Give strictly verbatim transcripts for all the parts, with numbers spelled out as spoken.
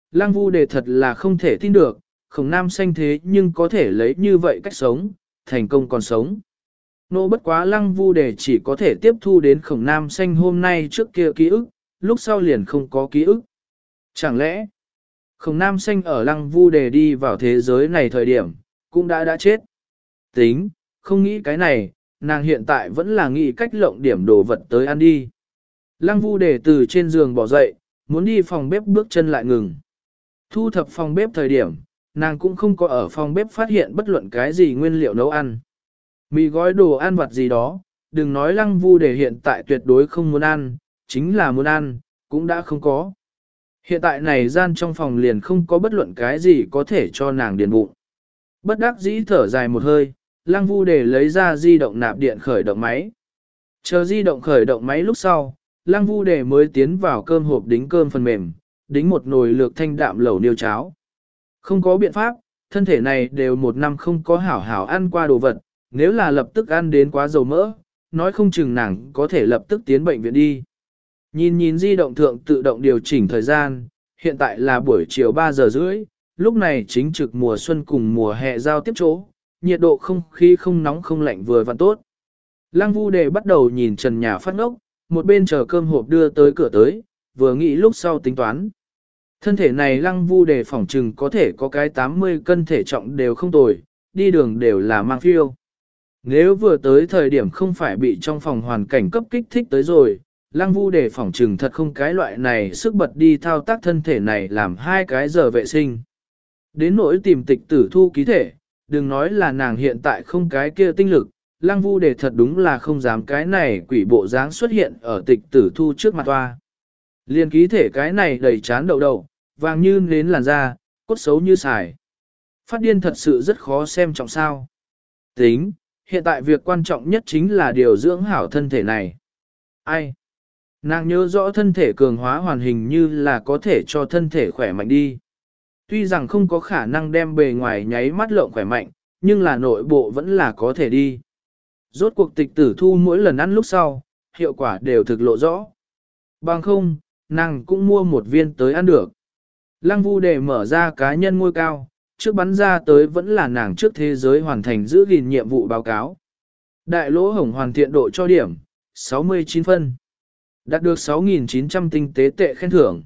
Lăng Vu Đề thật là không thể tin được, Khổng Nam Xanh thế nhưng có thể lấy như vậy cách sống, thành công còn sống. Nô bất quá Lăng Vu Đề chỉ có thể tiếp thu đến Khổng Nam Xanh hôm nay trước kia ký ức, lúc sau liền không có ký ức. Chẳng lẽ, Khổng Nam Xanh ở Lăng Vu Đề đi vào thế giới này thời điểm, cũng đã đã chết. Tính, không nghĩ cái này, nàng hiện tại vẫn là nghĩ cách lộng điểm đồ vật tới ăn đi. Lăng Vu Đề từ trên giường bỏ dậy, muốn đi phòng bếp bước chân lại ngừng. Thu thập phòng bếp thời điểm, nàng cũng không có ở phòng bếp phát hiện bất luận cái gì nguyên liệu nấu ăn. Mì gói đồ ăn vặt gì đó, đừng nói Lăng Vu Đề hiện tại tuyệt đối không muốn ăn, chính là muốn ăn, cũng đã không có. Hiện tại này gian trong phòng liền không có bất luận cái gì có thể cho nàng điền bụng. Bất đắc dĩ thở dài một hơi, Lăng Vu Đề lấy ra di động nạp điện khởi động máy. Chờ di động khởi động máy lúc sau, Lăng Vu Đề mới tiến vào cơm hộp đính cơm phần mềm, đính một nồi lược thanh đạm lẩu niêu cháo. Không có biện pháp, thân thể này đều một năm không có hảo hảo ăn qua đồ vật, nếu là lập tức ăn đến quá dầu mỡ, nói không chừng nàng có thể lập tức tiến bệnh viện đi. Nhìn nhìn di động thượng tự động điều chỉnh thời gian, hiện tại là buổi chiều ba giờ rưỡi, lúc này chính trực mùa xuân cùng mùa hè giao tiếp chỗ, nhiệt độ không khí không nóng không lạnh vừa vặn tốt. Lăng Vu Đề bắt đầu nhìn trần nhà phát ngốc, một bên chờ cơm hộp đưa tới cửa tới, vừa nghĩ lúc sau tính toán. Thân thể này Lăng Vu Đề phỏng trừng có thể có cái tám mươi cân thể trọng đều không tồi, đi đường đều là mang phiêu. Nếu vừa tới thời điểm không phải bị trong phòng hoàn cảnh cấp kích thích tới rồi, Lăng Vu Đề phỏng trừng thật không cái loại này sức bật đi thao tác thân thể này làm hai cái giờ vệ sinh. Đến nỗi tìm tịch tử thu ký thể, đừng nói là nàng hiện tại không cái kia tinh lực, Lăng Vu Đề thật đúng là không dám cái này quỷ bộ dáng xuất hiện ở tịch tử thu trước mặt toa. Liên ký thể cái này đầy chán đậu đậu, vàng như nến làn da, cốt xấu như xài. Phát điên thật sự rất khó xem trọng sao. Tính, hiện tại việc quan trọng nhất chính là điều dưỡng hảo thân thể này. Ai? Nàng nhớ rõ thân thể cường hóa hoàn hình như là có thể cho thân thể khỏe mạnh đi. Tuy rằng không có khả năng đem bề ngoài nháy mắt lộng khỏe mạnh, nhưng là nội bộ vẫn là có thể đi. Rốt cuộc tịch tử thu mỗi lần ăn lúc sau, hiệu quả đều thực lộ rõ. Bằng không, nàng cũng mua một viên tới ăn được. Lăng Vu Đề mở ra cá nhân ngôi cao, trước bắn ra tới vẫn là nàng trước thế giới hoàn thành giữ gìn nhiệm vụ báo cáo. Đại lỗ hổng hoàn thiện độ cho điểm, sáu mươi chín phân. Đạt được sáu nghìn chín trăm tinh tế tệ khen thưởng.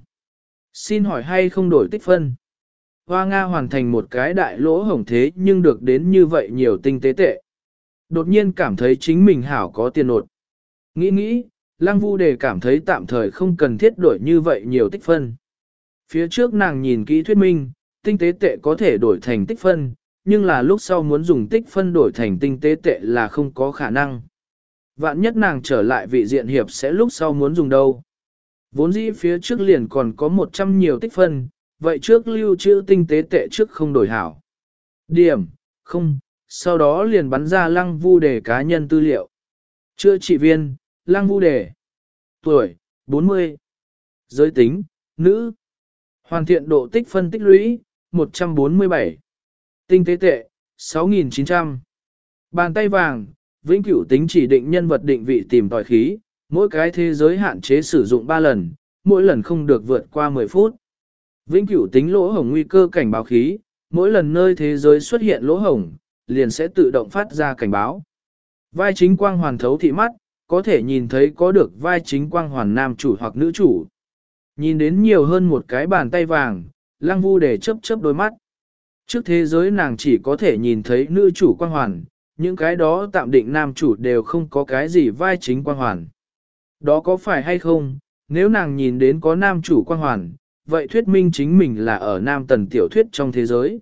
Xin hỏi hay không đổi tích phân? Hoa Nga hoàn thành một cái đại lỗ hổng thế nhưng được đến như vậy nhiều tinh tế tệ. Đột nhiên cảm thấy chính mình hảo có tiền nột. Nghĩ nghĩ, Lăng Vu Đề cảm thấy tạm thời không cần thiết đổi như vậy nhiều tích phân. Phía trước nàng nhìn kỹ thuyết minh, tinh tế tệ có thể đổi thành tích phân, nhưng là lúc sau muốn dùng tích phân đổi thành tinh tế tệ là không có khả năng. Vạn nhất nàng trở lại vị diện hiệp sẽ lúc sau muốn dùng đâu. Vốn dĩ phía trước liền còn có một trăm nhiều tích phân, vậy trước lưu trữ tinh tế tệ trước không đổi hảo. Điểm, không, sau đó liền bắn ra Lăng Vu Đề cá nhân tư liệu. Chữa trị viên, Lăng Vu Đề. Tuổi, bốn mươi. Giới tính, nữ. Hoàn thiện độ tích phân tích lũy, một trăm bốn mươi bảy. Tinh tế tệ, sáu nghìn chín trăm. Bàn tay vàng, vĩnh cửu tính chỉ định nhân vật định vị tìm tòi khí, mỗi cái thế giới hạn chế sử dụng ba lần, mỗi lần không được vượt qua mười phút. Vĩnh cửu tính lỗ hổng nguy cơ cảnh báo khí, mỗi lần nơi thế giới xuất hiện lỗ hổng, liền sẽ tự động phát ra cảnh báo. Vai chính quang hoàn thấu thị mắt, có thể nhìn thấy có được vai chính quang hoàn nam chủ hoặc nữ chủ. Nhìn đến nhiều hơn một cái bàn tay vàng, Lăng Vu Đề chớp chớp đôi mắt. Trước thế giới nàng chỉ có thể nhìn thấy nữ chủ quang hoàn, những cái đó tạm định nam chủ đều không có cái gì vai chính quang hoàn. Đó có phải hay không, nếu nàng nhìn đến có nam chủ quang hoàn, vậy thuyết minh chính mình là ở nam tần tiểu thuyết trong thế giới.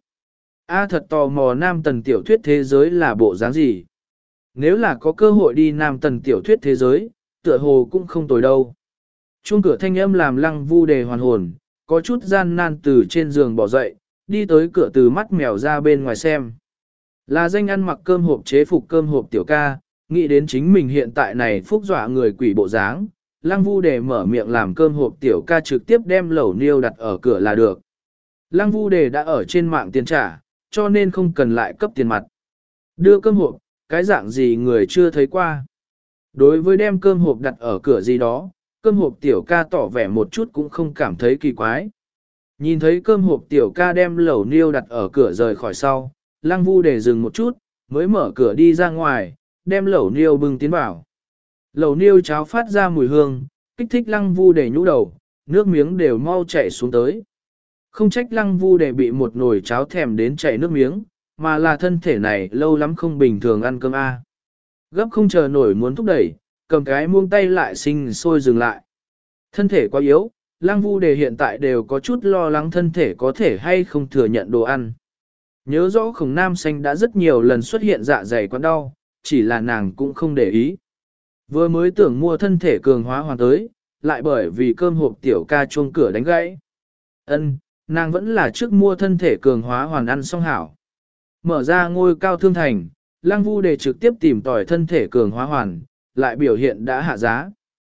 A thật tò mò nam tần tiểu thuyết thế giới là bộ dáng gì. Nếu là có cơ hội đi nam tần tiểu thuyết thế giới, tựa hồ cũng không tồi đâu. Chuông cửa thanh âm làm Lăng Vu Đề hoàn hồn, có chút gian nan từ trên giường bỏ dậy, đi tới cửa từ mắt mèo ra bên ngoài xem. Là danh ăn mặc cơm hộp chế phục cơm hộp tiểu ca, nghĩ đến chính mình hiện tại này phúc dọa người quỷ bộ dáng, Lăng Vu Đề mở miệng làm cơm hộp tiểu ca trực tiếp đem lẩu niêu đặt ở cửa là được. Lăng Vu Đề đã ở trên mạng tiền trả, cho nên không cần lại cấp tiền mặt. Đưa cơm hộp, cái dạng gì người chưa thấy qua. Đối với đem cơm hộp đặt ở cửa gì đó, cơm hộp tiểu ca tỏ vẻ một chút cũng không cảm thấy kỳ quái. Nhìn thấy cơm hộp tiểu ca đem lẩu niêu đặt ở cửa rời khỏi sau, lăng vu để dừng một chút, mới mở cửa đi ra ngoài, đem lẩu niêu bưng tiến vào. Lẩu niêu cháo phát ra mùi hương, kích thích lăng vu để nhũ đầu, nước miếng đều mau chảy xuống tới. Không trách lăng vu để bị một nồi cháo thèm đến chảy nước miếng, mà là thân thể này lâu lắm không bình thường ăn cơm a. Gấp không chờ nổi muốn thúc đẩy, cầm cái muông tay lại sinh sôi dừng lại. Thân thể quá yếu, lăng vu đề hiện tại đều có chút lo lắng thân thể có thể hay không thừa nhận đồ ăn. Nhớ rõ khổng nam xanh đã rất nhiều lần xuất hiện dạ dày quặn đau, chỉ là nàng cũng không để ý. Vừa mới tưởng mua thân thể cường hóa hoàn tới, lại bởi vì cơm hộp tiểu ca chuông cửa đánh gãy. Ân, nàng vẫn là trước mua thân thể cường hóa hoàn ăn xong hảo. Mở ra ngôi cao thương thành, lăng vu đề trực tiếp tìm tòi thân thể cường hóa hoàn, lại biểu hiện đã hạ giá.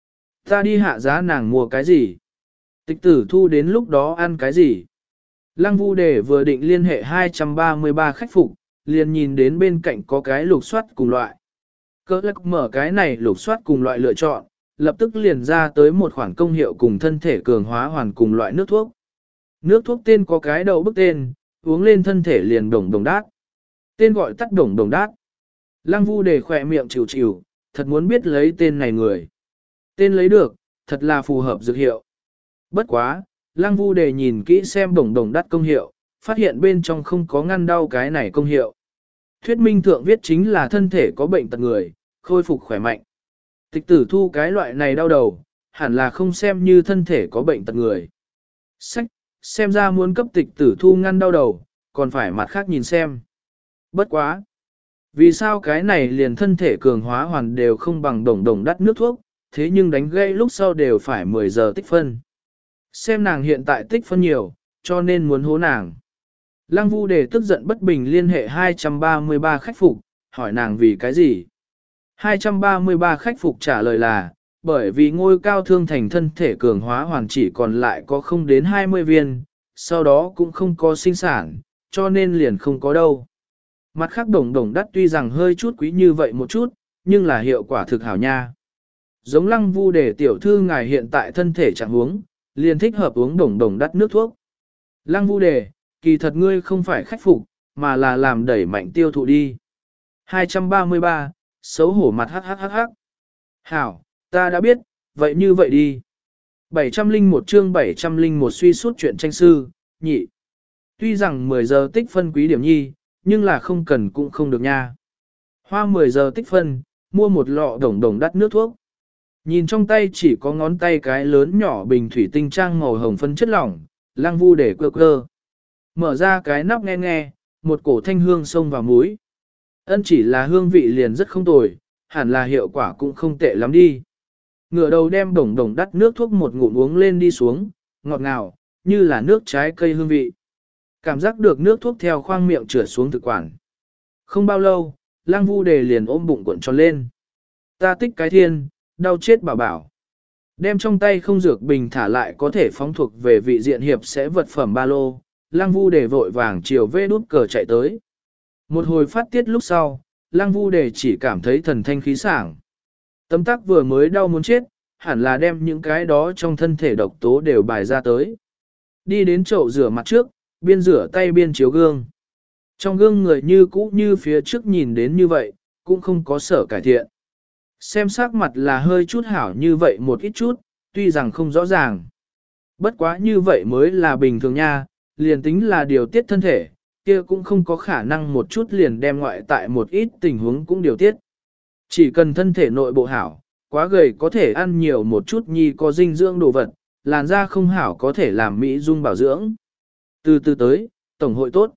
Ta đi hạ giá nàng mua cái gì? Tịch tử thu đến lúc đó ăn cái gì? Lăng vu đề vừa định liên hệ hai trăm ba mươi ba khách phục, liền nhìn đến bên cạnh có cái lục soát cùng loại. Cơ lắc mở cái này lục soát cùng loại lựa chọn, lập tức liền ra tới một khoản công hiệu cùng thân thể cường hóa hoàn cùng loại nước thuốc. Nước thuốc tên có cái đầu bức tên, uống lên thân thể liền đồng đồng đát. Tên gọi tắt đồng đồng đát. Lăng vu đề khỏe miệng chịu chịu, thật muốn biết lấy tên này người. Tên lấy được, thật là phù hợp dược hiệu. Bất quá, lăng vu đề nhìn kỹ xem đồng đồng đắt công hiệu, phát hiện bên trong không có ngăn đau cái này công hiệu. Thuyết minh thượng viết chính là thân thể có bệnh tật người, khôi phục khỏe mạnh. Tịch tử thu cái loại này đau đầu, hẳn là không xem như thân thể có bệnh tật người. Sách, xem ra muốn cấp tịch tử thu ngăn đau đầu, còn phải mặt khác nhìn xem. Bất quá. Vì sao cái này liền thân thể cường hóa hoàn đều không bằng đồng đồng đắt nước thuốc, thế nhưng đánh gây lúc sau đều phải mười giờ tích phân. Xem nàng hiện tại tích phân nhiều, cho nên muốn hố nàng. Lăng vu đề tức giận bất bình liên hệ hai trăm ba mươi ba khách phục, hỏi nàng vì cái gì. hai trăm ba mươi ba khách phục trả lời là, bởi vì ngôi cao thương thành thân thể cường hóa hoàn chỉ còn lại có không đến hai mươi viên, sau đó cũng không có sinh sản, cho nên liền không có đâu. Mặt khác đồng đồng đắt tuy rằng hơi chút quý như vậy một chút, nhưng là hiệu quả thực hảo nha. Giống lăng vu để tiểu thư ngài hiện tại thân thể trạng huống, liền thích hợp uống đồng đồng đắt nước thuốc. Lăng vu đề, kỳ thật ngươi không phải khách phục, mà là làm đẩy mạnh tiêu thụ đi. hai trăm ba mươi ba, xấu hổ mặt hắc hắc hắc hắc. Hảo, ta đã biết, vậy như vậy đi. bảy trăm lẻ một chương bảy trăm lẻ một suy suốt chuyện tranh sư, nhị. Tuy rằng mười giờ tích phân quý điểm nhi, nhưng là không cần cũng không được nha. Hoa mười giờ tích phân, mua một lọ đồng đồng đắt nước thuốc. Nhìn trong tay chỉ có ngón tay cái lớn nhỏ bình thủy tinh trang màu hồng phân chất lỏng, lăng vu để quơ quơ. Mở ra cái nắp nghe nghe, một cổ thanh hương xông vào mũi. Ân chỉ là hương vị liền rất không tồi, hẳn là hiệu quả cũng không tệ lắm đi. Ngửa đầu đem đồng đồng đắt nước thuốc một ngụm uống lên đi xuống, ngọt ngào, như là nước trái cây hương vị. Cảm giác được nước thuốc theo khoang miệng trượt xuống thực quản. Không bao lâu, lăng vu đề liền ôm bụng cuộn tròn lên. Ta tích cái thiên, đau chết bảo bảo. Đem trong tay không dược bình thả lại có thể phóng thuộc về vị diện hiệp sẽ vật phẩm ba lô, lăng vu đề vội vàng chiều vê đút cờ chạy tới. Một hồi phát tiết lúc sau, lăng vu đề chỉ cảm thấy thần thanh khí sảng. Tấm tắc vừa mới đau muốn chết, hẳn là đem những cái đó trong thân thể độc tố đều bài ra tới. Đi đến chậu rửa mặt trước, biên rửa tay biên chiếu gương. Trong gương người như cũ như phía trước nhìn đến như vậy, cũng không có sở cải thiện. Xem sắc mặt là hơi chút hảo như vậy một ít chút, tuy rằng không rõ ràng. Bất quá như vậy mới là bình thường nha, liền tính là điều tiết thân thể, kia cũng không có khả năng một chút liền đem ngoại tại một ít tình huống cũng điều tiết. Chỉ cần thân thể nội bộ hảo, quá gầy có thể ăn nhiều một chút nhi có dinh dưỡng đồ vật, làn da không hảo có thể làm mỹ dung bảo dưỡng. Từ từ tới, tổng hội tốt.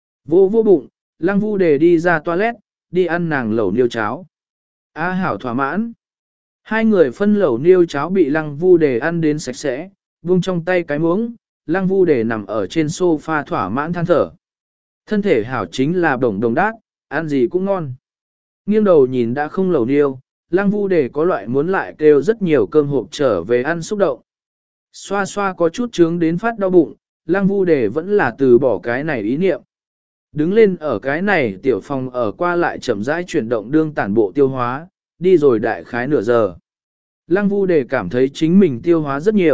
Vô vô bụng, lăng vu đề đi ra toilet, đi ăn nàng lẩu niêu cháo. A hảo thỏa mãn. Hai người phân lẩu niêu cháo bị lăng vu đề ăn đến sạch sẽ, vung trong tay cái muỗng, lăng vu đề nằm ở trên sofa thỏa mãn than thở. Thân thể hảo chính là đồng đồng đát, ăn gì cũng ngon. Nghiêng đầu nhìn đã không lẩu niêu, lăng vu đề có loại muốn lại kêu rất nhiều cơm hộp trở về ăn xúc động. Xoa xoa có chút trướng đến phát đau bụng, lăng vu đề vẫn là từ bỏ cái này ý niệm. Đứng lên ở cái này tiểu phòng ở qua lại chậm rãi chuyển động đương tản bộ tiêu hóa, đi rồi đại khái nửa giờ. Lăng vu đề cảm thấy chính mình tiêu hóa rất nhiều,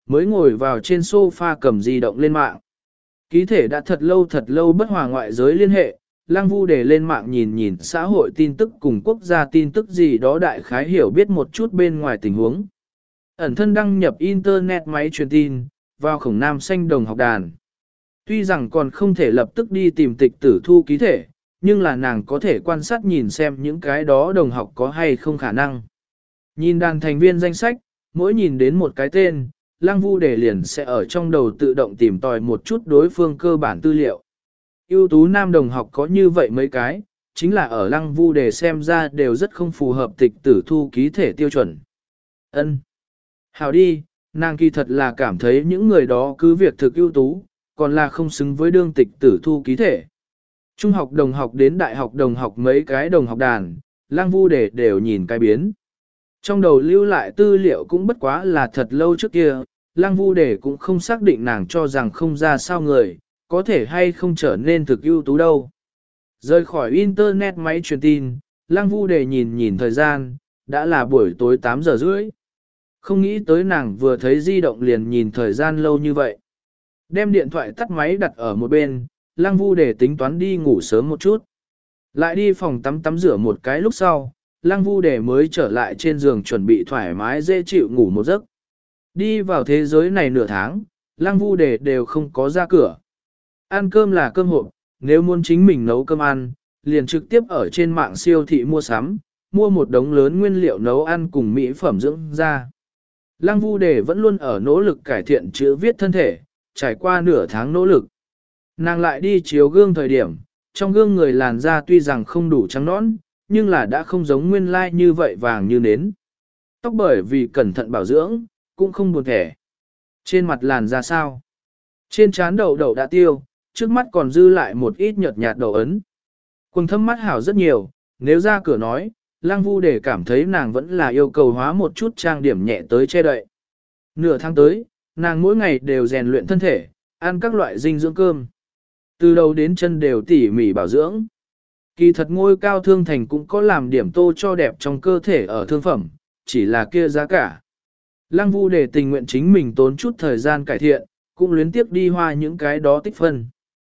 mới ngồi vào trên sofa cầm di động lên mạng. Ký thể đã thật lâu thật lâu bất hòa ngoại giới liên hệ, Lăng Vu để lên mạng nhìn nhìn xã hội tin tức cùng quốc gia tin tức gì đó đại khái hiểu biết một chút bên ngoài tình huống. Ẩn thân đăng nhập Internet máy truyền tin, vào Khổng Nam Xanh đồng học đàn. Tuy rằng còn không thể lập tức đi tìm tịch tử thu ký thể, nhưng là nàng có thể quan sát nhìn xem những cái đó đồng học có hay không khả năng. Nhìn đàn thành viên danh sách, mỗi nhìn đến một cái tên, Lăng Vu để liền sẽ ở trong đầu tự động tìm tòi một chút đối phương cơ bản tư liệu. Ưu tú nam đồng học có như vậy mấy cái, chính là ở Lăng Vu để xem ra đều rất không phù hợp tịch tử thu ký thể tiêu chuẩn. Ân, hảo đi, nàng kỳ thật là cảm thấy những người đó cứ việc thực ưu tú, còn là không xứng với đương tịch tử thu ký thể. Trung học đồng học đến đại học đồng học mấy cái đồng học đàn, Lăng Vu để đều nhìn cái biến. Trong đầu lưu lại tư liệu cũng bất quá là thật lâu trước kia, Lăng Vu để cũng không xác định nàng cho rằng không ra sao người, có thể hay không trở nên thực ưu tú đâu. Rời khỏi Internet máy truyền tin, Lăng Vu để nhìn nhìn thời gian, đã là buổi tối tám giờ rưỡi. Không nghĩ tới nàng vừa thấy di động liền nhìn thời gian lâu như vậy. Đem điện thoại tắt máy đặt ở một bên, Lăng Vu để tính toán đi ngủ sớm một chút. Lại đi phòng tắm tắm rửa một cái lúc sau, Lăng Vu để mới trở lại trên giường chuẩn bị thoải mái dễ chịu ngủ một giấc. Đi vào thế giới này nửa tháng, Lăng Vu để đều không có ra cửa. Ăn cơm là cơm hộp, nếu muốn chính mình nấu cơm ăn, liền trực tiếp ở trên mạng siêu thị mua sắm, mua một đống lớn nguyên liệu nấu ăn cùng mỹ phẩm dưỡng da. Lăng Vu để vẫn luôn ở nỗ lực cải thiện chữ viết thân thể, trải qua nửa tháng nỗ lực. Nàng lại đi chiếu gương thời điểm, trong gương người làn da tuy rằng không đủ trắng nõn, nhưng là đã không giống nguyên lai như vậy vàng như nến. Tóc bởi vì cẩn thận bảo dưỡng, cũng không buồn thẻ. Trên mặt làn da sao? Trên trán đầu đầu đã tiêu, trước mắt còn dư lại một ít nhợt nhạt đầu ấn. Quần thâm mắt hảo rất nhiều, nếu ra cửa nói, Lăng Vu để cảm thấy nàng vẫn là yêu cầu hóa một chút trang điểm nhẹ tới che đậy. Nửa tháng tới, nàng mỗi ngày đều rèn luyện thân thể, ăn các loại dinh dưỡng cơm. Từ đầu đến chân đều tỉ mỉ bảo dưỡng. Kỳ thật ngôi cao thương thành cũng có làm điểm tô cho đẹp trong cơ thể ở thương phẩm, chỉ là kia giá cả. Lăng Vu để tình nguyện chính mình tốn chút thời gian cải thiện, cũng luyến tiếp đi hoa những cái đó tích phân.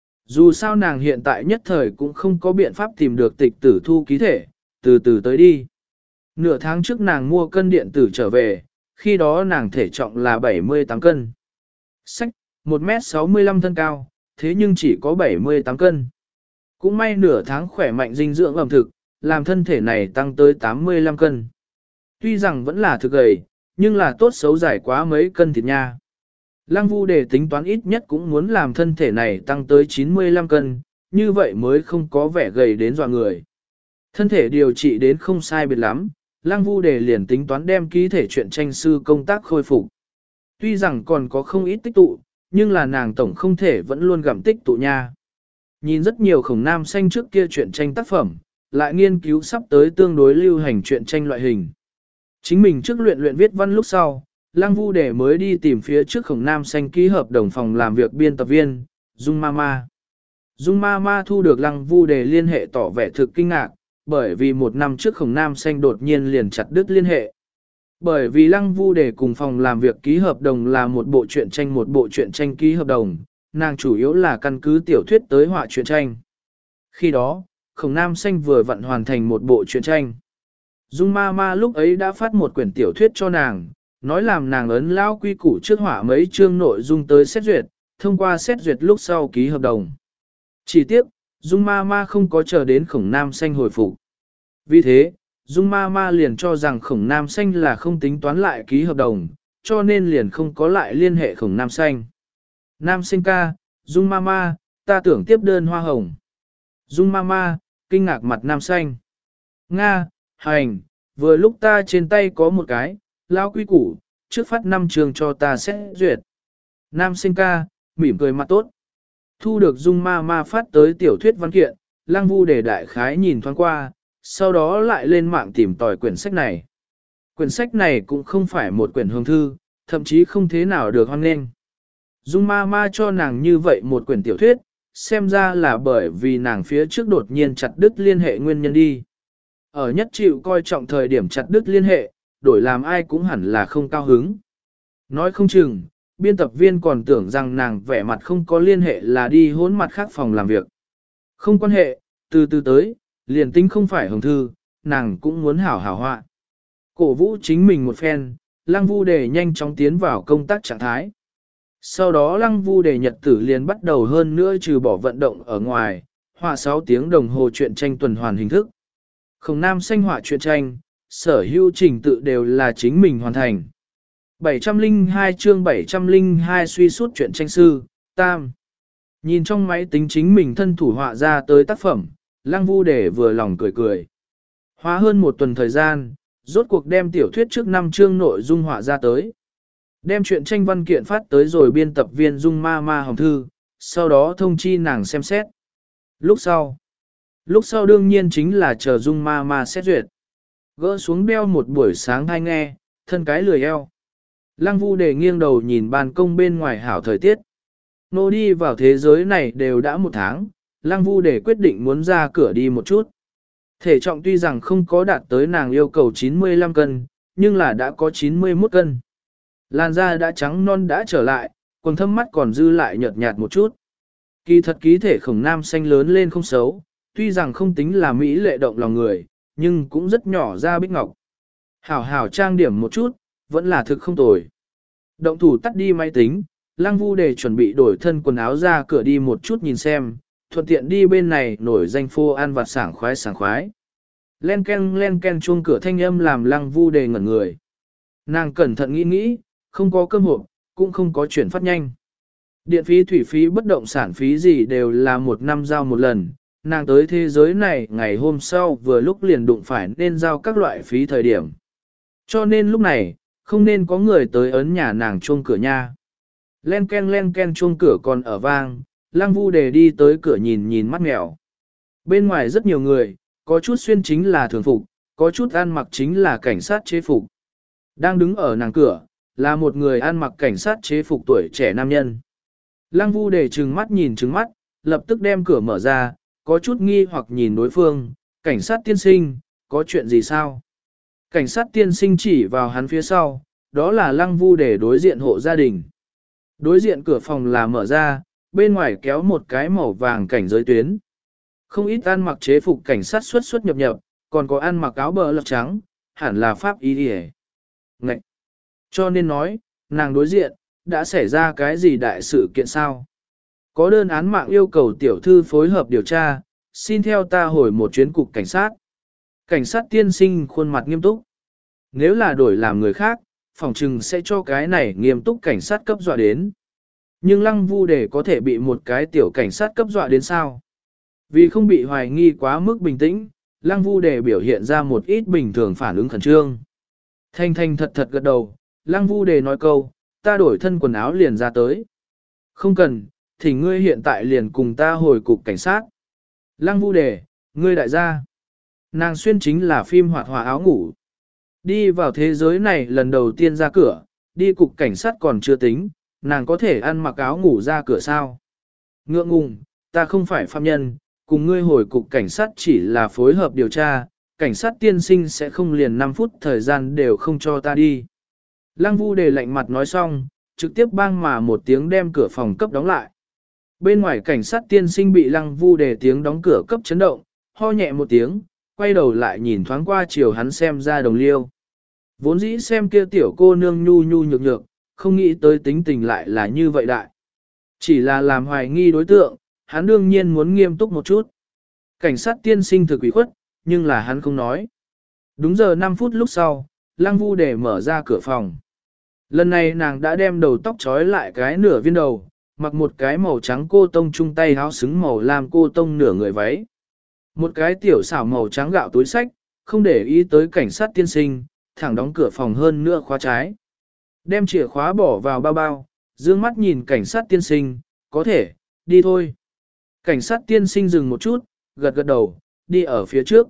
Dù sao nàng hiện tại nhất thời cũng không có biện pháp tìm được tịch tử thu ký thể, từ từ tới đi. Nửa tháng trước nàng mua cân điện tử trở về, khi đó nàng thể trọng là bảy mươi tám cân. Sách, một mét sáu mươi lăm thân cao, thế nhưng chỉ có bảy mươi tám cân. Cũng may nửa tháng khỏe mạnh dinh dưỡng ẩm thực, làm thân thể này tăng tới tám mươi lăm cân. Tuy rằng vẫn là thực gầy, nhưng là tốt xấu giải quá mấy cân thịt nha. Lăng Vu để tính toán ít nhất cũng muốn làm thân thể này tăng tới chín mươi lăm cân, như vậy mới không có vẻ gầy đến dọa người. Thân thể điều trị đến không sai biệt lắm, Lăng Vu để liền tính toán đem ký thể truyện tranh sư công tác khôi phục. Tuy rằng còn có không ít tích tụ, nhưng là nàng tổng không thể vẫn luôn gặm tích tụ nha. Nhìn rất nhiều Khổng Nam Xanh trước kia truyện tranh tác phẩm, lại nghiên cứu sắp tới tương đối lưu hành truyện tranh loại hình. Chính mình trước luyện luyện viết văn lúc sau, Lăng Vu để mới đi tìm phía trước Khổng Nam Xanh ký hợp đồng phòng làm việc biên tập viên, Dung Mama. Dung Mama thu được Lăng Vu để liên hệ tỏ vẻ thực kinh ngạc, bởi vì một năm trước Khổng Nam Xanh đột nhiên liền chặt đứt liên hệ. Bởi vì Lăng Vu để cùng phòng làm việc ký hợp đồng là một bộ truyện tranh một bộ truyện tranh ký hợp đồng, nàng chủ yếu là căn cứ tiểu thuyết tới họa truyện tranh. Khi đó, Khổng Nam Xanh vừa vặn hoàn thành một bộ truyện tranh. Dung Mama lúc ấy đã phát một quyển tiểu thuyết cho nàng, nói làm nàng ấn lao quy củ trước họa mấy chương nội dung tới xét duyệt, thông qua xét duyệt lúc sau ký hợp đồng. Chỉ tiếc, Dung Mama không có chờ đến Khổng Nam Xanh hồi phục. Vì thế, Dung Mama liền cho rằng Khổng Nam Xanh là không tính toán lại ký hợp đồng, cho nên liền không có lại liên hệ Khổng Nam Xanh. Nam Sinh ca, Dung Mama, ta tưởng tiếp đơn hoa hồng. Dung Mama, kinh ngạc mặt Nam Xanh. Nga, hành, vừa lúc ta trên tay có một cái, lao quy củ, trước phát năm trường cho ta xét duyệt. Nam Sinh ca, mỉm cười mặt tốt. Thu được Dung Mama phát tới tiểu thuyết văn kiện, Lăng Vu để đại khái nhìn thoáng qua, sau đó lại lên mạng tìm tòi quyển sách này. Quyển sách này cũng không phải một quyển hương thư, thậm chí không thế nào được hoan nghênh. Dung Mama cho nàng như vậy một quyển tiểu thuyết, xem ra là bởi vì nàng phía trước đột nhiên chặt đứt liên hệ nguyên nhân đi. Ở nhất chịu coi trọng thời điểm chặt đứt liên hệ, đổi làm ai cũng hẳn là không cao hứng. Nói không chừng, Biên tập viên còn tưởng rằng nàng vẻ mặt không có liên hệ là đi hỗn mặt khác phòng làm việc. Không quan hệ, từ từ tới, liền tính không phải hồng thư, nàng cũng muốn hảo hảo họa. Cổ vũ chính mình một phen, Lăng Vu Đề nhanh chóng tiến vào công tác trạng thái. Sau đó Lăng Vu Đề nhật tử liền bắt đầu hơn nữa trừ bỏ vận động ở ngoài, họa sáu tiếng đồng hồ truyện tranh tuần hoàn hình thức. Khổng Nam Xanh họa truyện tranh, sở hữu trình tự đều là chính mình hoàn thành. bảy trăm lẻ hai chương bảy trăm lẻ hai suy suốt truyện tranh sư, Tam. Nhìn trong máy tính chính mình thân thủ họa ra tới tác phẩm, Lăng Vu Đề vừa lòng cười cười. Hóa hơn một tuần thời gian, rốt cuộc đem tiểu thuyết trước năm chương nội dung họa ra tới. Đem truyện tranh văn kiện phát tới rồi biên tập viên Dung Ma Ma Hồng Thư, sau đó thông chi nàng xem xét. Lúc sau, lúc sau đương nhiên chính là chờ Dung Ma Ma xét duyệt. Gỡ xuống đeo một buổi sáng hay nghe, thân cái lười eo. Lăng Vu Đề nghiêng đầu nhìn ban công bên ngoài hảo thời tiết. Nô đi vào thế giới này đều đã một tháng, Lăng Vu Đề quyết định muốn ra cửa đi một chút. Thể trọng tuy rằng không có đạt tới nàng yêu cầu chín mươi lăm cân, nhưng là đã có chín mươi mốt cân. Làn da đã trắng non đã trở lại, quần thâm mắt còn dư lại nhợt nhạt một chút. Kỳ thật ký thể Khổng Nam Xanh lớn lên không xấu, tuy rằng không tính là mỹ lệ động lòng người, nhưng cũng rất nhỏ ra bích ngọc. Hảo hảo trang điểm một chút, vẫn là thực không tồi. Động thủ tắt đi máy tính, Lăng Vu Đề chuẩn bị đổi thân quần áo ra cửa đi một chút nhìn xem, thuận tiện đi bên này nổi danh phô ăn vặt sảng khoái sảng khoái. Len ken len ken chuông cửa thanh âm làm Lăng Vu Đề ngẩn người. Nàng cẩn thận nghĩ nghĩ, không có cơm hộp, cũng không có chuyển phát nhanh. Điện phí thủy phí bất động sản phí gì đều là một năm giao một lần, nàng tới thế giới này ngày hôm sau vừa lúc liền đụng phải nên giao các loại phí thời điểm. Cho nên lúc này, không nên có người tới ấn nhà nàng chuông cửa nha. Len ken len ken chuông cửa còn ở vang, Lăng Vu Đề đi tới cửa nhìn nhìn mắt mèo. Bên ngoài rất nhiều người, có chút xuyên chính là thường phục, có chút ăn mặc chính là cảnh sát chế phục. Đang đứng ở nàng cửa, là một người ăn mặc cảnh sát chế phục tuổi trẻ nam nhân. Lăng Vu Đề trừng mắt nhìn trừng mắt, lập tức đem cửa mở ra, có chút nghi hoặc nhìn đối phương, cảnh sát tiên sinh, có chuyện gì sao? Cảnh sát tiên sinh chỉ vào hắn phía sau, đó là Lăng Vu Đề đối diện hộ gia đình. Đối diện cửa phòng là mở ra, bên ngoài kéo một cái màu vàng cảnh giới tuyến. Không ít ăn mặc chế phục cảnh sát xuất xuất nhập nhập, còn có ăn mặc áo bờ lọc trắng, hẳn là pháp y đi. Ngậy! Cho nên nói, nàng đối diện, đã xảy ra cái gì đại sự kiện sao? Có đơn án mạng yêu cầu tiểu thư phối hợp điều tra, xin theo ta hồi một chuyến cục cảnh sát. Cảnh sát tiên sinh khuôn mặt nghiêm túc. Nếu là đổi làm người khác, phòng trừng sẽ cho cái này nghiêm túc cảnh sát cấp dọa đến. Nhưng Lăng Vu Đề có thể bị một cái tiểu cảnh sát cấp dọa đến sao? Vì không bị hoài nghi quá mức bình tĩnh, Lăng Vu Đề biểu hiện ra một ít bình thường phản ứng khẩn trương. Thanh thanh thật thật gật đầu, Lăng Vu Đề nói câu, ta đổi thân quần áo liền ra tới. Không cần, thì ngươi hiện tại liền cùng ta hồi cục cảnh sát. Lăng Vu Đề, ngươi đại gia. Nàng xuyên chính là phim hoạt họa áo ngủ. Đi vào thế giới này lần đầu tiên ra cửa, đi cục cảnh sát còn chưa tính, nàng có thể ăn mặc áo ngủ ra cửa sao. Ngượng ngùng, ta không phải phạm nhân, cùng ngươi hồi cục cảnh sát chỉ là phối hợp điều tra, cảnh sát tiên sinh sẽ không liền năm phút thời gian đều không cho ta đi. Lăng Vu Đề lạnh mặt nói xong, trực tiếp bang mà một tiếng đem cửa phòng cấp đóng lại. Bên ngoài cảnh sát tiên sinh bị Lăng Vu Đề tiếng đóng cửa cấp chấn động, ho nhẹ một tiếng, quay đầu lại nhìn thoáng qua chiều hắn xem ra đồng liêu. Vốn dĩ xem kia tiểu cô nương nhu nhu nhược nhược, không nghĩ tới tính tình lại là như vậy đại. Chỉ là làm hoài nghi đối tượng, hắn đương nhiên muốn nghiêm túc một chút. Cảnh sát tiên sinh thực ủy khuất, nhưng là hắn không nói. Đúng giờ năm phút lúc sau, Lăng Vu Đề mở ra cửa phòng. Lần này nàng đã đem đầu tóc trói lại cái nửa viên đầu, mặc một cái màu trắng cô tông chung tay áo xứng màu làm cô tông nửa người váy. Một cái tiểu xảo màu trắng gạo túi sách, không để ý tới cảnh sát tiên sinh, thẳng đóng cửa phòng hơn nữa khóa trái. Đem chìa khóa bỏ vào bao bao, dương mắt nhìn cảnh sát tiên sinh, có thể, đi thôi. Cảnh sát tiên sinh dừng một chút, gật gật đầu, đi ở phía trước.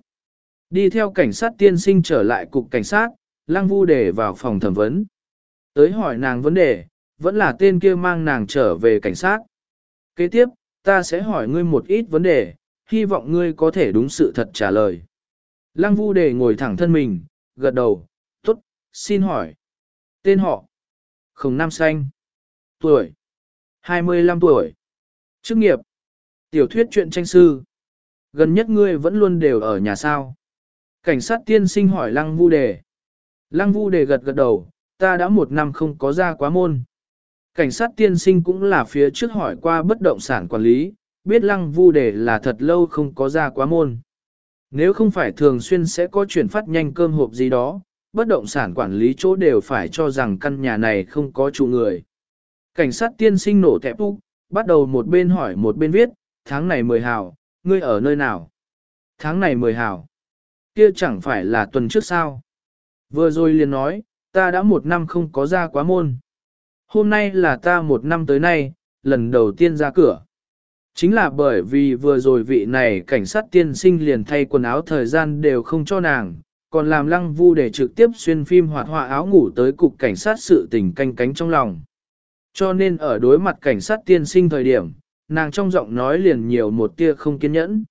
Đi theo cảnh sát tiên sinh trở lại cục cảnh sát, Lăng Vu Đề vào phòng thẩm vấn. Tới hỏi nàng vấn đề, vẫn là tên kia mang nàng trở về cảnh sát. Kế tiếp, ta sẽ hỏi ngươi một ít vấn đề, hy vọng ngươi có thể đúng sự thật trả lời. Lăng Vu Đề ngồi thẳng thân mình, gật đầu, tốt, xin hỏi. Tên họ. Khổng Nam Xanh. Tuổi. hai mươi lăm tuổi. Chức nghiệp. Tiểu thuyết truyện tranh sư. Gần nhất ngươi vẫn luôn đều ở nhà sao? Cảnh sát tiên sinh hỏi Lăng Vu Đề. Lăng Vu Đề gật gật đầu, ta đã một năm không có ra quá môn. Cảnh sát tiên sinh cũng là phía trước hỏi qua bất động sản quản lý, biết Lăng Vu Đề là thật lâu không có ra quá môn. Nếu không phải thường xuyên sẽ có chuyển phát nhanh cơm hộp gì đó, bất động sản quản lý chỗ đều phải cho rằng căn nhà này không có chủ người. Cảnh sát tiên sinh nổ tẹp úc, bắt đầu một bên hỏi một bên viết, tháng này mười hào, ngươi ở nơi nào? Tháng này mười hào. Kia chẳng phải là tuần trước sao? Vừa rồi liền nói, ta đã một năm không có ra quá môn. Hôm nay là ta một năm tới nay, lần đầu tiên ra cửa. Chính là bởi vì vừa rồi vị này cảnh sát tiên sinh liền thay quần áo thời gian đều không cho nàng, còn làm Lăng Vu để trực tiếp xuyên phim hoạt họa áo ngủ tới cục cảnh sát sự tình canh cánh trong lòng. Cho nên ở đối mặt cảnh sát tiên sinh thời điểm, nàng trong giọng nói liền nhiều một tia không kiên nhẫn.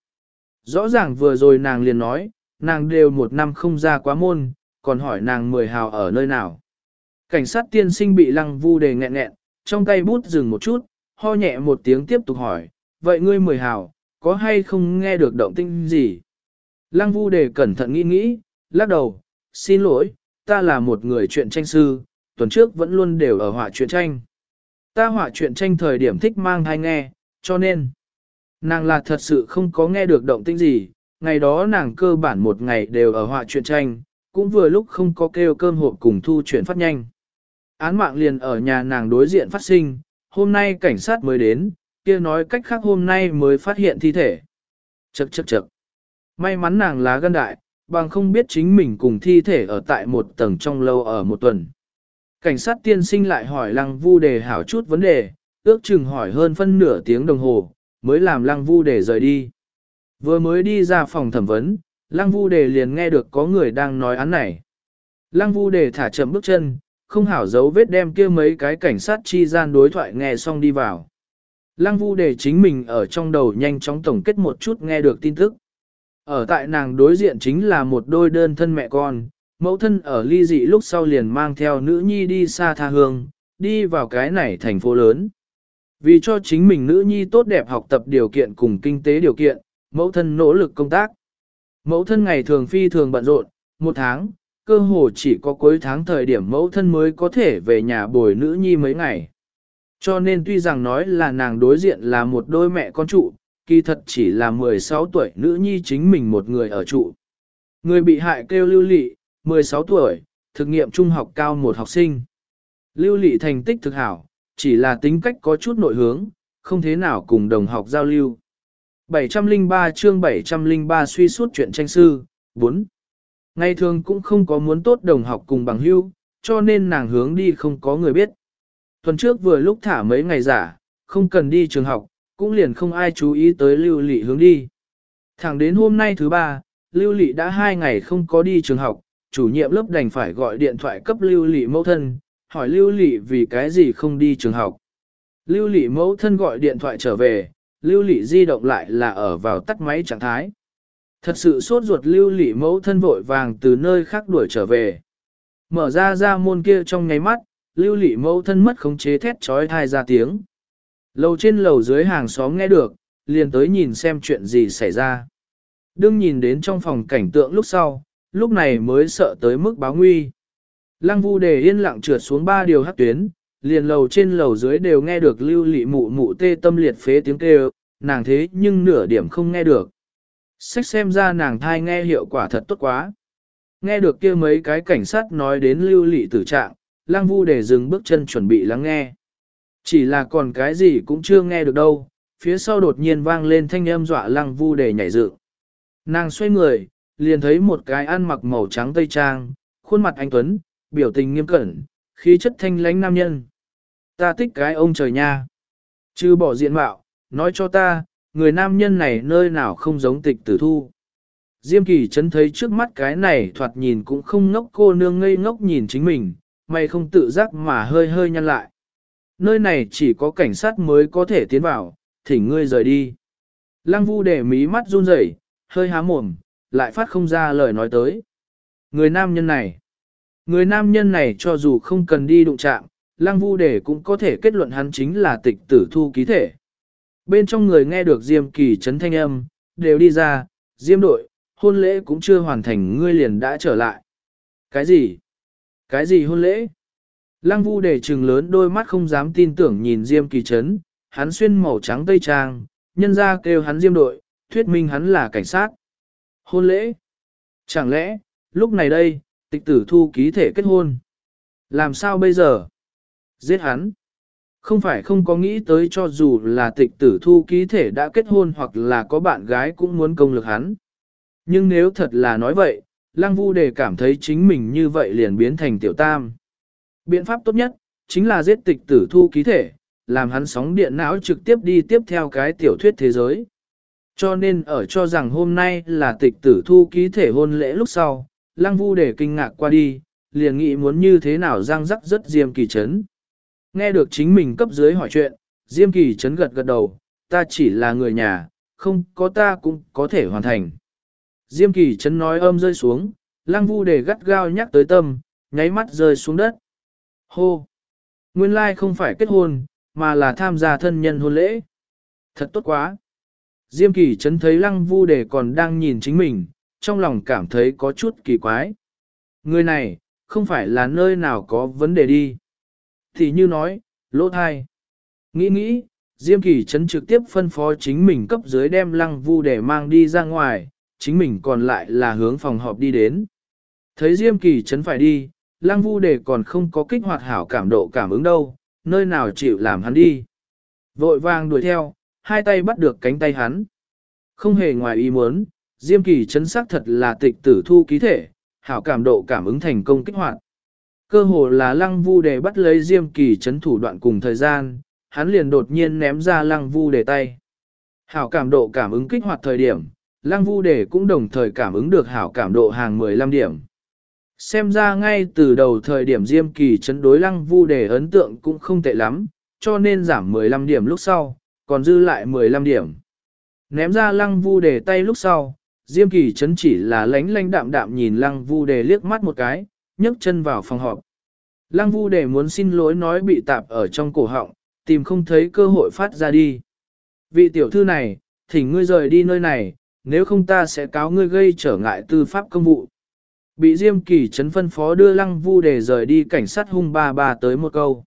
Rõ ràng vừa rồi nàng liền nói, nàng đều một năm không ra quá môn, còn hỏi nàng mười hào ở nơi nào. Cảnh sát tiên sinh bị Lăng Vu đề nghẹn nghẹn, trong tay bút dừng một chút, ho nhẹ một tiếng tiếp tục hỏi, vậy ngươi mười hào, có hay không nghe được động tĩnh gì? Lăng Vu đề cẩn thận nghĩ nghĩ, lắc đầu, xin lỗi, ta là một người truyện tranh sư, tuần trước vẫn luôn đều ở họa truyện tranh. Ta họa truyện tranh thời điểm thích mang thai nghe, cho nên, nàng là thật sự không có nghe được động tĩnh gì, ngày đó nàng cơ bản một ngày đều ở họa truyện tranh, cũng vừa lúc không có kêu cơm hộp cùng thu chuyển phát nhanh. Án mạng liền ở nhà nàng đối diện phát sinh, hôm nay cảnh sát mới đến, kia nói cách khác hôm nay mới phát hiện thi thể. Chậc chậc chậc. May mắn nàng lá gan đại, bằng không biết chính mình cùng thi thể ở tại một tầng trong lâu ở một tuần. Cảnh sát tiên sinh lại hỏi Lăng Vu đề hảo chút vấn đề, ước chừng hỏi hơn phân nửa tiếng đồng hồ, mới làm Lăng Vu đề rời đi. Vừa mới đi ra phòng thẩm vấn, Lăng Vu đề liền nghe được có người đang nói án này. Lăng Vu đề thả chậm bước chân, không hảo dấu vết đem kia mấy cái cảnh sát chi gian đối thoại nghe xong đi vào. Lăng Vu đề chính mình ở trong đầu nhanh chóng tổng kết một chút nghe được tin tức. Ở tại nàng đối diện chính là một đôi đơn thân mẹ con, mẫu thân ở ly dị lúc sau liền mang theo nữ nhi đi xa tha hương, đi vào cái này thành phố lớn. Vì cho chính mình nữ nhi tốt đẹp học tập điều kiện cùng kinh tế điều kiện, mẫu thân nỗ lực công tác. Mẫu thân ngày thường phi thường bận rộn, một tháng, cơ hồ chỉ có cuối tháng thời điểm mẫu thân mới có thể về nhà bồi nữ nhi mấy ngày. Cho nên tuy rằng nói là nàng đối diện là một đôi mẹ con trụ, kỳ thật chỉ là mười sáu tuổi nữ nhi chính mình một người ở trụ. Người bị hại kêu Lưu Lị, mười sáu tuổi, thực nghiệm trung học cao một học sinh. Lưu Lị thành tích thực hảo, chỉ là tính cách có chút nội hướng, không thế nào cùng đồng học giao lưu. bảy trăm lẻ ba chương bảy trăm lẻ ba suy suốt chuyện tranh sư, bốn. Ngày thường cũng không có muốn tốt đồng học cùng bằng hữu, cho nên nàng hướng đi không có người biết. Tuần trước vừa lúc thả mấy ngày giả, không cần đi trường học, cũng liền không ai chú ý tới Lưu Lị hướng đi. Thẳng đến hôm nay thứ ba, Lưu Lị đã hai ngày không có đi trường học, chủ nhiệm lớp đành phải gọi điện thoại cấp Lưu Lị mẫu thân, hỏi Lưu Lị vì cái gì không đi trường học. Lưu Lị mẫu thân gọi điện thoại trở về, Lưu Lị di động lại là ở vào tắt máy trạng thái. Thật sự sốt ruột Lưu Lị mẫu thân vội vàng từ nơi khác đuổi trở về. Mở ra ra môn kia trong nháy mắt, Lưu Lị mẫu thân mất khống chế thét trói thai ra tiếng. Lầu trên lầu dưới hàng xóm nghe được, liền tới nhìn xem chuyện gì xảy ra. Đương nhìn đến trong phòng cảnh tượng lúc sau, lúc này mới sợ tới mức báo nguy. Lăng Vu đề yên lặng trượt xuống ba điều hắc tuyến, liền lầu trên lầu dưới đều nghe được Lưu Lị mụ mụ tê tâm liệt phế tiếng kêu, nàng thế nhưng nửa điểm không nghe được. Sách xem ra nàng thai nghe hiệu quả thật tốt quá. Nghe được kia mấy cái cảnh sát nói đến Lưu Lị tử trạng, Lăng Vu đề dừng bước chân chuẩn bị lắng nghe. Chỉ là còn cái gì cũng chưa nghe được đâu, phía sau đột nhiên vang lên thanh âm dọa Lăng Vu đề nhảy dựng. Nàng xoay người, liền thấy một cái ăn mặc màu trắng tây trang, khuôn mặt anh tuấn, biểu tình nghiêm cẩn, khí chất thanh lãnh nam nhân. Ta thích cái ông trời nha. Chứ bỏ diện mạo, nói cho ta, người nam nhân này nơi nào không giống Tịch Tử Thu. Diêm Kỳ Chấn thấy trước mắt cái này thoạt nhìn cũng không ngốc cô nương ngây ngốc nhìn chính mình, mày không tự giác mà hơi hơi nhăn lại. Nơi này chỉ có cảnh sát mới có thể tiến vào, thỉnh ngươi rời đi. Lăng Vu để mí mắt run rẩy, hơi há mồm, lại phát không ra lời nói tới. Người nam nhân này, người nam nhân này cho dù không cần đi đụng chạm, Lăng Vu Đề cũng có thể kết luận hắn chính là tịch tử thu ký thể. Bên trong người nghe được Diêm Kỳ Trấn thanh âm, đều đi ra, Diêm đội, hôn lễ cũng chưa hoàn thành ngươi liền đã trở lại. Cái gì? Cái gì hôn lễ? Lăng Vu Đề trừng lớn đôi mắt không dám tin tưởng nhìn Diêm Kỳ Trấn, hắn xuyên màu trắng tây trang, nhân ra kêu hắn Diêm đội, thuyết minh hắn là cảnh sát. Hôn lễ? Chẳng lẽ, lúc này đây, tịch tử thu ký thể kết hôn? Làm sao bây giờ? Giết hắn? Không phải không có nghĩ tới cho dù là tịch tử thu ký thể đã kết hôn hoặc là có bạn gái cũng muốn công lực hắn. Nhưng nếu thật là nói vậy, Lăng Vu Đề cảm thấy chính mình như vậy liền biến thành tiểu tam. Biện pháp tốt nhất, chính là giết tịch tử thu ký thể, làm hắn sóng điện não trực tiếp đi tiếp theo cái tiểu thuyết thế giới. Cho nên ở cho rằng hôm nay là tịch tử thu ký thể hôn lễ lúc sau, Lăng Vu Đề kinh ngạc qua đi, liền nghĩ muốn như thế nào răng rắc rất Diêm Kỳ Trấn. Nghe được chính mình cấp dưới hỏi chuyện, Diêm Kỳ Trấn gật gật đầu, ta chỉ là người nhà, không có ta cũng có thể hoàn thành. Diêm Kỳ Trấn nói âm rơi xuống, Lăng Vu Đề gắt gao nhắc tới tâm, nháy mắt rơi xuống đất. Hô! Nguyên lai không phải kết hôn, mà là tham gia thân nhân hôn lễ. Thật tốt quá! Diêm Kỳ Trấn thấy Lăng Vu Đề còn đang nhìn chính mình, trong lòng cảm thấy có chút kỳ quái. Người này, không phải là nơi nào có vấn đề đi. Thì như nói, lỗ thai. Nghĩ nghĩ, Diêm Kỳ Trấn trực tiếp phân phó chính mình cấp dưới đem Lăng Vu Đề mang đi ra ngoài, chính mình còn lại là hướng phòng họp đi đến. Thấy Diêm Kỳ Trấn phải đi, Lăng Vu Đề còn không có kích hoạt hảo cảm độ cảm ứng đâu, nơi nào chịu làm hắn đi. Vội vàng đuổi theo, hai tay bắt được cánh tay hắn. Không hề ngoài ý muốn, Diêm Kỳ Trấn xác thật là tịch tử thu ký thể, hảo cảm độ cảm ứng thành công kích hoạt. Cơ hồ là Lăng Vu Đề bắt lấy Diêm Kỳ Trấn thủ đoạn cùng thời gian, hắn liền đột nhiên ném ra Lăng Vu Đề tay. Hảo cảm độ cảm ứng kích hoạt thời điểm, Lăng Vu Đề cũng đồng thời cảm ứng được hảo cảm độ hàng mười lăm điểm. Xem ra ngay từ đầu thời điểm Diêm Kỳ Trấn đối Lăng Vu Đề ấn tượng cũng không tệ lắm, cho nên giảm mười lăm điểm lúc sau, còn dư lại mười lăm điểm. Ném ra Lăng Vu Đề tay lúc sau, Diêm Kỳ Trấn chỉ là lánh lánh đạm đạm nhìn Lăng Vu Đề liếc mắt một cái, nhấc chân vào phòng họp. Lăng Vu Đề muốn xin lỗi nói bị tạp ở trong cổ họng, tìm không thấy cơ hội phát ra đi. Vị tiểu thư này, thỉnh ngươi rời đi nơi này, nếu không ta sẽ cáo ngươi gây trở ngại tư pháp công vụ. Bị Diêm Kỳ Trấn phân phó đưa Lăng Vu Đề rời đi, cảnh sát hung ba ba tới một câu.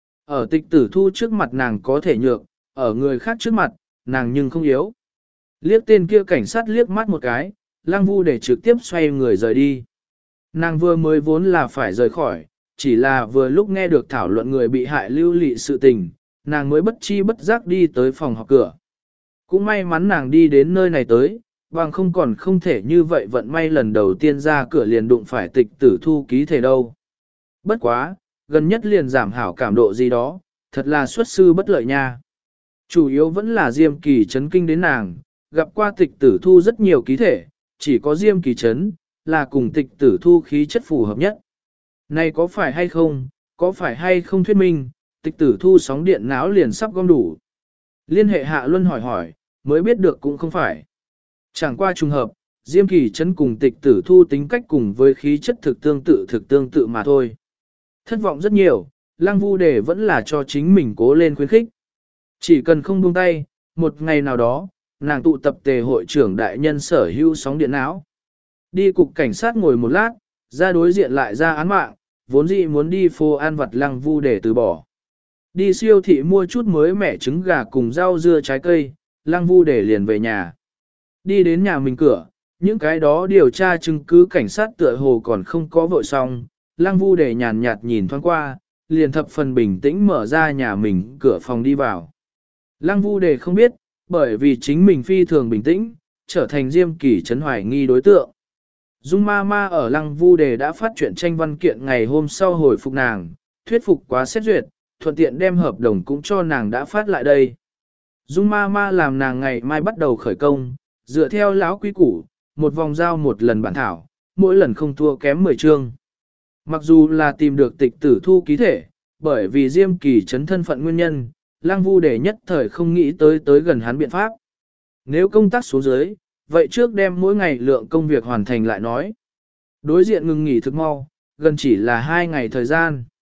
Ở tịch tử thu trước mặt nàng có thể nhược, ở người khác trước mặt, nàng nhưng không yếu. Liếc tên kia cảnh sát liếc mắt một cái, Lăng Vu Đề trực tiếp xoay người rời đi. Nàng vừa mới vốn là phải rời khỏi, chỉ là vừa lúc nghe được thảo luận người bị hại lưu lị sự tình, nàng mới bất chi bất giác đi tới phòng họp cửa. Cũng may mắn nàng đi đến nơi này tới, bằng không còn không thể như vậy vận may lần đầu tiên ra cửa liền đụng phải tịch tử thu ký thể đâu. Bất quá, gần nhất liền giảm hảo cảm độ gì đó, thật là xuất sư bất lợi nha. Chủ yếu vẫn là Diêm Kỳ Trấn kinh đến nàng, gặp qua tịch tử thu rất nhiều ký thể, chỉ có Diêm Kỳ Trấn là cùng tịch tử thu khí chất phù hợp nhất. Này có phải hay không, có phải hay không thuyết minh, tịch tử thu sóng điện não liền sắp gom đủ. Liên hệ Hạ Luân hỏi hỏi, mới biết được cũng không phải. Chẳng qua trùng hợp, Diêm Kỳ Trấn cùng tịch tử thu tính cách cùng với khí chất thực tương tự thực tương tự mà thôi. Thất vọng rất nhiều, Lăng Vu Đề vẫn là cho chính mình cố lên khuyến khích. Chỉ cần không buông tay, một ngày nào đó, nàng tụ tập tề hội trưởng đại nhân sở hữu sóng điện não. Đi cục cảnh sát ngồi một lát, ra đối diện lại ra án mạng, vốn dĩ muốn đi phố ăn vặt Lăng Vu Đề từ bỏ. Đi siêu thị mua chút mới mẻ trứng gà cùng rau dưa trái cây, Lăng Vu Đề liền về nhà. Đi đến nhà mình cửa, những cái đó điều tra chứng cứ cảnh sát tựa hồ còn không có vội xong, Lăng Vu Đề nhàn nhạt nhìn thoáng qua, liền thập phần bình tĩnh mở ra nhà mình cửa phòng đi vào. Lăng Vu Đề không biết, bởi vì chính mình phi thường bình tĩnh, trở thành Diêm Kỳ Trấn hoài nghi đối tượng. Dung ma ma ở Lăng Vu Đề đã phát chuyện tranh văn kiện ngày hôm sau hồi phục nàng, thuyết phục quá xét duyệt, thuận tiện đem hợp đồng cũng cho nàng đã phát lại đây. Dung ma ma làm nàng ngày mai bắt đầu khởi công, dựa theo lão quy củ, một vòng giao một lần bản thảo, mỗi lần không thua kém mười chương. Mặc dù là tìm được tịch tử thu ký thể, bởi vì Diêm Kỳ Trấn thân phận nguyên nhân, Lăng Vu Đề nhất thời không nghĩ tới tới gần hắn biện pháp. Nếu công tác xuống dưới, vậy trước đem mỗi ngày lượng công việc hoàn thành lại nói. Đối diện ngừng nghỉ thực mau, gần chỉ là hai ngày thời gian.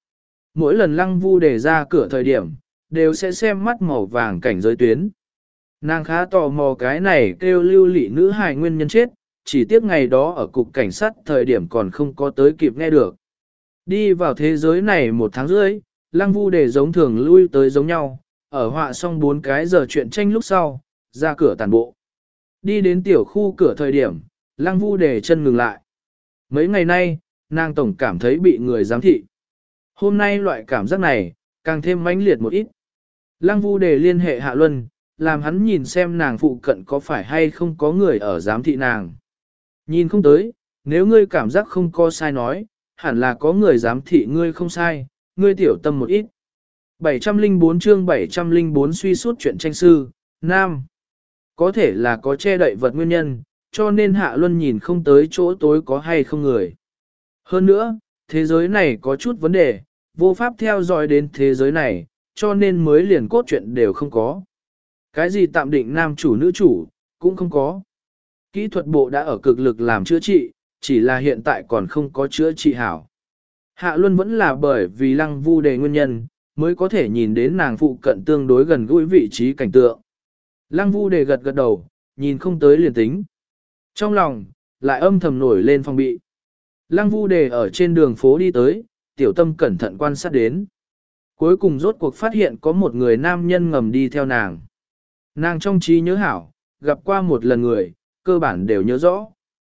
Mỗi lần lăng vu để ra cửa thời điểm, đều sẽ xem mắt màu vàng cảnh giới tuyến. Nàng khá tò mò cái này kêu lưu lị nữ hài nguyên nhân chết, chỉ tiếc ngày đó ở cục cảnh sát thời điểm còn không có tới kịp nghe được. Đi vào thế giới này một tháng rưỡi, lăng vu để giống thường lui tới giống nhau, ở họa xong bốn cái giờ chuyện tranh lúc sau, ra cửa tàn bộ. Đi đến tiểu khu cửa thời điểm, lăng vu để chân ngừng lại. Mấy ngày nay, nàng tổng cảm thấy bị người giám thị. Hôm nay loại cảm giác này, càng thêm mãnh liệt một ít. Lăng vu để liên hệ Hạ Luân, làm hắn nhìn xem nàng phụ cận có phải hay không có người ở giám thị nàng. Nhìn không tới, nếu ngươi cảm giác không có sai nói, hẳn là có người giám thị ngươi không sai, ngươi tiểu tâm một ít. bảy trăm lẻ bốn chương bảy trăm lẻ bốn suy suốt chuyện tranh sư, Nam. Có thể là có che đậy vật nguyên nhân, cho nên Hạ Luân nhìn không tới chỗ tối có hay không người. Hơn nữa, thế giới này có chút vấn đề, vô pháp theo dõi đến thế giới này, cho nên mới liền cốt truyện đều không có. Cái gì tạm định nam chủ nữ chủ, cũng không có. Kỹ thuật bộ đã ở cực lực làm chữa trị, chỉ là hiện tại còn không có chữa trị hảo. Hạ Luân vẫn là bởi vì lăng vu đề nguyên nhân, mới có thể nhìn đến nàng phụ cận tương đối gần gũi vị trí cảnh tượng. Lăng vu đề gật gật đầu, nhìn không tới liền tính. Trong lòng, lại âm thầm nổi lên phòng bị. Lăng vu đề ở trên đường phố đi tới, tiểu tâm cẩn thận quan sát đến. Cuối cùng rốt cuộc phát hiện có một người nam nhân ngầm đi theo nàng. Nàng trong trí nhớ hảo, gặp qua một lần người, cơ bản đều nhớ rõ.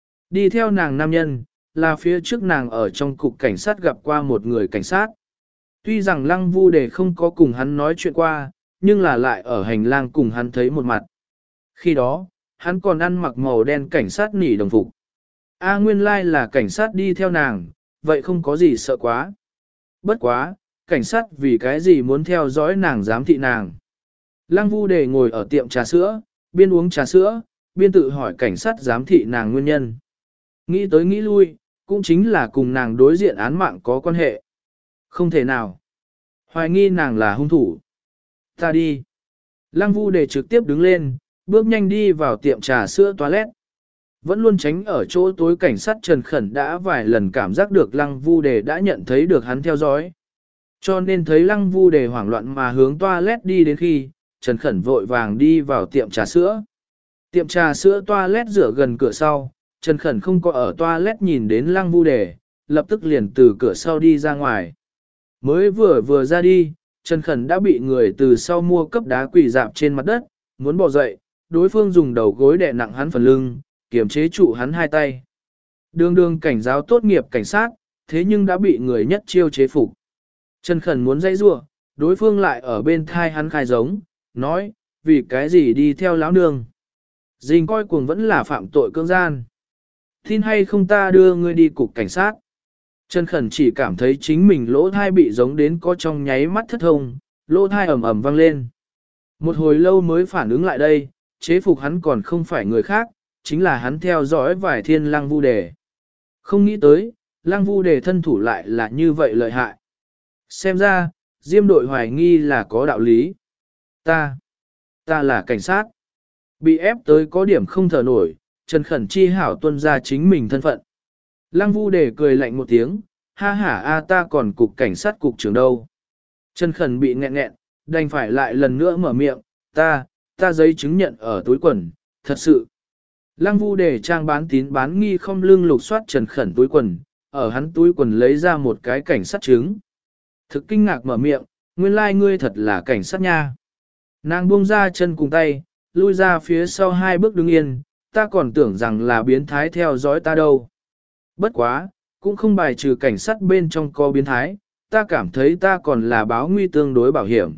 Đi theo nàng nam nhân, là phía trước nàng ở trong cục cảnh sát gặp qua một người cảnh sát. Tuy rằng lăng vu đề không có cùng hắn nói chuyện qua, nhưng là lại ở hành lang cùng hắn thấy một mặt. Khi đó, hắn còn ăn mặc màu đen cảnh sát nỉ đồng phục. A nguyên lai là cảnh sát đi theo nàng, vậy không có gì sợ quá. Bất quá, cảnh sát vì cái gì muốn theo dõi nàng giám thị nàng. Lăng vu đề ngồi ở tiệm trà sữa, biên uống trà sữa, biên tự hỏi cảnh sát giám thị nàng nguyên nhân. Nghĩ tới nghĩ lui, cũng chính là cùng nàng đối diện án mạng có quan hệ. Không thể nào. Hoài nghi nàng là hung thủ. Ta đi. Lăng vu đề trực tiếp đứng lên, bước nhanh đi vào tiệm trà sữa toilet. Vẫn luôn tránh ở chỗ tối cảnh sát Trần Khẩn đã vài lần cảm giác được lăng vu đề đã nhận thấy được hắn theo dõi. Cho nên thấy lăng vu đề hoảng loạn mà hướng toilet đi đến khi, Trần Khẩn vội vàng đi vào tiệm trà sữa. Tiệm trà sữa toilet rửa gần cửa sau, Trần Khẩn không có ở toilet nhìn đến lăng vu đề, lập tức liền từ cửa sau đi ra ngoài. Mới vừa vừa ra đi, Trần Khẩn đã bị người từ sau mua cấp đá quỳ dạp trên mặt đất, muốn bỏ dậy, đối phương dùng đầu gối đè nặng hắn phần lưng, kiềm chế trụ hắn hai tay. Đường đường cảnh giáo tốt nghiệp cảnh sát, thế nhưng đã bị người nhất chiêu chế phục. Trần Khẩn muốn dãy rủa, đối phương lại ở bên thai hắn khai giống, nói, vì cái gì đi theo lão nương. Dình coi cuồng vẫn là phạm tội cưỡng gian. Tin hay không ta đưa ngươi đi cục cảnh sát. Trần Khẩn chỉ cảm thấy chính mình lỗ thai bị giống đến có trong nháy mắt thất thông, lỗ thai ầm ầm vang lên. Một hồi lâu mới phản ứng lại đây, chế phục hắn còn không phải người khác, chính là hắn theo dõi vài thiên lăng vu đề. Không nghĩ tới, lăng vu đề thân thủ lại là như vậy lợi hại. Xem ra, Diêm đội hoài nghi là có đạo lý. Ta, ta là cảnh sát. Bị ép tới có điểm không thở nổi, Trần Khẩn chi hảo tuân ra chính mình thân phận. Lăng vu đề cười lạnh một tiếng, ha ha a ta còn cục cảnh sát cục trưởng đâu. Trần Khẩn bị nghẹn nghẹn, đành phải lại lần nữa mở miệng, ta, ta giấy chứng nhận ở túi quần, thật sự. Lăng vu đề trang bán tín bán nghi không lưng lục soát Trần Khẩn túi quần, ở hắn túi quần lấy ra một cái cảnh sát chứng. Thực kinh ngạc mở miệng, nguyên lai like ngươi thật là cảnh sát nha. Nàng buông ra chân cùng tay, lui ra phía sau hai bước đứng yên, ta còn tưởng rằng là biến thái theo dõi ta đâu. Bất quá, cũng không bài trừ cảnh sát bên trong có biến thái, ta cảm thấy ta còn là báo nguy tương đối bảo hiểm.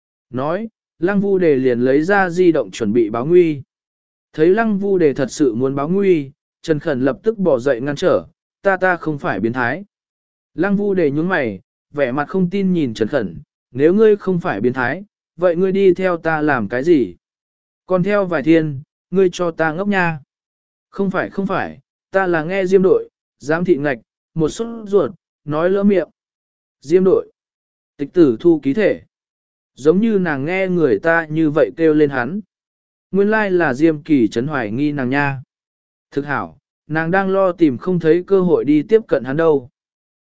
Nói, Lăng Vu Đề liền lấy ra di động chuẩn bị báo nguy. Thấy Lăng Vu Đề thật sự muốn báo nguy, Trần Khẩn lập tức bỏ dậy ngăn trở, ta ta không phải biến thái. Lăng Vu Đề nhướng mày, vẻ mặt không tin nhìn Trần Khẩn, nếu ngươi không phải biến thái, vậy ngươi đi theo ta làm cái gì? Còn theo vài thiên, ngươi cho ta ngốc nha. Không phải không phải, ta là nghe Diêm đội, giám thị ngạch, một suất ruột, nói lỡ miệng. Diêm đội, tịch tử thu ký thể. Giống như nàng nghe người ta như vậy kêu lên hắn. Nguyên lai là Diêm Kỳ Trấn hoài nghi nàng nha. Thực hảo, nàng đang lo tìm không thấy cơ hội đi tiếp cận hắn đâu.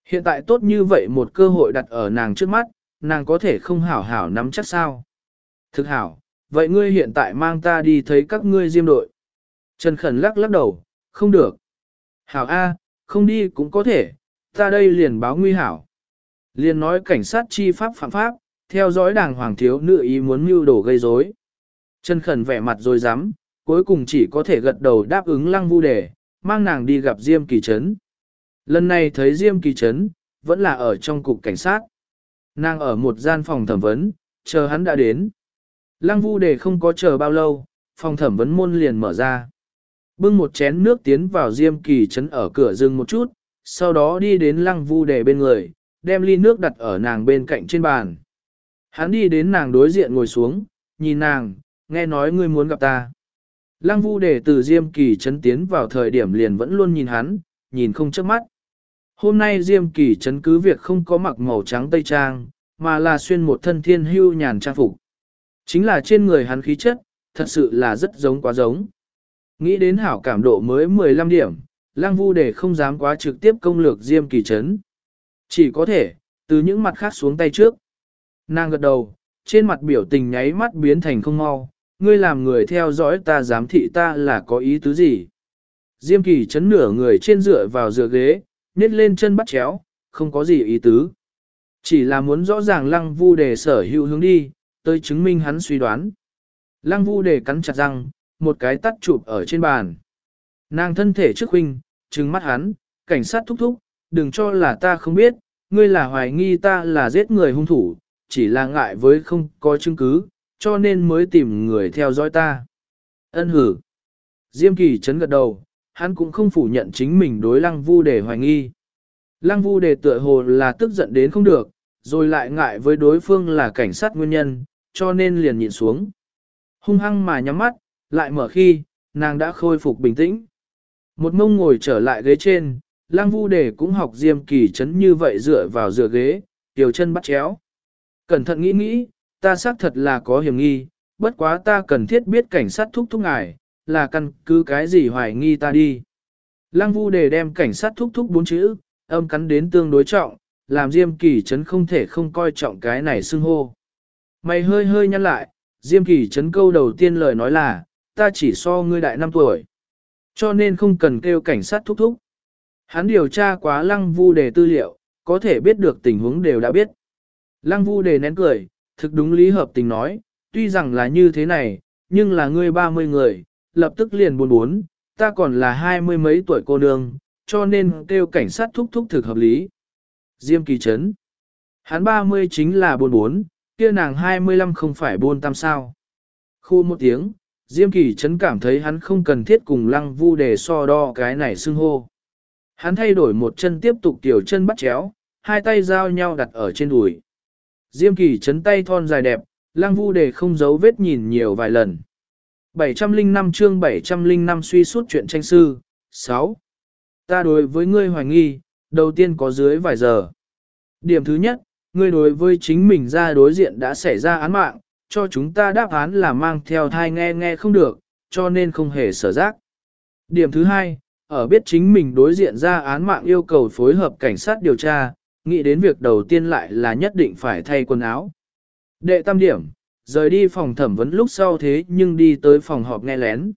Hiện tại tốt như vậy một cơ hội đặt ở nàng trước mắt, nàng có thể không hảo hảo nắm chắc sao. Thực hảo, vậy ngươi hiện tại mang ta đi thấy các ngươi diêm đội. Trần Khẩn lắc lắc đầu, không được. Hảo A, không đi cũng có thể, ta đây liền báo nguy hảo. Liền nói cảnh sát chi pháp phạm pháp, theo dõi đàng hoàng thiếu nữ ý muốn mưu đồ gây rối. Trần Khẩn vẻ mặt rồi dám, cuối cùng chỉ có thể gật đầu đáp ứng Lăng Vu Đề, mang nàng đi gặp Diêm Kỳ Trấn. Lần này thấy Diêm Kỳ Trấn, vẫn là ở trong cục cảnh sát. Nàng ở một gian phòng thẩm vấn, chờ hắn đã đến. Lăng Vu Đề không có chờ bao lâu, phòng thẩm vấn môn liền mở ra. Bưng một chén nước tiến vào Diêm Kỳ Trấn ở cửa dừng một chút, sau đó đi đến Lăng Vu Đề bên người, đem ly nước đặt ở nàng bên cạnh trên bàn. Hắn đi đến nàng đối diện ngồi xuống, nhìn nàng, nghe nói ngươi muốn gặp ta. Lăng Vu Đề từ Diêm Kỳ Trấn tiến vào thời điểm liền vẫn luôn nhìn hắn, nhìn không chớp mắt. Hôm nay Diêm Kỳ Trấn cứ việc không có mặc màu trắng tây trang, mà là xuyên một thân thiên hưu nhàn trang phục. Chính là trên người hắn khí chất, thật sự là rất giống quá giống. Nghĩ đến hảo cảm độ mới mười lăm điểm, Lăng Vu Đề không dám quá trực tiếp công lược Diêm Kỳ Trấn. Chỉ có thể, từ những mặt khác xuống tay trước. Nàng gật đầu, trên mặt biểu tình nháy mắt biến thành không mau, ngươi làm người theo dõi ta giám thị ta là có ý tứ gì. Diêm Kỳ Trấn nửa người trên dựa vào dựa ghế, nhét lên chân bắt chéo, không có gì ý tứ. Chỉ là muốn rõ ràng Lăng Vu Đề sở hữu hướng đi, tới chứng minh hắn suy đoán. Lăng Vu Đề cắn chặt răng, một cái tắt chụp ở trên bàn. Nàng thân thể trước huynh, trừng mắt hắn, cảnh sát thúc thúc, đừng cho là ta không biết, ngươi là hoài nghi ta là giết người hung thủ, chỉ là ngại với không có chứng cứ, cho nên mới tìm người theo dõi ta. Ân hử. Diêm Kỳ Trấn gật đầu, hắn cũng không phủ nhận chính mình đối Lăng Vu Đề hoài nghi. Lăng Vu Đề tựa hồ là tức giận đến không được, rồi lại ngại với đối phương là cảnh sát nguyên nhân, cho nên liền nhịn xuống. Hung hăng mà nhắm mắt, lại mở khi, nàng đã khôi phục bình tĩnh. Một mông ngồi trở lại ghế trên, Lăng Vu Đề cũng học Diêm Kỳ Trấn như vậy dựa vào dựa ghế, tiểu chân bắt chéo. Cẩn thận nghĩ nghĩ, ta xác thật là có hiểm nghi, bất quá ta cần thiết biết cảnh sát thúc thúc ngài, là căn cứ cái gì hoài nghi ta đi. Lăng Vu Đề đem cảnh sát thúc thúc bốn chữ, âm cắn đến tương đối trọng, làm Diêm Kỳ Trấn không thể không coi trọng cái này xưng hô. Mày hơi hơi nhăn lại, Diêm Kỳ Trấn câu đầu tiên lời nói là, ta chỉ so ngươi đại năm tuổi, cho nên không cần kêu cảnh sát thúc thúc. Hắn điều tra quá Lăng Vu Đề tư liệu, có thể biết được tình huống đều đã biết. Lăng Vu Đề nén cười, thực đúng lý hợp tình nói, tuy rằng là như thế này, nhưng là ngươi ba mươi người, lập tức liền buồn bốn, ta còn là hai mươi mấy tuổi cô nương, cho nên kêu cảnh sát thúc thúc thực hợp lý. Diêm Kỳ Trấn, hắn ba mươi chính là buồn bốn, kia nàng hai mươi lăm không phải buồn tam sao. Khu một tiếng, Diêm Kỳ Trấn cảm thấy hắn không cần thiết cùng Lăng Vu Đề so đo cái này xưng hô. Hắn thay đổi một chân tiếp tục tiểu chân bắt chéo, hai tay giao nhau đặt ở trên đùi. Diêm Kỳ Trấn tay thon dài đẹp, Lăng Vu Đề không giấu vết nhìn nhiều vài lần. bảy trăm lẻ năm chương bảy trăm lẻ năm suy suốt chuyện tranh sư, sáu. Ta đối với ngươi hoài nghi, đầu tiên có dưới vài giờ. Điểm thứ nhất, ngươi đối với chính mình ra đối diện đã xảy ra án mạng, cho chúng ta đáp án là mang theo thai nghe nghe không được, cho nên không hề sở giác. Điểm thứ hai, ở biết chính mình đối diện ra án mạng yêu cầu phối hợp cảnh sát điều tra, nghĩ đến việc đầu tiên lại là nhất định phải thay quần áo. Đệ tam điểm, rời đi phòng thẩm vấn lúc sau thế nhưng đi tới phòng họp nghe lén.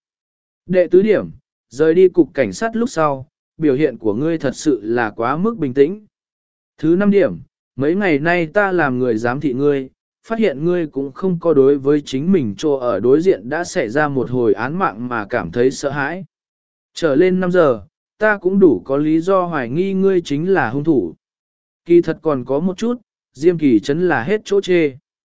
Đệ tứ điểm, rời đi cục cảnh sát lúc sau, biểu hiện của ngươi thật sự là quá mức bình tĩnh. Thứ năm điểm, mấy ngày nay ta làm người giám thị ngươi, phát hiện ngươi cũng không có đối với chính mình trô ở đối diện đã xảy ra một hồi án mạng mà cảm thấy sợ hãi. Trở lên năm giờ, ta cũng đủ có lý do hoài nghi ngươi chính là hung thủ. Kỳ thật còn có một chút, Diêm Kỳ Trấn là hết chỗ chê.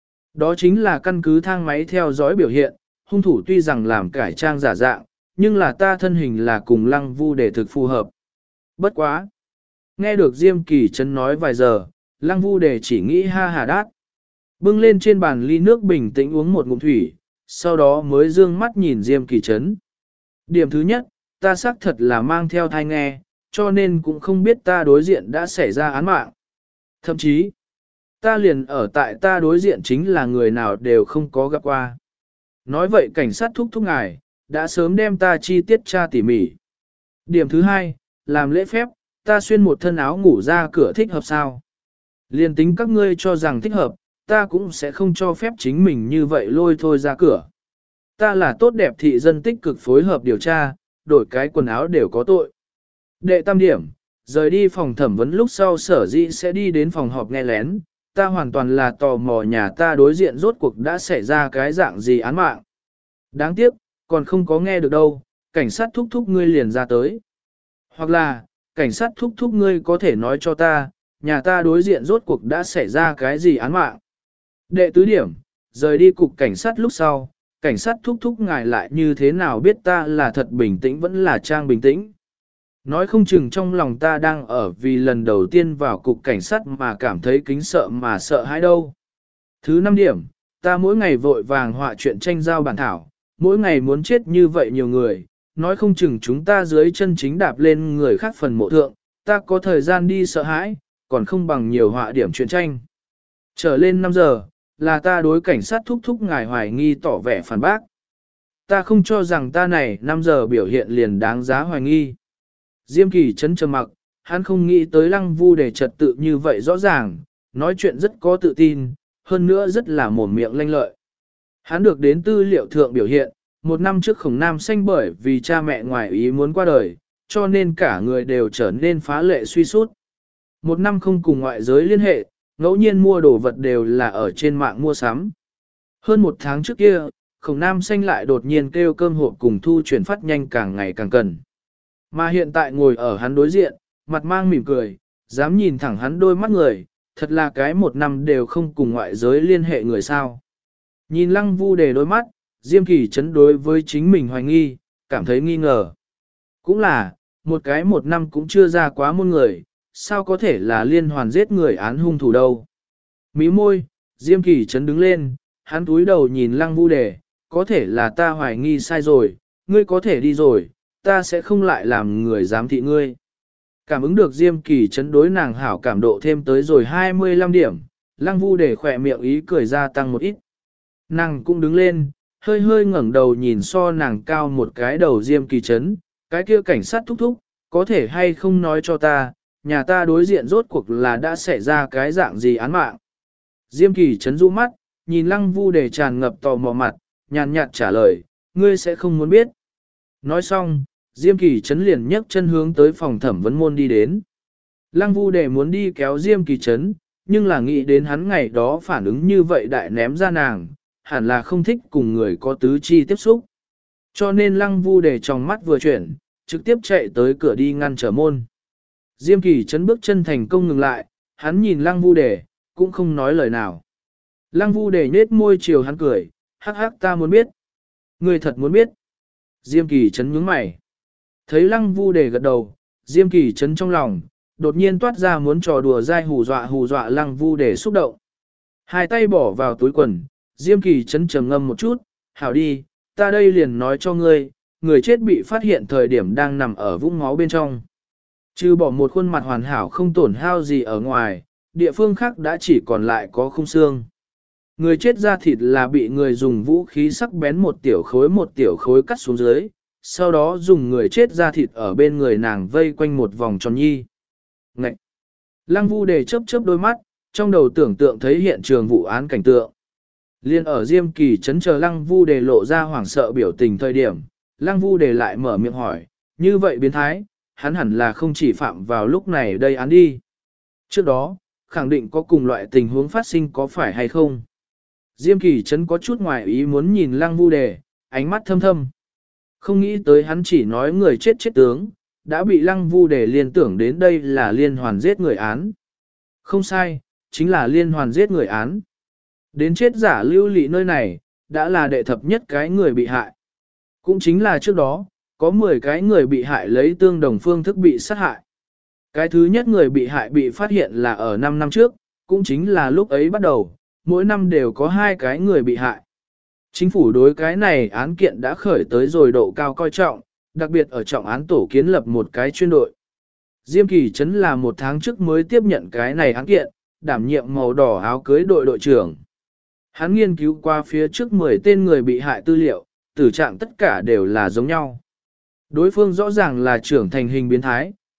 Đó chính là căn cứ thang máy theo dõi biểu hiện, hung thủ tuy rằng làm cải trang giả dạng, nhưng là ta thân hình là cùng Lăng Vu Đề thực phù hợp. Bất quá. Nghe được Diêm Kỳ Trấn nói vài giờ, Lăng Vu Đề chỉ nghĩ ha hà đát. Bưng lên trên bàn ly nước bình tĩnh uống một ngụm thủy, sau đó mới dương mắt nhìn Diêm Kỳ Trấn. Điểm thứ nhất, ta xác thật là mang theo thai nghe, cho nên cũng không biết ta đối diện đã xảy ra án mạng. Thậm chí, ta liền ở tại ta đối diện chính là người nào đều không có gặp qua. Nói vậy cảnh sát thúc thúc ngài, đã sớm đem ta chi tiết tra tỉ mỉ. Điểm thứ hai, làm lễ phép, ta xuyên một thân áo ngủ ra cửa thích hợp sao? Liên tính các ngươi cho rằng thích hợp, ta cũng sẽ không cho phép chính mình như vậy lôi thôi ra cửa. Ta là tốt đẹp thị dân tích cực phối hợp điều tra, đổi cái quần áo đều có tội. Đệ tam điểm, rời đi phòng thẩm vấn lúc sau sở dĩ sẽ đi đến phòng họp nghe lén, ta hoàn toàn là tò mò nhà ta đối diện rốt cuộc đã xảy ra cái dạng gì án mạng. Đáng tiếc, còn không có nghe được đâu, cảnh sát thúc thúc ngươi liền ra tới. Hoặc là, cảnh sát thúc thúc ngươi có thể nói cho ta, nhà ta đối diện rốt cuộc đã xảy ra cái gì án mạng. Đệ tứ điểm, rời đi cục cảnh sát lúc sau, cảnh sát thúc thúc ngài lại như thế nào biết ta là thật bình tĩnh vẫn là trang bình tĩnh. Nói không chừng trong lòng ta đang ở vì lần đầu tiên vào cục cảnh sát mà cảm thấy kính sợ mà sợ hãi đâu. Thứ năm điểm, ta mỗi ngày vội vàng họa chuyện tranh giao bản thảo, mỗi ngày muốn chết như vậy nhiều người, nói không chừng chúng ta dưới chân chính đạp lên người khác phần mộ thượng, ta có thời gian đi sợ hãi, còn không bằng nhiều họa điểm chuyện tranh. Trở lên năm giờ, là ta đối cảnh sát thúc thúc ngài hoài nghi tỏ vẻ phản bác. Ta không cho rằng ta này năm giờ biểu hiện liền đáng giá hoài nghi. Diêm Kỳ chấn trầm mặc, hắn không nghĩ tới Lăng Vu để trật tự như vậy rõ ràng, nói chuyện rất có tự tin, hơn nữa rất là mồm miệng lanh lợi. Hắn được đến tư liệu thượng biểu hiện, một năm trước Khổng Nam Xanh bởi vì cha mẹ ngoài ý muốn qua đời, cho nên cả người đều trở nên phá lệ suy sút. Một năm không cùng ngoại giới liên hệ, ngẫu nhiên mua đồ vật đều là ở trên mạng mua sắm. Hơn một tháng trước kia, Khổng Nam Xanh lại đột nhiên kêu cơm hộp cùng thu chuyển phát nhanh càng ngày càng cần. Mà hiện tại ngồi ở hắn đối diện, mặt mang mỉm cười, dám nhìn thẳng hắn đôi mắt người, thật là cái một năm đều không cùng ngoại giới liên hệ người sao. Nhìn Lăng Vu Đề đôi mắt, Diêm Kỳ chấn đối với chính mình hoài nghi, cảm thấy nghi ngờ. Cũng là, một cái một năm cũng chưa ra quá môn người, sao có thể là liên hoàn giết người án hung thủ đâu. Mí môi, Diêm Kỳ chấn đứng lên, hắn túi đầu nhìn Lăng Vu Đề, có thể là ta hoài nghi sai rồi, ngươi có thể đi rồi, ta sẽ không lại làm người giám thị ngươi. Cảm ứng được Diêm Kỳ chấn đối nàng hảo cảm độ thêm tới rồi hai mươi lăm điểm, Lăng Vu Đề khỏe miệng ý cười gia tăng một ít. Nàng cũng đứng lên, hơi hơi ngẩng đầu nhìn so nàng cao một cái đầu Diêm Kỳ chấn, cái kia cảnh sát thúc thúc, có thể hay không nói cho ta, nhà ta đối diện rốt cuộc là đã xảy ra cái dạng gì án mạng. Diêm Kỳ chấn rũ mắt, nhìn Lăng Vu Đề tràn ngập tò mò mặt, nhàn nhạt trả lời, ngươi sẽ không muốn biết. Nói xong, Diêm Kỳ chấn liền nhấc chân hướng tới phòng thẩm vấn môn đi đến. Lăng Vu Đề muốn đi kéo Diêm Kỳ chấn, nhưng là nghĩ đến hắn ngày đó phản ứng như vậy đại ném ra nàng, hẳn là không thích cùng người có tứ chi tiếp xúc. Cho nên Lăng Vu Đề trong mắt vừa chuyển, trực tiếp chạy tới cửa đi ngăn trở môn. Diêm Kỳ chấn bước chân thành công ngừng lại, hắn nhìn Lăng Vu Đề, cũng không nói lời nào. Lăng Vu Đề nhếch môi chiều hắn cười, hắc hắc ta muốn biết. Người thật muốn biết. Diêm Kỳ chấn nhướng mày. Thấy Lăng Vu Đề gật đầu, Diêm Kỳ chấn trong lòng, đột nhiên toát ra muốn trò đùa dai hù dọa hù dọa Lăng Vu Đề xúc động. Hai tay bỏ vào túi quần, Diêm Kỳ chấn trầm ngâm một chút, hảo đi, ta đây liền nói cho ngươi, người chết bị phát hiện thời điểm đang nằm ở vũng máu bên trong. Trừ bỏ một khuôn mặt hoàn hảo không tổn hao gì ở ngoài, địa phương khác đã chỉ còn lại có khung xương. Người chết da thịt là bị người dùng vũ khí sắc bén một tiểu khối một tiểu khối cắt xuống dưới, sau đó dùng người chết da thịt ở bên người nàng vây quanh một vòng tròn nhi. Ngậy! Lăng Vu Đề chớp chớp đôi mắt, trong đầu tưởng tượng thấy hiện trường vụ án cảnh tượng. Liên ở Diêm Kỳ chấn chờ Lăng Vu Đề lộ ra hoảng sợ biểu tình thời điểm, Lăng Vu Đề lại mở miệng hỏi, như vậy biến thái, hắn hẳn là không chỉ phạm vào lúc này đây án đi. Trước đó, khẳng định có cùng loại tình huống phát sinh có phải hay không. Diêm Kỳ chấn có chút ngoài ý muốn nhìn Lăng Vu Đề, ánh mắt thâm thâm. Không nghĩ tới hắn chỉ nói người chết chết tướng, đã bị Lăng Vu Đề liên tưởng đến đây là liên hoàn giết người án. Không sai, chính là liên hoàn giết người án. Đến chết giả lưu lị nơi này, đã là đệ thập nhất cái người bị hại. Cũng chính là trước đó, có mười cái người bị hại lấy tương đồng phương thức bị sát hại. Cái thứ nhất người bị hại bị phát hiện là ở năm năm trước, cũng chính là lúc ấy bắt đầu, mỗi năm đều có hai cái người bị hại. Chính phủ đối cái này án kiện đã khởi tới rồi độ cao coi trọng, đặc biệt ở trọng án tổ kiến lập một cái chuyên đội. Diêm Kỳ Trấn là một tháng trước mới tiếp nhận cái này án kiện, đảm nhiệm màu đỏ áo cưới đội đội trưởng. Hắn nghiên cứu qua phía trước mười tên người bị hại tư liệu, tử trạng tất cả đều là giống nhau. Đối phương rõ ràng là trưởng thành hình biến thái,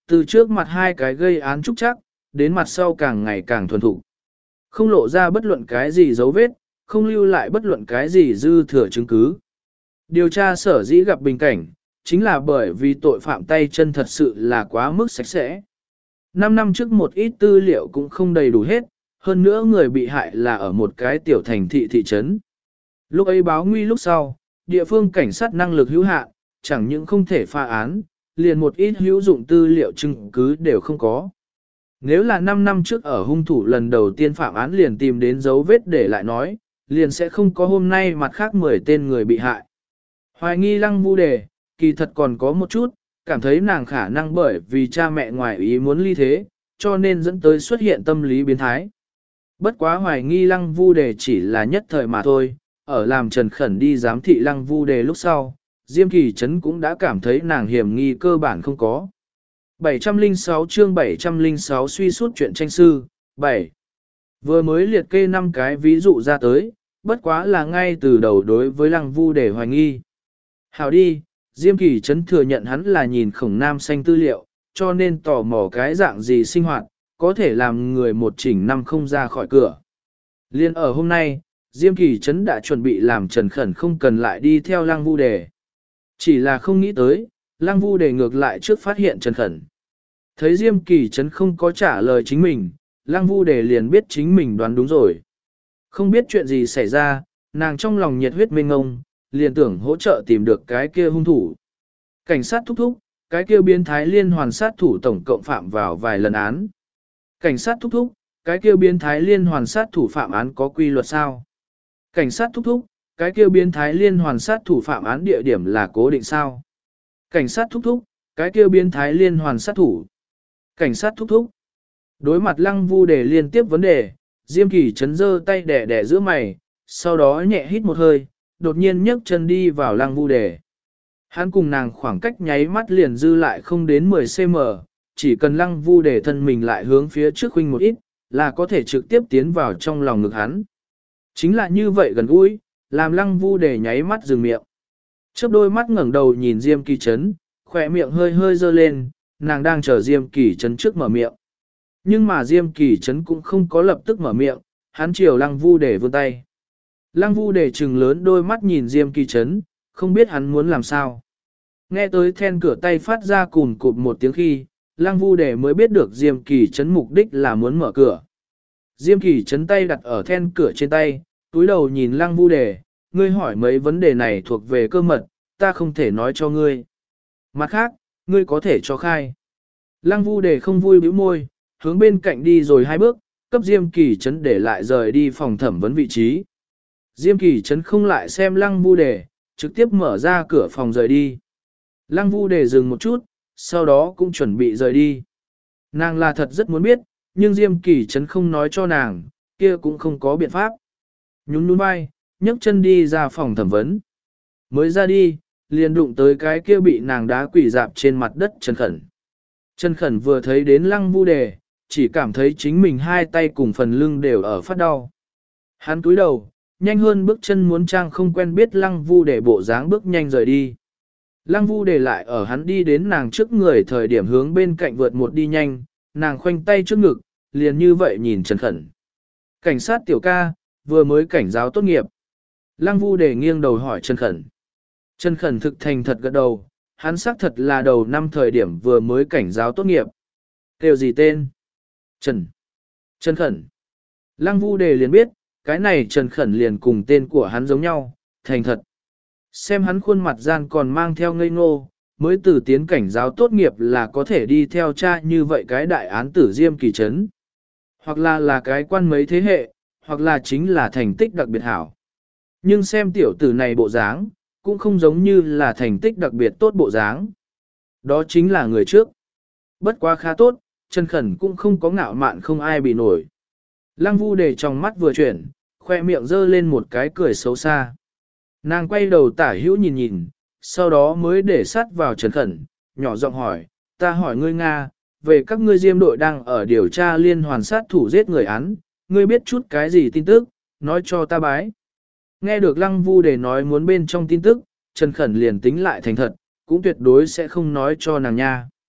từ trước mặt hai cái gây án trúc chắc, đến mặt sau càng ngày càng thuần thục. Không lộ ra bất luận cái gì dấu vết, không lưu lại bất luận cái gì dư thừa chứng cứ. Điều tra sở dĩ gặp bình cảnh, chính là bởi vì tội phạm tay chân thật sự là quá mức sạch sẽ. Năm năm trước một ít tư liệu cũng không đầy đủ hết, hơn nữa người bị hại là ở một cái tiểu thành thị thị trấn. Lúc ấy báo nguy lúc sau, địa phương cảnh sát năng lực hữu hạn, chẳng những không thể phá án, liền một ít hữu dụng tư liệu chứng cứ đều không có. Nếu là năm năm trước ở hung thủ lần đầu tiên phạm án liền tìm đến dấu vết để lại nói, liền sẽ không có hôm nay mặt khác mười tên người bị hại. Hoài nghi Lăng Vu Đề, kỳ thật còn có một chút, cảm thấy nàng khả năng bởi vì cha mẹ ngoài ý muốn ly thế, cho nên dẫn tới xuất hiện tâm lý biến thái. Bất quá hoài nghi Lăng Vu Đề chỉ là nhất thời mà thôi, ở làm Trần Khẩn đi giám thị Lăng Vu Đề lúc sau, Diêm Kỳ Trấn cũng đã cảm thấy nàng hiểm nghi cơ bản không có. bảy trăm lẻ sáu chương bảy trăm lẻ sáu suy suốt chuyện tranh sư, bảy. Vừa mới liệt kê năm cái ví dụ ra tới, bất quá là ngay từ đầu đối với Lăng Vu Đề hoài nghi. Hảo đi, Diêm Kỳ Trấn thừa nhận hắn là nhìn Khổng Nam Xanh tư liệu, cho nên tò mò cái dạng gì sinh hoạt, có thể làm người một chỉnh năm không ra khỏi cửa. Liên ở hôm nay, Diêm Kỳ Trấn đã chuẩn bị làm Trần Khẩn không cần lại đi theo Lăng Vu Đề. Chỉ là không nghĩ tới, Lăng Vu Đề ngược lại trước phát hiện Trần Khẩn. Thấy Diêm Kỳ Trấn không có trả lời chính mình, Lăng Vu Đề liền biết chính mình đoán đúng rồi. Không biết chuyện gì xảy ra, nàng trong lòng nhiệt huyết mênh ngông, liền tưởng hỗ trợ tìm được cái kia hung thủ. Cảnh sát thúc thúc, cái kia biến thái liên hoàn sát thủ tổng cộng phạm vào vài lần án. Cảnh sát thúc thúc, cái kia biến thái liên hoàn sát thủ phạm án có quy luật sao? Cảnh sát thúc thúc, cái kia biến thái liên hoàn sát thủ phạm án địa điểm là cố định sao? Cảnh sát thúc thúc, cái kia biến thái liên hoàn sát thủ. Cảnh sát thúc thúc. Đối mặt Lăng Vu Đề liên tiếp vấn đề, Diêm Kỳ Trấn giơ tay đẻ đẻ giữa mày, sau đó nhẹ hít một hơi, đột nhiên nhấc chân đi vào Lăng Vu Đề. Hắn cùng nàng khoảng cách nháy mắt liền dư lại không đến mười xăng-ti-mét, chỉ cần Lăng Vu Đề thân mình lại hướng phía trước huynh một ít, là có thể trực tiếp tiến vào trong lòng ngực hắn. Chính là như vậy gần gũi, làm Lăng Vu Đề nháy mắt dừng miệng. Chớp đôi mắt ngẩng đầu nhìn Diêm Kỳ Trấn, khỏe miệng hơi hơi dơ lên, nàng đang chờ Diêm Kỳ Trấn trước mở miệng. Nhưng mà Diêm Kỳ Trấn cũng không có lập tức mở miệng, hắn chiều Lăng Vu Đề vươn tay. Lăng Vu Đề trừng lớn đôi mắt nhìn Diêm Kỳ Trấn, không biết hắn muốn làm sao. Nghe tới then cửa tay phát ra cùn cụp một tiếng khi, Lăng Vu Đề mới biết được Diêm Kỳ Trấn mục đích là muốn mở cửa. Diêm Kỳ Trấn tay đặt ở then cửa trên tay, túi đầu nhìn Lăng Vu Đề, ngươi hỏi mấy vấn đề này thuộc về cơ mật, ta không thể nói cho ngươi. Mặt khác, ngươi có thể cho khai. Lăng Vu Đề không vui bĩu môi, hướng bên cạnh đi rồi hai bước, cấp Diêm Kỳ Trấn để lại rời đi phòng thẩm vấn vị trí. Diêm Kỳ Trấn không lại xem Lăng Vu Đề, trực tiếp mở ra cửa phòng rời đi. Lăng Vu Đề dừng một chút, sau đó cũng chuẩn bị rời đi. Nàng là thật rất muốn biết, nhưng Diêm Kỳ Trấn không nói cho nàng, kia cũng không có biện pháp. Nhún nhún vai, nhấc chân đi ra phòng thẩm vấn. Mới ra đi, liền đụng tới cái kia bị nàng đá quỷ dạp trên mặt đất Trần Khẩn. Trần Khẩn vừa thấy đến Lăng Vu Đề, chỉ cảm thấy chính mình hai tay cùng phần lưng đều ở phát đau. Hắn cúi đầu, nhanh hơn bước chân muốn trang không quen biết Lăng Vu Đề bộ dáng bước nhanh rời đi. Lăng Vu Đề lại ở hắn đi đến nàng trước người thời điểm hướng bên cạnh vượt một đi nhanh, nàng khoanh tay trước ngực, liền như vậy nhìn Trần Khẩn. Cảnh sát tiểu ca, vừa mới cảnh giáo tốt nghiệp. Lăng Vu Đề nghiêng đầu hỏi Trần Khẩn. Trần Khẩn thực thành thật gật đầu, hắn xác thật là đầu năm thời điểm vừa mới cảnh giáo tốt nghiệp. Kêu gì tên? Trần. Trần Khẩn. Lăng Vu Đề liền biết, cái này Trần Khẩn liền cùng tên của hắn giống nhau, thành thật. Xem hắn khuôn mặt gian còn mang theo ngây ngô, mới từ tiến cảnh giáo tốt nghiệp là có thể đi theo cha như vậy cái đại án tử Diêm Kỳ Trấn. Hoặc là là cái quan mấy thế hệ, hoặc là chính là thành tích đặc biệt hảo. Nhưng xem tiểu tử này bộ dáng, cũng không giống như là thành tích đặc biệt tốt bộ dáng. Đó chính là người trước. Bất quá khá tốt, Trần Khẩn cũng không có ngạo mạn không ai bị nổi. Lăng Vu Đề trong mắt vừa chuyển, khoe miệng giơ lên một cái cười xấu xa. Nàng quay đầu tả hữu nhìn nhìn, sau đó mới để sát vào Trần Khẩn, nhỏ giọng hỏi, ta hỏi ngươi Nga, về các ngươi Diêm đội đang ở điều tra liên hoàn sát thủ giết người án, ngươi biết chút cái gì tin tức, nói cho ta bái. Nghe được Lăng Vu Đề nói muốn bên trong tin tức, Trần Khẩn liền tính lại thành thật, cũng tuyệt đối sẽ không nói cho nàng nha.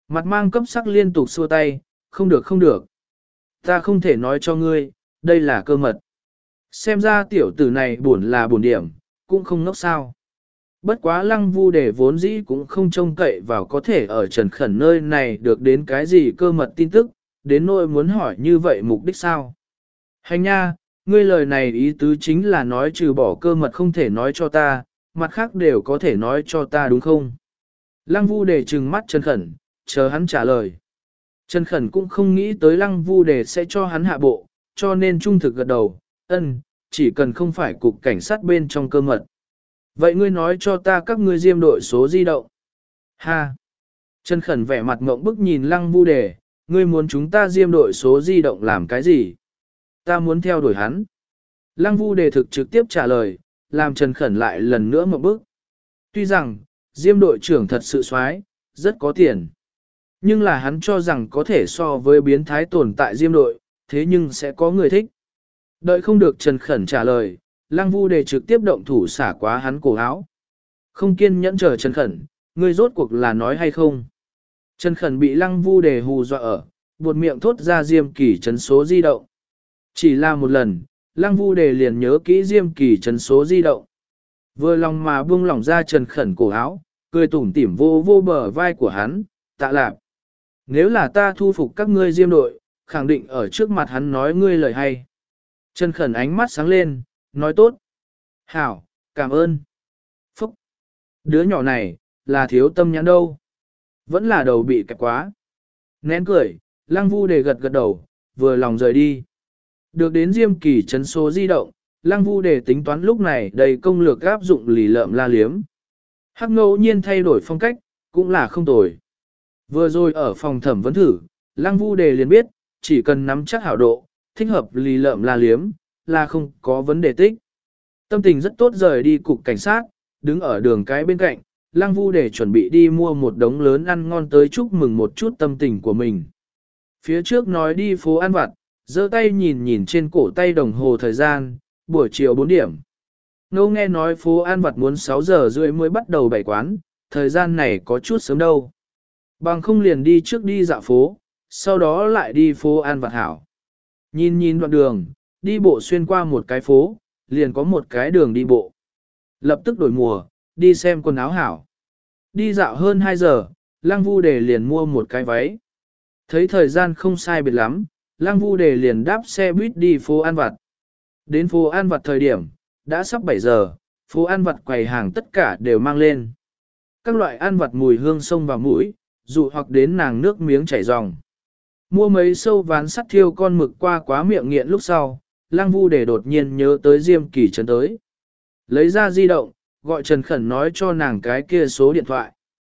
Mặt mang cấp sắc liên tục xua tay, không được không được. Ta không thể nói cho ngươi, đây là cơ mật. Xem ra tiểu tử này buồn là buồn điểm, cũng không ngốc sao. Bất quá lăng vu để vốn dĩ cũng không trông cậy vào có thể ở Trần Khẩn nơi này được đến cái gì cơ mật tin tức, đến nỗi muốn hỏi như vậy mục đích sao. Hành nha, ngươi lời này ý tứ chính là nói trừ bỏ cơ mật không thể nói cho ta, mặt khác đều có thể nói cho ta đúng không? Lăng vu để trừng mắt Trần Khẩn, chờ hắn trả lời. Trần Khẩn cũng không nghĩ tới lăng vu để sẽ cho hắn hạ bộ, cho nên trung thực gật đầu, ân, chỉ cần không phải cục cảnh sát bên trong cơ mật. Vậy ngươi nói cho ta các ngươi diêm đội số di động. Ha! Trần Khẩn vẻ mặt ngộng bức nhìn lăng vu đề, ngươi muốn chúng ta diêm đội số di động làm cái gì? Ta muốn theo đuổi hắn. Lăng vu đề thực trực tiếp trả lời, làm Trần Khẩn lại lần nữa ngộng bức. Tuy rằng, diêm đội trưởng thật sự xoái, rất có tiền. Nhưng là hắn cho rằng có thể so với biến thái tồn tại diêm đội, thế nhưng sẽ có người thích. Đợi không được Trần Khẩn trả lời, Lăng Vu Đề trực tiếp động thủ xả quá hắn cổ áo. Không kiên nhẫn chờ Trần Khẩn, ngươi rốt cuộc là nói hay không? Trần Khẩn bị Lăng Vu Đề hù dọa ở, buột miệng thốt ra Diêm Kỳ trấn số di động. Chỉ là một lần, Lăng Vu Đề liền nhớ kỹ Diêm Kỳ trấn số di động. Vừa lòng mà buông lỏng ra Trần Khẩn cổ áo, cười tủm tỉm vô vô bờ vai của hắn, tạ lạc. Nếu là ta thu phục các ngươi Diêm đội, khẳng định ở trước mặt hắn nói ngươi lời hay. Trần Khẩn ánh mắt sáng lên, nói tốt. Hảo, cảm ơn. Phúc. Đứa nhỏ này, là thiếu tâm nhãn đâu. Vẫn là đầu bị kẹp quá. Nén cười, Lăng Vu Đề gật gật đầu, vừa lòng rời đi. Được đến Diêm Kỳ trấn số di động, Lăng Vu Đề tính toán lúc này đầy công lược áp dụng lì lợm la liếm. Hắc ngẫu nhiên thay đổi phong cách, cũng là không tồi. Vừa rồi ở phòng thẩm vấn thử, Lăng Vu Đề liền biết, chỉ cần nắm chắc hảo độ, thích hợp lì lợm la liếm, là không có vấn đề tích. Tâm tình rất tốt rời đi cục cảnh sát, đứng ở đường cái bên cạnh, Lăng Vu để chuẩn bị đi mua một đống lớn ăn ngon tới chúc mừng một chút tâm tình của mình. Phía trước nói đi phố ăn vặt, giơ tay nhìn nhìn trên cổ tay đồng hồ thời gian, buổi chiều bốn điểm. Ngô nghe nói phố ăn vặt muốn sáu giờ rưỡi mới bắt đầu bày quán, thời gian này có chút sớm đâu. Bằng không liền đi trước đi dạo phố, sau đó lại đi phố ăn vặt hảo. Nhìn nhìn đoạn đường, đi bộ xuyên qua một cái phố, liền có một cái đường đi bộ. Lập tức đổi mùa, đi xem quần áo hảo. Đi dạo hơn hai giờ, Lăng Vu Đề liền mua một cái váy. Thấy thời gian không sai biệt lắm, Lăng Vu Đề liền đáp xe buýt đi phố ăn vặt. Đến phố ăn vặt thời điểm, đã sắp bảy giờ, phố ăn vặt quầy hàng tất cả đều mang lên. Các loại ăn vặt mùi hương sông vào mũi, dụ hoặc đến nàng nước miếng chảy ròng. Mua mấy sâu ván sắt thiêu con mực qua quá miệng nghiện lúc sau, Lăng Vu để đột nhiên nhớ tới Diêm Kỳ trấn tới. Lấy ra di động, gọi Trần Khẩn nói cho nàng cái kia số điện thoại.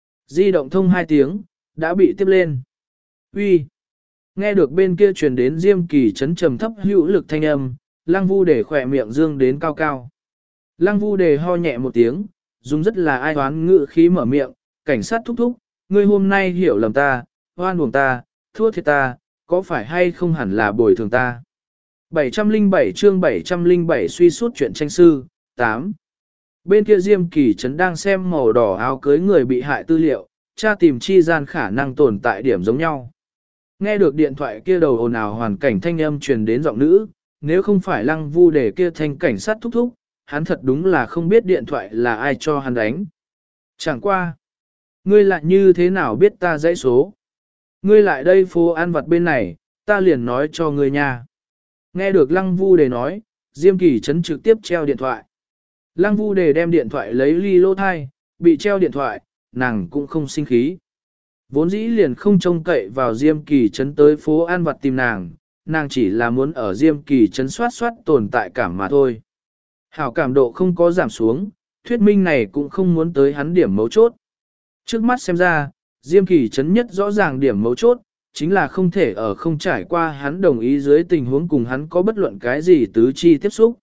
Di động thông hai tiếng, đã bị tiếp lên. Uy, nghe được bên kia truyền đến Diêm Kỳ trấn trầm thấp hữu lực thanh âm, Lăng Vu để khỏe miệng dương đến cao cao. Lăng Vu để ho nhẹ một tiếng, dùng rất là ai oán ngự khí mở miệng, cảnh sát thúc thúc, ngươi hôm nay hiểu lầm ta, oan uổng ta, thua thiệt ta, có phải hay không hẳn là bồi thường ta. bảy trăm lẻ bảy chương bảy trăm lẻ bảy suy suốt chuyện tranh sư, tám. Bên kia Diêm Kỳ trấn đang xem màu đỏ áo cưới người bị hại tư liệu, tra tìm chi gian khả năng tồn tại điểm giống nhau. Nghe được điện thoại kia đầu ồn ào hoàn cảnh thanh âm truyền đến giọng nữ, nếu không phải Lăng Vu để kia thanh cảnh sát thúc thúc, hắn thật đúng là không biết điện thoại là ai cho hắn đánh. Chẳng qua, ngươi lại như thế nào biết ta dãy số? Ngươi lại đây phố ăn vặt bên này, ta liền nói cho ngươi nha. Nghe được Lăng Vu Đề nói, Diêm Kỳ trấn trực tiếp treo điện thoại. Lăng Vu Đề đem điện thoại lấy ly lô thai, bị treo điện thoại, nàng cũng không sinh khí. Vốn dĩ liền không trông cậy vào Diêm Kỳ trấn tới phố ăn vặt tìm nàng, nàng chỉ là muốn ở Diêm Kỳ trấn soát soát tồn tại cảm mà thôi. Hảo cảm độ không có giảm xuống, thuyết minh này cũng không muốn tới hắn điểm mấu chốt. Trước mắt xem ra, Diêm Kỳ trấn nhất rõ ràng điểm mấu chốt, chính là không thể ở không trải qua hắn đồng ý dưới tình huống cùng hắn có bất luận cái gì tứ chi tiếp xúc.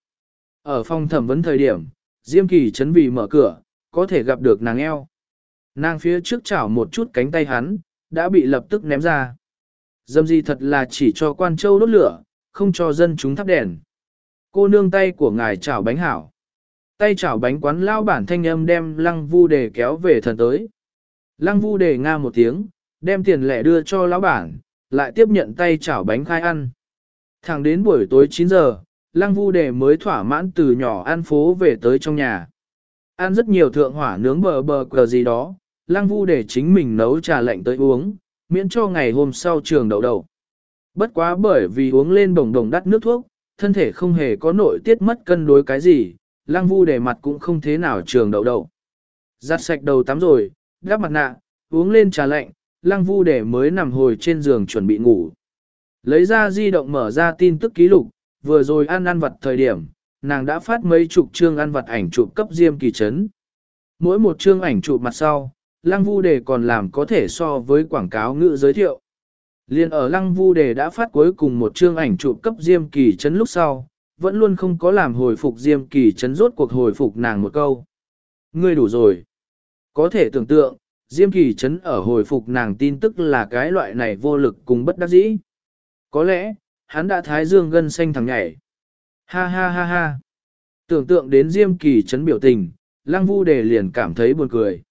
Ở phòng thẩm vấn thời điểm, Diêm Kỳ trấn vì mở cửa, có thể gặp được nàng eo. Nàng phía trước chảo một chút cánh tay hắn, đã bị lập tức ném ra. Dâm gì thật là chỉ cho quan châu đốt lửa, không cho dân chúng thắp đèn. Cô nương tay của ngài chảo bánh hảo. Tay chảo bánh quán lao bản thanh âm đem Lăng Vu Đề kéo về thần tới. Lăng Vu Đề nga một tiếng, đem tiền lẻ đưa cho lão bản, lại tiếp nhận tay chảo bánh khai ăn. Thẳng đến buổi tối chín giờ, Lăng Vu Đề mới thỏa mãn từ nhỏ ăn phố về tới trong nhà. Ăn rất nhiều thượng hỏa nướng bờ bờ cờ gì đó, Lăng Vu Đề chính mình nấu trà lạnh tới uống, miễn cho ngày hôm sau trường đậu đậu. Bất quá bởi vì uống lên bồng đồng đắt nước thuốc, thân thể không hề có nội tiết mất cân đối cái gì, Lăng Vu Đề mặt cũng không thế nào trường đậu đậu. Giặt sạch đầu tắm rồi, đắp mặt nạ, uống lên trà lạnh, Lăng Vu Đề mới nằm hồi trên giường chuẩn bị ngủ. Lấy ra di động mở ra tin tức ký lục, vừa rồi ăn ăn vặt thời điểm, nàng đã phát mấy chục chương ăn vặt ảnh chụp cấp Diêm Kỳ Trấn. Mỗi một chương ảnh chụp mặt sau, Lăng Vu Đề còn làm có thể so với quảng cáo ngữ giới thiệu. Liên ở Lăng Vu Đề đã phát cuối cùng một chương ảnh chụp cấp Diêm Kỳ Trấn lúc sau, vẫn luôn không có làm hồi phục Diêm Kỳ Trấn rốt cuộc hồi phục nàng một câu. Ngươi đủ rồi. Có thể tưởng tượng, Diêm Kỳ Trấn ở hồi phục nàng tin tức là cái loại này vô lực cùng bất đắc dĩ. Có lẽ, hắn đã thái dương gân xanh thẳng nhảy. Ha ha ha ha. Tưởng tượng đến Diêm Kỳ Trấn biểu tình, Lăng Vu Đề liền cảm thấy buồn cười.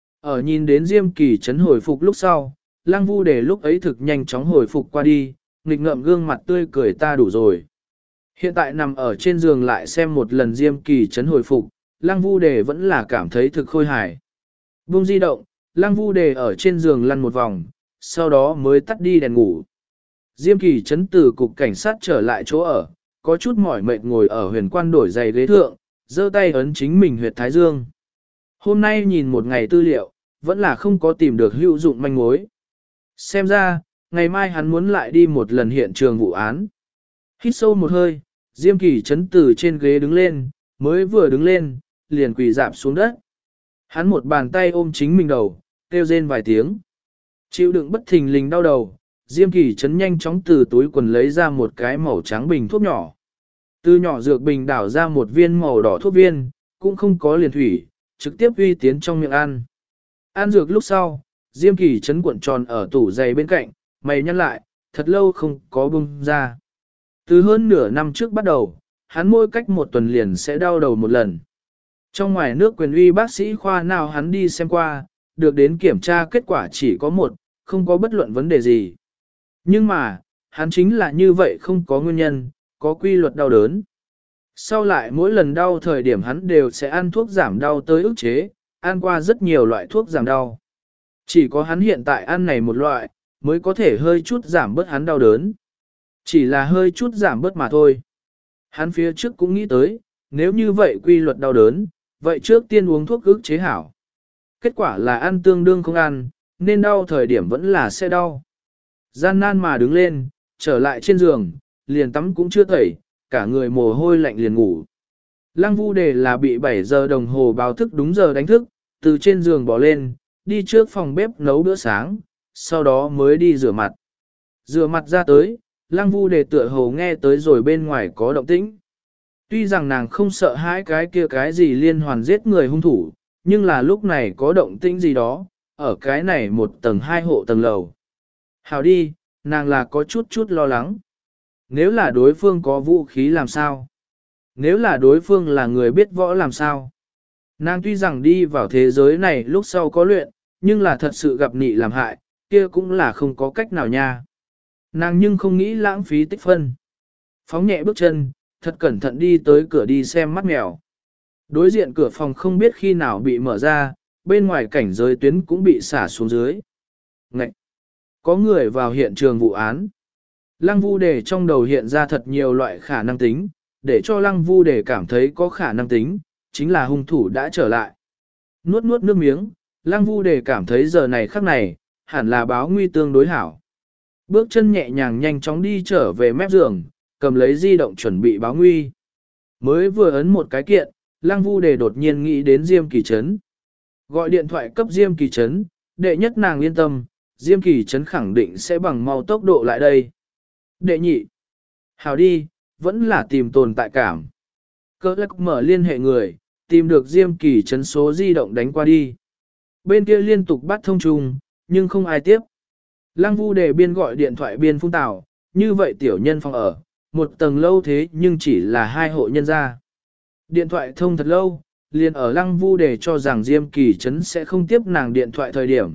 Ở nhìn đến Diêm Kỳ Trấn hồi phục lúc sau, Lăng Vu Đề lúc ấy thực nhanh chóng hồi phục qua đi, nghịch ngợm gương mặt tươi cười ta đủ rồi. Hiện tại nằm ở trên giường lại xem một lần Diêm Kỳ Trấn hồi phục, Lăng Vu Đề vẫn là cảm thấy thực khôi hài. Buông di động, Lăng Vu Đề ở trên giường lăn một vòng, sau đó mới tắt đi đèn ngủ. Diêm Kỳ Trấn từ cục cảnh sát trở lại chỗ ở, có chút mỏi mệt ngồi ở huyền quan đổi giày ghế thượng, giơ tay ấn chính mình huyệt thái dương. Hôm nay nhìn một ngày tư liệu, vẫn là không có tìm được hữu dụng manh mối. Xem ra, ngày mai hắn muốn lại đi một lần hiện trường vụ án. Hít sâu một hơi, Diêm Kỳ Trấn từ trên ghế đứng lên, mới vừa đứng lên, liền quỳ dạp xuống đất. Hắn một bàn tay ôm chính mình đầu, kêu rên vài tiếng. Chịu đựng bất thình lình đau đầu, Diêm Kỳ Trấn nhanh chóng từ túi quần lấy ra một cái màu trắng bình thuốc nhỏ. Từ nhỏ dược bình đảo ra một viên màu đỏ thuốc viên, cũng không có liền thủy, trực tiếp uy tiến trong miệng ăn. Ăn dược lúc sau, Diêm Kỳ Trấn cuộn tròn ở tủ giày bên cạnh, mày nhăn lại, thật lâu không có bung ra. Từ hơn nửa năm trước bắt đầu, hắn mỗi cách một tuần liền sẽ đau đầu một lần. Trong ngoài nước quyền uy bác sĩ khoa nào hắn đi xem qua, được đến kiểm tra kết quả chỉ có một, không có bất luận vấn đề gì. Nhưng mà, hắn chính là như vậy không có nguyên nhân, có quy luật đau đớn. Sau lại mỗi lần đau thời điểm hắn đều sẽ ăn thuốc giảm đau tới ức chế, ăn qua rất nhiều loại thuốc giảm đau. Chỉ có hắn hiện tại ăn này một loại, mới có thể hơi chút giảm bớt hắn đau đớn. Chỉ là hơi chút giảm bớt mà thôi. Hắn phía trước cũng nghĩ tới, nếu như vậy quy luật đau đớn, vậy trước tiên uống thuốc ức chế hảo. Kết quả là ăn tương đương không ăn, nên đau thời điểm vẫn là sẽ đau. Gian nan mà đứng lên, trở lại trên giường, liền tắm cũng chưa tẩy, cả người mồ hôi lạnh liền ngủ. Lăng Vu Đề là bị bảy giờ đồng hồ báo thức đúng giờ đánh thức, từ trên giường bỏ lên, đi trước phòng bếp nấu bữa sáng, sau đó mới đi rửa mặt. Rửa mặt ra tới, Lăng Vu Đề tựa hồ nghe tới rồi bên ngoài có động tĩnh. Tuy rằng nàng không sợ hãi cái kia cái gì liên hoàn giết người hung thủ, nhưng là lúc này có động tĩnh gì đó, ở cái này một tầng hai hộ tầng lầu. Hào đi, nàng là có chút chút lo lắng. Nếu là đối phương có vũ khí làm sao? Nếu là đối phương là người biết võ làm sao? Nàng tuy rằng đi vào thế giới này lúc sau có luyện, nhưng là thật sự gặp nị làm hại, kia cũng là không có cách nào nha. Nàng nhưng không nghĩ lãng phí tích phân. Phóng nhẹ bước chân, thật cẩn thận đi tới cửa đi xem mắt mèo. Đối diện cửa phòng không biết khi nào bị mở ra, bên ngoài cảnh giới tuyến cũng bị xả xuống dưới. Ngậy! Có người vào hiện trường vụ án. Lăng Vu Đề trong đầu hiện ra thật nhiều loại khả năng tính, để cho Lăng Vu Đề cảm thấy có khả năng tính, chính là hung thủ đã trở lại. Nuốt nuốt nước miếng, Lăng Vu Đề cảm thấy giờ này khắc này, hẳn là báo nguy tương đối hảo. Bước chân nhẹ nhàng nhanh chóng đi trở về mép giường, cầm lấy di động chuẩn bị báo nguy. Mới vừa ấn một cái kiện, Lăng Vu Đề đột nhiên nghĩ đến Diêm Kỳ Trấn. Gọi điện thoại cấp Diêm Kỳ Trấn, đệ nhất nàng yên tâm, Diêm Kỳ Trấn khẳng định sẽ bằng mau tốc độ lại đây. Đệ nhị, hào đi, vẫn là tìm tồn tại cảm. Cơ lắc mở liên hệ người, tìm được Diêm Kỳ Trấn số di động đánh qua đi. Bên kia liên tục bắt thông trùng, nhưng không ai tiếp. Lăng Vu Đề biên gọi điện thoại biên phun tào, như vậy tiểu nhân phòng ở, một tầng lâu thế nhưng chỉ là hai hộ nhân gia. Điện thoại thông thật lâu, liền ở Lăng Vu Đề cho rằng Diêm Kỳ Trấn sẽ không tiếp nàng điện thoại thời điểm,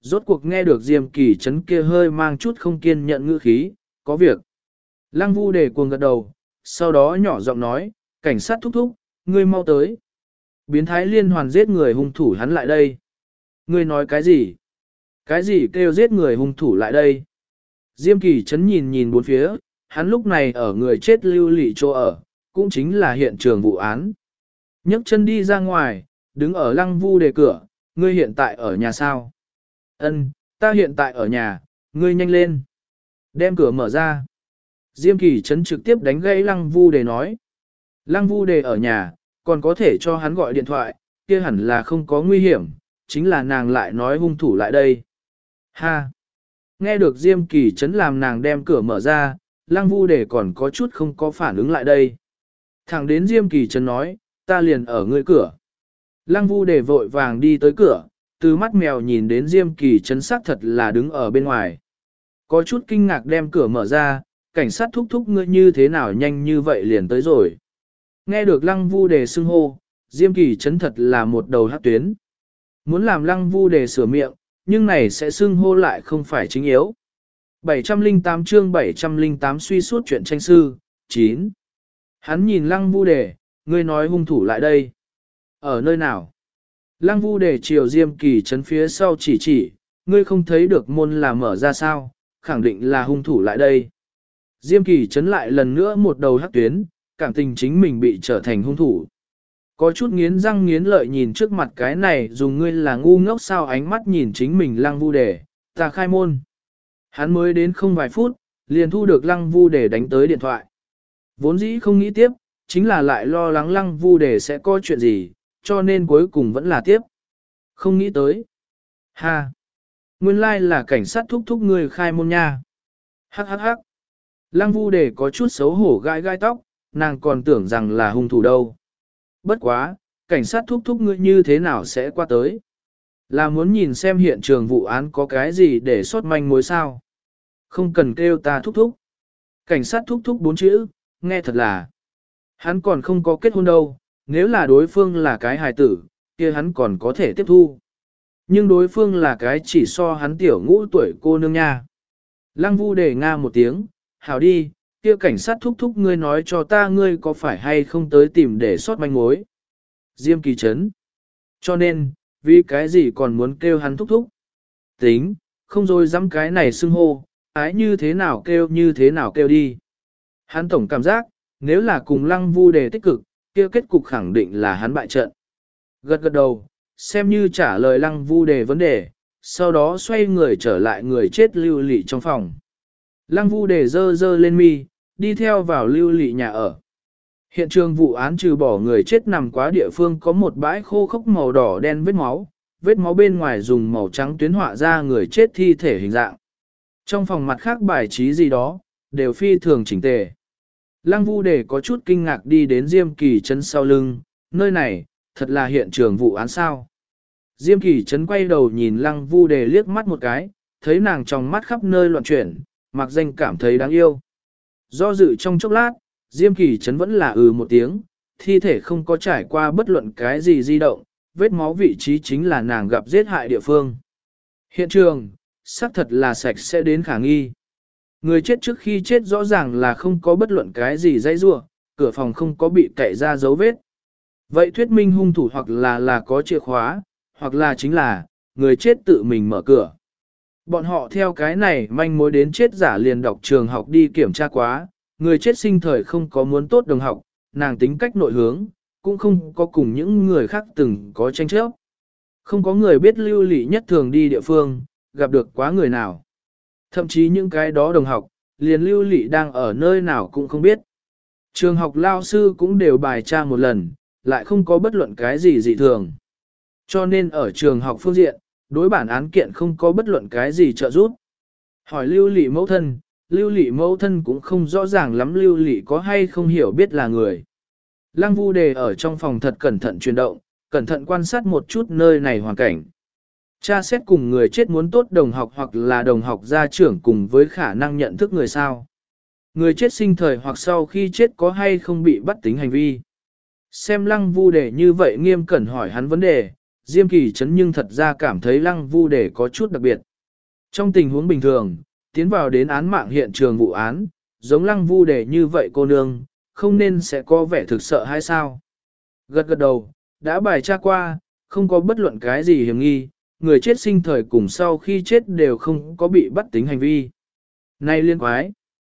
Rốt cuộc nghe được Diêm Kỳ Trấn kia hơi mang chút không kiên nhận ngữ khí, có việc. Lăng Vu Đề cuồng gật đầu, sau đó nhỏ giọng nói, cảnh sát thúc thúc, ngươi mau tới. Biến thái liên hoàn giết người hung thủ hắn lại đây. Ngươi nói cái gì? Cái gì kêu giết người hung thủ lại đây? Diêm Kỳ Trấn nhìn nhìn bốn phía, hắn lúc này ở người chết lưu lị chỗ ở, cũng chính là hiện trường vụ án. Nhấc chân đi ra ngoài, đứng ở Lăng Vu Đề cửa, ngươi hiện tại ở nhà sao? Ân, ta hiện tại ở nhà, ngươi nhanh lên. Đem cửa mở ra. Diêm Kỳ Trấn trực tiếp đánh gãy Lăng Vu Đề nói. Lăng Vu Đề ở nhà, còn có thể cho hắn gọi điện thoại, kia hẳn là không có nguy hiểm, chính là nàng lại nói hung thủ lại đây. Ha! Nghe được Diêm Kỳ Trấn làm nàng đem cửa mở ra, Lăng Vu Đề còn có chút không có phản ứng lại đây. Thẳng đến Diêm Kỳ Trấn nói, ta liền ở ngươi cửa. Lăng Vu Đề vội vàng đi tới cửa, từ mắt mèo nhìn đến Diêm Kỳ Trấn xác thật là đứng ở bên ngoài. Có chút kinh ngạc đem cửa mở ra, cảnh sát thúc thúc ngươi như thế nào nhanh như vậy liền tới rồi. Nghe được Lăng Vu Đề xưng hô, Diêm Kỳ Trấn thật là một đầu hắc tuyến. Muốn làm Lăng Vu Đề sửa miệng, nhưng này sẽ xưng hô lại không phải chính yếu. bảy trăm lẻ tám chương bảy trăm lẻ tám suy suốt chuyện tranh sư, chín. Hắn nhìn Lăng Vu Đề, ngươi nói hung thủ lại đây. Ở nơi nào? Lăng Vu Đề chiều Diêm Kỳ Trấn phía sau chỉ chỉ, ngươi không thấy được môn là mở ra sao, khẳng định là hung thủ lại đây. Diêm Kỳ Trấn lại lần nữa một đầu hắc tuyến, cảm tình chính mình bị trở thành hung thủ. Có chút nghiến răng nghiến lợi nhìn trước mặt cái này dùng ngươi là ngu ngốc sao ánh mắt nhìn chính mình Lăng Vu Đề, ta khai môn. Hắn mới đến không vài phút, liền thu được Lăng Vu Đề đánh tới điện thoại. Vốn dĩ không nghĩ tiếp, chính là lại lo lắng Lăng Vu Đề sẽ có chuyện gì, cho nên cuối cùng vẫn là tiếp. Không nghĩ tới. Ha! Nguyên lai là cảnh sát thúc thúc ngươi khai môn nha. Hắc hắc hắc. Lăng Vu Đề có chút xấu hổ gai gai tóc, nàng còn tưởng rằng là hung thủ đâu. Bất quá, cảnh sát thúc thúc ngươi như thế nào sẽ qua tới? Là muốn nhìn xem hiện trường vụ án có cái gì để sót manh mối sao? Không cần kêu ta thúc thúc. Cảnh sát thúc thúc bốn chữ, nghe thật là. Hắn còn không có kết hôn đâu, nếu là đối phương là cái hài tử, kia hắn còn có thể tiếp thu. Nhưng đối phương là cái chỉ so hắn tiểu ngũ tuổi cô nương nha. Lăng Vu Đề nga một tiếng, hảo đi, kia cảnh sát thúc thúc ngươi nói cho ta ngươi có phải hay không tới tìm để sót manh mối. Diêm Kỳ Trấn. Cho nên, vì cái gì còn muốn kêu hắn thúc thúc? Tính, không rồi dám cái này xưng hô, ái như thế nào kêu như thế nào kêu đi. Hắn tổng cảm giác, nếu là cùng Lăng Vu Đề tích cực, kia kết cục khẳng định là hắn bại trận. Gật gật đầu, xem như trả lời Lăng Vu Đề vấn đề, sau đó xoay người trở lại người chết lưu lị trong phòng. Lăng Vu Đề dơ dơ lên mi, đi theo vào lưu lị nhà ở. Hiện trường vụ án trừ bỏ người chết nằm quá địa phương có một bãi khô khốc màu đỏ đen vết máu, vết máu bên ngoài dùng màu trắng tuyến họa ra người chết thi thể hình dạng. Trong phòng mặt khác bài trí gì đó, đều phi thường chỉnh tề. Lăng Vu Đề có chút kinh ngạc đi đến Diêm Kỳ Trấn sau lưng, nơi này, thật là hiện trường vụ án sao. Diêm Kỳ Trấn quay đầu nhìn Lăng Vu Đề liếc mắt một cái, thấy nàng trong mắt khắp nơi loạn chuyển, mặc danh cảm thấy đáng yêu. Do dự trong chốc lát, Diêm Kỳ Trấn vẫn là ừ một tiếng, thi thể không có trải qua bất luận cái gì di động, vết máu vị trí chính là nàng gặp giết hại địa phương. Hiện trường, xác thật là sạch sẽ đến khả nghi. Người chết trước khi chết rõ ràng là không có bất luận cái gì dây rua, cửa phòng không có bị cậy ra dấu vết. Vậy thuyết minh hung thủ hoặc là là có chìa khóa, hoặc là chính là, người chết tự mình mở cửa. Bọn họ theo cái này manh mối đến chết giả liền đọc trường học đi kiểm tra quá, người chết sinh thời không có muốn tốt đồng học, nàng tính cách nội hướng, cũng không có cùng những người khác từng có tranh chấp. Không có người biết lưu lị nhất thường đi địa phương, gặp được quá người nào. Thậm chí những cái đó đồng học, liền lưu lị đang ở nơi nào cũng không biết. Trường học lao sư cũng đều bài tra một lần, lại không có bất luận cái gì dị thường. Cho nên ở trường học phương diện, đối bản án kiện không có bất luận cái gì trợ giúp. Hỏi lưu lị mẫu thân, lưu lị mẫu thân cũng không rõ ràng lắm lưu lị có hay không hiểu biết là người. Lăng Vu Đề ở trong phòng thật cẩn thận chuyển động, cẩn thận quan sát một chút nơi này hoàn cảnh. Cha xét cùng người chết muốn tốt đồng học hoặc là đồng học gia trưởng cùng với khả năng nhận thức người sao. Người chết sinh thời hoặc sau khi chết có hay không bị bắt tính hành vi. Xem Lăng Vu Đề như vậy nghiêm cẩn hỏi hắn vấn đề, Diêm Kỳ Trấn nhưng thật ra cảm thấy Lăng Vu Đề có chút đặc biệt. Trong tình huống bình thường, tiến vào đến án mạng hiện trường vụ án, giống Lăng Vu Đề như vậy cô nương, không nên sẽ có vẻ thực sợ hay sao? Gật gật đầu, đã bài tra qua, không có bất luận cái gì hiểm nghi, người chết sinh thời cùng sau khi chết đều không có bị bắt tính hành vi. Này liên quái!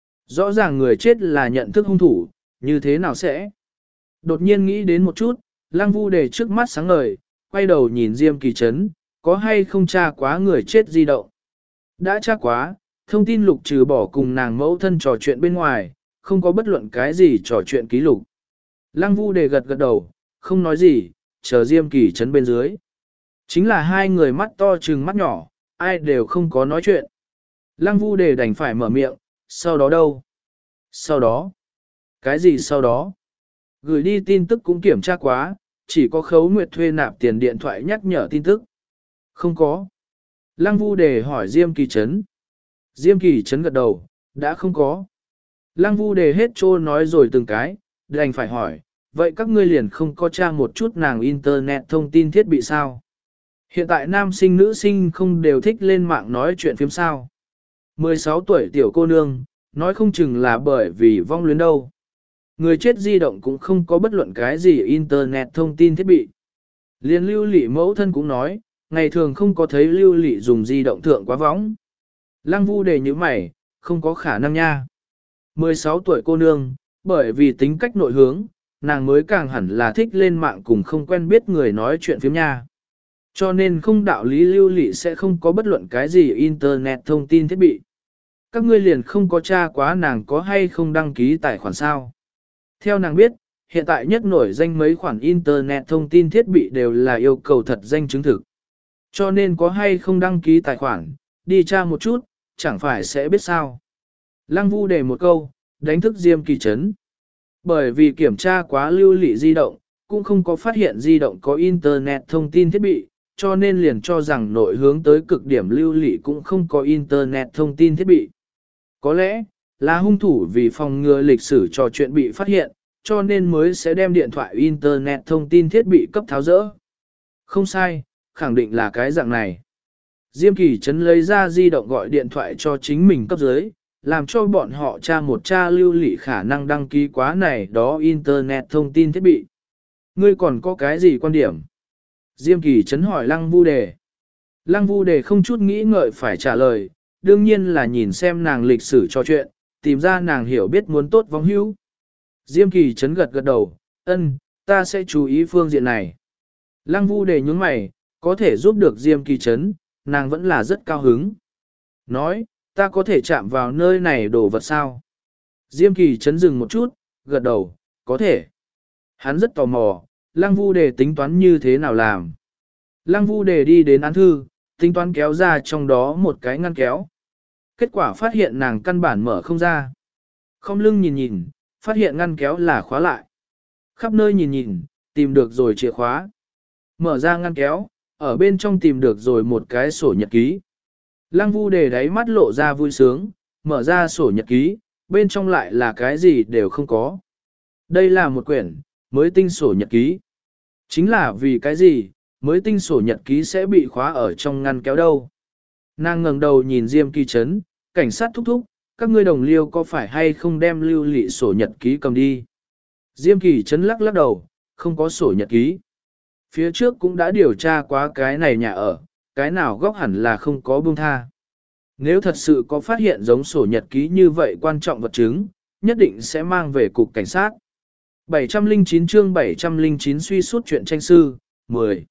Rõ ràng người chết là nhận thức hung thủ, như thế nào sẽ? Đột nhiên nghĩ đến một chút, Lăng Vu Đề trước mắt sáng ngời, quay đầu nhìn Diêm Kỳ Trấn, có hay không tra quá người chết di động? Đã tra quá, thông tin lục trừ bỏ cùng nàng mẫu thân trò chuyện bên ngoài, không có bất luận cái gì trò chuyện ký lục. Lăng Vu Đề gật gật đầu, không nói gì, chờ Diêm Kỳ Trấn bên dưới. Chính là hai người mắt to trừng mắt nhỏ, ai đều không có nói chuyện. Lăng Vu Đề đành phải mở miệng, sau đó đâu? Sau đó? Cái gì sau đó? Gửi đi tin tức cũng kiểm tra quá, chỉ có Khấu Nguyệt thuê nạp tiền điện thoại nhắc nhở tin tức. Không có. Lăng Vu Đề hỏi Diêm Kỳ Trấn. Diêm Kỳ Trấn gật đầu, đã không có. Lăng Vu Đề hết trô nói rồi từng cái, đành phải hỏi, vậy các ngươi liền không có tra một chút nàng internet thông tin thiết bị sao? Hiện tại nam sinh nữ sinh không đều thích lên mạng nói chuyện phim sao? mười sáu tuổi tiểu cô nương, nói không chừng là bởi vì vong luyến đâu. Người chết di động cũng không có bất luận cái gì internet thông tin thiết bị. Liên Lưu Lị mẫu thân cũng nói, ngày thường không có thấy Lưu Lị dùng di động thượng quá võng. Lăng Vu Đề như mày, không có khả năng nha. mười sáu tuổi cô nương, bởi vì tính cách nội hướng, nàng mới càng hẳn là thích lên mạng cùng không quen biết người nói chuyện phiếm nha. Cho nên không đạo lý Lưu Lị sẽ không có bất luận cái gì internet thông tin thiết bị. Các ngươi liền không có tra quá nàng có hay không đăng ký tài khoản sao. Theo nàng biết, hiện tại nhất nổi danh mấy khoản internet thông tin thiết bị đều là yêu cầu thật danh chứng thực. Cho nên có hay không đăng ký tài khoản, đi tra một chút, chẳng phải sẽ biết sao. Lăng Vu Đề một câu, đánh thức Diêm Kỳ Trấn. Bởi vì kiểm tra quá Lưu Lị di động, cũng không có phát hiện di động có internet thông tin thiết bị, cho nên liền cho rằng nội hướng tới cực điểm Lưu Lị cũng không có internet thông tin thiết bị. Có lẽ, là hung thủ vì phòng ngừa lịch sử trò chuyện bị phát hiện, cho nên mới sẽ đem điện thoại internet thông tin thiết bị cấp tháo rỡ. Không sai, khẳng định là cái dạng này. Diêm Kỳ Trấn lấy ra di động gọi điện thoại cho chính mình cấp dưới, làm cho bọn họ tra một tra Lưu Lị khả năng đăng ký quá này đó internet thông tin thiết bị. Ngươi còn có cái gì quan điểm? Diêm Kỳ Trấn hỏi Lăng Vu Đề. Lăng Vu Đề không chút nghĩ ngợi phải trả lời, đương nhiên là nhìn xem nàng lịch sử trò chuyện, tìm ra nàng hiểu biết muốn tốt vong hữu. Diêm Kỳ Trấn gật gật đầu, ân, ta sẽ chú ý phương diện này. Lăng Vu Đề nhướng mày, có thể giúp được Diêm Kỳ Trấn, nàng vẫn là rất cao hứng. Nói, ta có thể chạm vào nơi này đồ vật sao? Diêm Kỳ Trấn dừng một chút, gật đầu, có thể. Hắn rất tò mò, Lăng Vu Đề tính toán như thế nào làm. Lăng Vu Đề đi đến án thư, tính toán kéo ra trong đó một cái ngăn kéo. Kết quả phát hiện nàng căn bản mở không ra. Không lưng nhìn nhìn, phát hiện ngăn kéo là khóa lại. Khắp nơi nhìn nhìn, tìm được rồi chìa khóa. Mở ra ngăn kéo, ở bên trong tìm được rồi một cái sổ nhật ký. Lăng Vu Đề đáy mắt lộ ra vui sướng, mở ra sổ nhật ký, bên trong lại là cái gì đều không có. Đây là một quyển, mới tinh sổ nhật ký. Chính là vì cái gì, mới tinh sổ nhật ký sẽ bị khóa ở trong ngăn kéo đâu. Nàng ngẩng đầu nhìn Diêm Kỳ Trấn, cảnh sát thúc thúc, các ngươi đồng liêu có phải hay không đem Lưu Lị sổ nhật ký cầm đi. Diêm Kỳ Trấn lắc lắc đầu, không có sổ nhật ký. Phía trước cũng đã điều tra quá cái này nhà ở, cái nào góc hẳn là không có buông tha. Nếu thật sự có phát hiện giống sổ nhật ký như vậy quan trọng vật chứng, nhất định sẽ mang về cục cảnh sát. bảy trăm lẻ chín chương bảy trăm lẻ chín suy suốt chuyện tranh sư, mười.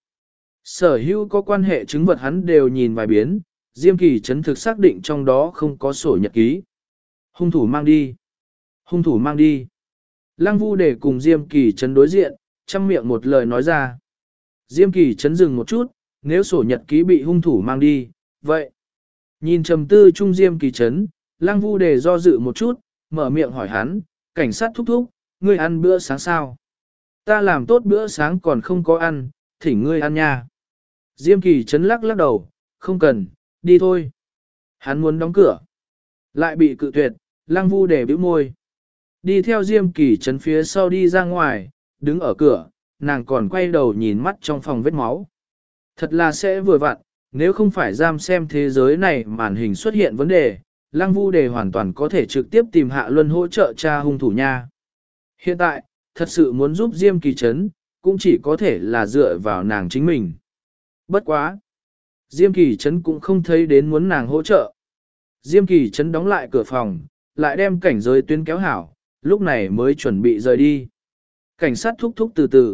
Sở hữu có quan hệ chứng vật hắn đều nhìn vài biến, Diêm Kỳ Trấn thực xác định trong đó không có sổ nhật ký. Hung thủ mang đi. Hung thủ mang đi. Lăng Vu Đề cùng Diêm Kỳ Trấn đối diện, chăm miệng một lời nói ra. Diêm Kỳ Trấn dừng một chút, nếu sổ nhật ký bị hung thủ mang đi, vậy. Nhìn trầm tư trung Diêm Kỳ Trấn, Lăng Vu Đề do dự một chút, mở miệng hỏi hắn, cảnh sát thúc thúc, ngươi ăn bữa sáng sao? Ta làm tốt bữa sáng còn không có ăn, thỉnh ngươi ăn nha. Diêm Kỳ Trấn lắc lắc đầu, không cần, đi thôi. Hắn muốn đóng cửa. Lại bị cự tuyệt, Lăng Vu Đề bĩu môi. Đi theo Diêm Kỳ Trấn phía sau đi ra ngoài, đứng ở cửa, nàng còn quay đầu nhìn mắt trong phòng vết máu. Thật là sẽ vừa vặn, nếu không phải giam xem thế giới này màn hình xuất hiện vấn đề, Lăng Vu Đề hoàn toàn có thể trực tiếp tìm Hạ Luân hỗ trợ tra hung thủ nha. Hiện tại, thật sự muốn giúp Diêm Kỳ Trấn, cũng chỉ có thể là dựa vào nàng chính mình. Bất quá. Diêm Kỳ Trấn cũng không thấy đến muốn nàng hỗ trợ. Diêm Kỳ Trấn đóng lại cửa phòng, lại đem cảnh giới tuyến kéo hảo, lúc này mới chuẩn bị rời đi. Cảnh sát thúc thúc từ từ.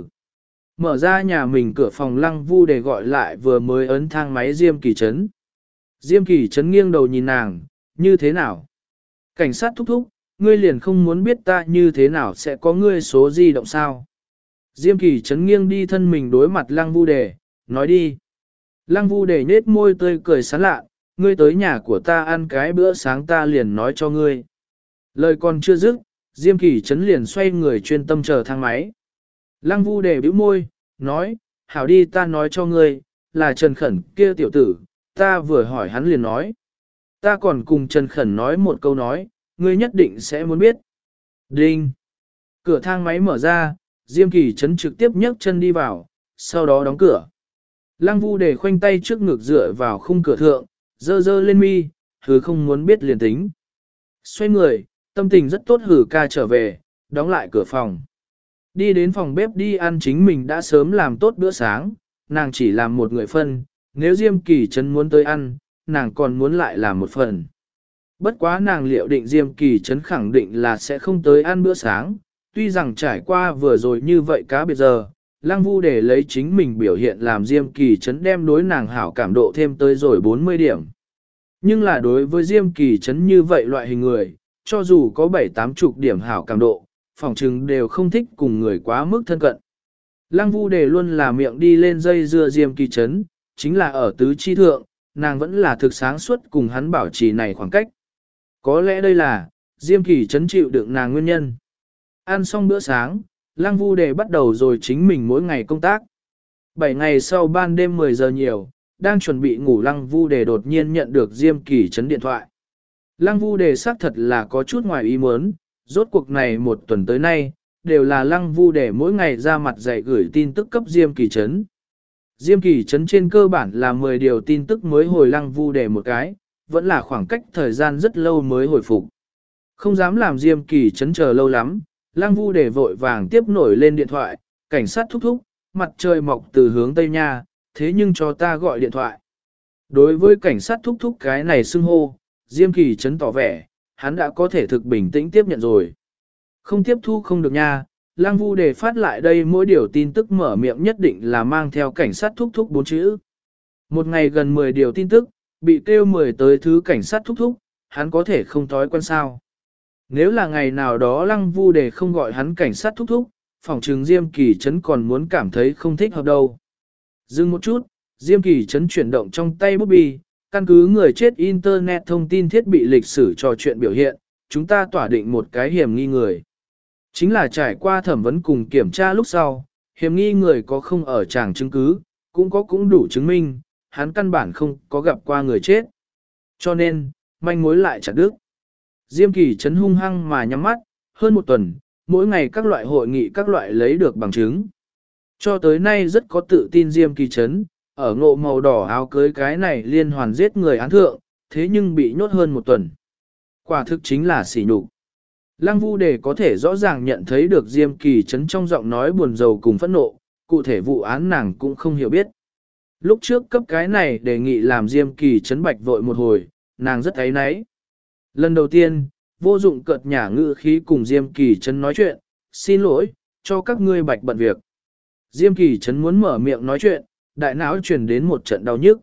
Mở ra nhà mình cửa phòng Lăng Vu để gọi lại vừa mới ấn thang máy Diêm Kỳ Trấn. Diêm Kỳ Trấn nghiêng đầu nhìn nàng, như thế nào? Cảnh sát thúc thúc, ngươi liền không muốn biết ta như thế nào sẽ có ngươi số di động sao? Diêm Kỳ Trấn nghiêng đi thân mình đối mặt Lăng Vu Đề, nói đi. Lăng Vu Đề nết môi tươi cười sán lạ, ngươi tới nhà của ta ăn cái bữa sáng ta liền nói cho ngươi. Lời còn chưa dứt, Diêm Kỳ Trấn liền xoay người chuyên tâm chờ thang máy. Lăng Vu Đề bĩu môi, nói, hảo đi ta nói cho ngươi, là Trần Khẩn kia tiểu tử, ta vừa hỏi hắn liền nói. Ta còn cùng Trần Khẩn nói một câu nói, ngươi nhất định sẽ muốn biết. Đinh! Cửa thang máy mở ra, Diêm Kỳ Trấn trực tiếp nhấc chân đi vào, sau đó đóng cửa. Lăng Vu để khoanh tay trước ngực dựa vào khung cửa thượng, dơ dơ lên mi, hừ không muốn biết liền tính. Xoay người, tâm tình rất tốt hử ca trở về, đóng lại cửa phòng. Đi đến phòng bếp đi ăn chính mình đã sớm làm tốt bữa sáng, nàng chỉ làm một người phân, nếu Diêm Kỳ Trấn muốn tới ăn, nàng còn muốn lại làm một phần. Bất quá nàng liệu định Diêm Kỳ Trấn khẳng định là sẽ không tới ăn bữa sáng, tuy rằng trải qua vừa rồi như vậy cá biệt giờ, Lăng Vu để lấy chính mình biểu hiện làm Diêm Kỳ Trấn đem đối nàng hảo cảm độ thêm tới rồi bốn mươi điểm. Nhưng là đối với Diêm Kỳ Trấn như vậy loại hình người, cho dù có bảy tám chục điểm hảo cảm độ, phỏng chừng đều không thích cùng người quá mức thân cận. Lăng Vu đề luôn là miệng đi lên dây dưa Diêm Kỳ Trấn, chính là ở tứ chi thượng, nàng vẫn là thực sáng suốt cùng hắn bảo trì này khoảng cách. Có lẽ đây là, Diêm Kỳ Trấn chịu đựng nàng nguyên nhân. Ăn xong bữa sáng, Lăng Vu đề bắt đầu rồi chính mình mỗi ngày công tác. Bảy ngày sau ban đêm mười giờ nhiều, đang chuẩn bị ngủ Lăng Vu đề đột nhiên nhận được Diêm Kỳ Trấn điện thoại. Lăng Vu đề xác thật là có chút ngoài ý muốn, rốt cuộc này một tuần tới nay, đều là Lăng Vu đề mỗi ngày ra mặt dạy gửi tin tức cấp Diêm Kỳ Trấn. Diêm Kỳ Trấn trên cơ bản là mười điều tin tức mới hồi Lăng Vu đề một cái, vẫn là khoảng cách thời gian rất lâu mới hồi phục. Không dám làm Diêm Kỳ Trấn chờ lâu lắm, Lăng Vu đề vội vàng tiếp nổi lên điện thoại, cảnh sát thúc thúc, mặt trời mọc từ hướng Tây Nha, thế nhưng cho ta gọi điện thoại. Đối với cảnh sát thúc thúc cái này xưng hô, Diêm Kỳ Trấn tỏ vẻ, hắn đã có thể thực bình tĩnh tiếp nhận rồi. Không tiếp thu không được nha, Lăng Vu đề phát lại đây mỗi điều tin tức mở miệng nhất định là mang theo cảnh sát thúc thúc bốn chữ. Một ngày gần mười điều tin tức, bị kêu mười tới thứ cảnh sát thúc thúc, hắn có thể không thói quen sao. Nếu là ngày nào đó Lăng Vu đề không gọi hắn cảnh sát thúc thúc, phòng trừng Diêm Kỳ Trấn còn muốn cảm thấy không thích hợp đâu. Dừng một chút, Diêm Kỳ Trấn chuyển động trong tay bút bi, căn cứ người chết Internet thông tin thiết bị lịch sử trò chuyện biểu hiện, chúng ta tỏa định một cái hiểm nghi người. Chính là trải qua thẩm vấn cùng kiểm tra lúc sau, hiểm nghi người có không ở tràng chứng cứ, cũng có cũng đủ chứng minh, hắn căn bản không có gặp qua người chết. Cho nên, manh mối lại chặt đứt. Diêm Kỳ Trấn hung hăng mà nhắm mắt, hơn một tuần, mỗi ngày các loại hội nghị các loại lấy được bằng chứng. Cho tới nay rất có tự tin Diêm Kỳ Trấn, ở ngộ màu đỏ áo cưới cái này liên hoàn giết người án thượng, thế nhưng bị nhốt hơn một tuần. Quả thực chính là sỉ nhục. Lăng Vu đề có thể rõ ràng nhận thấy được Diêm Kỳ Trấn trong giọng nói buồn rầu cùng phẫn nộ, cụ thể vụ án nàng cũng không hiểu biết. Lúc trước cấp cái này đề nghị làm Diêm Kỳ Trấn bạch vội một hồi, nàng rất áy náy. Lần đầu tiên, vô dụng cợt nhả ngữ khí cùng Diêm Kỳ Trấn nói chuyện, xin lỗi, cho các ngươi bạch bận việc. Diêm Kỳ Trấn muốn mở miệng nói chuyện, đại não truyền đến một trận đau nhức.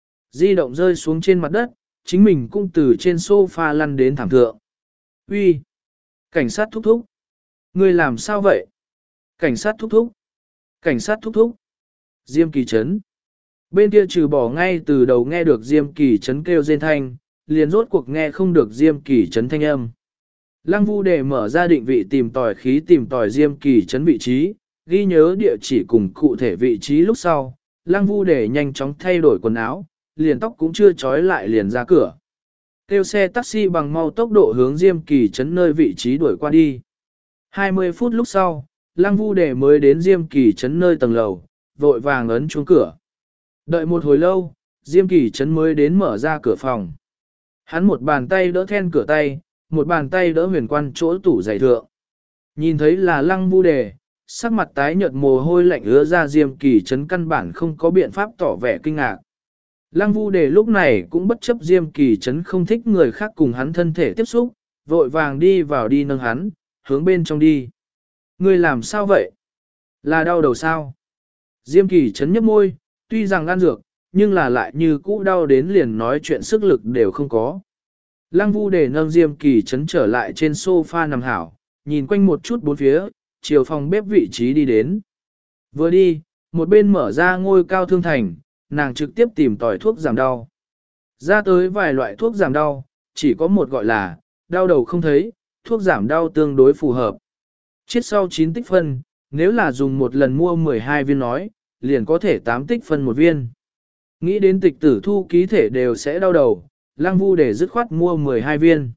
Di động rơi xuống trên mặt đất, chính mình cũng từ trên sofa lăn đến thảm thượng. Uy, cảnh sát thúc thúc. Ngươi làm sao vậy? Cảnh sát thúc thúc. Cảnh sát thúc thúc. Diêm Kỳ Trấn. Bên kia trừ bỏ ngay từ đầu nghe được Diêm Kỳ Trấn kêu rên thanh, liền rốt cuộc nghe không được Diêm Kỳ Trấn thanh âm. Lăng Vu đề mở ra định vị tìm tòi khí tìm tòi Diêm Kỳ Trấn vị trí, ghi nhớ địa chỉ cùng cụ thể vị trí lúc sau, Lăng Vu đề nhanh chóng thay đổi quần áo, liền tóc cũng chưa trói lại liền ra cửa. Kêu xe taxi bằng mau tốc độ hướng Diêm Kỳ Trấn nơi vị trí đuổi qua đi. hai mươi phút lúc sau, Lăng Vu đề mới đến Diêm Kỳ Trấn nơi tầng lầu, vội vàng ấn chuông cửa. Đợi một hồi lâu, Diêm Kỳ Trấn mới đến mở ra cửa phòng. Hắn một bàn tay đỡ then cửa tay, một bàn tay đỡ huyền quan chỗ tủ giày thượng. Nhìn thấy là Lăng Vu Đề, sắc mặt tái nhợt mồ hôi lạnh ứa ra, Diêm Kỳ Trấn căn bản không có biện pháp tỏ vẻ kinh ngạc. Lăng Vu Đề lúc này cũng bất chấp Diêm Kỳ Trấn không thích người khác cùng hắn thân thể tiếp xúc, vội vàng đi vào đi nâng hắn, hướng bên trong đi. Ngươi làm sao vậy? Là đau đầu sao? Diêm Kỳ Trấn nhấp môi, tuy rằng ăn dược, nhưng là lại như cũ đau đến liền nói chuyện sức lực đều không có. Lăng Vu Đề nâng Diêm Kỳ Trấn trở lại trên sofa nằm hảo, nhìn quanh một chút bốn phía, chiều phòng bếp vị trí đi đến. Vừa đi, một bên mở ra ngôi cao thương thành, nàng trực tiếp tìm tỏi thuốc giảm đau. Ra tới vài loại thuốc giảm đau, chỉ có một gọi là, đau đầu không thấy, thuốc giảm đau tương đối phù hợp. Chiết sau chín tích phân, nếu là dùng một lần mua mười hai viên nói, liền có thể tám tích phân một viên. Nghĩ đến tịch tử thu ký thể đều sẽ đau đầu, Lăng Vu để dứt khoát mua mười hai viên.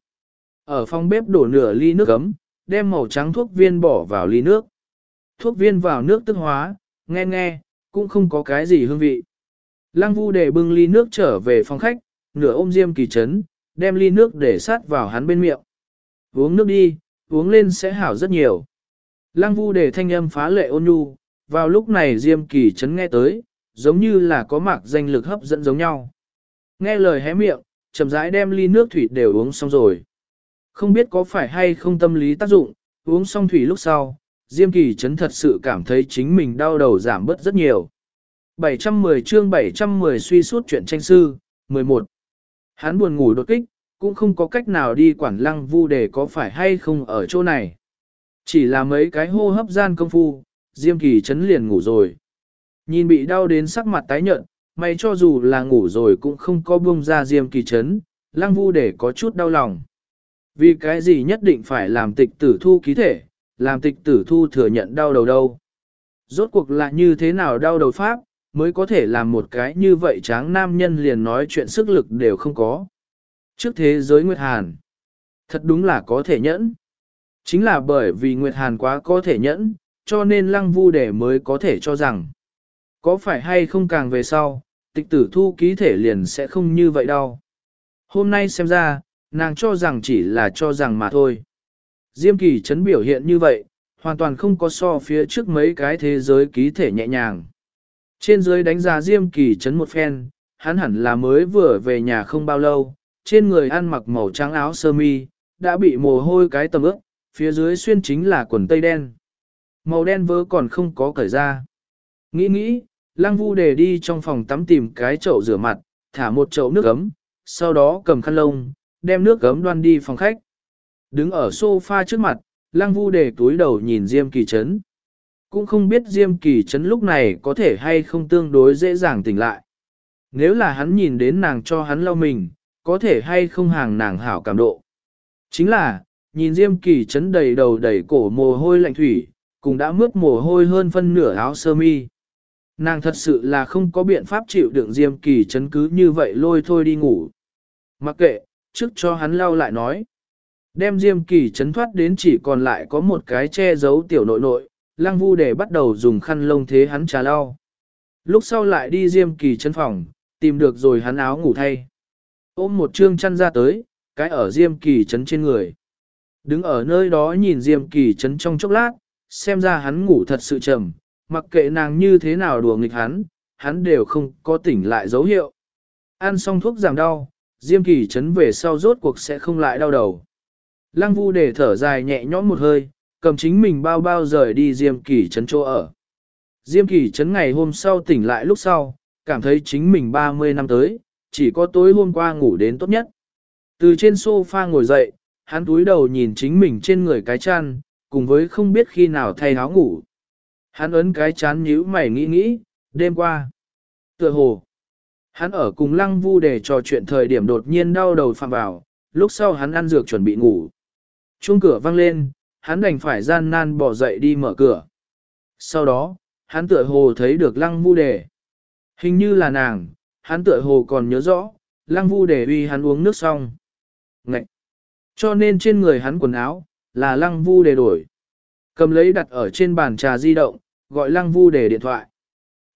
Ở phòng bếp đổ nửa ly nước ấm, đem màu trắng thuốc viên bỏ vào ly nước. Thuốc viên vào nước tức hóa, nghe nghe, cũng không có cái gì hương vị. Lăng Vu để bưng ly nước trở về phòng khách, nửa ôm Diêm Kỳ Trấn, đem ly nước để sát vào hắn bên miệng. Uống nước đi, uống lên sẽ hảo rất nhiều. Lăng Vu để thanh âm phá lệ ôn nhu, vào lúc này Diêm Kỳ Trấn nghe tới, giống như là có mạc danh lực hấp dẫn giống nhau. Nghe lời hé miệng, chậm rãi đem ly nước thủy đều uống xong rồi. Không biết có phải hay không tâm lý tác dụng, uống xong thủy lúc sau, Diêm Kỳ Trấn thật sự cảm thấy chính mình đau đầu giảm bớt rất nhiều. bảy trăm mười chương bảy trăm mười suy suốt chuyện tranh sư, mười một. Hắn buồn ngủ đột kích, cũng không có cách nào đi quản Lăng Vu để có phải hay không ở chỗ này. Chỉ là mấy cái hô hấp gian công phu, Diêm Kỳ Trấn liền ngủ rồi. Nhìn bị đau đến sắc mặt tái nhợt, may cho dù là ngủ rồi cũng không có buông ra Diêm Kỳ Trấn, Lăng Vu để có chút đau lòng. Vì cái gì nhất định phải làm tịch tử thu ký thể, làm tịch tử thu thừa nhận đau đầu đâu. Rốt cuộc là như thế nào đau đầu pháp, mới có thể làm một cái như vậy tráng nam nhân liền nói chuyện sức lực đều không có. Trước thế giới Nguyệt Hàn, thật đúng là có thể nhẫn. Chính là bởi vì Nguyệt Hàn quá có thể nhẫn, cho nên Lăng Vu để mới có thể cho rằng, có phải hay không càng về sau, tịch tử thu ký thể liền sẽ không như vậy đâu. Hôm nay xem ra, nàng cho rằng chỉ là cho rằng mà thôi. Diêm Kỳ Trấn biểu hiện như vậy, hoàn toàn không có so phía trước mấy cái thế giới ký thể nhẹ nhàng. Trên dưới đánh giá Diêm Kỳ Trấn một phen, hắn hẳn là mới vừa về nhà không bao lâu, trên người ăn mặc màu trắng áo sơ mi, đã bị mồ hôi cái tầm ướt, phía dưới xuyên chính là quần tây đen. Màu đen vớ còn không có cởi ra. Nghĩ nghĩ, Lăng Vu để đi trong phòng tắm tìm cái chậu rửa mặt, thả một chậu nước ấm, sau đó cầm khăn lông, đem nước ấm đoan đi phòng khách. Đứng ở sofa trước mặt, Lăng Vu để túi đầu nhìn Diêm Kỳ Trấn. Cũng không biết Diêm Kỳ Trấn lúc này có thể hay không tương đối dễ dàng tỉnh lại. Nếu là hắn nhìn đến nàng cho hắn lau mình, có thể hay không hàng nàng hảo cảm độ. Chính là, nhìn Diêm Kỳ Trấn đầy đầu đầy cổ mồ hôi lạnh thủy, cũng đã mướt mồ hôi hơn phân nửa áo sơ mi. Nàng thật sự là không có biện pháp chịu đựng Diêm Kỳ Trấn cứ như vậy lôi thôi đi ngủ. Mặc kệ, trước cho hắn lau lại nói. Đem Diêm Kỳ Trấn thoát đến chỉ còn lại có một cái che giấu tiểu nội nội, Lăng Vu để bắt đầu dùng khăn lông thế hắn trà lau. Lúc sau lại đi Diêm Kỳ Trấn phòng, tìm được rồi hắn áo ngủ thay. Ôm một chương chăn ra tới, cái ở Diêm Kỳ Trấn trên người. Đứng ở nơi đó nhìn Diêm Kỳ Trấn trong chốc lát, xem ra hắn ngủ thật sự trầm, mặc kệ nàng như thế nào đùa nghịch hắn, hắn đều không có tỉnh lại dấu hiệu. Ăn xong thuốc giảm đau, Diêm Kỳ Trấn về sau rốt cuộc sẽ không lại đau đầu. Lăng Vu để thở dài nhẹ nhõm một hơi, cầm chính mình bao bao rời đi Diêm Kỳ Trấn chỗ ở. Diêm Kỳ Trấn ngày hôm sau tỉnh lại lúc sau, cảm thấy chính mình ba mươi năm tới, chỉ có tối hôm qua ngủ đến tốt nhất. Từ trên sofa ngồi dậy, hắn túi đầu nhìn chính mình trên người cái chăn, cùng với không biết khi nào thay áo ngủ. Hắn ấn cái chán nhíu mày nghĩ nghĩ, đêm qua. Tựa hồ. Hắn ở cùng Lăng Vu để trò chuyện thời điểm đột nhiên đau đầu phạm vào, lúc sau hắn ăn dược chuẩn bị ngủ. Chuông cửa vang lên, hắn đành phải gian nan bỏ dậy đi mở cửa. Sau đó, hắn tựa hồ thấy được Lăng Vu Đề. Hình như là nàng, hắn tựa hồ còn nhớ rõ, Lăng Vu Đề uy hắn uống nước xong. Ngậy! Cho nên trên người hắn quần áo, là Lăng Vu Đề đổi. Cầm lấy đặt ở trên bàn trà di động, gọi Lăng Vu Đề điện thoại.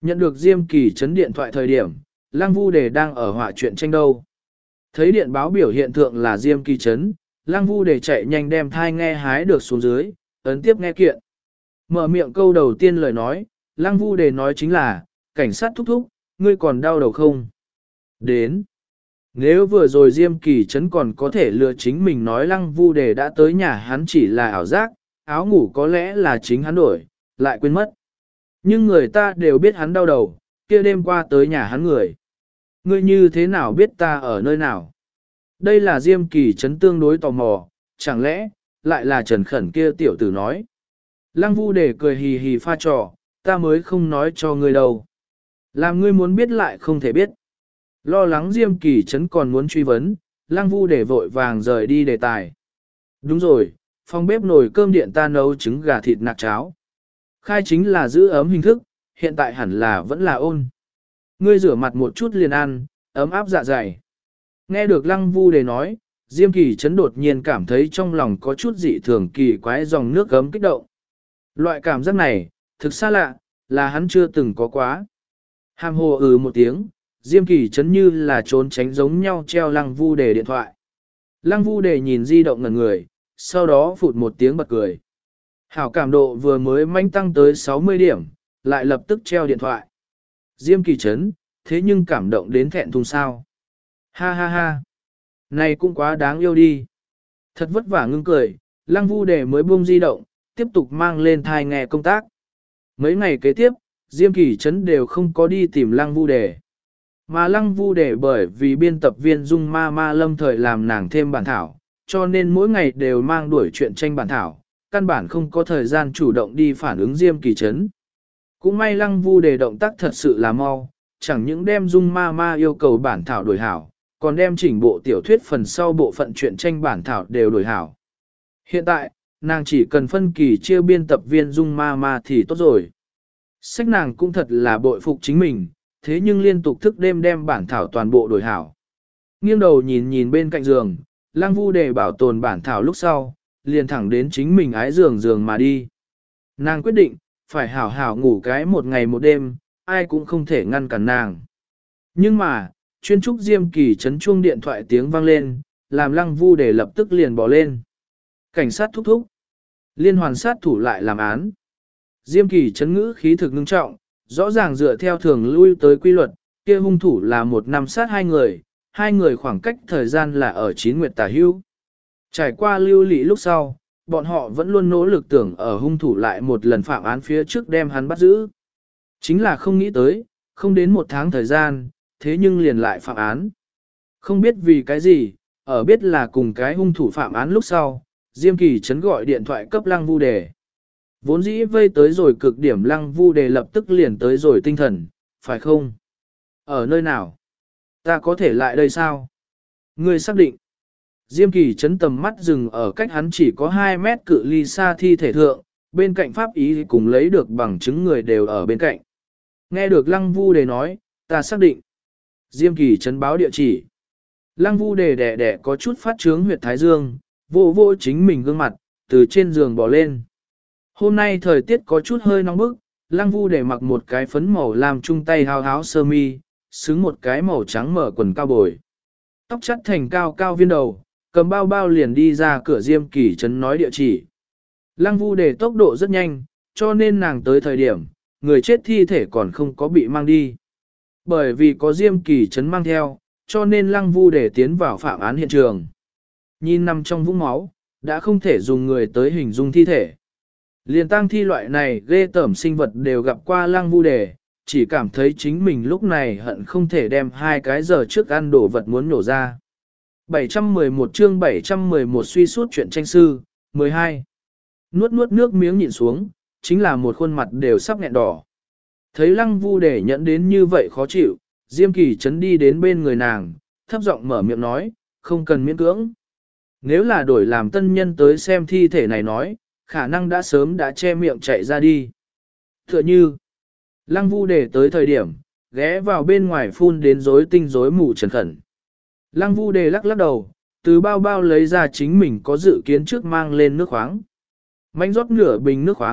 Nhận được Diêm Kỳ Trấn điện thoại thời điểm, Lăng Vu Đề đang ở họa chuyện tranh đâu. Thấy điện báo biểu hiện thượng là Diêm Kỳ Trấn, Lăng Vu Đề chạy nhanh đem thai nghe hái được xuống dưới, ấn tiếp nghe kiện. Mở miệng câu đầu tiên lời nói, Lăng Vu Đề nói chính là, cảnh sát thúc thúc, ngươi còn đau đầu không? Đến. Nếu vừa rồi Diêm Kỳ Trấn còn có thể lừa chính mình nói Lăng Vu Đề đã tới nhà hắn chỉ là ảo giác, áo ngủ có lẽ là chính hắn đổi, lại quên mất. Nhưng người ta đều biết hắn đau đầu, kia đêm qua tới nhà hắn người. Ngươi như thế nào biết ta ở nơi nào? Đây là Diêm Kỳ Trấn tương đối tò mò, chẳng lẽ, lại là Trần Khẩn kia tiểu tử nói. Lăng Vu Đề cười hì hì pha trò, ta mới không nói cho ngươi đâu. Làm ngươi muốn biết lại không thể biết. Lo lắng Diêm Kỳ Trấn còn muốn truy vấn, Lăng Vu Đề vội vàng rời đi đề tài. Đúng rồi, phòng bếp nồi cơm điện ta nấu trứng gà thịt nạc cháo. Khai chính là giữ ấm hình thức, hiện tại hẳn là vẫn là ôn. Ngươi rửa mặt một chút liền ăn, ấm áp dạ dày. Nghe được Lăng Vu Đề nói, Diêm Kỳ Trấn đột nhiên cảm thấy trong lòng có chút dị thường kỳ quái dòng nước gấm kích động. Loại cảm giác này, thực xa lạ, là hắn chưa từng có quá. Hàm hồ ừ một tiếng, Diêm Kỳ Trấn như là trốn tránh giống nhau treo Lăng Vu Đề điện thoại. Lăng Vu Đề nhìn di động ngẩn người, sau đó phụt một tiếng bật cười. Hảo cảm độ vừa mới manh tăng tới sáu mươi điểm, lại lập tức treo điện thoại. Diêm Kỳ Trấn, thế nhưng cảm động đến thẹn thùng sao. Ha ha ha, này cũng quá đáng yêu đi. Thật vất vả ngưng cười, Lăng Vu Đề mới buông di động, tiếp tục mang lên thai nghe công tác. Mấy ngày kế tiếp, Diêm Kỳ Trấn đều không có đi tìm Lăng Vu Đề. Mà Lăng Vu Đề bởi vì biên tập viên Dung Ma Ma lâm thời làm nàng thêm bản thảo, cho nên mỗi ngày đều mang đuổi chuyện tranh bản thảo, căn bản không có thời gian chủ động đi phản ứng Diêm Kỳ Trấn. Cũng may Lăng Vu Đề động tác thật sự là mau, chẳng những đem Dung Ma Ma yêu cầu bản thảo đổi hảo, còn đem chỉnh bộ tiểu thuyết phần sau bộ phận truyện tranh bản thảo đều đổi hảo. Hiện tại, nàng chỉ cần phân kỳ chia biên tập viên Dung Ma Ma thì tốt rồi. Sách nàng cũng thật là bội phục chính mình, thế nhưng liên tục thức đêm đem bản thảo toàn bộ đổi hảo. Nghiêng đầu nhìn nhìn bên cạnh giường, Lăng Vu Đề bảo tồn bản thảo lúc sau, liền thẳng đến chính mình ái giường giường mà đi. Nàng quyết định, phải hảo hảo ngủ cái một ngày một đêm, ai cũng không thể ngăn cản nàng. Nhưng mà, chuyên trúc Diêm Kỳ Trấn chuông điện thoại tiếng vang lên, làm Lăng Vu Đề lập tức liền bỏ lên. Cảnh sát thúc thúc. Liên hoàn sát thủ lại làm án. Diêm Kỳ Trấn ngữ khí thực ngưng trọng, rõ ràng dựa theo thường lui tới quy luật, kia hung thủ là một năm sát hai người, hai người khoảng cách thời gian là ở chín nguyệt tả hưu. Trải qua lưu lị lúc sau, bọn họ vẫn luôn nỗ lực tưởng ở hung thủ lại một lần phạm án phía trước đem hắn bắt giữ. Chính là không nghĩ tới, không đến một tháng thời gian, thế nhưng liền lại phạm án. Không biết vì cái gì, ở biết là cùng cái hung thủ phạm án lúc sau, Diêm Kỳ Trấn gọi điện thoại cấp Lăng Vu Đề. Vốn dĩ vây tới rồi cực điểm Lăng Vu Đề lập tức liền tới rồi tinh thần, phải không? Ở nơi nào? Ta có thể lại đây sao? Ngươi xác định. Diêm Kỳ Trấn tầm mắt dừng ở cách hắn chỉ có hai mét cự ly xa thi thể thượng, bên cạnh pháp ý cùng lấy được bằng chứng người đều ở bên cạnh. Nghe được Lăng Vu Đề nói, ta xác định. Diêm Kỳ Trấn báo địa chỉ. Lăng Vu Đề đẻ đẻ có chút phát trướng huyệt thái dương, vô vô chính mình gương mặt, từ trên giường bỏ lên. Hôm nay thời tiết có chút hơi nóng bức, Lăng Vu Đề mặc một cái phấn màu làm chung tay háo háo sơ mi, xứng một cái màu trắng mở quần cao bồi. Tóc chắt thành cao cao viên đầu, cầm bao bao liền đi ra cửa Diêm Kỳ Trấn nói địa chỉ. Lăng Vu Đề tốc độ rất nhanh, cho nên nàng tới thời điểm, người chết thi thể còn không có bị mang đi. Bởi vì có Diêm Kỳ Trấn mang theo, cho nên Lăng Vu Đề tiến vào phạm án hiện trường. Nhìn nằm trong vũng máu, đã không thể dùng người tới hình dung thi thể. Liền tang thi loại này ghê tởm sinh vật đều gặp qua Lăng Vu Đề, chỉ cảm thấy chính mình lúc này hận không thể đem hai cái giờ trước ăn đổ vật muốn nổ ra. bảy trăm mười một chương bảy trăm mười một suy suốt chuyện tranh sư, mười hai. Nuốt nuốt nước miếng nhìn xuống, chính là một khuôn mặt đều sắp nghẹn đỏ. Thấy Lăng Vu Đề nhẫn đến như vậy khó chịu, Diêm Kỳ Trấn đi đến bên người nàng, thấp giọng mở miệng nói, không cần miễn cưỡng. Nếu là đổi làm tân nhân tới xem thi thể này nói, khả năng đã sớm đã che miệng chạy ra đi. Tựa như, Lăng Vu Đề tới thời điểm, ghé vào bên ngoài phun đến rối tinh rối mù Trần Khẩn. Lăng Vu Đề lắc lắc đầu, từ bao bao lấy ra chính mình có dự kiến trước mang lên nước khoáng. Mánh rót nửa bình nước khoáng,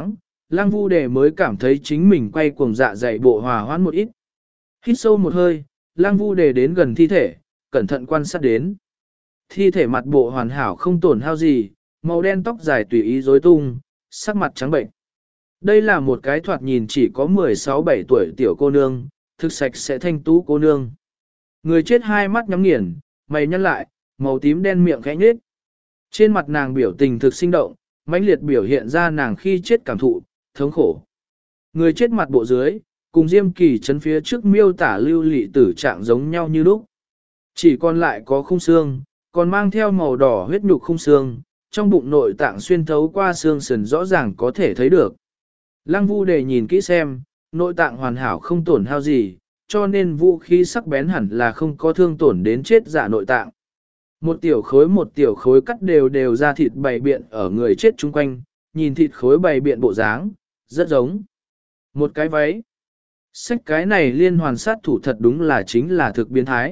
Lăng Vu Đề mới cảm thấy chính mình quay cuồng dạ dày bộ hòa hoãn một ít. Hít sâu một hơi, Lăng Vu Đề đến gần thi thể, cẩn thận quan sát đến. Thi thể mặt bộ hoàn hảo không tổn hao gì, màu đen tóc dài tùy ý rối tung, sắc mặt trắng bệnh. Đây là một cái thoạt nhìn chỉ có mười sáu bảy tuổi tiểu cô nương, thực sạch sẽ thanh tú cô nương. Người chết hai mắt nhắm nghiền, mày nhăn lại, màu tím đen miệng khẽ nhếch. Trên mặt nàng biểu tình thực sinh động, mãnh liệt biểu hiện ra nàng khi chết cảm thụ, thống khổ. Người chết mặt bộ dưới, cùng Diêm Kỳ Trấn phía trước miêu tả lưu lị tử trạng giống nhau như lúc. Chỉ còn lại có khung xương, còn mang theo màu đỏ huyết nhục khung xương, trong bụng nội tạng xuyên thấu qua xương sườn rõ ràng có thể thấy được. Lăng Vu Đề nhìn kỹ xem, nội tạng hoàn hảo không tổn hao gì, cho nên vũ khí sắc bén hẳn là không có thương tổn đến chết dạ nội tạng. Một tiểu khối một tiểu khối cắt đều đều ra thịt bày biện ở người chết chung quanh, nhìn thịt khối bày biện bộ dáng, rất giống. Một cái váy. Sách cái này liên hoàn sát thủ thật đúng là chính là thực biến thái.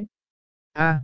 A,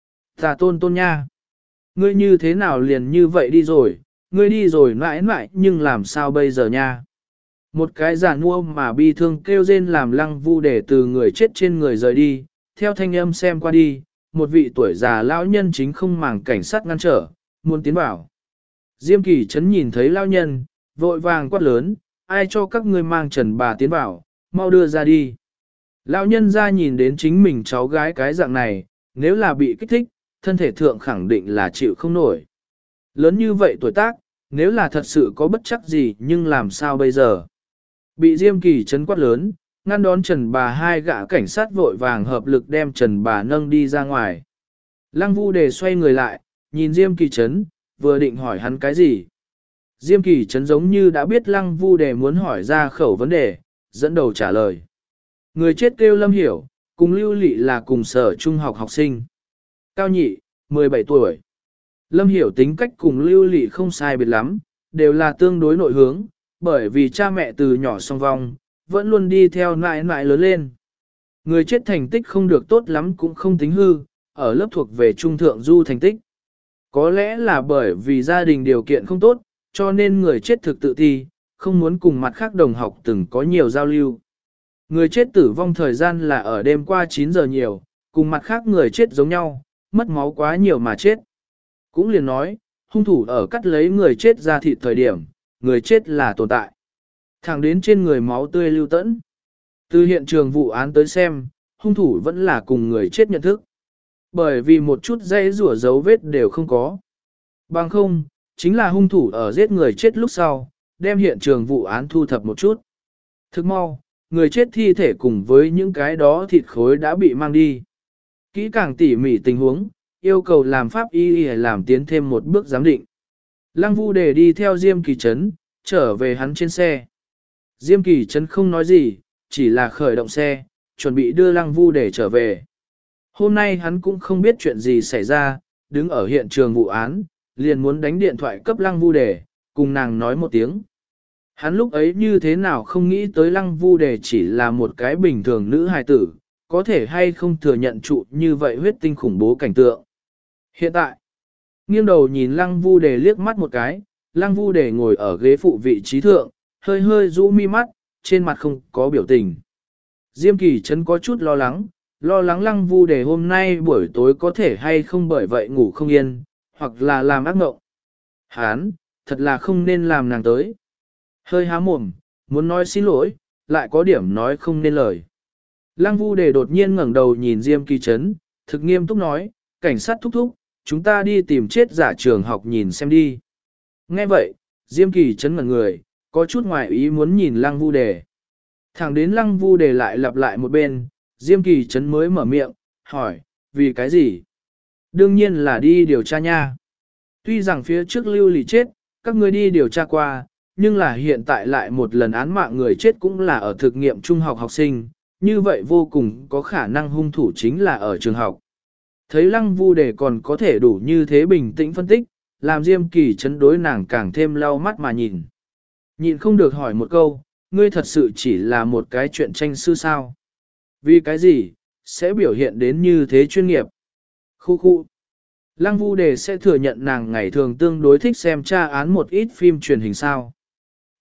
tà tôn tôn nha. Ngươi như thế nào liền như vậy đi rồi, ngươi đi rồi mãi mãi nhưng làm sao bây giờ nha. Một cái giả nua mà bi thương kêu rên làm Lăng Vu Đề từ người chết trên người rời đi, theo thanh âm xem qua đi, một vị tuổi già lão nhân chính không màng cảnh sát ngăn trở, muốn tiến vào. Diêm Kỳ Trấn nhìn thấy lão nhân, vội vàng quát lớn, ai cho các ngươi mang Trần bà tiến vào, mau đưa ra đi. Lão nhân ra nhìn đến chính mình cháu gái cái dạng này, nếu là bị kích thích, thân thể thượng khẳng định là chịu không nổi. Lớn như vậy tuổi tác, nếu là thật sự có bất chắc gì nhưng làm sao bây giờ? Bị Diêm Kỳ Trấn quát lớn, ngăn đón Trần bà hai gã cảnh sát vội vàng hợp lực đem Trần bà nâng đi ra ngoài. Lăng Vu Đề xoay người lại, nhìn Diêm Kỳ Trấn, vừa định hỏi hắn cái gì. Diêm Kỳ Trấn giống như đã biết Lăng Vu Đề muốn hỏi ra khẩu vấn đề, dẫn đầu trả lời. Người chết kêu Lâm Hiểu, cùng Lưu Lị là cùng sở trung học học sinh. Cao nhị, mười bảy tuổi. Lâm Hiểu tính cách cùng Lưu Lị không sai biệt lắm, đều là tương đối nội hướng, bởi vì cha mẹ từ nhỏ song vong, vẫn luôn đi theo nại nại lớn lên. Người chết thành tích không được tốt lắm cũng không tính hư, ở lớp thuộc về trung thượng du thành tích. Có lẽ là bởi vì gia đình điều kiện không tốt, cho nên người chết thực tự thi, không muốn cùng mặt khác đồng học từng có nhiều giao lưu. Người chết tử vong thời gian là ở đêm qua chín giờ nhiều, cùng mặt khác người chết giống nhau, mất máu quá nhiều mà chết. Cũng liền nói, hung thủ ở cắt lấy người chết ra thịt thời điểm, người chết là tồn tại. Thẳng đến trên người máu tươi lưu tẫn. Từ hiện trường vụ án tới xem, hung thủ vẫn là cùng người chết nhận thức. Bởi vì một chút dây rủa dấu vết đều không có. Bằng không, chính là hung thủ ở giết người chết lúc sau, đem hiện trường vụ án thu thập một chút. Thức mau, người chết thi thể cùng với những cái đó thịt khối đã bị mang đi. Kỹ càng tỉ mỉ tình huống, yêu cầu làm pháp y y làm tiến thêm một bước giám định. Lăng Vu Đề đi theo Diêm Kỳ Trấn, trở về hắn trên xe. Diêm Kỳ Trấn không nói gì, chỉ là khởi động xe, chuẩn bị đưa Lăng Vu Đề trở về. Hôm nay hắn cũng không biết chuyện gì xảy ra, đứng ở hiện trường vụ án, liền muốn đánh điện thoại cấp Lăng Vu Đề, cùng nàng nói một tiếng. Hắn lúc ấy như thế nào không nghĩ tới Lăng Vu Đề chỉ là một cái bình thường nữ hài tử, có thể hay không thừa nhận trụ như vậy huyết tinh khủng bố cảnh tượng. Hiện tại, nghiêng đầu nhìn Lăng Vu Đề liếc mắt một cái, Lăng Vu Đề ngồi ở ghế phụ vị trí thượng, hơi hơi rũ mi mắt, trên mặt không có biểu tình. Diêm Kỳ Trấn có chút lo lắng, lo lắng Lăng Vu Đề hôm nay buổi tối có thể hay không bởi vậy ngủ không yên, hoặc là làm ác mộng. Hán, thật là không nên làm nàng tới. Hơi há mồm, muốn nói xin lỗi, lại có điểm nói không nên lời. Lăng Vu Đề đột nhiên ngẩng đầu nhìn Diêm Kỳ Trấn, thực nghiêm túc nói, cảnh sát thúc thúc, chúng ta đi tìm chết giả trường học nhìn xem đi. Nghe vậy, Diêm Kỳ Trấn ngẩn người, có chút ngoài ý muốn nhìn Lăng Vu Đề. Thẳng đến Lăng Vu Đề lại lặp lại một bên, Diêm Kỳ Trấn mới mở miệng, hỏi, vì cái gì? Đương nhiên là đi điều tra nha. Tuy rằng phía trước Lưu Lị chết, các ngươi đi điều tra qua, nhưng là hiện tại lại một lần án mạng người chết cũng là ở thực nghiệm trung học học sinh, như vậy vô cùng có khả năng hung thủ chính là ở trường học. Thấy Lăng Vu Đề còn có thể đủ như thế bình tĩnh phân tích, làm Diêm Kỳ Trấn đối nàng càng thêm lau mắt mà nhìn. Nhịn không được hỏi một câu, ngươi thật sự chỉ là một cái chuyện tranh sư sao? Vì cái gì, sẽ biểu hiện đến như thế chuyên nghiệp? Khu khu. Lăng Vu Đề sẽ thừa nhận nàng ngày thường tương đối thích xem tra án một ít phim truyền hình sao.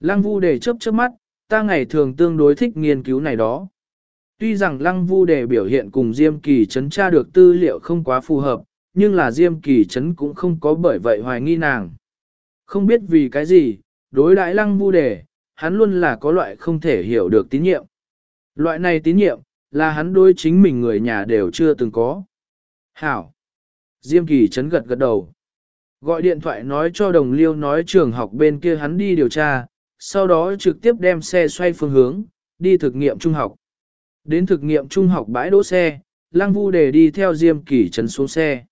Lăng Vu Đề chớp chớp mắt, ta ngày thường tương đối thích nghiên cứu này đó. Tuy rằng Lăng Vu Đề biểu hiện cùng Diêm Kỳ Trấn tra được tư liệu không quá phù hợp, nhưng là Diêm Kỳ Trấn cũng không có bởi vậy hoài nghi nàng. Không biết vì cái gì, đối đãi Lăng Vu Đề, hắn luôn là có loại không thể hiểu được tín nhiệm. Loại này tín nhiệm, là hắn đối chính mình người nhà đều chưa từng có. Hảo! Diêm Kỳ Trấn gật gật đầu. Gọi điện thoại nói cho đồng liêu nói trường học bên kia hắn đi điều tra, sau đó trực tiếp đem xe xoay phương hướng, đi thực nghiệm trung học. Đến thực nghiệm trung học bãi đỗ xe, Lăng Vu Đề đi theo Diêm Kỳ Trấn xuống xe.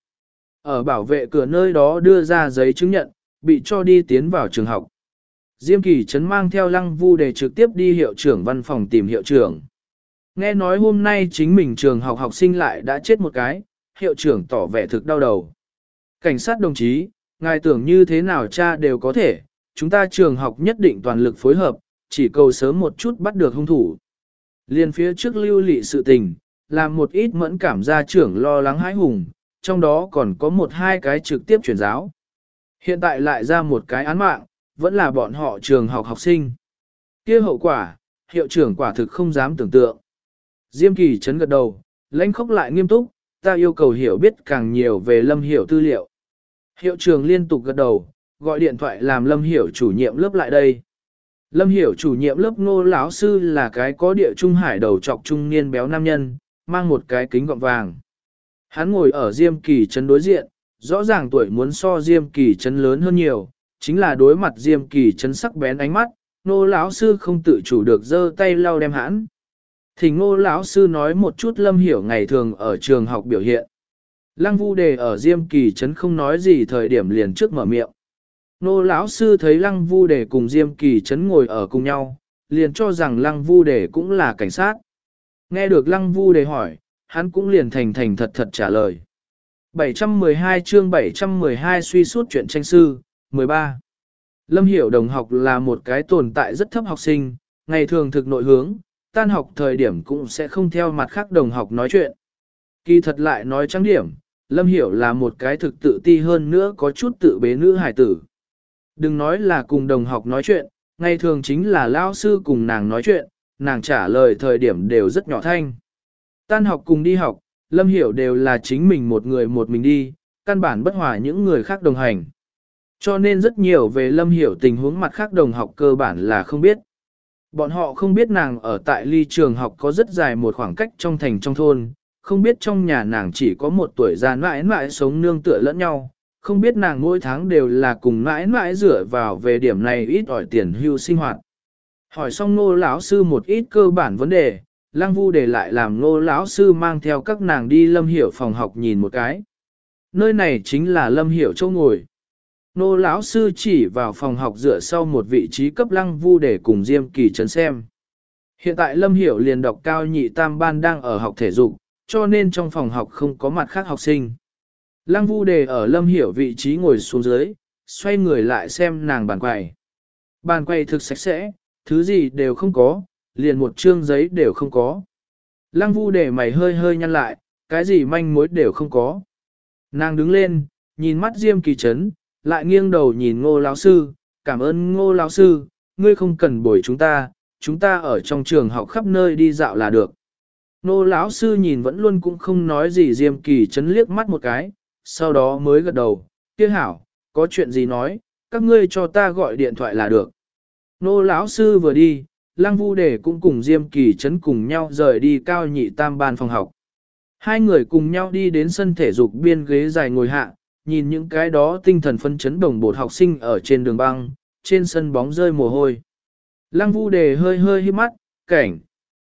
Ở bảo vệ cửa nơi đó đưa ra giấy chứng nhận, bị cho đi tiến vào trường học. Diêm Kỳ Trấn mang theo Lăng Vu Đề trực tiếp đi hiệu trưởng văn phòng tìm hiệu trưởng. Nghe nói hôm nay chính mình trường học học sinh lại đã chết một cái, hiệu trưởng tỏ vẻ thực đau đầu. Cảnh sát đồng chí, ngài tưởng như thế nào cha đều có thể, chúng ta trường học nhất định toàn lực phối hợp, chỉ cầu sớm một chút bắt được hung thủ. Liên phía trước lưu lị sự tình, làm một ít mẫn cảm gia trưởng lo lắng hãi hùng, trong đó còn có một hai cái trực tiếp chuyển giáo. Hiện tại lại ra một cái án mạng, vẫn là bọn họ trường học học sinh. Kia hậu quả, hiệu trưởng quả thực không dám tưởng tượng. Diêm Kỳ Trấn gật đầu, lãnh khốc lại nghiêm túc, ta yêu cầu hiểu biết càng nhiều về Lâm Hiểu tư liệu. Hiệu trưởng liên tục gật đầu, gọi điện thoại làm Lâm Hiểu chủ nhiệm lớp lại đây. Lâm Hiểu chủ nhiệm lớp Ngô lão sư là cái có địa trung hải đầu trọc trung niên béo nam nhân, mang một cái kính gọng vàng. Hắn ngồi ở Diêm Kỳ Trấn đối diện, rõ ràng tuổi muốn so Diêm Kỳ Trấn lớn hơn nhiều, chính là đối mặt Diêm Kỳ Trấn sắc bén ánh mắt, Ngô lão sư không tự chủ được giơ tay lau đem hãn. Thì Ngô lão sư nói một chút Lâm Hiểu ngày thường ở trường học biểu hiện. Lăng Vu Đề ở Diêm Kỳ Trấn không nói gì thời điểm liền trước mở miệng. Ngô lão sư thấy Lăng Vu Đề cùng Diêm Kỳ Trấn ngồi ở cùng nhau, liền cho rằng Lăng Vu Đề cũng là cảnh sát. Nghe được Lăng Vu Đề hỏi, hắn cũng liền thành thành thật thật trả lời. bảy trăm mười hai chương bảy trăm mười hai suy suốt chuyện tranh sư, mười ba. Lâm Hiểu đồng học là một cái tồn tại rất thấp học sinh, ngày thường thực nội hướng, tan học thời điểm cũng sẽ không theo mặt khác đồng học nói chuyện. Kỳ thật lại nói trắng điểm, Lâm Hiểu là một cái thực tự ti hơn nữa có chút tự bế nữ hài tử. Đừng nói là cùng đồng học nói chuyện, ngày thường chính là lao sư cùng nàng nói chuyện, nàng trả lời thời điểm đều rất nhỏ thanh. Tan học cùng đi học, Lâm Hiểu đều là chính mình một người một mình đi, căn bản bất hòa những người khác đồng hành. Cho nên rất nhiều về Lâm Hiểu tình huống mặt khác đồng học cơ bản là không biết. Bọn họ không biết nàng ở tại ly trường học có rất dài một khoảng cách trong thành trong thôn, không biết trong nhà nàng chỉ có một tuổi già mãi mãi sống nương tựa lẫn nhau, không biết nàng mỗi tháng đều là cùng mãi mãi dựa vào về điểm này ít ỏi tiền hưu sinh hoạt. Hỏi xong Ngô lão sư một ít cơ bản vấn đề, Lăng Vu Đề lại làm Ngô lão sư mang theo các nàng đi Lâm Hiểu phòng học nhìn một cái. Nơi này chính là Lâm Hiểu chỗ ngồi. Ngô lão sư chỉ vào phòng học dựa sau một vị trí cấp Lăng Vu Đề cùng Diêm Kỳ Trấn xem. Hiện tại Lâm Hiểu liền đọc cao nhị tam ban đang ở học thể dục, cho nên trong phòng học không có mặt khác học sinh. Lăng Vu Đề ở Lâm Hiểu vị trí ngồi xuống dưới, xoay người lại xem nàng bàn quầy. Bàn quầy thực sạch sẽ, thứ gì đều không có, liền một trương giấy đều không có. Lăng Vu Đề mày hơi hơi nhăn lại, cái gì manh mối đều không có. Nàng đứng lên, nhìn mắt Diêm Kỳ Trấn, lại nghiêng đầu nhìn Ngô lão sư, cảm ơn Ngô lão sư, ngươi không cần bồi chúng ta, chúng ta ở trong trường học khắp nơi đi dạo là được. Ngô lão sư nhìn vẫn luôn cũng không nói gì Diêm Kỳ Trấn liếc mắt một cái, sau đó mới gật đầu, kia hảo, có chuyện gì nói, các ngươi cho ta gọi điện thoại là được. Ngô lão sư vừa đi, Lăng Vu Đề cũng cùng Diêm Kỳ Trấn cùng nhau rời đi cao nhị tam ban phòng học. Hai người cùng nhau đi đến sân thể dục biên ghế dài ngồi hạ, nhìn những cái đó tinh thần phân chấn đồng bột học sinh ở trên đường băng, trên sân bóng rơi mồ hôi. Lăng Vu Đề hơi hơi hít mắt, cảnh.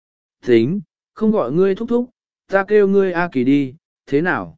Tính, không gọi ngươi thúc thúc, ta kêu ngươi A Kỳ đi, thế nào?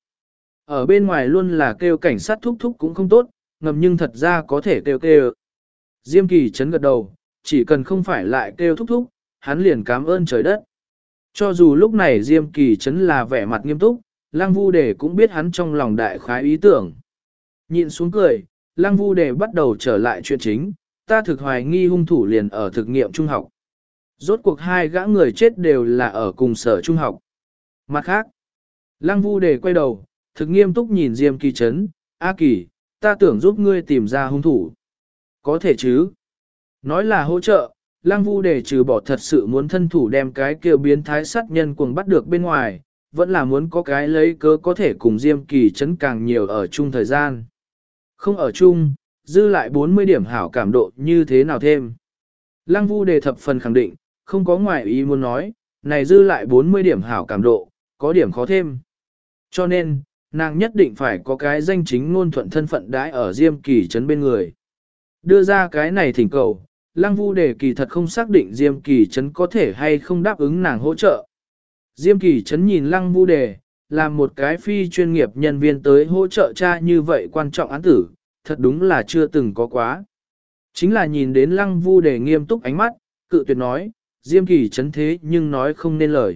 Ở bên ngoài luôn là kêu cảnh sát thúc thúc cũng không tốt, ngầm nhưng thật ra có thể kêu kêu. Diêm Kỳ Trấn gật đầu, chỉ cần không phải lại kêu thúc thúc, hắn liền cảm ơn trời đất. Cho dù lúc này Diêm Kỳ Trấn là vẻ mặt nghiêm túc, Lăng Vu Đề cũng biết hắn trong lòng đại khái ý tưởng. Nhịn xuống cười, Lăng Vu Đề bắt đầu trở lại chuyện chính, ta thực hoài nghi hung thủ liền ở thực nghiệm trung học. Rốt cuộc hai gã người chết đều là ở cùng sở trung học. Mặt khác, Lăng Vu Đề quay đầu, thực nghiêm túc nhìn Diêm Kỳ Trấn, A Kỳ, ta tưởng giúp ngươi tìm ra hung thủ. Có thể chứ? Nói là hỗ trợ, Lăng Vu để trừ bỏ thật sự muốn thân thủ đem cái kêu biến thái sát nhân cuồng bắt được bên ngoài, vẫn là muốn có cái lấy cớ có thể cùng Diêm Kỳ Trấn càng nhiều ở chung thời gian. Không ở chung, dư lại bốn mươi điểm hảo cảm độ như thế nào thêm. Lăng Vu đề thập phần khẳng định, không có ngoại ý muốn nói, này dư lại bốn mươi điểm hảo cảm độ, có điểm khó thêm. Cho nên, nàng nhất định phải có cái danh chính ngôn thuận thân phận đãi ở Diêm Kỳ Trấn bên người. Đưa ra cái này thỉnh cầu, Lăng Vu đề kỳ thật không xác định Diêm Kỳ Trấn có thể hay không đáp ứng nàng hỗ trợ. Diêm Kỳ Trấn nhìn Lăng Vu đề, làm một cái phi chuyên nghiệp nhân viên tới hỗ trợ cha như vậy quan trọng án tử, thật đúng là chưa từng có quá. Chính là nhìn đến Lăng Vu đề nghiêm túc ánh mắt, cự tuyệt nói, Diêm Kỳ Trấn thế nhưng nói không nên lời.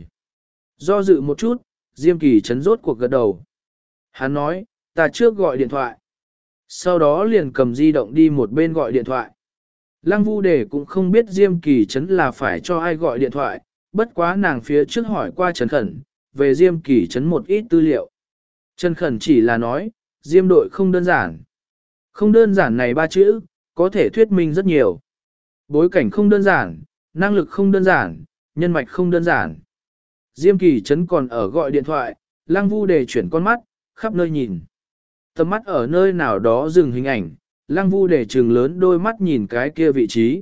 Do dự một chút, Diêm Kỳ Trấn rốt cuộc gật đầu. Hắn nói, ta trước gọi điện thoại. Sau đó liền cầm di động đi một bên gọi điện thoại. Lăng Vu đề cũng không biết Diêm Kỳ Trấn là phải cho ai gọi điện thoại, bất quá nàng phía trước hỏi qua Trần Khẩn, về Diêm Kỳ Trấn một ít tư liệu. Trần Khẩn chỉ là nói, Diêm đội không đơn giản. Không đơn giản này ba chữ, có thể thuyết minh rất nhiều. Bối cảnh không đơn giản, năng lực không đơn giản, nhân mạch không đơn giản. Diêm Kỳ Trấn còn ở gọi điện thoại, Lăng Vu đề chuyển con mắt, khắp nơi nhìn. Tầm mắt ở nơi nào đó dừng hình ảnh, Lăng Vu đề trừng lớn đôi mắt nhìn cái kia vị trí.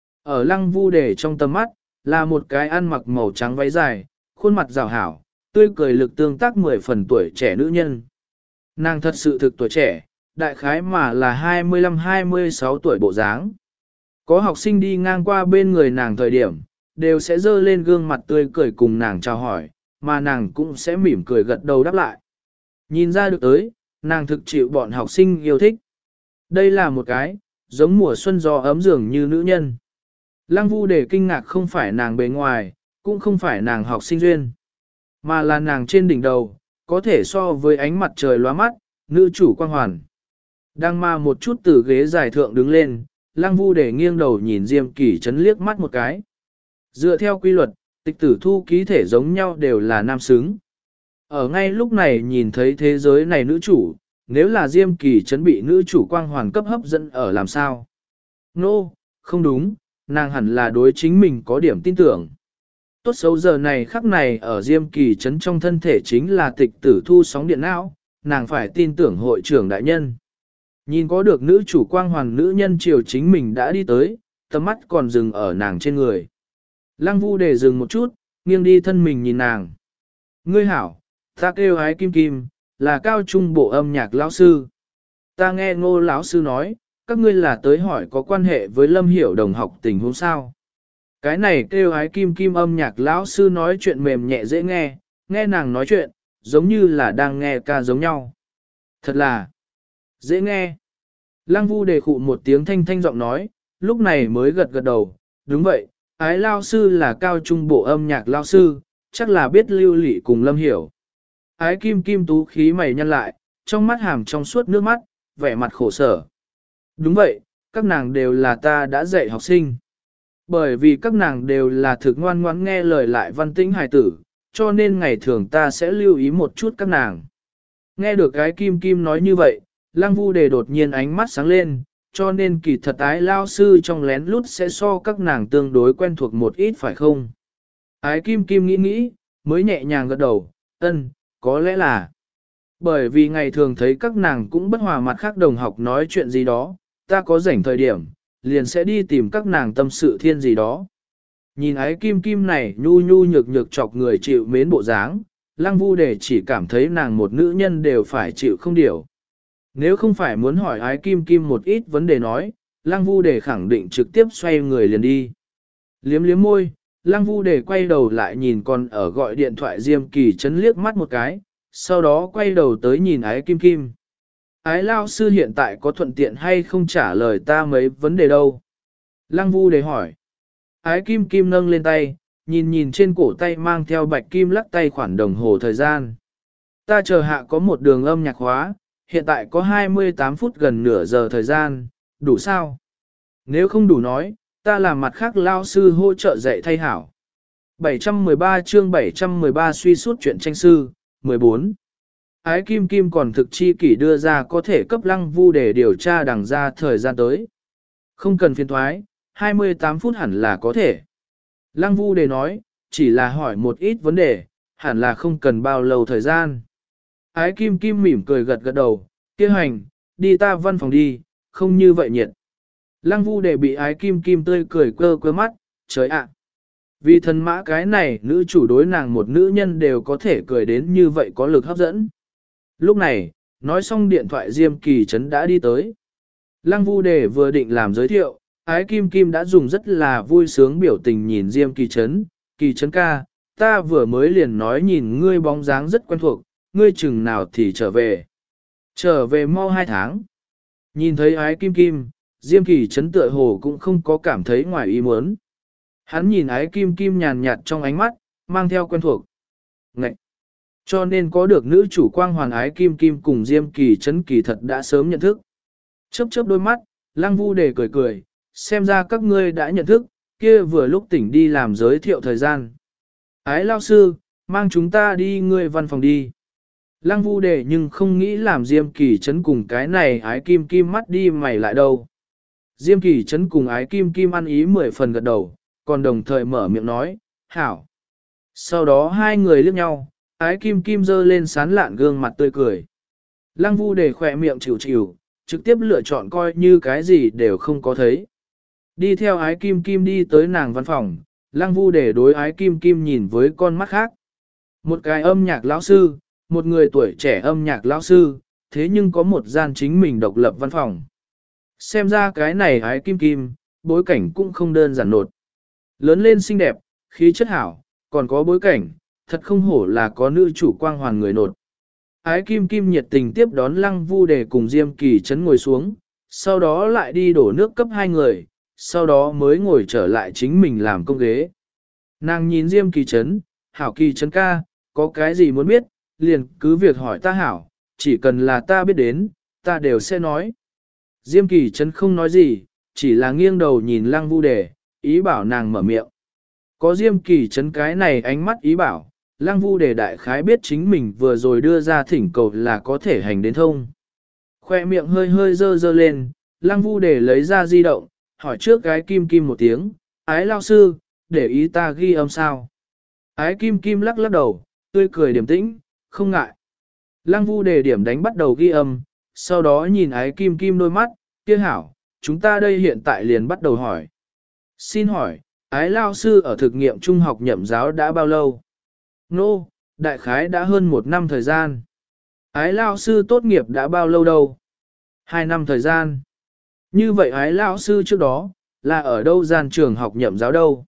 Ở Lăng Vu đề trong tầm mắt, là một cái ăn mặc màu trắng váy dài, khuôn mặt rào hảo, tươi cười lực tương tác mười phần tuổi trẻ nữ nhân. Nàng thật sự thực tuổi trẻ, đại khái mà là hai mươi lăm hai mươi sáu tuổi bộ dáng. Có học sinh đi ngang qua bên người nàng thời điểm, đều sẽ dơ lên gương mặt tươi cười cùng nàng chào hỏi, mà nàng cũng sẽ mỉm cười gật đầu đáp lại. Nhìn ra được tới, nàng thực chịu bọn học sinh yêu thích. Đây là một cái, giống mùa xuân gió ấm dường như nữ nhân. Lăng Vu đề kinh ngạc không phải nàng bề ngoài, cũng không phải nàng học sinh duyên, mà là nàng trên đỉnh đầu, có thể so với ánh mặt trời lóa mắt, nữ chủ quang hoàn. Đang ma một chút từ ghế dài thượng đứng lên, Lăng Vu đề nghiêng đầu nhìn Diêm Kỳ Trấn liếc mắt một cái. Dựa theo quy luật, tịch tử thu ký thể giống nhau đều là nam xứng. Ở ngay lúc này nhìn thấy thế giới này nữ chủ, nếu là Diêm Kỳ Trấn bị nữ chủ quang hoàn cấp hấp dẫn ở làm sao? Nô, no, không đúng, nàng hẳn là đối chính mình có điểm tin tưởng. Tốt xấu giờ này khắc này ở Diêm Kỳ Trấn trong thân thể chính là tịch tử thu sóng điện não, nàng phải tin tưởng hội trưởng đại nhân. Nhìn có được nữ chủ quang hoàn nữ nhân chiều chính mình đã đi tới, tầm mắt còn dừng ở nàng trên người. Lăng Vu để dừng một chút, nghiêng đi thân mình nhìn nàng. Ngươi hảo, ta kêu Ái Kim Kim, là cao trung bộ âm nhạc lão sư. Ta nghe Ngô lão sư nói, các ngươi là tới hỏi có quan hệ với Lâm Hiểu đồng học tình huống sao. Cái này kêu Ái Kim Kim âm nhạc lão sư nói chuyện mềm nhẹ dễ nghe, nghe nàng nói chuyện, giống như là đang nghe ca giống nhau. Thật là dễ nghe. Lăng Vu đề khụ một tiếng thanh thanh giọng nói, lúc này mới gật gật đầu, đúng vậy, Ái lao sư là cao trung bộ âm nhạc lao sư, chắc là biết Lưu Lị cùng Lâm Hiểu. Ái Kim Kim tú khí mày nhăn lại, trong mắt hàm trong suốt nước mắt, vẻ mặt khổ sở. Đúng vậy, các nàng đều là ta đã dạy học sinh. Bởi vì các nàng đều là thực ngoan ngoãn nghe lời lại văn tĩnh hài tử, cho nên ngày thường ta sẽ lưu ý một chút các nàng. Nghe được Ái Kim Kim nói như vậy, Lăng Vu đề đột nhiên ánh mắt sáng lên, cho nên kỳ thật Ái lao sư trong lén lút sẽ so các nàng tương đối quen thuộc một ít phải không? Ái Kim Kim nghĩ nghĩ, mới nhẹ nhàng gật đầu, ân, có lẽ là. Bởi vì ngày thường thấy các nàng cũng bất hòa mặt khác đồng học nói chuyện gì đó, ta có rảnh thời điểm, liền sẽ đi tìm các nàng tâm sự thiên gì đó. Nhìn Ái Kim Kim này nhu nhu nhược nhược chọc người chịu mến bộ dáng, Lăng Vu đề chỉ cảm thấy nàng một nữ nhân đều phải chịu không điều. Nếu không phải muốn hỏi Ái Kim Kim một ít vấn đề nói, Lăng Vu đề khẳng định trực tiếp xoay người liền đi. Liếm liếm môi, Lăng Vu đề quay đầu lại nhìn con ở gọi điện thoại Diêm Kỳ Trấn liếc mắt một cái, sau đó quay đầu tới nhìn Ái Kim Kim. Ái lao sư hiện tại có thuận tiện hay không trả lời ta mấy vấn đề đâu? Lăng Vu đề hỏi. Ái Kim Kim nâng lên tay, nhìn nhìn trên cổ tay mang theo bạch kim lắc tay khoản đồng hồ thời gian. Ta chờ hạ có một đường âm nhạc hóa, hiện tại có hai mươi tám phút gần nửa giờ thời gian, đủ sao? Nếu không đủ nói, ta làm mặt khác lao sư hỗ trợ dạy thay hảo. bảy trăm mười ba chương bảy trăm mười ba suy suốt chuyện tranh sư, mười bốn. Ái Kim Kim còn thực chi kỷ đưa ra có thể cấp Lăng Vu để điều tra đằng ra thời gian tới. Không cần phiền thoái, hai mươi tám phút hẳn là có thể. Lăng Vu Đề nói, chỉ là hỏi một ít vấn đề, hẳn là không cần bao lâu thời gian. Ái Kim Kim mỉm cười gật gật đầu, kia hành, đi ta văn phòng đi, không như vậy nhiệt. Lăng Vu Đề bị Ái Kim Kim tươi cười quơ quơ mắt, trời ạ. Vì thần mã cái này nữ chủ đối nàng một nữ nhân đều có thể cười đến như vậy có lực hấp dẫn. Lúc này, nói xong điện thoại Diêm Kỳ Trấn đã đi tới. Lăng Vu Đề vừa định làm giới thiệu, Ái Kim Kim đã dùng rất là vui sướng biểu tình nhìn Diêm Kỳ Trấn. Kỳ Trấn ca, ta vừa mới liền nói nhìn ngươi bóng dáng rất quen thuộc, ngươi chừng nào thì trở về. Trở về mau hai tháng. Nhìn thấy Ái Kim Kim, Diêm Kỳ Trấn tựa hồ cũng không có cảm thấy ngoài ý muốn. Hắn nhìn Ái Kim Kim nhàn nhạt trong ánh mắt, mang theo quen thuộc. Ngậy! Cho nên có được nữ chủ quang hoàn Ái Kim Kim cùng Diêm Kỳ Trấn kỳ thật đã sớm nhận thức. Chớp chớp đôi mắt, Lăng Vu Đề cười cười, xem ra các ngươi đã nhận thức, kia vừa lúc tỉnh đi làm giới thiệu thời gian. Ái lao sư, mang chúng ta đi ngươi văn phòng đi. Lăng Vu Đề nhưng không nghĩ làm Diêm Kỳ Trấn cùng cái này Ái Kim Kim mắt đi mày lại đâu. Diêm Kỳ Trấn cùng Ái Kim Kim ăn ý mười phần gật đầu, còn đồng thời mở miệng nói, hảo. Sau đó hai người liếc nhau, Ái Kim Kim giơ lên sán lạn gương mặt tươi cười. Lăng Vu Đề khỏe miệng chịu chịu, trực tiếp lựa chọn coi như cái gì đều không có thấy. Đi theo Ái Kim Kim đi tới nàng văn phòng, Lăng Vu Đề đối Ái Kim Kim nhìn với con mắt khác. Một cái âm nhạc lão sư, một người tuổi trẻ âm nhạc lão sư, thế nhưng có một gian chính mình độc lập văn phòng. Xem ra cái này Ái Kim Kim, bối cảnh cũng không đơn giản nột. Lớn lên xinh đẹp, khí chất hảo, còn có bối cảnh, thật không hổ là có nữ chủ quang hoàn người nột. Ái Kim Kim nhiệt tình tiếp đón Lăng Vu Đề cùng Diêm Kỳ Trấn ngồi xuống, sau đó lại đi đổ nước cấp hai người, sau đó mới ngồi trở lại chính mình làm công ghế. Nàng nhìn Diêm Kỳ Trấn, hảo Kỳ Trấn ca, có cái gì muốn biết, liền cứ việc hỏi ta hảo, chỉ cần là ta biết đến, ta đều sẽ nói. Diêm Kỳ Trấn không nói gì, chỉ là nghiêng đầu nhìn Lăng Vu Đề, ý bảo nàng mở miệng. Có Diêm Kỳ Trấn cái này ánh mắt ý bảo, Lăng Vu Đề đại khái biết chính mình vừa rồi đưa ra thỉnh cầu là có thể hành đến thông. Khoe miệng hơi hơi dơ dơ lên, Lăng Vu Đề lấy ra di động, hỏi trước Ái Kim Kim một tiếng, Ái lao sư, để ý ta ghi âm sao. Ái Kim Kim lắc lắc đầu, tươi cười điềm tĩnh, không ngại. Lăng Vu Đề điểm đánh bắt đầu ghi âm, sau đó nhìn Ái Kim Kim đôi mắt, kia hảo, chúng ta đây hiện tại liền bắt đầu hỏi. Xin hỏi, Ái lao sư ở thực nghiệm trung học nhậm giáo đã bao lâu? Nô, no, đại khái đã hơn một năm thời gian. Ái lao sư tốt nghiệp đã bao lâu đâu? Hai năm thời gian. Như vậy ái lao sư trước đó, là ở đâu gian trường học nhậm giáo đâu?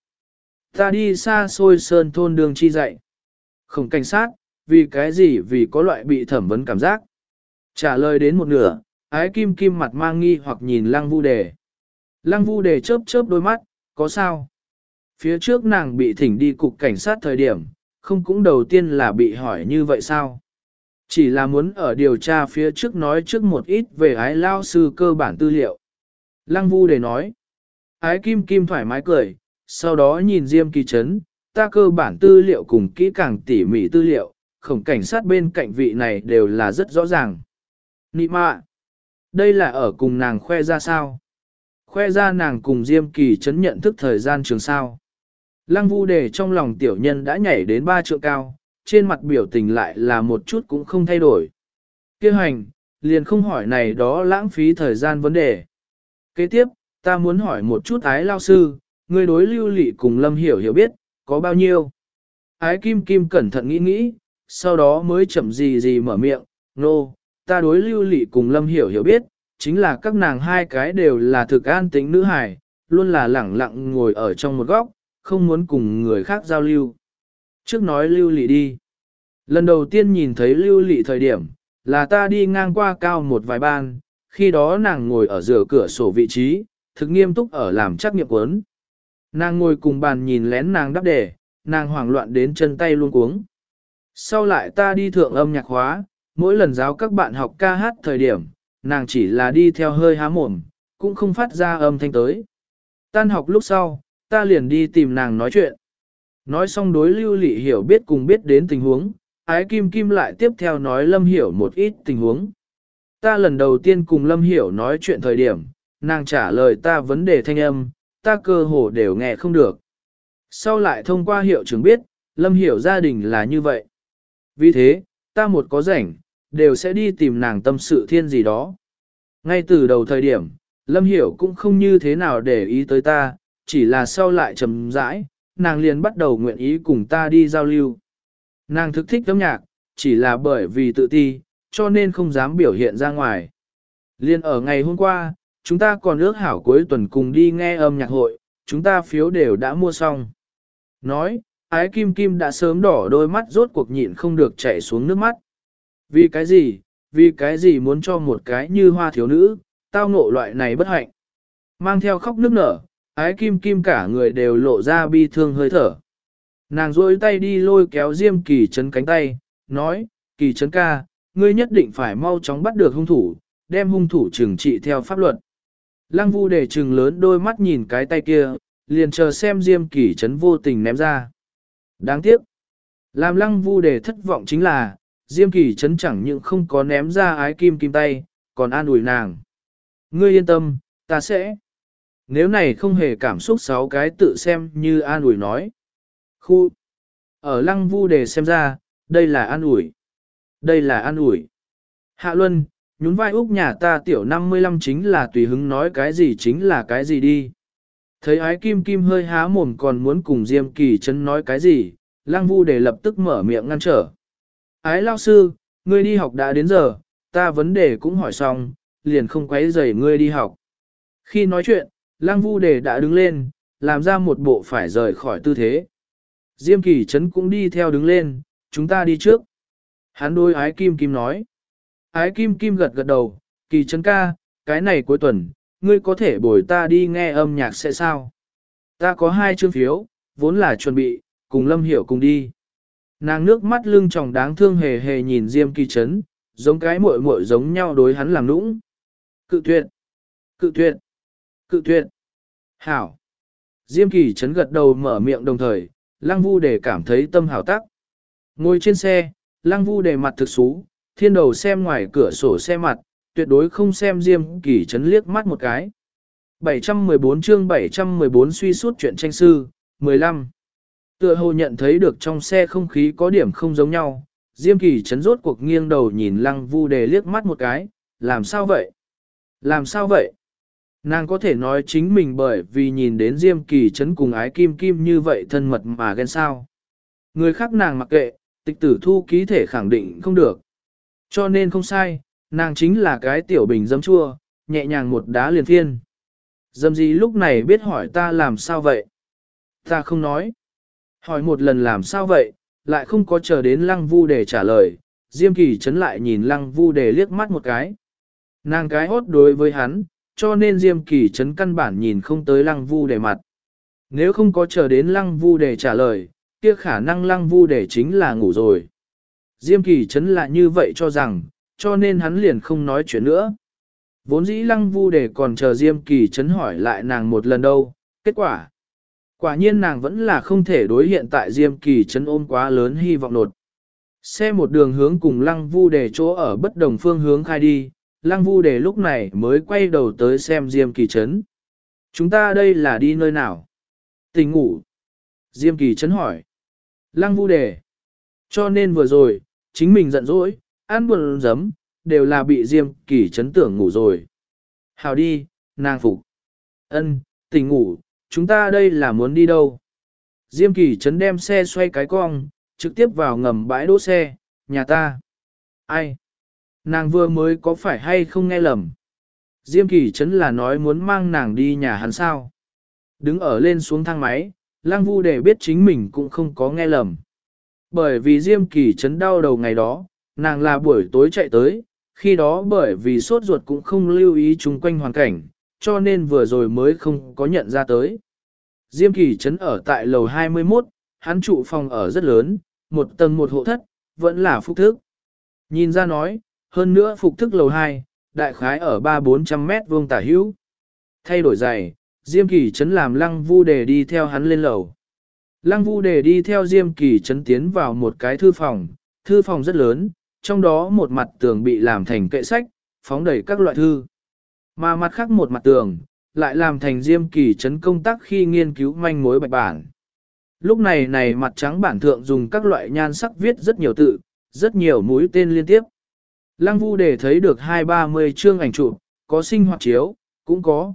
Ta đi xa xôi sơn thôn đường chi dạy. Không cảnh sát, vì cái gì vì có loại bị thẩm vấn cảm giác. Trả lời đến một nửa, Ái Kim Kim mặt mang nghi hoặc nhìn Lăng Vu Đề. Lăng Vu Đề chớp chớp đôi mắt, có sao? Phía trước nàng bị thỉnh đi cục cảnh sát thời điểm, không cũng đầu tiên là bị hỏi như vậy sao? Chỉ là muốn ở điều tra phía trước nói trước một ít về ái lao sư cơ bản tư liệu. Lăng Vu Đề nói. Ái Kim Kim thoải mái cười, sau đó nhìn Diêm Kỳ Trấn, ta cơ bản tư liệu cùng kỹ càng tỉ mỉ tư liệu, khổng cảnh sát bên cạnh vị này đều là rất rõ ràng. Nị mạ! Đây là ở cùng nàng khoe ra sao? Khoe ra nàng cùng Diêm Kỳ Trấn nhận thức thời gian trường sao. Lăng Vu Đề trong lòng tiểu nhân đã nhảy đến ba trượng cao, trên mặt biểu tình lại là một chút cũng không thay đổi. Kêu hành, liền không hỏi này đó lãng phí thời gian vấn đề. Kế tiếp, ta muốn hỏi một chút ái lao sư, người đối lưu lị cùng Lâm Hiểu hiểu biết, có bao nhiêu? Ái Kim Kim cẩn thận nghĩ nghĩ, sau đó mới chậm gì gì mở miệng, nô, no, ta đối lưu lị cùng Lâm Hiểu hiểu biết, chính là các nàng hai cái đều là thực an tính nữ hài, luôn là lẳng lặng ngồi ở trong một góc, không muốn cùng người khác giao lưu. Trước nói lưu lị đi. Lần đầu tiên nhìn thấy lưu lị thời điểm, là ta đi ngang qua cao một vài ban, khi đó nàng ngồi ở giữa cửa sổ vị trí, thực nghiêm túc ở làm trắc nghiệm cuốn. Nàng ngồi cùng bàn nhìn lén nàng đáp đề, nàng hoảng loạn đến chân tay luôn cuống. Sau lại ta đi thượng âm nhạc khóa, mỗi lần giáo các bạn học ca hát thời điểm, nàng chỉ là đi theo hơi há mồm, cũng không phát ra âm thanh tới. Tan học lúc sau, ta liền đi tìm nàng nói chuyện. Nói xong đối lưu lị hiểu biết cùng biết đến tình huống, Ái Kim Kim lại tiếp theo nói Lâm Hiểu một ít tình huống. Ta lần đầu tiên cùng Lâm Hiểu nói chuyện thời điểm, nàng trả lời ta vấn đề thanh âm, ta cơ hồ đều nghe không được. Sau lại thông qua hiệu trưởng biết, Lâm Hiểu gia đình là như vậy. Vì thế, ta một có rảnh, đều sẽ đi tìm nàng tâm sự thiên gì đó. Ngay từ đầu thời điểm, Lâm Hiểu cũng không như thế nào để ý tới ta, chỉ là sau lại trầm rãi, nàng liền bắt đầu nguyện ý cùng ta đi giao lưu. Nàng thực thích âm nhạc, chỉ là bởi vì tự ti, cho nên không dám biểu hiện ra ngoài. Liên ở ngày hôm qua, chúng ta còn ước hảo cuối tuần cùng đi nghe âm nhạc hội, chúng ta phiếu đều đã mua xong. Nói, ái kim kim đã sớm đỏ đôi mắt rốt cuộc nhịn không được chảy xuống nước mắt. Vì cái gì, vì cái gì muốn cho một cái như hoa thiếu nữ, tao ngộ loại này bất hạnh. Mang theo khóc nước nở, ái kim kim cả người đều lộ ra bi thương hơi thở. Nàng rôi tay đi lôi kéo Diêm Kỳ Trấn cánh tay, nói, Kỳ Trấn ca, ngươi nhất định phải mau chóng bắt được hung thủ, đem hung thủ trừng trị theo pháp luật. Lăng Vu để trừng lớn đôi mắt nhìn cái tay kia, liền chờ xem Diêm Kỳ Trấn vô tình ném ra. Đáng tiếc, làm Lăng Vu để thất vọng chính là, Diêm Kỳ Trấn chẳng những không có ném ra ái kim kim tay, còn an ủi nàng. Ngươi yên tâm, ta sẽ. Nếu này không hề cảm xúc sáu cái tự xem như an ủi nói. Khu. Ở Lăng Vu để xem ra, đây là an ủi. Đây là an ủi. Hạ Luân, nhún vai Úc nhà ta tiểu năm mươi lăm chính là tùy hứng nói cái gì chính là cái gì đi. Thấy ái kim kim hơi há mồm còn muốn cùng Diêm Kỳ Trấn nói cái gì, Lăng Vu để lập tức mở miệng ngăn trở. Ái lao sư, ngươi đi học đã đến giờ, ta vấn đề cũng hỏi xong, liền không quấy rầy ngươi đi học. Khi nói chuyện, Lăng Vu Đề đã đứng lên, làm ra một bộ phải rời khỏi tư thế. Diêm Kỳ Trấn cũng đi theo đứng lên, chúng ta đi trước. Hắn đối ái kim kim nói. Ái kim kim gật gật đầu, Kỳ Trấn ca, cái này cuối tuần, ngươi có thể bồi ta đi nghe âm nhạc sẽ sao? Ta có hai chương phiếu, vốn là chuẩn bị, cùng Lâm Hiểu cùng đi. Nàng nước mắt lưng tròng đáng thương hề hề nhìn Diêm Kỳ Trấn, giống cái muội muội giống nhau đối hắn làm nũng. Cự tuyệt, cự tuyệt, cự tuyệt. Hảo. Diêm Kỳ Trấn gật đầu mở miệng đồng thời, Lăng Vu Đề cảm thấy tâm hảo tắc. Ngồi trên xe, Lăng Vu Đề mặt thực xú, thiên đầu xem ngoài cửa sổ xe mặt, tuyệt đối không xem Diêm Kỳ Trấn liếc mắt một cái. bảy trăm mười bốn chương bảy trăm mười bốn suy suốt chuyện tranh sư, mười lăm. Tựa hồ nhận thấy được trong xe không khí có điểm không giống nhau, Diêm Kỳ Trấn rốt cuộc nghiêng đầu nhìn Lăng Vu Đề liếc mắt một cái, làm sao vậy? Làm sao vậy? Nàng có thể nói chính mình bởi vì nhìn đến Diêm Kỳ Trấn cùng ái kim kim như vậy thân mật mà ghen sao. Người khác nàng mặc kệ, tịch tử thu ký thể khẳng định không được. Cho nên không sai, nàng chính là cái tiểu bình dấm chua, nhẹ nhàng một đá liền phiên. Dâm gì lúc này biết hỏi ta làm sao vậy? Ta không nói. Hỏi một lần làm sao vậy, lại không có chờ đến Lăng Vu Đề trả lời, Diêm Kỳ Trấn lại nhìn Lăng Vu Đề liếc mắt một cái. Nàng cái hốt đối với hắn, cho nên Diêm Kỳ Trấn căn bản nhìn không tới Lăng Vu Đề mặt. Nếu không có chờ đến Lăng Vu Đề trả lời, kia khả năng Lăng Vu Đề chính là ngủ rồi. Diêm Kỳ Trấn là như vậy cho rằng, cho nên hắn liền không nói chuyện nữa. Vốn dĩ Lăng Vu Đề còn chờ Diêm Kỳ Trấn hỏi lại nàng một lần đâu, kết quả. Quả nhiên nàng vẫn là không thể đối hiện tại Diêm Kỳ Trấn ôm quá lớn hy vọng nột. Xe một đường hướng cùng Lăng Vu Đề chỗ ở bất đồng phương hướng khai đi, Lăng Vu Đề lúc này mới quay đầu tới xem Diêm Kỳ Trấn. Chúng ta đây là đi nơi nào? Tỉnh ngủ. Diêm Kỳ Trấn hỏi. Lăng Vu Đề. Cho nên vừa rồi, chính mình giận dỗi, ăn buồn giấm, đều là bị Diêm Kỳ Trấn tưởng ngủ rồi. Hào đi, nàng phục. Ân, tỉnh ngủ, chúng ta đây là muốn đi đâu? Diêm Kỳ Trấn đem xe xoay cái cong, trực tiếp vào ngầm bãi đỗ xe, nhà ta. Ai? Nàng vừa mới có phải hay không nghe lầm? Diêm Kỳ Trấn là nói muốn mang nàng đi nhà hắn sao? Đứng ở lên xuống thang máy, Lăng Vu Đề biết chính mình cũng không có nghe lầm. Bởi vì Diêm Kỳ Trấn đau đầu ngày đó, nàng là buổi tối chạy tới, khi đó bởi vì sốt ruột cũng không lưu ý chung quanh hoàn cảnh, cho nên vừa rồi mới không có nhận ra tới. Diêm Kỳ Trấn ở tại lầu hai mươi mốt, hắn trụ phòng ở rất lớn, một tầng một hộ thất, vẫn là phục thức. Nhìn ra nói, hơn nữa phục thức lầu hai, đại khái ở ba bốn trăm mét vuông tả hữu. Thay đổi giày, Diêm Kỳ Trấn làm Lăng Vu Đề đi theo hắn lên lầu. Lăng Vu Đề đi theo Diêm Kỳ Trấn tiến vào một cái thư phòng, thư phòng rất lớn, trong đó một mặt tường bị làm thành kệ sách, phóng đầy các loại thư. Mà mặt khác một mặt tường, lại làm thành Diêm Kỳ Trấn công tác khi nghiên cứu manh mối bạch bản. Lúc này này mặt trắng bản thượng dùng các loại nhan sắc viết rất nhiều tự, rất nhiều mũi tên liên tiếp. Lăng Vu Đề thấy được hai ba mươi chương ảnh chụp, có sinh hoạt chiếu, cũng có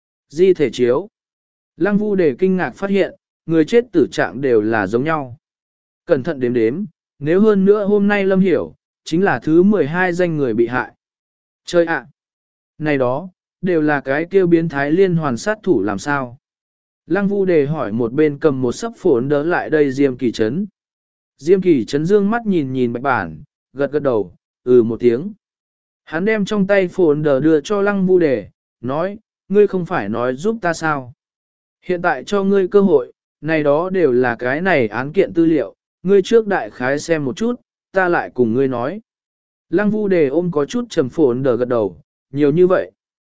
di thể chiếu. Lăng Vu Đề kinh ngạc phát hiện, người chết tử trạng đều là giống nhau. Cẩn thận đếm đếm, nếu hơn nữa hôm nay Lâm Hiểu, chính là thứ mười hai danh người bị hại. Chơi ạ! Này đó, đều là cái kêu biến thái liên hoàn sát thủ làm sao? Lăng Vu Đề hỏi một bên cầm một sấp phổn đỡ lại đây Diêm Kỳ Trấn. Diêm Kỳ Trấn dương mắt nhìn nhìn bạch bản, gật gật đầu, ừ một tiếng. Hắn đem trong tay phổn đỡ đưa cho Lăng Vu Đề, nói, ngươi không phải nói giúp ta sao? Hiện tại cho ngươi cơ hội, này đó đều là cái này án kiện tư liệu, ngươi trước đại khái xem một chút, ta lại cùng ngươi nói. Lăng Vu Đề ôm có chút trầm phổn đỡ gật đầu, nhiều như vậy.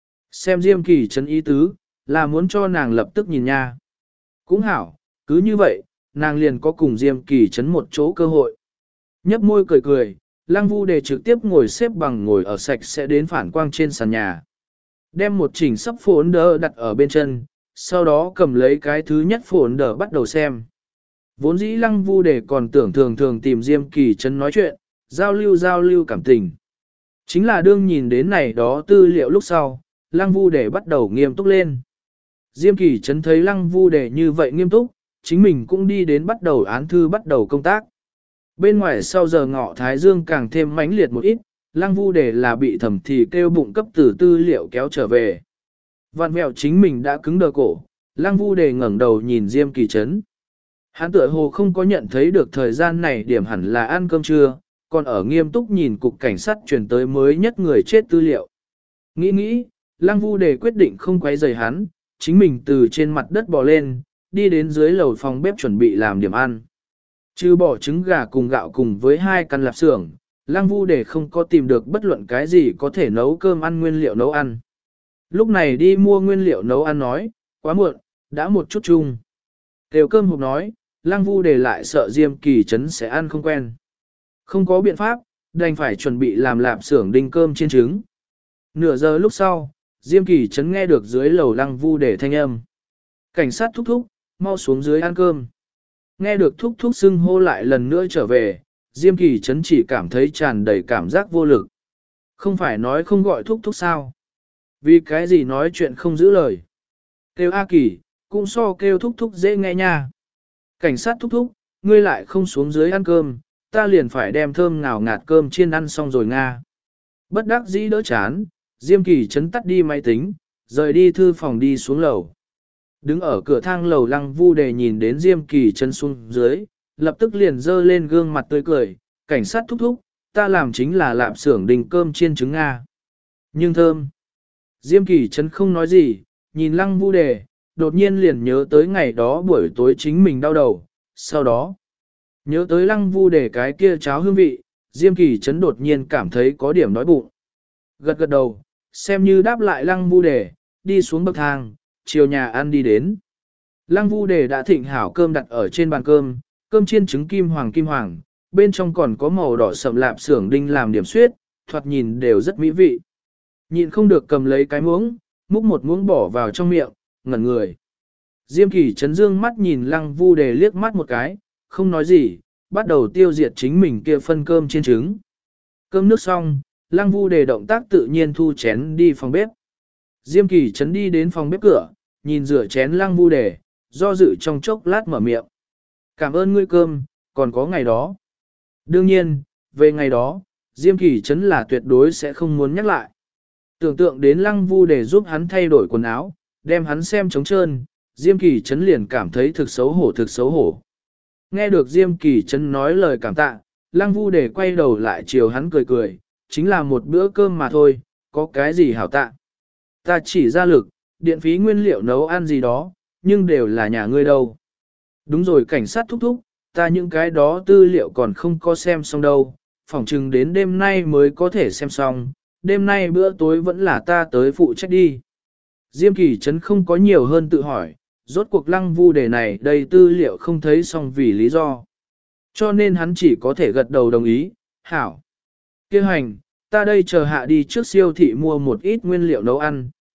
Xem Diêm Kỳ Trấn ý tứ, là muốn cho nàng lập tức nhìn nha. Cũng hảo, cứ như vậy, nàng liền có cùng Diêm Kỳ Trấn một chỗ cơ hội. Nhấp môi cười cười, Lăng Vu Đề trực tiếp ngồi xếp bằng ngồi ở sạch sẽ đến phản quang trên sàn nhà. Đem một chỉnh sắp phổn đỡ đặt ở bên chân, sau đó cầm lấy cái thứ nhất phổn đỡ bắt đầu xem. Vốn dĩ Lăng Vu Đề còn tưởng thường thường tìm Diêm Kỳ Trấn nói chuyện, giao lưu giao lưu cảm tình. Chính là đương nhìn đến này đó tư liệu lúc sau, Lăng Vu Đề bắt đầu nghiêm túc lên. Diêm Kỳ Trấn thấy Lăng Vu Đề như vậy nghiêm túc, chính mình cũng đi đến bắt đầu án thư bắt đầu công tác. Bên ngoài sau giờ ngọ Thái Dương càng thêm mãnh liệt một ít, Lăng Vu Đề là bị thẩm thì kêu bụng cấp từ tư liệu kéo trở về. Vạn mẹo chính mình đã cứng đờ cổ, Lăng Vu Đề ngẩng đầu nhìn Diêm Kỳ Trấn. Hắn tựa hồ không có nhận thấy được thời gian này điểm hẳn là ăn cơm trưa, còn ở nghiêm túc nhìn cục cảnh sát truyền tới mới nhất người chết tư liệu. Nghĩ nghĩ, Lăng Vu Đề quyết định không quấy rầy hắn, chính mình từ trên mặt đất bò lên, đi đến dưới lầu phòng bếp chuẩn bị làm điểm ăn. Trừ bỏ trứng gà cùng gạo cùng với hai căn lạp xưởng, Lăng Vu Đề không có tìm được bất luận cái gì có thể nấu cơm ăn nguyên liệu nấu ăn. Lúc này đi mua nguyên liệu nấu ăn nói, quá muộn, đã một chút chung. Tiểu cơm hộp nói, Lăng Vu Đề lại sợ Diêm Kỳ Trấn sẽ ăn không quen. Không có biện pháp, đành phải chuẩn bị làm lạp xưởng đinh cơm chiên trứng. Nửa giờ lúc sau, Diêm Kỳ Trấn nghe được dưới lầu Lăng Vu Đề thanh âm. Cảnh sát thúc thúc, mau xuống dưới ăn cơm. Nghe được thúc thúc xưng hô lại lần nữa trở về, Diêm Kỳ Trấn chỉ cảm thấy tràn đầy cảm giác vô lực. Không phải nói không gọi thúc thúc sao? Vì cái gì nói chuyện không giữ lời? Kêu A Kỳ, cũng so kêu thúc thúc dễ nghe nha. Cảnh sát thúc thúc, ngươi lại không xuống dưới ăn cơm, ta liền phải đem thơm ngào ngạt cơm chiên ăn xong rồi nga. Bất đắc dĩ đỡ chán, Diêm Kỳ Trấn tắt đi máy tính, rời đi thư phòng đi xuống lầu. Đứng ở cửa thang lầu Lăng Vu Đề nhìn đến Diêm Kỳ Trấn xuống dưới, lập tức liền dơ lên gương mặt tươi cười, cảnh sát thúc thúc, ta làm chính là lạp xưởng đình cơm chiên trứng Nga. Nhưng thơm. Diêm Kỳ Trấn không nói gì, nhìn Lăng Vu Đề, đột nhiên liền nhớ tới ngày đó buổi tối chính mình đau đầu, sau đó nhớ tới Lăng Vu Đề cái kia cháo hương vị, Diêm Kỳ Trấn đột nhiên cảm thấy có điểm đói bụng. Gật gật đầu, xem như đáp lại Lăng Vu Đề, đi xuống bậc thang, chiều nhà ăn đi đến. Lăng Vu Đề đã thịnh hảo cơm đặt ở trên bàn cơm, cơm chiên trứng kim hoàng kim hoàng, bên trong còn có màu đỏ sậm lạp xưởng đinh làm điểm xuyết, thoạt nhìn đều rất mỹ vị. Nhịn không được cầm lấy cái muỗng, múc một muỗng bỏ vào trong miệng, ngẩn người. Diêm Kỳ Trấn dương mắt nhìn Lăng Vu Đề liếc mắt một cái, không nói gì, bắt đầu tiêu diệt chính mình kia phân cơm chiên trứng. Cơm nước xong, Lăng Vu Đề động tác tự nhiên thu chén đi phòng bếp. Diêm Kỳ Trấn đi đến phòng bếp cửa, nhìn rửa chén Lăng Vu Đề, do dự trong chốc lát mở miệng. Cảm ơn ngươi cơm, còn có ngày đó. Đương nhiên, về ngày đó, Diêm Kỳ Trấn là tuyệt đối sẽ không muốn nhắc lại. Tưởng tượng đến Lăng Vu Đề giúp hắn thay đổi quần áo, đem hắn xem trống trơn, Diêm Kỳ Trấn liền cảm thấy thực xấu hổ thực xấu hổ. Nghe được Diêm Kỳ Trấn nói lời cảm tạ, Lăng Vu Đề quay đầu lại chiều hắn cười cười, chính là một bữa cơm mà thôi, có cái gì hảo tạ. Ta chỉ ra lực, điện phí nguyên liệu nấu ăn gì đó, nhưng đều là nhà ngươi đâu. Đúng rồi cảnh sát thúc thúc, ta những cái đó tư liệu còn không có xem xong đâu, phỏng chừng đến đêm nay mới có thể xem xong, đêm nay bữa tối vẫn là ta tới phụ trách đi. Diêm Kỳ Trấn không có nhiều hơn tự hỏi, rốt cuộc Lăng Vu Đề này đây tư liệu không thấy xong vì lý do. Cho nên hắn chỉ có thể gật đầu đồng ý, hảo. Kêu hành, ta đây chờ hạ đi trước siêu thị mua một ít nguyên liệu nấu ăn,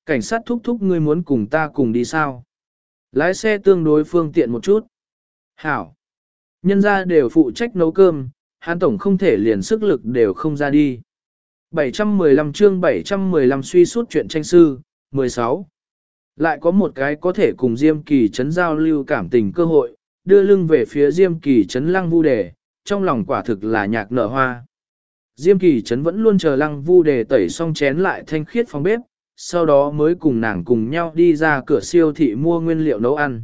Cảnh sát thúc thúc ngươi muốn cùng ta cùng đi sao? Lái xe tương đối phương tiện một chút. Hảo. Nhân ra đều phụ trách nấu cơm, hắn tổng không thể liền sức lực đều không ra đi. bảy trăm mười lăm chương bảy trăm mười lăm suy suốt chuyện tranh sư, mười sáu. Lại có một cái có thể cùng Diêm Kỳ Trấn giao lưu cảm tình cơ hội, đưa lưng về phía Diêm Kỳ Trấn Lăng Vu Đề, trong lòng quả thực là nhạc nở hoa. Diêm Kỳ Trấn vẫn luôn chờ Lăng Vu Đề tẩy xong chén lại thanh khiết phòng bếp, sau đó mới cùng nàng cùng nhau đi ra cửa siêu thị mua nguyên liệu nấu ăn.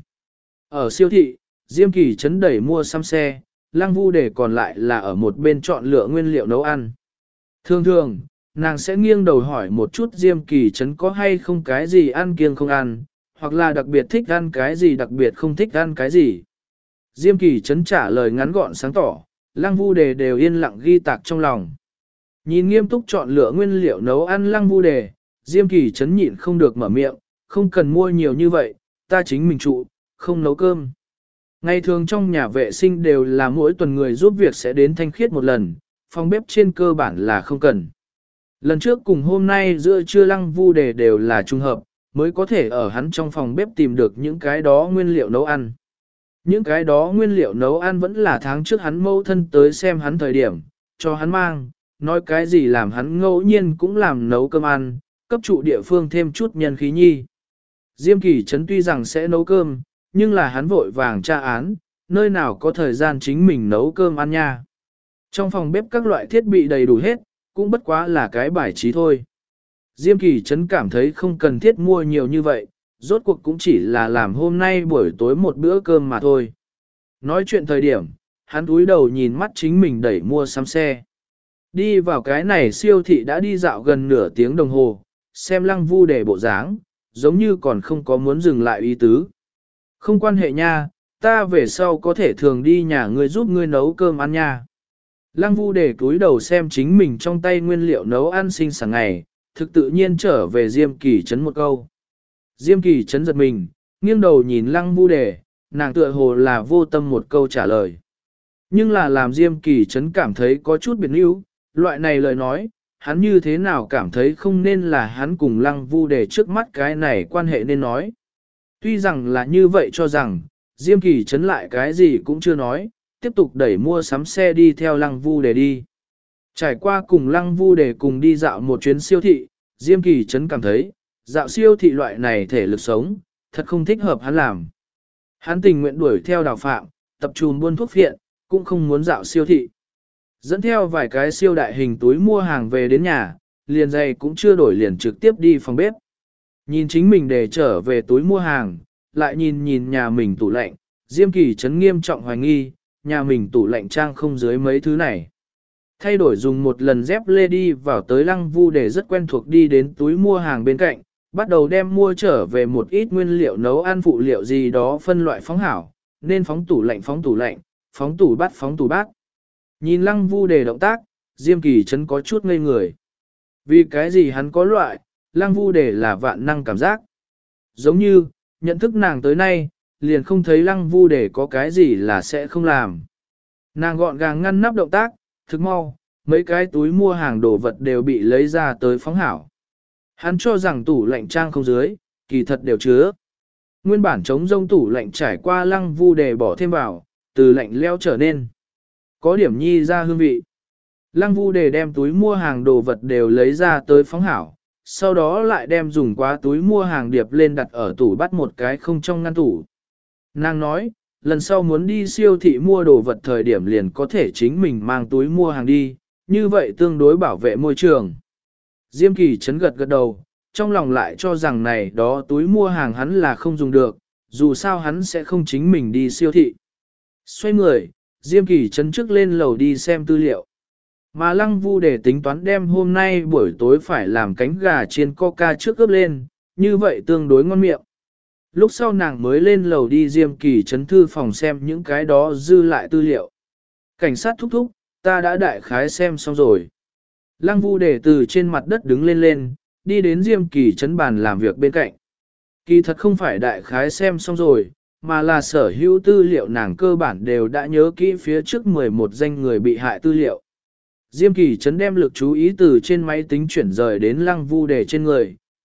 Ở siêu thị, Diêm Kỳ Trấn đẩy mua xăm xe, Lăng Vu Đề còn lại là ở một bên chọn lựa nguyên liệu nấu ăn. Thường thường, nàng sẽ nghiêng đầu hỏi một chút Diêm Kỳ Trấn có hay không cái gì ăn kiêng không ăn, hoặc là đặc biệt thích ăn cái gì đặc biệt không thích ăn cái gì. Diêm Kỳ Trấn trả lời ngắn gọn sáng tỏ, Lăng Vu Đề đều yên lặng ghi tạc trong lòng. Nhìn nghiêm túc chọn lựa nguyên liệu nấu ăn Lăng Vu Đề, Diêm Kỳ Trấn nhịn không được mở miệng, không cần mua nhiều như vậy, ta chính mình trụ, không nấu cơm. Ngày thường trong nhà vệ sinh đều là mỗi tuần người giúp việc sẽ đến thanh khiết một lần, phòng bếp trên cơ bản là không cần. Lần trước cùng hôm nay giữa trưa Lăng Vu Đề đều là trùng hợp, mới có thể ở hắn trong phòng bếp tìm được những cái đó nguyên liệu nấu ăn. Những cái đó nguyên liệu nấu ăn vẫn là tháng trước hắn mâu thân tới xem hắn thời điểm, cho hắn mang, nói cái gì làm hắn ngẫu nhiên cũng làm nấu cơm ăn, cấp trụ địa phương thêm chút nhân khí nhi. Diêm Kỳ Trấn tuy rằng sẽ nấu cơm, nhưng là hắn vội vàng tra án, nơi nào có thời gian chính mình nấu cơm ăn nha. Trong phòng bếp các loại thiết bị đầy đủ hết, cũng bất quá là cái bài trí thôi. Diêm Kỳ Trấn cảm thấy không cần thiết mua nhiều như vậy, rốt cuộc cũng chỉ là làm hôm nay buổi tối một bữa cơm mà thôi. Nói chuyện thời điểm, hắn cúi đầu nhìn mắt chính mình đẩy mua sắm xe. Đi vào cái này siêu thị đã đi dạo gần nửa tiếng đồng hồ, xem Lăng Vu Đề bộ dáng, giống như còn không có muốn dừng lại ý tứ. Không quan hệ nha, ta về sau có thể thường đi nhà ngươi giúp ngươi nấu cơm ăn nha. Lăng Vu Đề cúi đầu xem chính mình trong tay nguyên liệu nấu ăn sinh sáng ngày, thực tự nhiên trở về Diêm Kỳ Trấn một câu. Diêm Kỳ Trấn giật mình, nghiêng đầu nhìn Lăng Vu Đề, nàng tựa hồ là vô tâm một câu trả lời. Nhưng là làm Diêm Kỳ Trấn cảm thấy có chút biệt níu, loại này lời nói, hắn như thế nào cảm thấy không nên là hắn cùng Lăng Vu Đề trước mắt cái này quan hệ nên nói. Tuy rằng là như vậy cho rằng, Diêm Kỳ Trấn lại cái gì cũng chưa nói, tiếp tục đẩy mua sắm xe đi theo Lăng Vu Đề đi. Trải qua cùng Lăng Vu Đề cùng đi dạo một chuyến siêu thị, Diêm Kỳ Trấn cảm thấy, dạo siêu thị loại này thể lực sống, thật không thích hợp hắn làm. Hắn tình nguyện đuổi theo đào phạm, tập trung buôn thuốc phiện, cũng không muốn dạo siêu thị. Dẫn theo vài cái siêu đại hình túi mua hàng về đến nhà, liền giày cũng chưa đổi liền trực tiếp đi phòng bếp. Nhìn chính mình để trở về túi mua hàng, lại nhìn nhìn nhà mình tủ lạnh, Diêm Kỳ Trấn nghiêm trọng hoài nghi, nhà mình tủ lạnh trang không dưới mấy thứ này. Thay đổi dùng một lần dép lê đi vào tới Lăng Vu để rất quen thuộc đi đến túi mua hàng bên cạnh, bắt đầu đem mua trở về một ít nguyên liệu nấu ăn phụ liệu gì đó phân loại phóng hảo, nên phóng tủ lạnh phóng tủ lạnh, phóng tủ bát phóng tủ bát. Nhìn Lăng Vu Đề động tác, Diêm Kỳ Trấn có chút ngây người. Vì cái gì hắn có loại, Lăng Vu Đề là vạn năng cảm giác. Giống như, nhận thức nàng tới nay, liền không thấy Lăng Vu Đề có cái gì là sẽ không làm. Nàng gọn gàng ngăn nắp động tác, thực mau, mấy cái túi mua hàng đồ vật đều bị lấy ra tới phóng hảo. Hắn cho rằng tủ lạnh trang không dưới, kỳ thật đều chứa. Nguyên bản chống rông tủ lạnh trải qua Lăng Vu Đề bỏ thêm vào, từ lạnh leo trở nên. Có điểm nhi ra hương vị. Lăng Vu Đề đem túi mua hàng đồ vật đều lấy ra tới phóng hảo, sau đó lại đem dùng quá túi mua hàng điệp lên đặt ở tủ bắt một cái không trong ngăn tủ. Nàng nói, lần sau muốn đi siêu thị mua đồ vật thời điểm liền có thể chính mình mang túi mua hàng đi, như vậy tương đối bảo vệ môi trường. Diêm Kỳ Trấn gật gật đầu, trong lòng lại cho rằng này đó túi mua hàng hắn là không dùng được, dù sao hắn sẽ không chính mình đi siêu thị. Xoay người, Diêm Kỳ Trấn trước lên lầu đi xem tư liệu. Mà Lăng Vu để tính toán đem hôm nay buổi tối phải làm cánh gà chiên coca trước ướp lên, như vậy tương đối ngon miệng. Lúc sau nàng mới lên lầu đi Diêm Kỳ Trấn thư phòng xem những cái đó dư lại tư liệu. Cảnh sát thúc thúc, ta đã đại khái xem xong rồi. Lăng Vu để từ trên mặt đất đứng lên lên, đi đến Diêm Kỳ Trấn bàn làm việc bên cạnh. Kỳ thật không phải đại khái xem xong rồi, mà là sở hữu tư liệu nàng cơ bản đều đã nhớ kỹ phía trước mười một danh người bị hại tư liệu. Diêm Kỳ Trấn đem lực chú ý từ trên máy tính chuyển rời đến Lăng Vu Đề trên người,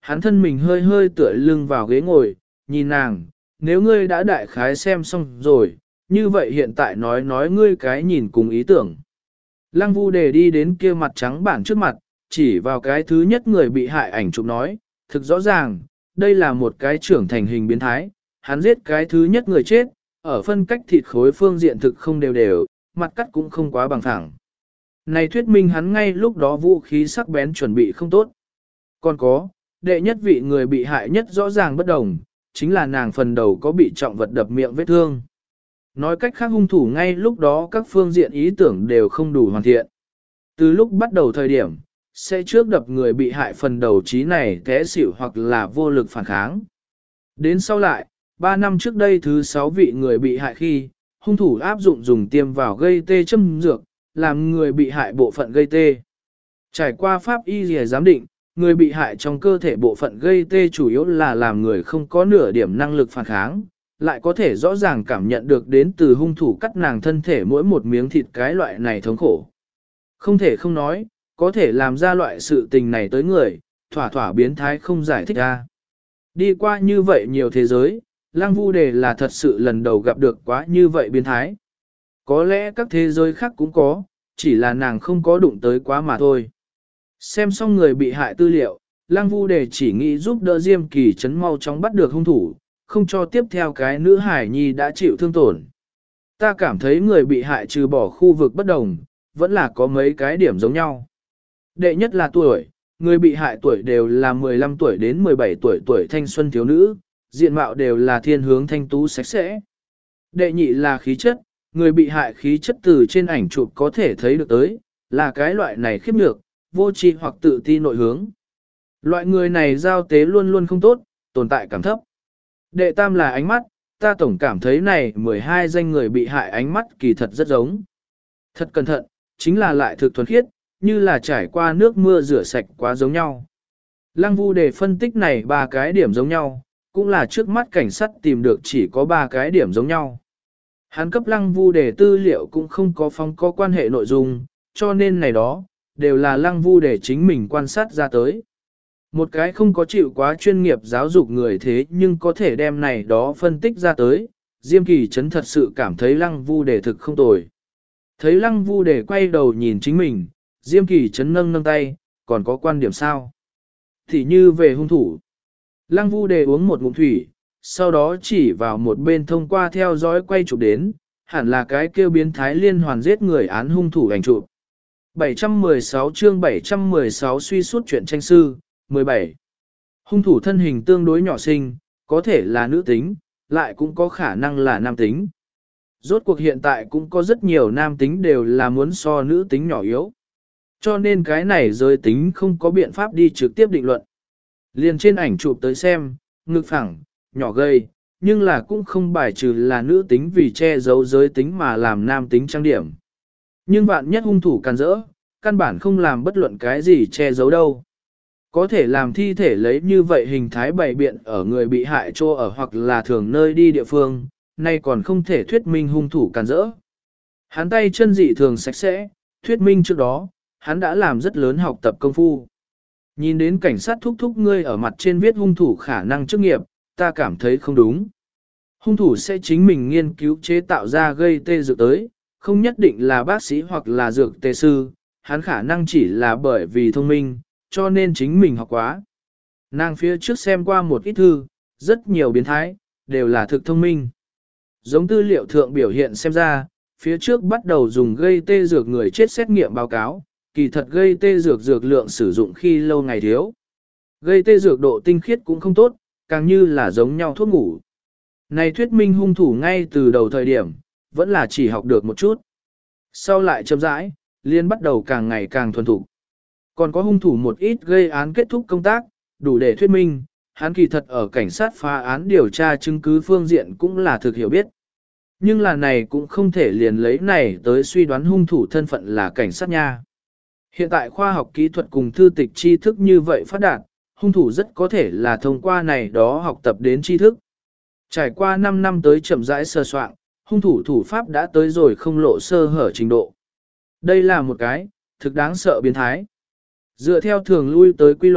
hắn thân mình hơi hơi tựa lưng vào ghế ngồi, nhìn nàng, nếu ngươi đã đại khái xem xong rồi, như vậy hiện tại nói nói ngươi cái nhìn cùng ý tưởng. Lăng Vu Đề đi đến kia mặt trắng bản trước mặt, chỉ vào cái thứ nhất người bị hại ảnh chụp nói, thực rõ ràng, đây là một cái trưởng thành hình biến thái, hắn giết cái thứ nhất người chết, ở phân cách thịt khối phương diện thực không đều đều, mặt cắt cũng không quá bằng phẳng. Này thuyết minh hắn ngay lúc đó vũ khí sắc bén chuẩn bị không tốt. Còn có, đệ nhất vị người bị hại nhất rõ ràng bất đồng, chính là nàng phần đầu có bị trọng vật đập miệng vết thương. Nói cách khác hung thủ ngay lúc đó các phương diện ý tưởng đều không đủ hoàn thiện. Từ lúc bắt đầu thời điểm, sẽ trước đập người bị hại phần đầu trí này té xỉu hoặc là vô lực phản kháng. Đến sau lại, ba năm trước đây thứ sáu vị người bị hại khi, hung thủ áp dụng dùng tiêm vào gây tê châm dược, làm người bị hại bộ phận gây tê. Trải qua pháp y lìa giám định, người bị hại trong cơ thể bộ phận gây tê chủ yếu là làm người không có nửa điểm năng lực phản kháng, lại có thể rõ ràng cảm nhận được đến từ hung thủ cắt nàng thân thể mỗi một miếng thịt cái loại này thống khổ. Không thể không nói, có thể làm ra loại sự tình này tới người, thỏa thỏa biến thái không giải thích ra. Đi qua như vậy nhiều thế giới, Lăng Vu Đề là thật sự lần đầu gặp được quá như vậy biến thái. Có lẽ các thế giới khác cũng có, chỉ là nàng không có đụng tới quá mà thôi. Xem xong người bị hại tư liệu, Lăng Vu Đề chỉ nghĩ giúp đỡ Diêm Kỳ Trấn mau chóng bắt được hung thủ, không cho tiếp theo cái nữ hải nhi đã chịu thương tổn. Ta cảm thấy người bị hại trừ bỏ khu vực bất đồng, vẫn là có mấy cái điểm giống nhau. Đệ nhất là tuổi, người bị hại tuổi đều là mười lăm tuổi đến mười bảy tuổi tuổi thanh xuân thiếu nữ, diện mạo đều là thiên hướng thanh tú sạch sẽ. Đệ nhị là khí chất, người bị hại khí chất từ trên ảnh chụp có thể thấy được tới, là cái loại này khiếp nhược, vô tri hoặc tự ti nội hướng. Loại người này giao tế luôn luôn không tốt, tồn tại cảm thấp. Đệ tam là ánh mắt, ta tổng cảm thấy này mười hai danh người bị hại ánh mắt kỳ thật rất giống. Thật cẩn thận, chính là lại thực thuần khiết, như là trải qua nước mưa rửa sạch quá giống nhau. Lăng Vu Đề phân tích này ba cái điểm giống nhau, cũng là trước mắt cảnh sát tìm được chỉ có ba cái điểm giống nhau. Hắn cấp Lăng Vu Đề tư liệu cũng không có phong có quan hệ nội dung, cho nên này đó, đều là Lăng Vu Đề chính mình quan sát ra tới. Một cái không có chịu quá chuyên nghiệp giáo dục người thế nhưng có thể đem này đó phân tích ra tới, Diêm Kỳ Trấn thật sự cảm thấy Lăng Vu Đề thực không tồi. Thấy Lăng Vu Đề quay đầu nhìn chính mình, Diêm Kỳ Trấn nâng nâng tay, còn có quan điểm sao? Thì như về hung thủ. Lăng Vu Đề uống một ngụm thủy, sau đó chỉ vào một bên thông qua theo dõi quay chụp đến, hẳn là cái kêu biến thái liên hoàn giết người án hung thủ ảnh chụp. bảy trăm mười sáu chương bảy trăm mười sáu suy suốt chuyện tranh sư, mười bảy. Hung thủ thân hình tương đối nhỏ xinh, có thể là nữ tính, lại cũng có khả năng là nam tính. Rốt cuộc hiện tại cũng có rất nhiều nam tính đều là muốn so nữ tính nhỏ yếu. Cho nên cái này giới tính không có biện pháp đi trực tiếp định luận. Liền trên ảnh chụp tới xem, ngực phẳng, nhỏ gầy, nhưng là cũng không bài trừ là nữ tính vì che giấu giới tính mà làm nam tính trang điểm. Nhưng vạn nhất hung thủ càn rỡ, căn bản không làm bất luận cái gì che giấu đâu. Có thể làm thi thể lấy như vậy hình thái bày biện ở người bị hại chỗ ở hoặc là thường nơi đi địa phương, nay còn không thể thuyết minh hung thủ càn rỡ. Hắn tay chân dị thường sạch sẽ, thuyết minh trước đó, hắn đã làm rất lớn học tập công phu. Nhìn đến cảnh sát thúc thúc ngươi ở mặt trên viết hung thủ khả năng chức nghiệp, ta cảm thấy không đúng. Hung thủ sẽ chính mình nghiên cứu chế tạo ra gây tê dược tới, không nhất định là bác sĩ hoặc là dược tê sư, hắn khả năng chỉ là bởi vì thông minh, cho nên chính mình học quá. Nàng phía trước xem qua một ít thư, rất nhiều biến thái, đều là thực thông minh. Giống tư liệu thượng biểu hiện xem ra, phía trước bắt đầu dùng gây tê dược người chết xét nghiệm báo cáo, kỳ thật gây tê dược dược lượng sử dụng khi lâu ngày thiếu. Gây tê dược độ tinh khiết cũng không tốt, càng như là giống nhau thuốc ngủ. Này thuyết minh hung thủ ngay từ đầu thời điểm, vẫn là chỉ học được một chút. Sau lại chậm rãi, liên bắt đầu càng ngày càng thuần thục. Còn có hung thủ một ít gây án kết thúc công tác, đủ để thuyết minh, hắn kỳ thật ở cảnh sát phá án điều tra chứng cứ phương diện cũng là thực hiểu biết. Nhưng là này cũng không thể liền lấy này tới suy đoán hung thủ thân phận là cảnh sát nha. Hiện tại khoa học kỹ thuật cùng thư tịch tri thức như vậy phát đạt, hung thủ rất có thể là thông qua này đó học tập đến tri thức. Trải qua năm năm tới chậm rãi sơ soạn, hung thủ thủ pháp đã tới rồi không lộ sơ hở trình độ. Đây là một cái, thực đáng sợ biến thái. Dựa theo thường lui tới quy luật,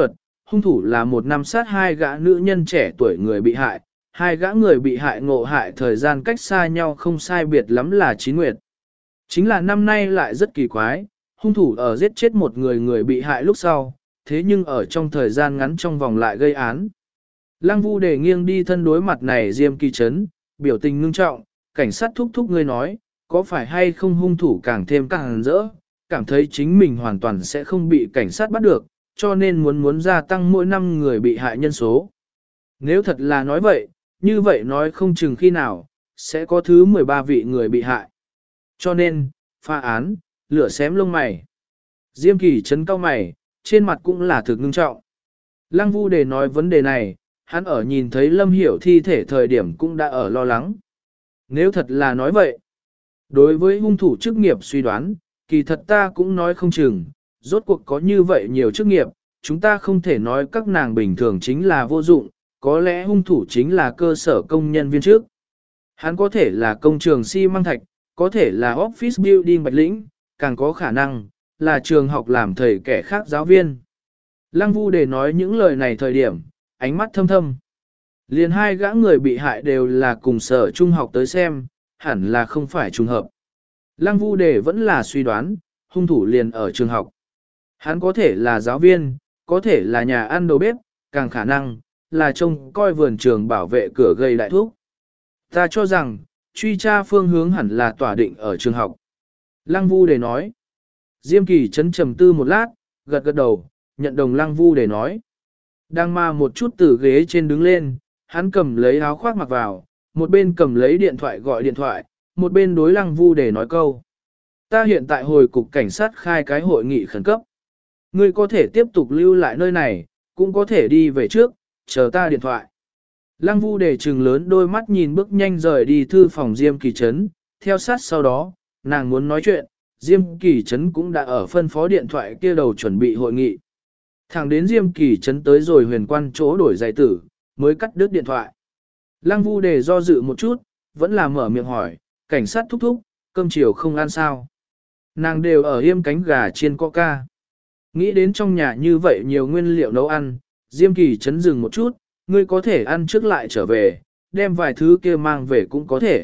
hung thủ là một năm sát hai gã nữ nhân trẻ tuổi người bị hại, hai gã người bị hại ngộ hại thời gian cách xa nhau không sai biệt lắm là chín nguyệt. Chính là năm nay lại rất kỳ quái, hung thủ ở giết chết một người người bị hại lúc sau, thế nhưng ở trong thời gian ngắn trong vòng lại gây án. Lăng Vu Đề nghiêng đi thân đối mặt này Diêm Kỳ Trấn, biểu tình ngưng trọng, cảnh sát thúc thúc ngươi nói, có phải hay không hung thủ càng thêm càng rỡ, cảm thấy chính mình hoàn toàn sẽ không bị cảnh sát bắt được, cho nên muốn muốn gia tăng mỗi năm người bị hại nhân số. Nếu thật là nói vậy, như vậy nói không chừng khi nào, sẽ có thứ mười ba vị người bị hại. Cho nên, pha án, lửa xém lông mày. Diêm Kỳ Trấn cau mày, trên mặt cũng là thực ngưng trọng. Lăng Vu Đề nói vấn đề này, hắn ở nhìn thấy Lâm Hiểu thi thể thời điểm cũng đã ở lo lắng. Nếu thật là nói vậy, đối với hung thủ chức nghiệp suy đoán, kỳ thật ta cũng nói không chừng, rốt cuộc có như vậy nhiều chức nghiệp, chúng ta không thể nói các nàng bình thường chính là vô dụng, có lẽ hung thủ chính là cơ sở công nhân viên trước. Hắn có thể là công trường xi măng thạch, có thể là office building bạch lĩnh, càng có khả năng là trường học làm thầy kẻ khác giáo viên. Lăng Vu Đề nói những lời này thời điểm, ánh mắt thâm thâm. Liền hai gã người bị hại đều là cùng sở trung học tới xem, hẳn là không phải trùng hợp. Lăng Vu Đề vẫn là suy đoán, hung thủ liền ở trường học. Hắn có thể là giáo viên, có thể là nhà ăn đầu bếp, càng khả năng là trông coi vườn trường bảo vệ cửa gây đại thuốc. Ta cho rằng, truy tra phương hướng hẳn là tỏa định ở trường học. Lăng Vu Đề nói. Diêm Kỳ Trấn trầm tư một lát, gật gật đầu, nhận đồng Lăng Vu Đề nói. Đang mà một chút từ ghế trên đứng lên, hắn cầm lấy áo khoác mặc vào, một bên cầm lấy điện thoại gọi điện thoại, một bên đối Lăng Vu Đề nói câu. Ta hiện tại hồi cục cảnh sát khai cái hội nghị khẩn cấp. Ngươi có thể tiếp tục lưu lại nơi này, cũng có thể đi về trước, chờ ta điện thoại. Lăng Vu Đề trừng lớn đôi mắt nhìn bước nhanh rời đi thư phòng Diêm Kỳ Trấn, theo sát sau đó, nàng muốn nói chuyện, Diêm Kỳ Trấn cũng đã ở phân phó điện thoại kia đầu chuẩn bị hội nghị. Thẳng đến Diêm Kỳ Trấn tới rồi huyền quan chỗ đổi giày tử, mới cắt đứt điện thoại. Lăng Vu Đề do dự một chút, vẫn là mở miệng hỏi, cảnh sát thúc thúc, cơm chiều không ăn sao? Nàng đều ở yêm cánh gà chiên coca. Nghĩ đến trong nhà như vậy nhiều nguyên liệu nấu ăn, Diêm Kỳ Trấn dừng một chút, ngươi có thể ăn trước lại trở về, đem vài thứ kia mang về cũng có thể.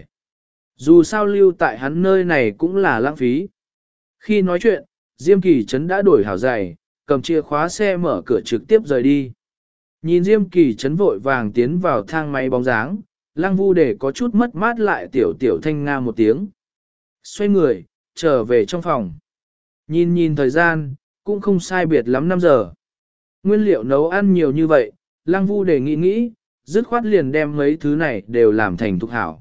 Dù sao lưu tại hắn nơi này cũng là lãng phí. Khi nói chuyện, Diêm Kỳ Trấn đã đổi hảo giày, cầm chìa khóa xe mở cửa trực tiếp rời đi. Nhìn Diêm Kỳ Trấn vội vàng tiến vào thang máy bóng dáng, Lăng Vu Đề có chút mất mát lại tiểu tiểu thanh nga một tiếng. Xoay người, trở về trong phòng. Nhìn nhìn thời gian, cũng không sai biệt lắm năm giờ. Nguyên liệu nấu ăn nhiều như vậy, Lăng Vu Đề nghĩ nghĩ, dứt khoát liền đem mấy thứ này đều làm thành thuộc hảo.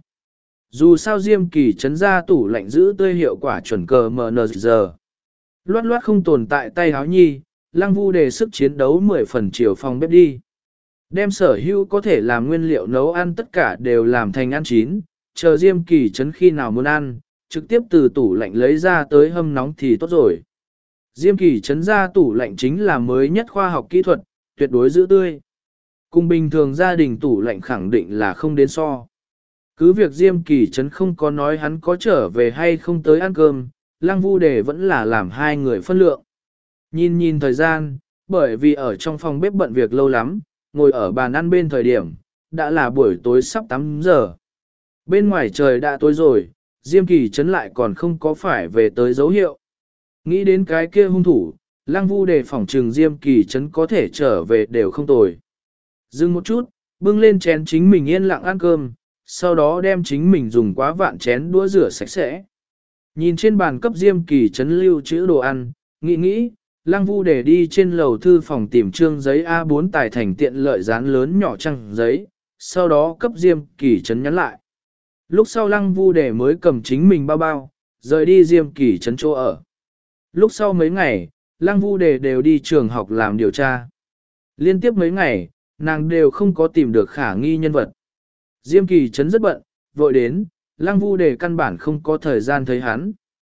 Dù sao Diêm Kỳ Trấn ra tủ lạnh giữ tươi hiệu quả chuẩn cờ em en giờ. Loát loát không tồn tại tay háo nhi, Lăng Vu Đề sức chiến đấu mười phần chiều phòng bếp đi. Đem sở hữu có thể làm nguyên liệu nấu ăn tất cả đều làm thành ăn chín, chờ Diêm Kỳ Trấn khi nào muốn ăn, trực tiếp từ tủ lạnh lấy ra tới hâm nóng thì tốt rồi. Diêm Kỳ Trấn ra tủ lạnh chính là mới nhất khoa học kỹ thuật, tuyệt đối giữ tươi. Cùng bình thường gia đình tủ lạnh khẳng định là không đến so. Cứ việc Diêm Kỳ Trấn không có nói hắn có trở về hay không tới ăn cơm, Lăng Vu Đề vẫn là làm hai người phân lượng. Nhìn nhìn thời gian, bởi vì ở trong phòng bếp bận việc lâu lắm, ngồi ở bàn ăn bên thời điểm, đã là buổi tối sắp tám giờ. Bên ngoài trời đã tối rồi, Diêm Kỳ Trấn lại còn không có phải về tới dấu hiệu. Nghĩ đến cái kia hung thủ, Lăng Vu Đề phỏng trừng Diêm Kỳ Trấn có thể trở về đều không tồi. Dừng một chút, bưng lên chén chính mình yên lặng ăn cơm, sau đó đem chính mình dùng quá vạn chén đũa rửa sạch sẽ. Nhìn trên bàn cấp Diêm Kỳ Trấn lưu trữ đồ ăn, nghĩ nghĩ, Lăng Vu Đề đi trên lầu thư phòng tìm trương giấy A bốn tài thành tiện lợi dán lớn nhỏ trăng giấy, sau đó cấp Diêm Kỳ Trấn nhắn lại. Lúc sau Lăng Vu Đề mới cầm chính mình bao bao, rời đi Diêm Kỳ Trấn chỗ ở. Lúc sau mấy ngày, Lăng Vu Đề đều đi trường học làm điều tra. Liên tiếp mấy ngày, nàng đều không có tìm được khả nghi nhân vật. Diêm Kỳ Trấn rất bận, vội đến, Lăng Vu Đề căn bản không có thời gian thấy hắn.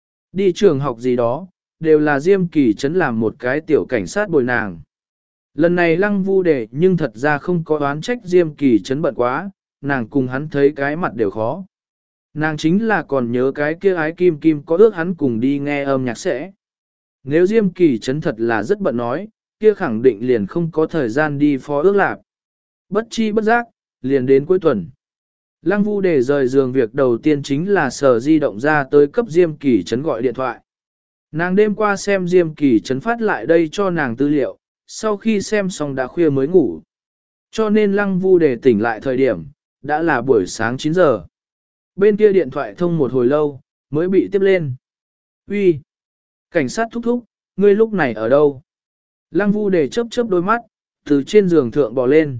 Đi trường học gì đó, đều là Diêm Kỳ Trấn làm một cái tiểu cảnh sát bồi nàng. Lần này Lăng Vu Đề nhưng thật ra không có oán trách Diêm Kỳ Trấn bận quá, nàng cùng hắn thấy cái mặt đều khó. Nàng chính là còn nhớ cái kia ái kim kim có ước hắn cùng đi nghe âm nhạc sẽ. Nếu Diêm Kỳ Trấn thật là rất bận nói, kia khẳng định liền không có thời gian đi phó ước lạc. Bất chi bất giác, liền đến cuối tuần. Lăng Vu Đề rời giường việc đầu tiên chính là sờ di động ra tới cấp Diêm Kỳ Trấn gọi điện thoại. Nàng đêm qua xem Diêm Kỳ Trấn phát lại đây cho nàng tư liệu, sau khi xem xong đã khuya mới ngủ. Cho nên Lăng Vu Đề tỉnh lại thời điểm, đã là buổi sáng chín giờ. Bên kia điện thoại thông một hồi lâu, mới bị tiếp lên. Uy, cảnh sát thúc thúc, ngươi lúc này ở đâu? Lăng Vu Đề chớp chớp đôi mắt, từ trên giường thượng bò lên.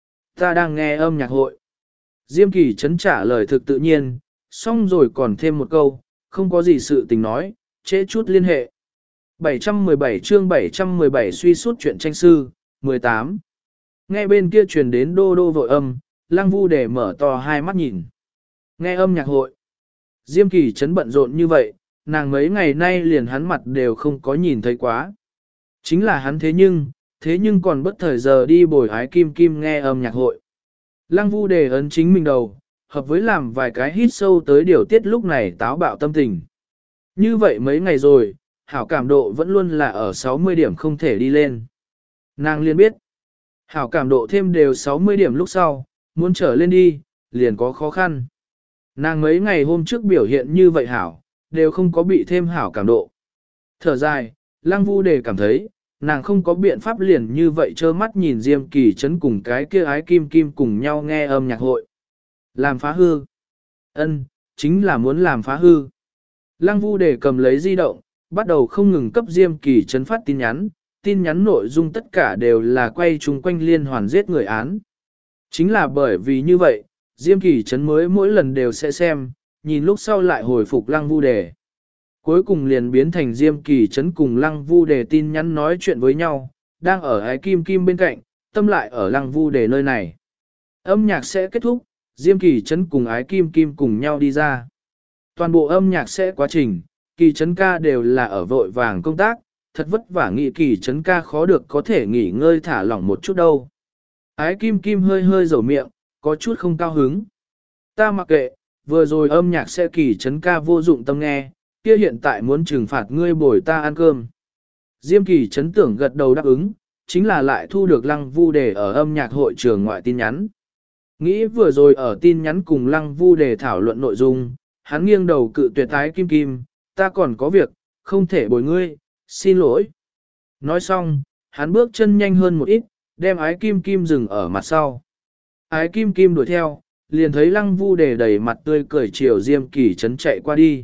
Ta đang nghe âm nhạc hội. Diêm Kỳ Trấn trả lời thực tự nhiên, xong rồi còn thêm một câu, không có gì sự tình nói, trễ chút liên hệ. bảy trăm mười bảy chương bảy trăm mười bảy suy suốt chuyện tranh sư, mười tám. Nghe bên kia truyền đến đô đô vội âm, Lăng Vu Đề mở to hai mắt nhìn. Nghe âm nhạc hội. Diêm Kỳ Trấn bận rộn như vậy, nàng mấy ngày nay liền hắn mặt đều không có nhìn thấy quá. Chính là hắn thế nhưng, thế nhưng còn bất thời giờ đi bồi ái kim kim nghe âm nhạc hội. Lăng Vu Đề ấn chính mình đầu, hợp với làm vài cái hít sâu tới điều tiết lúc này táo bạo tâm tình. Như vậy mấy ngày rồi, hảo cảm độ vẫn luôn là ở sáu mươi điểm không thể đi lên. Nàng liền biết, hảo cảm độ thêm đều sáu mươi điểm lúc sau, muốn trở lên đi, liền có khó khăn. Nàng mấy ngày hôm trước biểu hiện như vậy hảo, đều không có bị thêm hảo cảm độ. Thở dài, Lăng Vu Đề cảm thấy, nàng không có biện pháp liền như vậy trơ mắt nhìn Diêm Kỳ Trấn cùng cái kia ái kim kim cùng nhau nghe âm nhạc hội. Làm phá hư. Ân, chính là muốn làm phá hư. Lăng Vu Đề cầm lấy di động, bắt đầu không ngừng cấp Diêm Kỳ Trấn phát tin nhắn, tin nhắn nội dung tất cả đều là quay chung quanh liên hoàn giết người án. Chính là bởi vì như vậy, Diêm Kỳ Trấn mới mỗi lần đều sẽ xem, nhìn lúc sau lại hồi phục Lăng Vu Đề. Cuối cùng liền biến thành Diêm Kỳ Trấn cùng Lăng Vu Đề tin nhắn nói chuyện với nhau, đang ở ái kim kim bên cạnh, tâm lại ở Lăng Vu Đề nơi này. Âm nhạc sẽ kết thúc, Diêm Kỳ Trấn cùng ái kim kim cùng nhau đi ra. Toàn bộ âm nhạc sẽ quá trình, Kỳ Trấn ca đều là ở vội vàng công tác, thật vất vả nghĩ Kỳ Trấn ca khó được có thể nghỉ ngơi thả lỏng một chút đâu. Ái kim kim hơi hơi dầu miệng, có chút không cao hứng. Ta mặc kệ, vừa rồi âm nhạc sẽ Kỳ Trấn ca vô dụng tâm nghe, kia hiện tại muốn trừng phạt ngươi bồi ta ăn cơm. Diêm Kỳ Trấn tưởng gật đầu đáp ứng, chính là lại thu được Lăng Vu Đề ở âm nhạc hội trường ngoại tin nhắn. Nghĩ vừa rồi ở tin nhắn cùng Lăng Vu Đề thảo luận nội dung, hắn nghiêng đầu cự tuyệt ái kim kim, ta còn có việc, không thể bồi ngươi, xin lỗi. Nói xong, hắn bước chân nhanh hơn một ít, đem ái kim kim dừng ở mặt sau. Ái kim kim đuổi theo, liền thấy Lăng Vu Đề đầy mặt tươi cười chiều Diêm Kỳ Trấn chạy qua đi.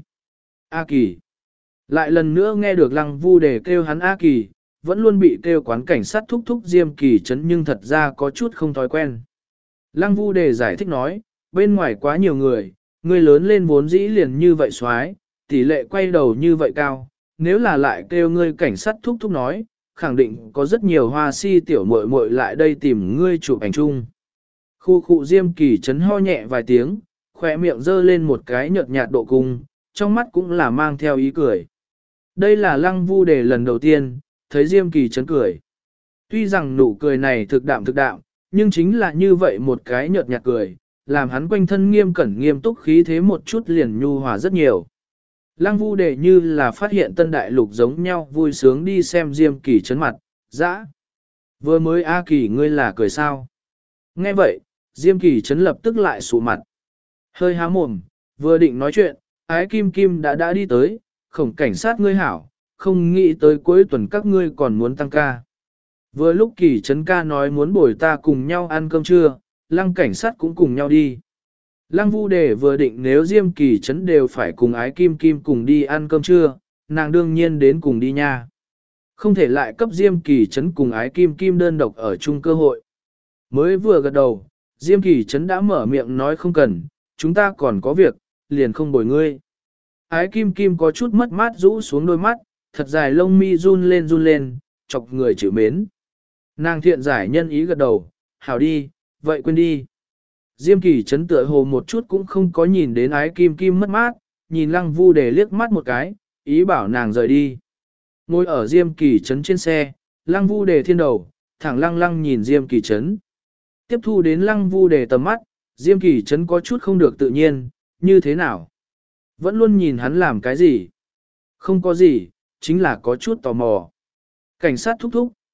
A Kỳ. Lại lần nữa nghe được Lăng Vu Đề kêu hắn A Kỳ, vẫn luôn bị kêu quán cảnh sát thúc thúc Diêm Kỳ Trấn nhưng thật ra có chút không thói quen. Lăng Vu Đề giải thích nói, bên ngoài quá nhiều người, người lớn lên vốn dĩ liền như vậy xoái, tỷ lệ quay đầu như vậy cao, nếu là lại kêu ngươi cảnh sát thúc thúc nói, khẳng định có rất nhiều hoa si tiểu muội muội lại đây tìm ngươi chụp ảnh chung. Khu khu Diêm Kỳ Trấn ho nhẹ vài tiếng, khỏe miệng dơ lên một cái nhợt nhạt độ cung, trong mắt cũng là mang theo ý cười. Đây là Lăng Vu Đề lần đầu tiên, thấy Diêm Kỳ Trấn cười. Tuy rằng nụ cười này thực đạm thực đạm, nhưng chính là như vậy một cái nhợt nhạt cười, làm hắn quanh thân nghiêm cẩn nghiêm túc khí thế một chút liền nhu hòa rất nhiều. Lăng Vu Đề như là phát hiện tân đại lục giống nhau vui sướng đi xem Diêm Kỳ Trấn mặt, dã. Vừa mới A Kỳ ngươi là cười sao? Nghe vậy, Diêm Kỳ Trấn lập tức lại sụ mặt. Hơi há mồm, vừa định nói chuyện, ái kim kim đã đã đi tới, khổng cảnh sát ngươi hảo, không nghĩ tới cuối tuần các ngươi còn muốn tăng ca. Vừa lúc Kỳ Trấn ca nói muốn bồi ta cùng nhau ăn cơm trưa, Lăng cảnh sát cũng cùng nhau đi. Lăng Vu Đề vừa định nếu Diêm Kỳ Trấn đều phải cùng ái kim kim cùng đi ăn cơm trưa, nàng đương nhiên đến cùng đi nha. Không thể lại cấp Diêm Kỳ Trấn cùng ái kim kim đơn độc ở chung cơ hội. Mới vừa gật đầu, Diêm Kỳ Trấn đã mở miệng nói không cần, chúng ta còn có việc, liền không bồi ngươi. Ái kim kim có chút mất mát rũ xuống đôi mắt, thật dài lông mi run lên run lên, chọc người chịu mến. Nàng thiện giải nhân ý gật đầu, hảo đi, vậy quên đi. Diêm Kỳ Trấn tựa hồ một chút cũng không có nhìn đến ái kim kim mất mát, nhìn Lăng Vu Đề liếc mắt một cái, ý bảo nàng rời đi. Ngồi ở Diêm Kỳ Trấn trên xe, Lăng Vu Đề thiên đầu, thẳng lăng lăng nhìn Diêm Kỳ Trấn. Tiếp thu đến Lăng Vu Đề tầm mắt, Diêm Kỳ Trấn có chút không được tự nhiên, như thế nào? Vẫn luôn nhìn hắn làm cái gì? Không có gì, chính là có chút tò mò. Cảnh sát thúc thúc,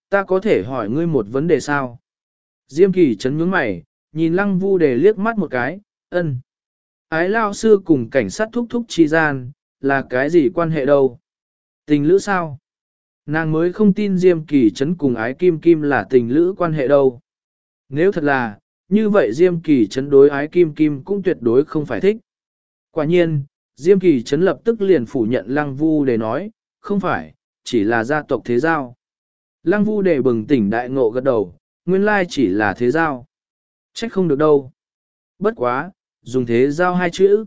ta có thể hỏi ngươi một vấn đề sao? Diêm Kỳ Trấn nhướng mày, nhìn Lăng Vu Đề liếc mắt một cái, ân. Ái lao sư cùng cảnh sát thúc thúc chi gian, là cái gì quan hệ đâu? Tình lữ sao? Nàng mới không tin Diêm Kỳ Trấn cùng ái kim kim là tình lữ quan hệ đâu. Nếu thật là, như vậy Diêm Kỳ Trấn đối ái kim kim cũng tuyệt đối không phải thích. Quả nhiên, Diêm Kỳ Trấn lập tức liền phủ nhận Lăng Vu Đề nói, không phải, chỉ là gia tộc thế giao. Lăng Vu Đề bừng tỉnh đại ngộ gật đầu, nguyên lai chỉ là thế giao. Trách không được đâu. Bất quá, dùng thế giao hai chữ.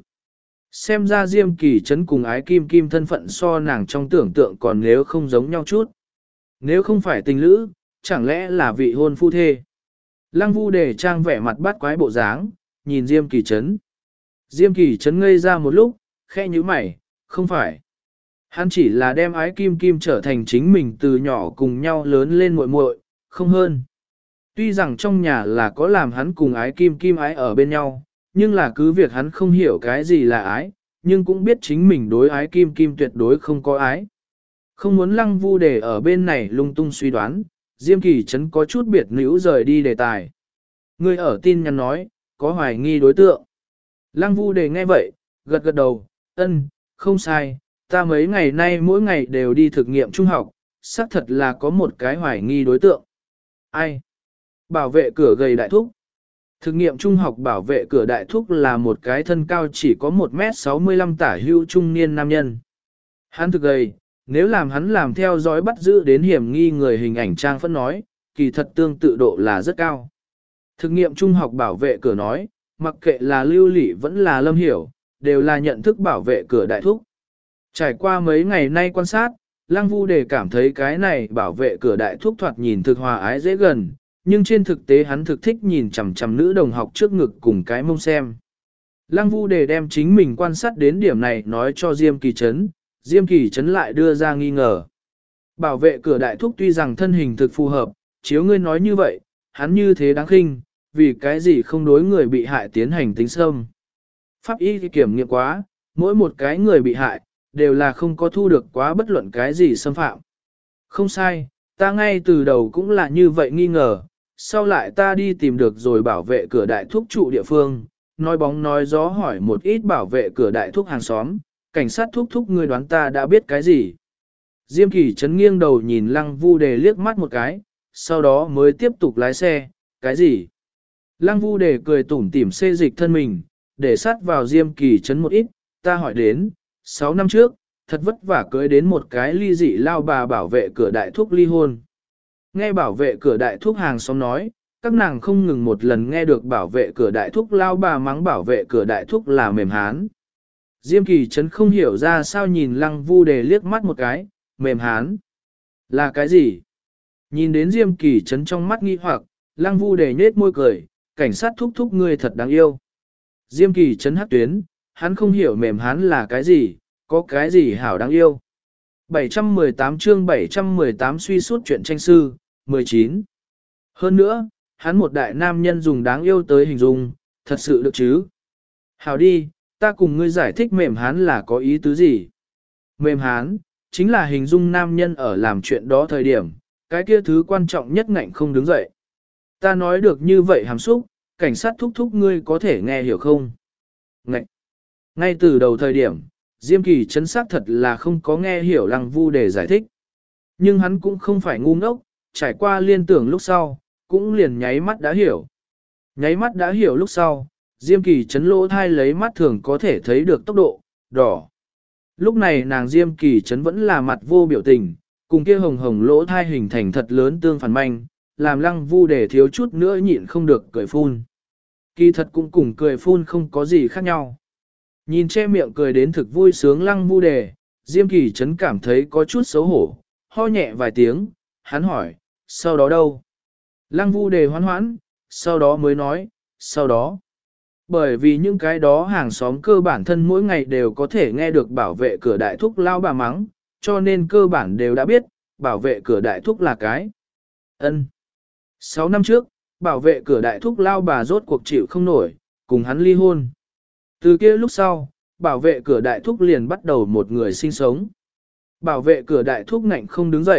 Xem ra Diêm Kỳ Trấn cùng ái kim kim thân phận so nàng trong tưởng tượng còn nếu không giống nhau chút. Nếu không phải tình lữ, chẳng lẽ là vị hôn phu thê. Lăng Vu Đề trang vẻ mặt bắt quái bộ dáng, nhìn Diêm Kỳ Trấn. Diêm Kỳ Trấn ngây ra một lúc, khẽ nhíu mày, không phải. Hắn chỉ là đem ái kim kim trở thành chính mình từ nhỏ cùng nhau lớn lên muội muội, không hơn. Tuy rằng trong nhà là có làm hắn cùng ái kim kim ái ở bên nhau, nhưng là cứ việc hắn không hiểu cái gì là ái, nhưng cũng biết chính mình đối ái kim kim tuyệt đối không có ái. Không muốn Lăng Vu Đề ở bên này lung tung suy đoán, Diêm Kỳ Trấn có chút biệt nữ rời đi đề tài. Người ở tin nhắn nói, có hoài nghi đối tượng. Lăng Vu Đề nghe vậy, gật gật đầu, ân, không sai, ta mấy ngày nay mỗi ngày đều đi thực nghiệm trung học, xác thật là có một cái hoài nghi đối tượng. Ai? Bảo vệ cửa gầy đại thúc. Thực nghiệm trung học bảo vệ cửa đại thúc là một cái thân cao chỉ có một mét sáu mươi lăm tả hữu trung niên nam nhân. Hắn thực gầy, nếu làm hắn làm theo dõi bắt giữ đến hiểm nghi người hình ảnh trang phân nói, kỳ thật tương tự độ là rất cao. Thực nghiệm trung học bảo vệ cửa nói, mặc kệ là Lưu Lị vẫn là Lâm Hiểu, đều là nhận thức bảo vệ cửa đại thúc. Trải qua mấy ngày nay quan sát, Lăng Vu Đề cảm thấy cái này bảo vệ cửa đại thúc thoạt nhìn thực hòa ái dễ gần, nhưng trên thực tế hắn thực thích nhìn chằm chằm nữ đồng học trước ngực cùng cái mông xem. Lăng Vu Đề đem chính mình quan sát đến điểm này nói cho Diêm Kỳ Trấn, Diêm Kỳ Trấn lại đưa ra nghi ngờ. Bảo vệ cửa đại thúc tuy rằng thân hình thực phù hợp, chiếu ngươi nói như vậy, hắn như thế đáng khinh, vì cái gì không đối người bị hại tiến hành tính xâm. Pháp y kiểm nghiệm quá, mỗi một cái người bị hại, đều là không có thu được quá bất luận cái gì xâm phạm. Không sai, ta ngay từ đầu cũng là như vậy nghi ngờ, sau lại ta đi tìm được rồi bảo vệ cửa đại thúc trụ địa phương, nói bóng nói gió hỏi một ít bảo vệ cửa đại thúc hàng xóm, cảnh sát thúc thúc người đoán ta đã biết cái gì. Diêm Kỳ Trấn nghiêng đầu nhìn Lăng Vu Đề liếc mắt một cái, sau đó mới tiếp tục lái xe, cái gì? Lăng Vu Đề cười tủm tỉm xê dịch thân mình, để sát vào Diêm Kỳ Trấn một ít, ta hỏi đến, sáu năm trước, thật vất vả cưới đến một cái ly dị lao bà bảo vệ cửa đại thúc ly hôn. Nghe bảo vệ cửa đại thúc hàng xóm nói, các nàng không ngừng một lần nghe được bảo vệ cửa đại thúc lao bà mắng bảo vệ cửa đại thúc là mềm hán. Diêm Kỳ Trấn không hiểu ra sao nhìn Lăng Vu Đề liếc mắt một cái, mềm hán. Là cái gì? Nhìn đến Diêm Kỳ Trấn trong mắt nghi hoặc, Lăng Vu Đề nhếch môi cười, cảnh sát thúc thúc ngươi thật đáng yêu. Diêm Kỳ Trấn hắc tuyến, hắn không hiểu mềm hán là cái gì, có cái gì hảo đáng yêu. bảy trăm mười tám chương bảy trăm mười tám suy suốt chuyện tranh sư, mười chín. Hơn nữa, hắn một đại nam nhân dùng đáng yêu tới hình dung, thật sự được chứ. Hảo đi, ta cùng ngươi giải thích mềm hán là có ý tứ gì. Mềm hán, chính là hình dung nam nhân ở làm chuyện đó thời điểm, cái kia thứ quan trọng nhất ngạnh không đứng dậy. Ta nói được như vậy hàm xúc, cảnh sát thúc thúc ngươi có thể nghe hiểu không? Ngạnh. Ngay từ đầu thời điểm, Diêm Kỳ Trấn xác thật là không có nghe hiểu Lăng Vu Đề giải thích. Nhưng hắn cũng không phải ngu ngốc, trải qua liên tưởng lúc sau, cũng liền nháy mắt đã hiểu. Nháy mắt đã hiểu lúc sau, Diêm Kỳ Trấn lỗ thai lấy mắt thường có thể thấy được tốc độ, đỏ. Lúc này nàng Diêm Kỳ Trấn vẫn là mặt vô biểu tình, cùng kia hồng hồng lỗ thai hình thành thật lớn tương phản manh, làm Lăng Vu Đề thiếu chút nữa nhịn không được cười phun. Kỳ thật cũng cùng cười phun không có gì khác nhau. Nhìn che miệng cười đến thực vui sướng Lăng Vu Đề, Diêm Kỳ Trấn cảm thấy có chút xấu hổ, ho nhẹ vài tiếng, hắn hỏi, sau đó đâu? Lăng Vu Đề hoán hoãn, sau đó mới nói, sau đó. Bởi vì những cái đó hàng xóm cơ bản thân mỗi ngày đều có thể nghe được bảo vệ cửa đại thúc lao bà mắng, cho nên cơ bản đều đã biết, bảo vệ cửa đại thúc là cái. Ân. Sáu năm trước, bảo vệ cửa đại thúc lao bà rốt cuộc chịu không nổi, cùng hắn ly hôn. Từ kia lúc sau, bảo vệ cửa đại thúc liền bắt đầu một người sinh sống. Bảo vệ cửa đại thúc ngạnh không đứng dậy,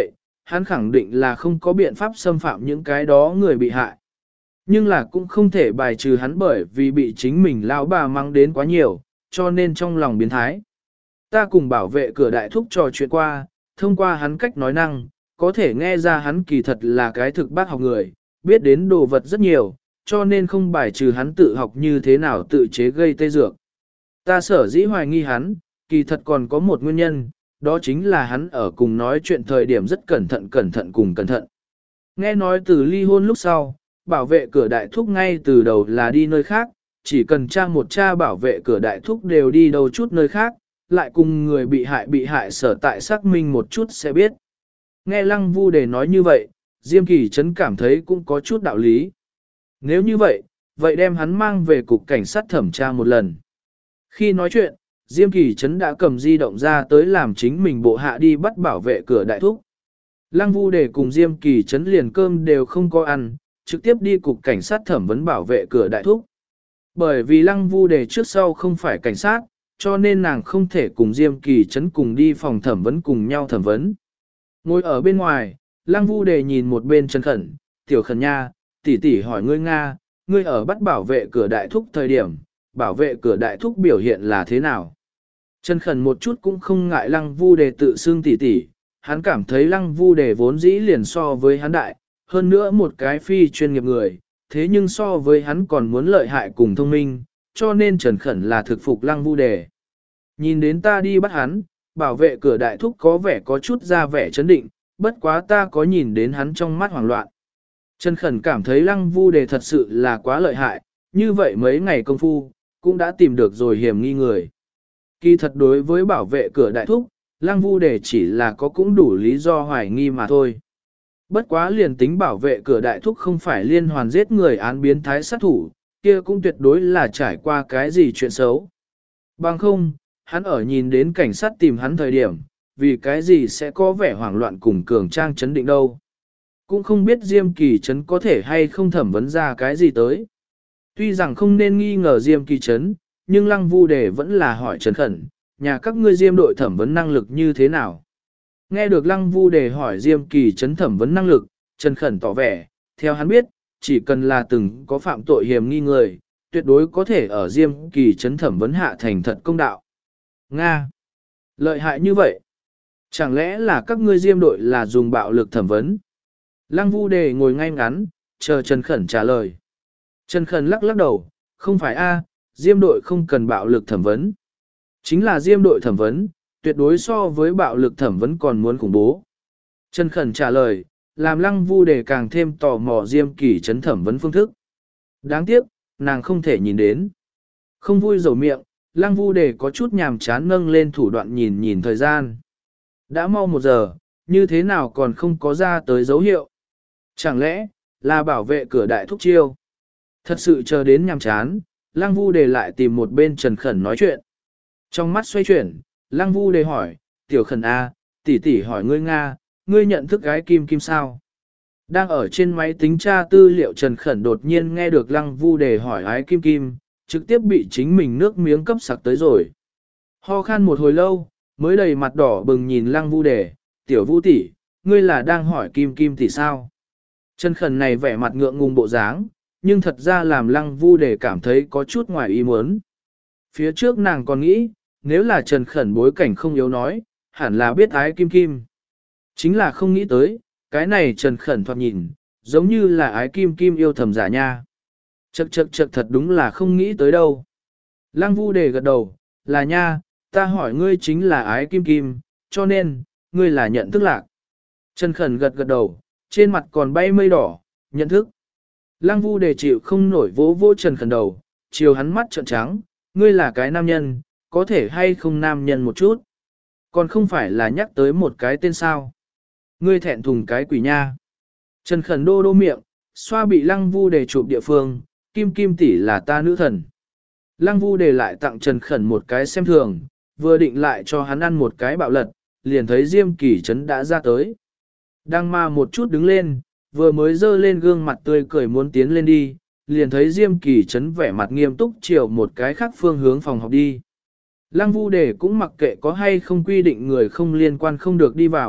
hắn khẳng định là không có biện pháp xâm phạm những cái đó người bị hại. Nhưng là cũng không thể bài trừ hắn bởi vì bị chính mình lão bà mang đến quá nhiều, cho nên trong lòng biến thái. Ta cùng bảo vệ cửa đại thúc trò chuyện qua, thông qua hắn cách nói năng, có thể nghe ra hắn kỳ thật là cái thực bác học người, biết đến đồ vật rất nhiều, cho nên không bài trừ hắn tự học như thế nào tự chế gây tê dược. Ta sở dĩ hoài nghi hắn, kỳ thật còn có một nguyên nhân, đó chính là hắn ở cùng nói chuyện thời điểm rất cẩn thận cẩn thận cùng cẩn thận. Nghe nói từ ly hôn lúc sau, bảo vệ cửa đại thúc ngay từ đầu là đi nơi khác, chỉ cần tra một cha bảo vệ cửa đại thúc đều đi đâu chút nơi khác, lại cùng người bị hại bị hại sở tại xác minh một chút sẽ biết. Nghe Lăng Vu Đề nói như vậy, Diêm Kỳ Trấn cảm thấy cũng có chút đạo lý. Nếu như vậy, vậy đem hắn mang về cục cảnh sát thẩm tra một lần. Khi nói chuyện, Diêm Kỳ Trấn đã cầm di động ra tới làm chính mình bộ hạ đi bắt bảo vệ cửa đại thúc. Lăng Vu Đề cùng Diêm Kỳ Trấn liền cơm đều không có ăn, trực tiếp đi cục cảnh sát thẩm vấn bảo vệ cửa đại thúc. Bởi vì Lăng Vu Đề trước sau không phải cảnh sát, cho nên nàng không thể cùng Diêm Kỳ Trấn cùng đi phòng thẩm vấn cùng nhau thẩm vấn. Ngồi ở bên ngoài, Lăng Vu Đề nhìn một bên Trần Khẩn, tiểu Khẩn nha, tỷ tỷ hỏi ngươi Nga, ngươi ở bắt bảo vệ cửa đại thúc thời điểm, bảo vệ cửa đại thúc biểu hiện là thế nào? Trần Khẩn một chút cũng không ngại Lăng Vu Đề tự xưng tỷ tỷ, hắn cảm thấy Lăng Vu Đề vốn dĩ liền so với hắn đại, hơn nữa một cái phi chuyên nghiệp người, thế nhưng so với hắn còn muốn lợi hại cùng thông minh, cho nên Trần Khẩn là thực phục Lăng Vu Đề. Nhìn đến ta đi bắt hắn, bảo vệ cửa đại thúc có vẻ có chút ra vẻ chấn định, bất quá ta có nhìn đến hắn trong mắt hoảng loạn. Trần Khẩn cảm thấy Lăng Vu Đề thật sự là quá lợi hại, như vậy mấy ngày công phu, cũng đã tìm được rồi hiểm nghi người. Kỳ thật đối với bảo vệ cửa đại thúc, Lăng Vu Đề chỉ là có cũng đủ lý do hoài nghi mà thôi. Bất quá liền tính bảo vệ cửa đại thúc không phải liên hoàn giết người án biến thái sát thủ, kia cũng tuyệt đối là trải qua cái gì chuyện xấu. Bằng không, hắn ở nhìn đến cảnh sát tìm hắn thời điểm, vì cái gì sẽ có vẻ hoảng loạn cùng cường trang chấn định đâu. Cũng không biết Diêm Kỳ Trấn có thể hay không thẩm vấn ra cái gì tới. Tuy rằng không nên nghi ngờ Diêm Kỳ Trấn, nhưng Lăng Vu Đề vẫn là hỏi Trần Khẩn, nhà các ngươi Diêm đội thẩm vấn năng lực như thế nào? Nghe được Lăng Vu Đề hỏi Diêm Kỳ Trấn thẩm vấn năng lực, Trần Khẩn tỏ vẻ, theo hắn biết, chỉ cần là từng có phạm tội hiểm nghi người, tuyệt đối có thể ở Diêm Kỳ Trấn thẩm vấn hạ thành thật công đạo. Nga! Lợi hại như vậy! Chẳng lẽ là các ngươi Diêm đội là dùng bạo lực thẩm vấn? Lăng Vu Đề ngồi ngay ngắn, chờ Trần Khẩn trả lời. Trần Khẩn lắc lắc đầu, không phải a, Diêm đội không cần bạo lực thẩm vấn. Chính là Diêm đội thẩm vấn, tuyệt đối so với bạo lực thẩm vấn còn muốn khủng bố. Trần Khẩn trả lời, làm Lăng Vu Đề càng thêm tò mò Diêm Kỳ Trấn thẩm vấn phương thức. Đáng tiếc, nàng không thể nhìn đến. Không vui dầu miệng, Lăng Vu Đề có chút nhàm chán nâng lên thủ đoạn nhìn nhìn thời gian. Đã mau một giờ, như thế nào còn không có ra tới dấu hiệu. Chẳng lẽ, là bảo vệ cửa đại thúc chiêu? Thật sự chờ đến nhàm chán, Lăng Vu Đề lại tìm một bên Trần Khẩn nói chuyện. Trong mắt xoay chuyển, Lăng Vu Đề hỏi, tiểu Khẩn A, tỷ tỷ hỏi ngươi Nga, ngươi nhận thức gái Kim Kim sao? Đang ở trên máy tính tra tư liệu Trần Khẩn đột nhiên nghe được Lăng Vu Đề hỏi ái Kim Kim, trực tiếp bị chính mình nước miếng cấp sặc tới rồi. Ho khan một hồi lâu, mới đầy mặt đỏ bừng nhìn Lăng Vu Đề, tiểu Vu tỷ, ngươi là đang hỏi Kim Kim tỷ sao? Trần Khẩn này vẻ mặt ngượng ngùng bộ dáng, nhưng thật ra làm Lăng Vu Đề cảm thấy có chút ngoài ý muốn. Phía trước nàng còn nghĩ, nếu là Trần Khẩn bối cảnh không yếu nói, hẳn là biết ái Kim Kim. Chính là không nghĩ tới, cái này Trần Khẩn thoạt nhìn, giống như là ái Kim Kim yêu thầm giả nha. Chậc chậc chậc thật đúng là không nghĩ tới đâu. Lăng Vu Đề gật đầu, là nha, ta hỏi ngươi chính là ái Kim Kim, cho nên, ngươi là nhận thức lạc. Trần Khẩn gật gật đầu, trên mặt còn bay mây đỏ, nhận thức. Lăng Vu Đề chịu không nổi vỗ vỗ Trần Khẩn đầu, chiều hắn mắt trợn trắng, ngươi là cái nam nhân, có thể hay không nam nhân một chút. Còn không phải là nhắc tới một cái tên sao. Ngươi thẹn thùng cái quỷ nha. Trần Khẩn đô đô miệng, xoa bị Lăng Vu Đề chụp địa phương, Kim Kim tỷ là ta nữ thần. Lăng Vu Đề lại tặng Trần Khẩn một cái xem thường, vừa định lại cho hắn ăn một cái bạo lật, liền thấy Diêm Kỳ Trấn đã ra tới. Đang ma một chút đứng lên, vừa mới dơ lên gương mặt tươi cười muốn tiến lên đi, liền thấy Diêm Kỳ Trấn vẻ mặt nghiêm túc chiều một cái khác phương hướng phòng học đi. Lăng Vu Đề cũng mặc kệ có hay không quy định người không liên quan không được đi vào,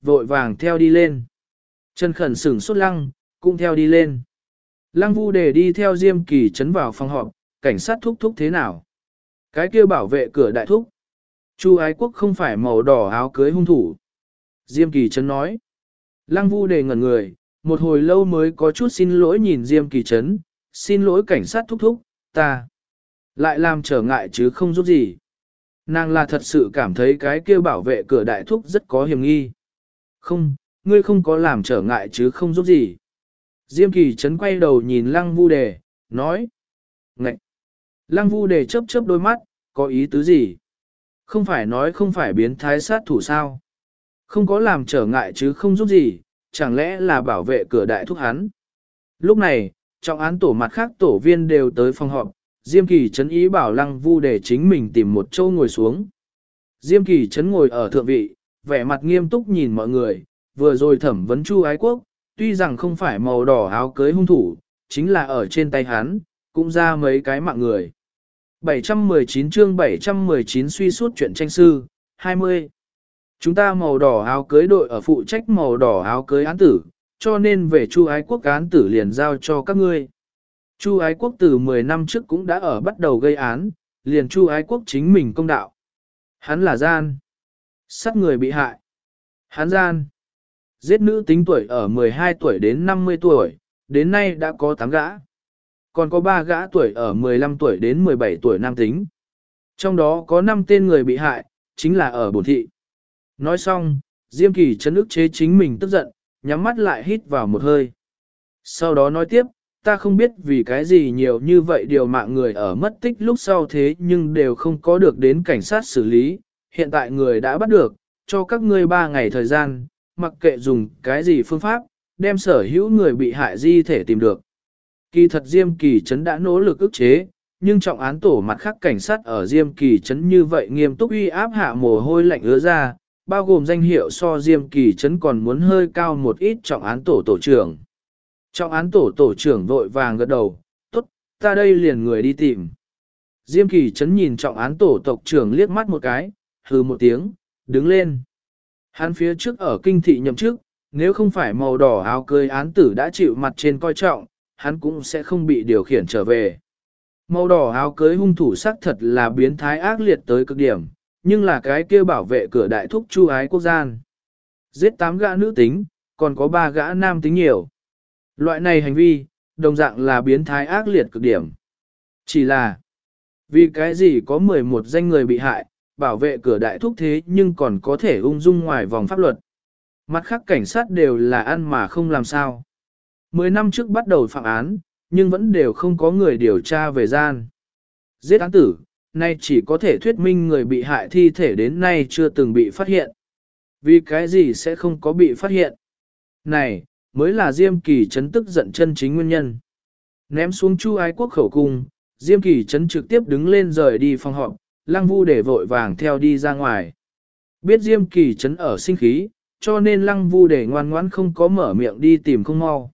vội vàng theo đi lên. Trần Khẩn sửng sốt lăng, cũng theo đi lên. Lăng Vu Đề đi theo Diêm Kỳ Trấn vào phòng họp, cảnh sát thúc thúc thế nào? Cái kia bảo vệ cửa đại thúc. Chu Ái Quốc không phải màu đỏ áo cưới hung thủ. Diêm Kỳ Trấn nói. Lăng Vu Đề ngẩn người, một hồi lâu mới có chút xin lỗi nhìn Diêm Kỳ Trấn, xin lỗi cảnh sát thúc thúc, ta lại làm trở ngại chứ không giúp gì. Nàng là thật sự cảm thấy cái kia bảo vệ cửa đại thúc rất có hiểm nghi. Không, ngươi không có làm trở ngại chứ không giúp gì. Diêm Kỳ Trấn quay đầu nhìn Lăng Vu Đề, nói. Ngậy! Lăng Vu Đề chớp chớp đôi mắt, có ý tứ gì? Không phải nói không phải biến thái sát thủ sao? Không có làm trở ngại chứ không giúp gì, chẳng lẽ là bảo vệ cửa đại thúc hắn? Lúc này, trọng án tổ mặt khác tổ viên đều tới phòng họp, Diêm Kỳ Trấn ý bảo Lăng Vu Đề chính mình tìm một chỗ ngồi xuống. Diêm Kỳ Trấn ngồi ở thượng vị, vẻ mặt nghiêm túc nhìn mọi người, vừa rồi thẩm vấn Chu Ái Quốc, tuy rằng không phải màu đỏ áo cưới hung thủ, chính là ở trên tay hắn, cũng ra mấy cái mạng người. bảy trăm mười chín chương bảy trăm mười chín suy suốt chuyện tranh sư, hai mươi. Chúng ta màu đỏ áo cưới đội ở phụ trách màu đỏ áo cưới án tử, cho nên về Chu Ái Quốc án tử liền giao cho các ngươi. Chu Ái Quốc từ mười năm trước cũng đã ở bắt đầu gây án, liền Chu Ái Quốc chính mình công đạo. Hắn là gian. Sát người bị hại. Hắn gian. Giết nữ tính tuổi ở mười hai tuổi đến năm mươi tuổi, đến nay đã có tám gã. Còn có ba gã tuổi ở mười lăm tuổi đến mười bảy tuổi nam tính. Trong đó có năm tên người bị hại, chính là ở bổn thị. Nói xong, Diêm Kỳ Trấn ức chế chính mình tức giận, nhắm mắt lại hít vào một hơi. Sau đó nói tiếp, ta không biết vì cái gì nhiều như vậy điều mạng người ở mất tích lúc sau thế nhưng đều không có được đến cảnh sát xử lý. Hiện tại người đã bắt được, cho các ngươi ba ngày thời gian, mặc kệ dùng cái gì phương pháp, đem sở hữu người bị hại di thể tìm được. Kỳ thật Diêm Kỳ Trấn đã nỗ lực ức chế, nhưng trọng án tổ mặt khác cảnh sát ở Diêm Kỳ Trấn như vậy nghiêm túc uy áp hạ mồ hôi lạnh ứa ra, bao gồm danh hiệu so Diêm Kỳ Trấn còn muốn hơi cao một ít trọng án tổ tổ trưởng. Trọng án tổ tổ trưởng vội vàng gật đầu, tốt, ta đây liền người đi tìm. Diêm Kỳ Trấn nhìn trọng án tổ tộc trưởng liếc mắt một cái, hừ một tiếng, đứng lên. Hắn phía trước ở kinh thị nhậm chức, nếu không phải màu đỏ áo cưới án tử đã chịu mặt trên coi trọng, hắn cũng sẽ không bị điều khiển trở về. Màu đỏ áo cưới hung thủ xác thật là biến thái ác liệt tới cực điểm, nhưng là cái kia bảo vệ cửa đại thúc Chu Ái Quốc gian. Giết tám gã nữ tính, còn có ba gã nam tính nhiều. Loại này hành vi, đồng dạng là biến thái ác liệt cực điểm. Chỉ là, vì cái gì có mười một danh người bị hại, bảo vệ cửa đại thúc thế nhưng còn có thể ung dung ngoài vòng pháp luật. Mặt khác cảnh sát đều là ăn mà không làm sao. Mười năm trước bắt đầu phạm án, nhưng vẫn đều không có người điều tra về gian. Giết án tử, nay chỉ có thể thuyết minh người bị hại thi thể đến nay chưa từng bị phát hiện. Vì cái gì sẽ không có bị phát hiện? Này, mới là Diêm Kỳ Trấn tức giận chân chính nguyên nhân. Ném xuống Chu Ái Quốc khẩu cung, Diêm Kỳ Trấn trực tiếp đứng lên rời đi phòng họp, Lăng Vu để vội vàng theo đi ra ngoài. Biết Diêm Kỳ Trấn ở sinh khí, cho nên Lăng Vu để ngoan ngoãn không có mở miệng đi tìm không mau.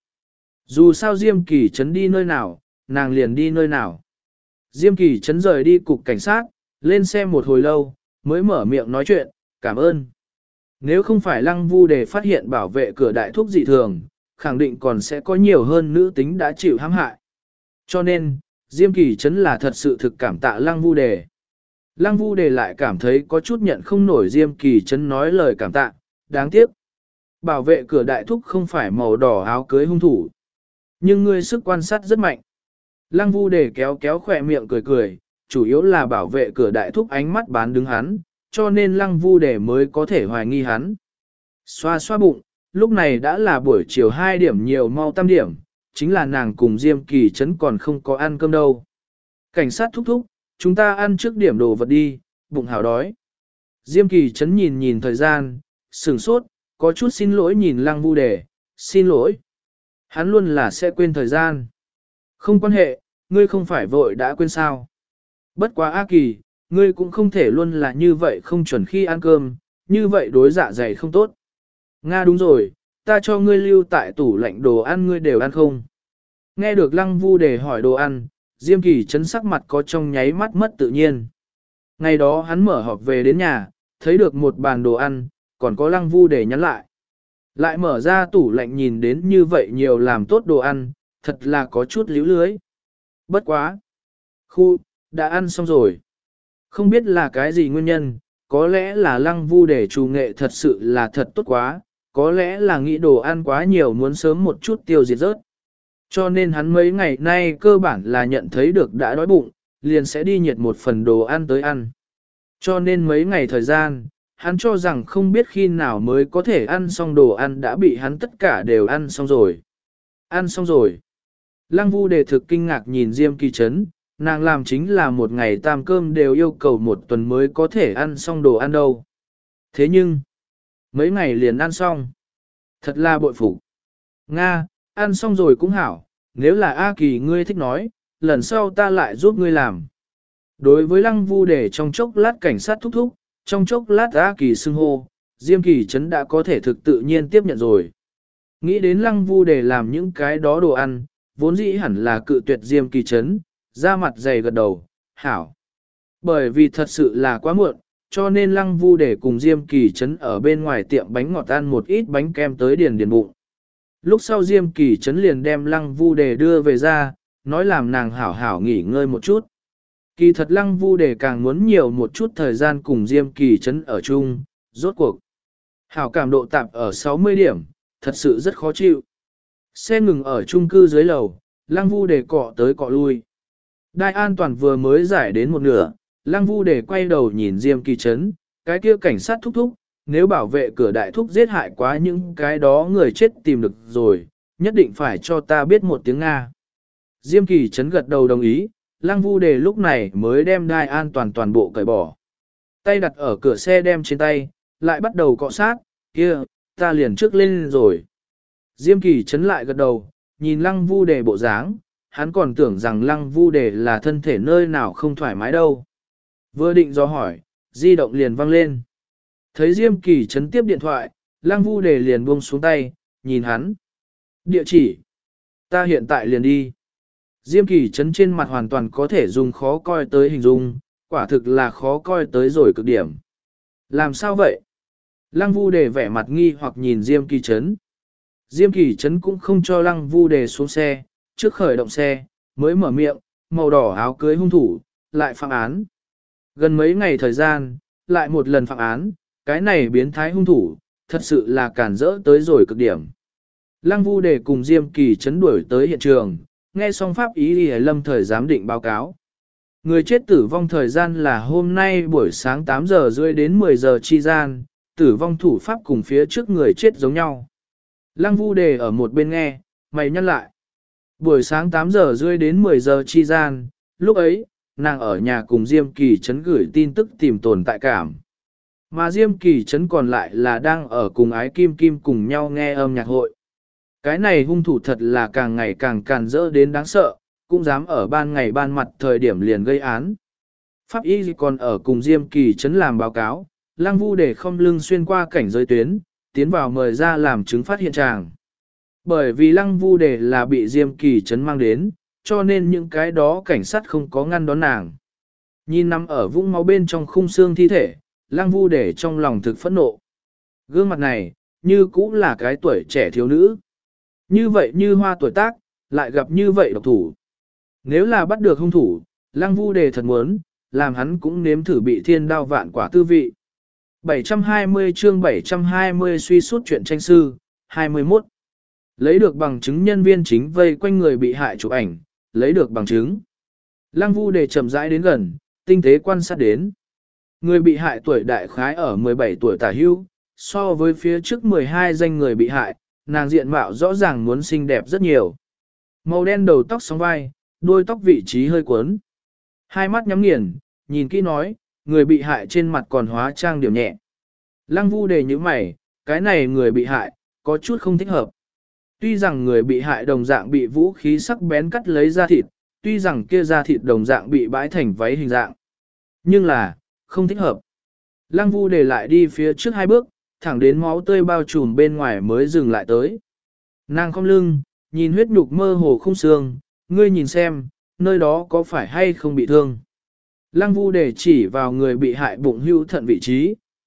Dù sao Diêm Kỳ Trấn đi nơi nào, nàng liền đi nơi nào. Diêm Kỳ Trấn rời đi cục cảnh sát, lên xe một hồi lâu, mới mở miệng nói chuyện, cảm ơn. Nếu không phải Lăng Vu để phát hiện bảo vệ cửa đại thúc dị thường, khẳng định còn sẽ có nhiều hơn nữ tính đã chịu hãm hại. Cho nên, Diêm Kỳ Trấn là thật sự thực cảm tạ Lăng Vu đề. Lăng Vu đề lại cảm thấy có chút nhận không nổi Diêm Kỳ Trấn nói lời cảm tạ, đáng tiếc. Bảo vệ cửa đại thúc không phải màu đỏ áo cưới hung thủ. Nhưng ngươi sức quan sát rất mạnh. Lăng Vu đề kéo kéo khỏe miệng cười cười, chủ yếu là bảo vệ cửa đại thúc ánh mắt bán đứng hắn, cho nên Lăng Vu đề mới có thể hoài nghi hắn. Xoa xoa bụng, lúc này đã là buổi chiều hai điểm nhiều mau tam điểm, chính là nàng cùng Diêm Kỳ Trấn còn không có ăn cơm đâu. Cảnh sát thúc thúc, chúng ta ăn trước điểm đồ vật đi, bụng hào đói. Diêm Kỳ Trấn nhìn nhìn thời gian, sửng sốt, có chút xin lỗi nhìn Lăng Vu đề, xin lỗi. Hắn luôn là sẽ quên thời gian. Không quan hệ, ngươi không phải vội đã quên sao. Bất quá A Kỳ, ngươi cũng không thể luôn là như vậy không chuẩn khi ăn cơm, như vậy đối dạ dày không tốt. Nga đúng rồi, ta cho ngươi lưu tại tủ lạnh đồ ăn ngươi đều ăn không? Nghe được Lăng Vu đề hỏi đồ ăn, Diêm Kỳ Trấn sắc mặt có trong nháy mắt mất tự nhiên. Ngày đó hắn mở họp về đến nhà, thấy được một bàn đồ ăn, còn có Lăng Vu đề nhắn lại. Lại mở ra tủ lạnh nhìn đến như vậy nhiều làm tốt đồ ăn, thật là có chút líu lưới. Bất quá. Khu, đã ăn xong rồi. Không biết là cái gì nguyên nhân, có lẽ là lăng vu để chủ nghệ thật sự là thật tốt quá, có lẽ là nghĩ đồ ăn quá nhiều muốn sớm một chút tiêu diệt rớt. Cho nên hắn mấy ngày nay cơ bản là nhận thấy được đã đói bụng, liền sẽ đi nhiệt một phần đồ ăn tới ăn. Cho nên mấy ngày thời gian, hắn cho rằng không biết khi nào mới có thể ăn xong đồ ăn đã bị hắn tất cả đều ăn xong rồi. Ăn xong rồi. Lăng vu đề thực kinh ngạc nhìn Diêm Kỳ Trấn, nàng làm chính là một ngày tam cơm đều yêu cầu một tuần mới có thể ăn xong đồ ăn đâu. Thế nhưng, mấy ngày liền ăn xong. Thật là bội phục. Nga, ăn xong rồi cũng hảo, nếu là A Kỳ ngươi thích nói, lần sau ta lại giúp ngươi làm. Đối với Lăng Vu Đề trong chốc lát cảnh sát thúc thúc, trong chốc lát A Kỳ xưng hô, Diêm Kỳ Trấn đã có thể thực tự nhiên tiếp nhận rồi. Nghĩ đến Lăng Vu Đề làm những cái đó đồ ăn, vốn dĩ hẳn là cự tuyệt Diêm Kỳ Trấn, ra mặt dày gật đầu, hảo. Bởi vì thật sự là quá muộn, cho nên Lăng Vu Đề cùng Diêm Kỳ Trấn ở bên ngoài tiệm bánh ngọt ăn một ít bánh kem tới điền điền bụng. Lúc sau Diêm Kỳ Trấn liền đem Lăng Vu Đề đưa về ra, nói làm nàng hảo hảo nghỉ ngơi một chút. Kỳ thật Lăng Vu Đề càng muốn nhiều một chút thời gian cùng Diêm Kỳ Trấn ở chung, rốt cuộc. Hảo cảm độ tạp ở sáu mươi điểm, thật sự rất khó chịu. Xe ngừng ở chung cư dưới lầu, Lăng Vu Đề cọ tới cọ lui. Đai an toàn vừa mới giải đến một nửa, Lăng Vu Đề quay đầu nhìn Diêm Kỳ Trấn, cái kia cảnh sát thúc thúc, nếu bảo vệ cửa đại thúc giết hại quá những cái đó người chết tìm được rồi, nhất định phải cho ta biết một tiếng Nga. Diêm Kỳ Trấn gật đầu đồng ý, Lăng Vu Đề lúc này mới đem đai an toàn toàn bộ cởi bỏ. Tay đặt ở cửa xe đem trên tay, lại bắt đầu cọ sát, kia, ta liền trước lên rồi. Diêm Kỳ Trấn lại gật đầu, nhìn Lăng Vu Đề bộ dáng, hắn còn tưởng rằng Lăng Vu Đề là thân thể nơi nào không thoải mái đâu. Vừa định do hỏi, di động liền vang lên. Thấy Diêm Kỳ Trấn tiếp điện thoại, Lăng Vu Đề liền buông xuống tay, nhìn hắn. Địa chỉ. Ta hiện tại liền đi. Diêm Kỳ Trấn trên mặt hoàn toàn có thể dùng khó coi tới hình dung, quả thực là khó coi tới rồi cực điểm. Làm sao vậy? Lăng Vu Đề vẻ mặt nghi hoặc nhìn Diêm Kỳ Trấn. Diêm Kỳ Trấn cũng không cho Lăng Vu Đề xuống xe, trước khởi động xe, mới mở miệng, màu đỏ áo cưới hung thủ, lại phạm án. Gần mấy ngày thời gian, lại một lần phạm án, cái này biến thái hung thủ, thật sự là cản rỡ tới rồi cực điểm. Lăng Vu Đề cùng Diêm Kỳ Trấn đuổi tới hiện trường, nghe xong pháp ý Y Lâm thời giám định báo cáo. Người chết tử vong thời gian là hôm nay buổi sáng tám giờ rưỡi đến mười giờ chi gian, tử vong thủ pháp cùng phía trước người chết giống nhau. Lăng Vu Đề ở một bên nghe, mày nhắc lại. Buổi sáng tám giờ rưỡi đến mười giờ chi gian, lúc ấy, nàng ở nhà cùng Diêm Kỳ Trấn gửi tin tức tìm tồn tại cảm. Mà Diêm Kỳ Trấn còn lại là đang ở cùng Ái Kim Kim cùng nhau nghe âm nhạc hội. Cái này hung thủ thật là càng ngày càng càn rỡ đến đáng sợ, cũng dám ở ban ngày ban mặt thời điểm liền gây án. Pháp y còn ở cùng Diêm Kỳ Trấn làm báo cáo, Lăng Vu Đề không lưng xuyên qua cảnh giới tuyến, tiến vào mời ra làm chứng phát hiện tràng. Bởi vì Lăng Vu Đề là bị Diêm Kỳ Trấn mang đến, cho nên những cái đó cảnh sát không có ngăn đón nàng. Nhìn nằm ở vũng máu bên trong khung xương thi thể, Lăng Vu Đề trong lòng thực phẫn nộ. Gương mặt này, như cũng là cái tuổi trẻ thiếu nữ. Như vậy như hoa tuổi tác, lại gặp như vậy độc thủ. Nếu là bắt được hung thủ, Lăng Vu Đề thật muốn, làm hắn cũng nếm thử bị thiên đao vạn quả tư vị. bảy trăm hai mươi chương bảy trăm hai mươi suy suốt chuyện tranh sư, hai mươi mốt. Lấy được bằng chứng nhân viên chính vây quanh người bị hại chụp ảnh, lấy được bằng chứng. Lăng Vu Đề chậm rãi đến gần, tinh tế quan sát đến. Người bị hại tuổi đại khái ở mười bảy tuổi tả hưu, so với phía trước mười hai danh người bị hại, nàng diện mạo rõ ràng muốn xinh đẹp rất nhiều. Màu đen đầu tóc sóng vai, đuôi tóc vị trí hơi cuốn. Hai mắt nhắm nghiền, nhìn kỹ nói, người bị hại trên mặt còn hóa trang điểm nhẹ. Lăng Vu Đề như mày, cái này người bị hại, có chút không thích hợp. Tuy rằng người bị hại đồng dạng bị vũ khí sắc bén cắt lấy da thịt, tuy rằng kia da thịt đồng dạng bị bãi thành váy hình dạng. Nhưng là, không thích hợp. Lăng Vu Đề lại đi phía trước hai bước, thẳng đến máu tươi bao trùm bên ngoài mới dừng lại tới. Nàng không lưng, nhìn huyết nhục mơ hồ không xương, ngươi nhìn xem, nơi đó có phải hay không bị thương. Lăng Vu Đề chỉ vào người bị hại bụng hưu thận vị trí,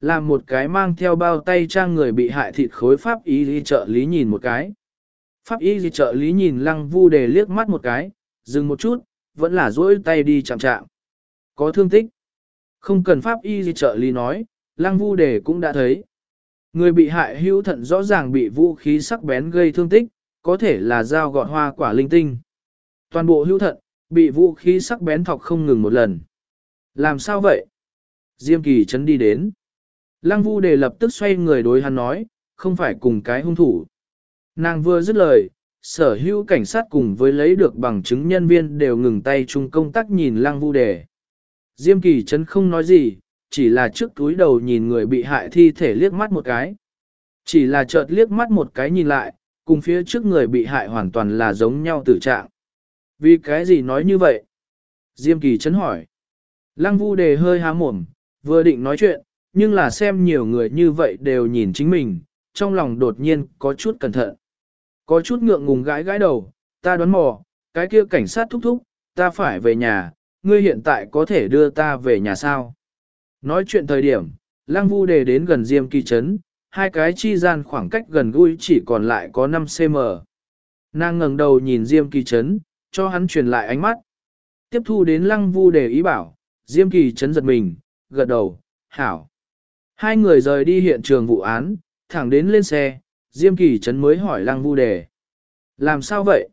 làm một cái mang theo bao tay trang người bị hại thịt khối pháp y đi trợ lý nhìn một cái. Pháp y đi trợ lý nhìn Lăng Vu Đề liếc mắt một cái, dừng một chút, vẫn là duỗi tay đi chạm chạm. Có thương tích. Không cần pháp y gì trợ lý nói, Lăng Vu Đề cũng đã thấy. Người bị hại hữu thận rõ ràng bị vũ khí sắc bén gây thương tích, có thể là dao gọt hoa quả linh tinh. Toàn bộ hữu thận, bị vũ khí sắc bén thọc không ngừng một lần. Làm sao vậy? Diêm Kỳ Trấn đi đến. Lăng Vu Đề lập tức xoay người đối hắn nói, không phải cùng cái hung thủ. Nàng vừa dứt lời, sở hữu cảnh sát cùng với lấy được bằng chứng nhân viên đều ngừng tay chung công tác nhìn Lăng Vu Đề. Diêm Kỳ Trấn không nói gì, chỉ là trước túi đầu nhìn người bị hại thi thể liếc mắt một cái. Chỉ là chợt liếc mắt một cái nhìn lại, cùng phía trước người bị hại hoàn toàn là giống nhau tử trạng. Vì cái gì nói như vậy? Diêm Kỳ Trấn hỏi. Lăng Vu Đề hơi há mồm, vừa định nói chuyện, nhưng là xem nhiều người như vậy đều nhìn chính mình, trong lòng đột nhiên có chút cẩn thận. Có chút ngượng ngùng gãi gãi đầu, ta đoán mò, cái kia cảnh sát thúc thúc, ta phải về nhà, ngươi hiện tại có thể đưa ta về nhà sao? Nói chuyện thời điểm, Lăng Vu Đề đến gần Diêm Kỳ Trấn, hai cái chi gian khoảng cách gần gũi chỉ còn lại có năm xăng-ti-mét. Nàng ngẩng đầu nhìn Diêm Kỳ Trấn, cho hắn truyền lại ánh mắt. Tiếp thu đến Lăng Vu Đề ý bảo, Diêm Kỳ Trấn giật mình, gật đầu, hảo. Hai người rời đi hiện trường vụ án, thẳng đến lên xe, Diêm Kỳ Trấn mới hỏi Lăng Vu Đề. Làm sao vậy?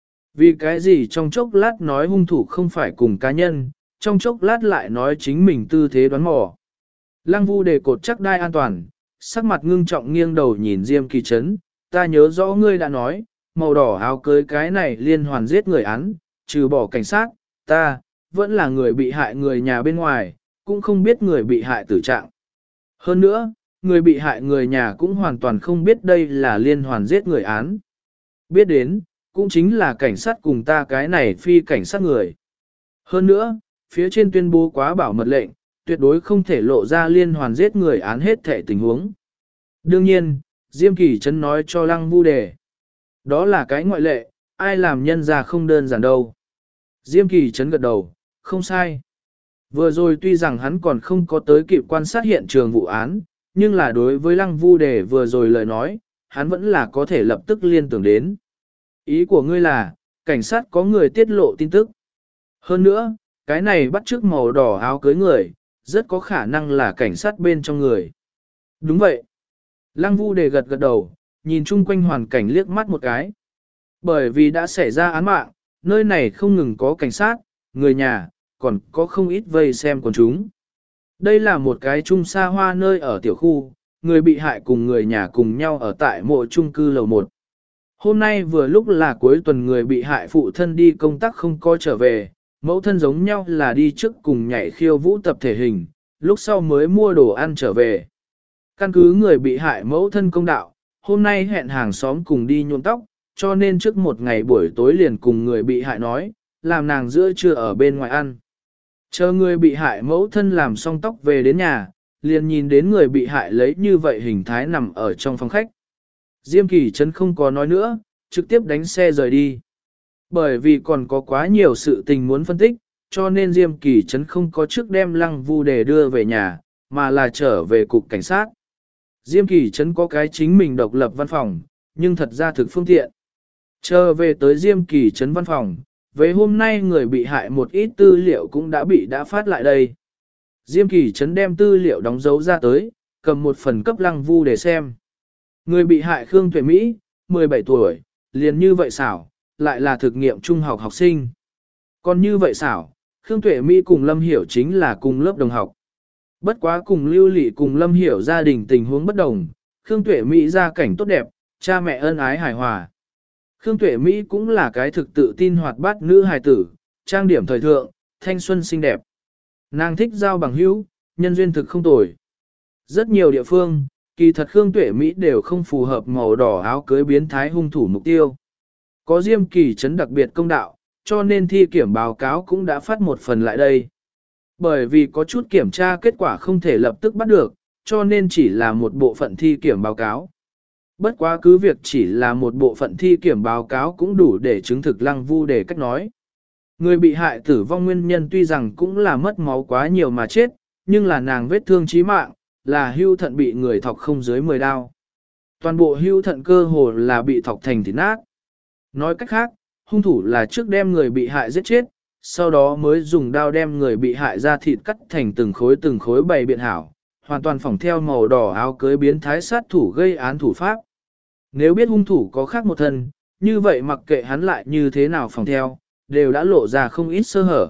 Vì cái gì trong chốc lát nói hung thủ không phải cùng cá nhân, trong chốc lát lại nói chính mình tư thế đoán mò. Lăng Vu Đề cột chắc đai an toàn, sắc mặt ngưng trọng nghiêng đầu nhìn Diêm Kỳ Trấn, ta nhớ rõ ngươi đã nói, màu đỏ áo cưới cái này liên hoàn giết người án, trừ bỏ cảnh sát, ta, vẫn là người bị hại người nhà bên ngoài, cũng không biết người bị hại tử trạng. Hơn nữa, người bị hại người nhà cũng hoàn toàn không biết đây là liên hoàn giết người án. Biết đến, cũng chính là cảnh sát cùng ta cái này phi cảnh sát người. Hơn nữa, phía trên tuyên bố quá bảo mật lệnh, tuyệt đối không thể lộ ra liên hoàn giết người án hết thể tình huống. Đương nhiên, Diêm Kỳ Trấn nói cho Lăng Vu Đề. Đó là cái ngoại lệ, ai làm nhân ra không đơn giản đâu. Diêm Kỳ Trấn gật đầu, không sai. Vừa rồi tuy rằng hắn còn không có tới kịp quan sát hiện trường vụ án, nhưng là đối với Lăng Vu Đề vừa rồi lời nói, hắn vẫn là có thể lập tức liên tưởng đến. Ý của ngươi là, cảnh sát có người tiết lộ tin tức. Hơn nữa, cái này bắt chước màu đỏ áo cưới người, rất có khả năng là cảnh sát bên trong người. Đúng vậy. Lăng Vu Đề gật gật đầu, nhìn chung quanh hoàn cảnh liếc mắt một cái. Bởi vì đã xảy ra án mạng, nơi này không ngừng có cảnh sát, người nhà, còn có không ít vây xem quần chúng. Đây là một cái trung xa hoa nơi ở tiểu khu, người bị hại cùng người nhà cùng nhau ở tại mộ chung cư lầu một. Hôm nay vừa lúc là cuối tuần người bị hại phụ thân đi công tác không có trở về, mẫu thân giống nhau là đi trước cùng nhảy khiêu vũ tập thể hình, lúc sau mới mua đồ ăn trở về. Căn cứ người bị hại mẫu thân công đạo, hôm nay hẹn hàng xóm cùng đi nhuộm tóc, cho nên trước một ngày buổi tối liền cùng người bị hại nói, làm nàng giữa trưa ở bên ngoài ăn. Chờ người bị hại mẫu thân làm xong tóc về đến nhà, liền nhìn đến người bị hại lấy như vậy hình thái nằm ở trong phòng khách. Diêm Kỳ Trấn không có nói nữa, trực tiếp đánh xe rời đi. Bởi vì còn có quá nhiều sự tình muốn phân tích, cho nên Diêm Kỳ Trấn không có trước đem Lăng Vu Đề đưa về nhà, mà là trở về cục cảnh sát. Diêm Kỳ Trấn có cái chính mình độc lập văn phòng, nhưng thật ra thực phương tiện. Chờ về tới Diêm Kỳ Trấn văn phòng, về hôm nay người bị hại một ít tư liệu cũng đã bị đã phát lại đây. Diêm Kỳ Trấn đem tư liệu đóng dấu ra tới, cầm một phần cấp Lăng Vu để xem. Người bị hại Khương Tuệ Mỹ, mười bảy tuổi, liền như vậy xảo, lại là thực nghiệm trung học học sinh. Còn như vậy xảo, Khương Tuệ Mỹ cùng Lâm Hiểu chính là cùng lớp đồng học. Bất quá cùng Lưu Lị cùng Lâm Hiểu gia đình tình huống bất đồng, Khương Tuệ Mỹ gia cảnh tốt đẹp, cha mẹ ân ái hài hòa. Khương Tuệ Mỹ cũng là cái thực tự tin hoạt bát nữ hài tử, trang điểm thời thượng, thanh xuân xinh đẹp. Nàng thích giao bằng hữu, nhân duyên thực không tồi. Rất nhiều địa phương, kỳ thật Khương Tuệ Mỹ đều không phù hợp màu đỏ áo cưới biến thái hung thủ mục tiêu. Có Diêm Kỳ Trấn đặc biệt công đạo, cho nên thi kiểm báo cáo cũng đã phát một phần lại đây. Bởi vì có chút kiểm tra kết quả không thể lập tức bắt được, cho nên chỉ là một bộ phận thi kiểm báo cáo. Bất quá cứ việc chỉ là một bộ phận thi kiểm báo cáo cũng đủ để chứng thực Lăng Vu Đề cách nói. Người bị hại tử vong nguyên nhân tuy rằng cũng là mất máu quá nhiều mà chết, nhưng là nàng vết thương chí mạng, là hưu thận bị người thọc không dưới mười đao. Toàn bộ hưu thận cơ hồ là bị thọc thành thịt nát. Nói cách khác, hung thủ là trước đem người bị hại giết chết, sau đó mới dùng đao đem người bị hại ra thịt cắt thành từng khối từng khối bày biện hảo, hoàn toàn phỏng theo màu đỏ áo cưới biến thái sát thủ gây án thủ pháp. Nếu biết hung thủ có khác một thân, như vậy mặc kệ hắn lại như thế nào phỏng theo, đều đã lộ ra không ít sơ hở.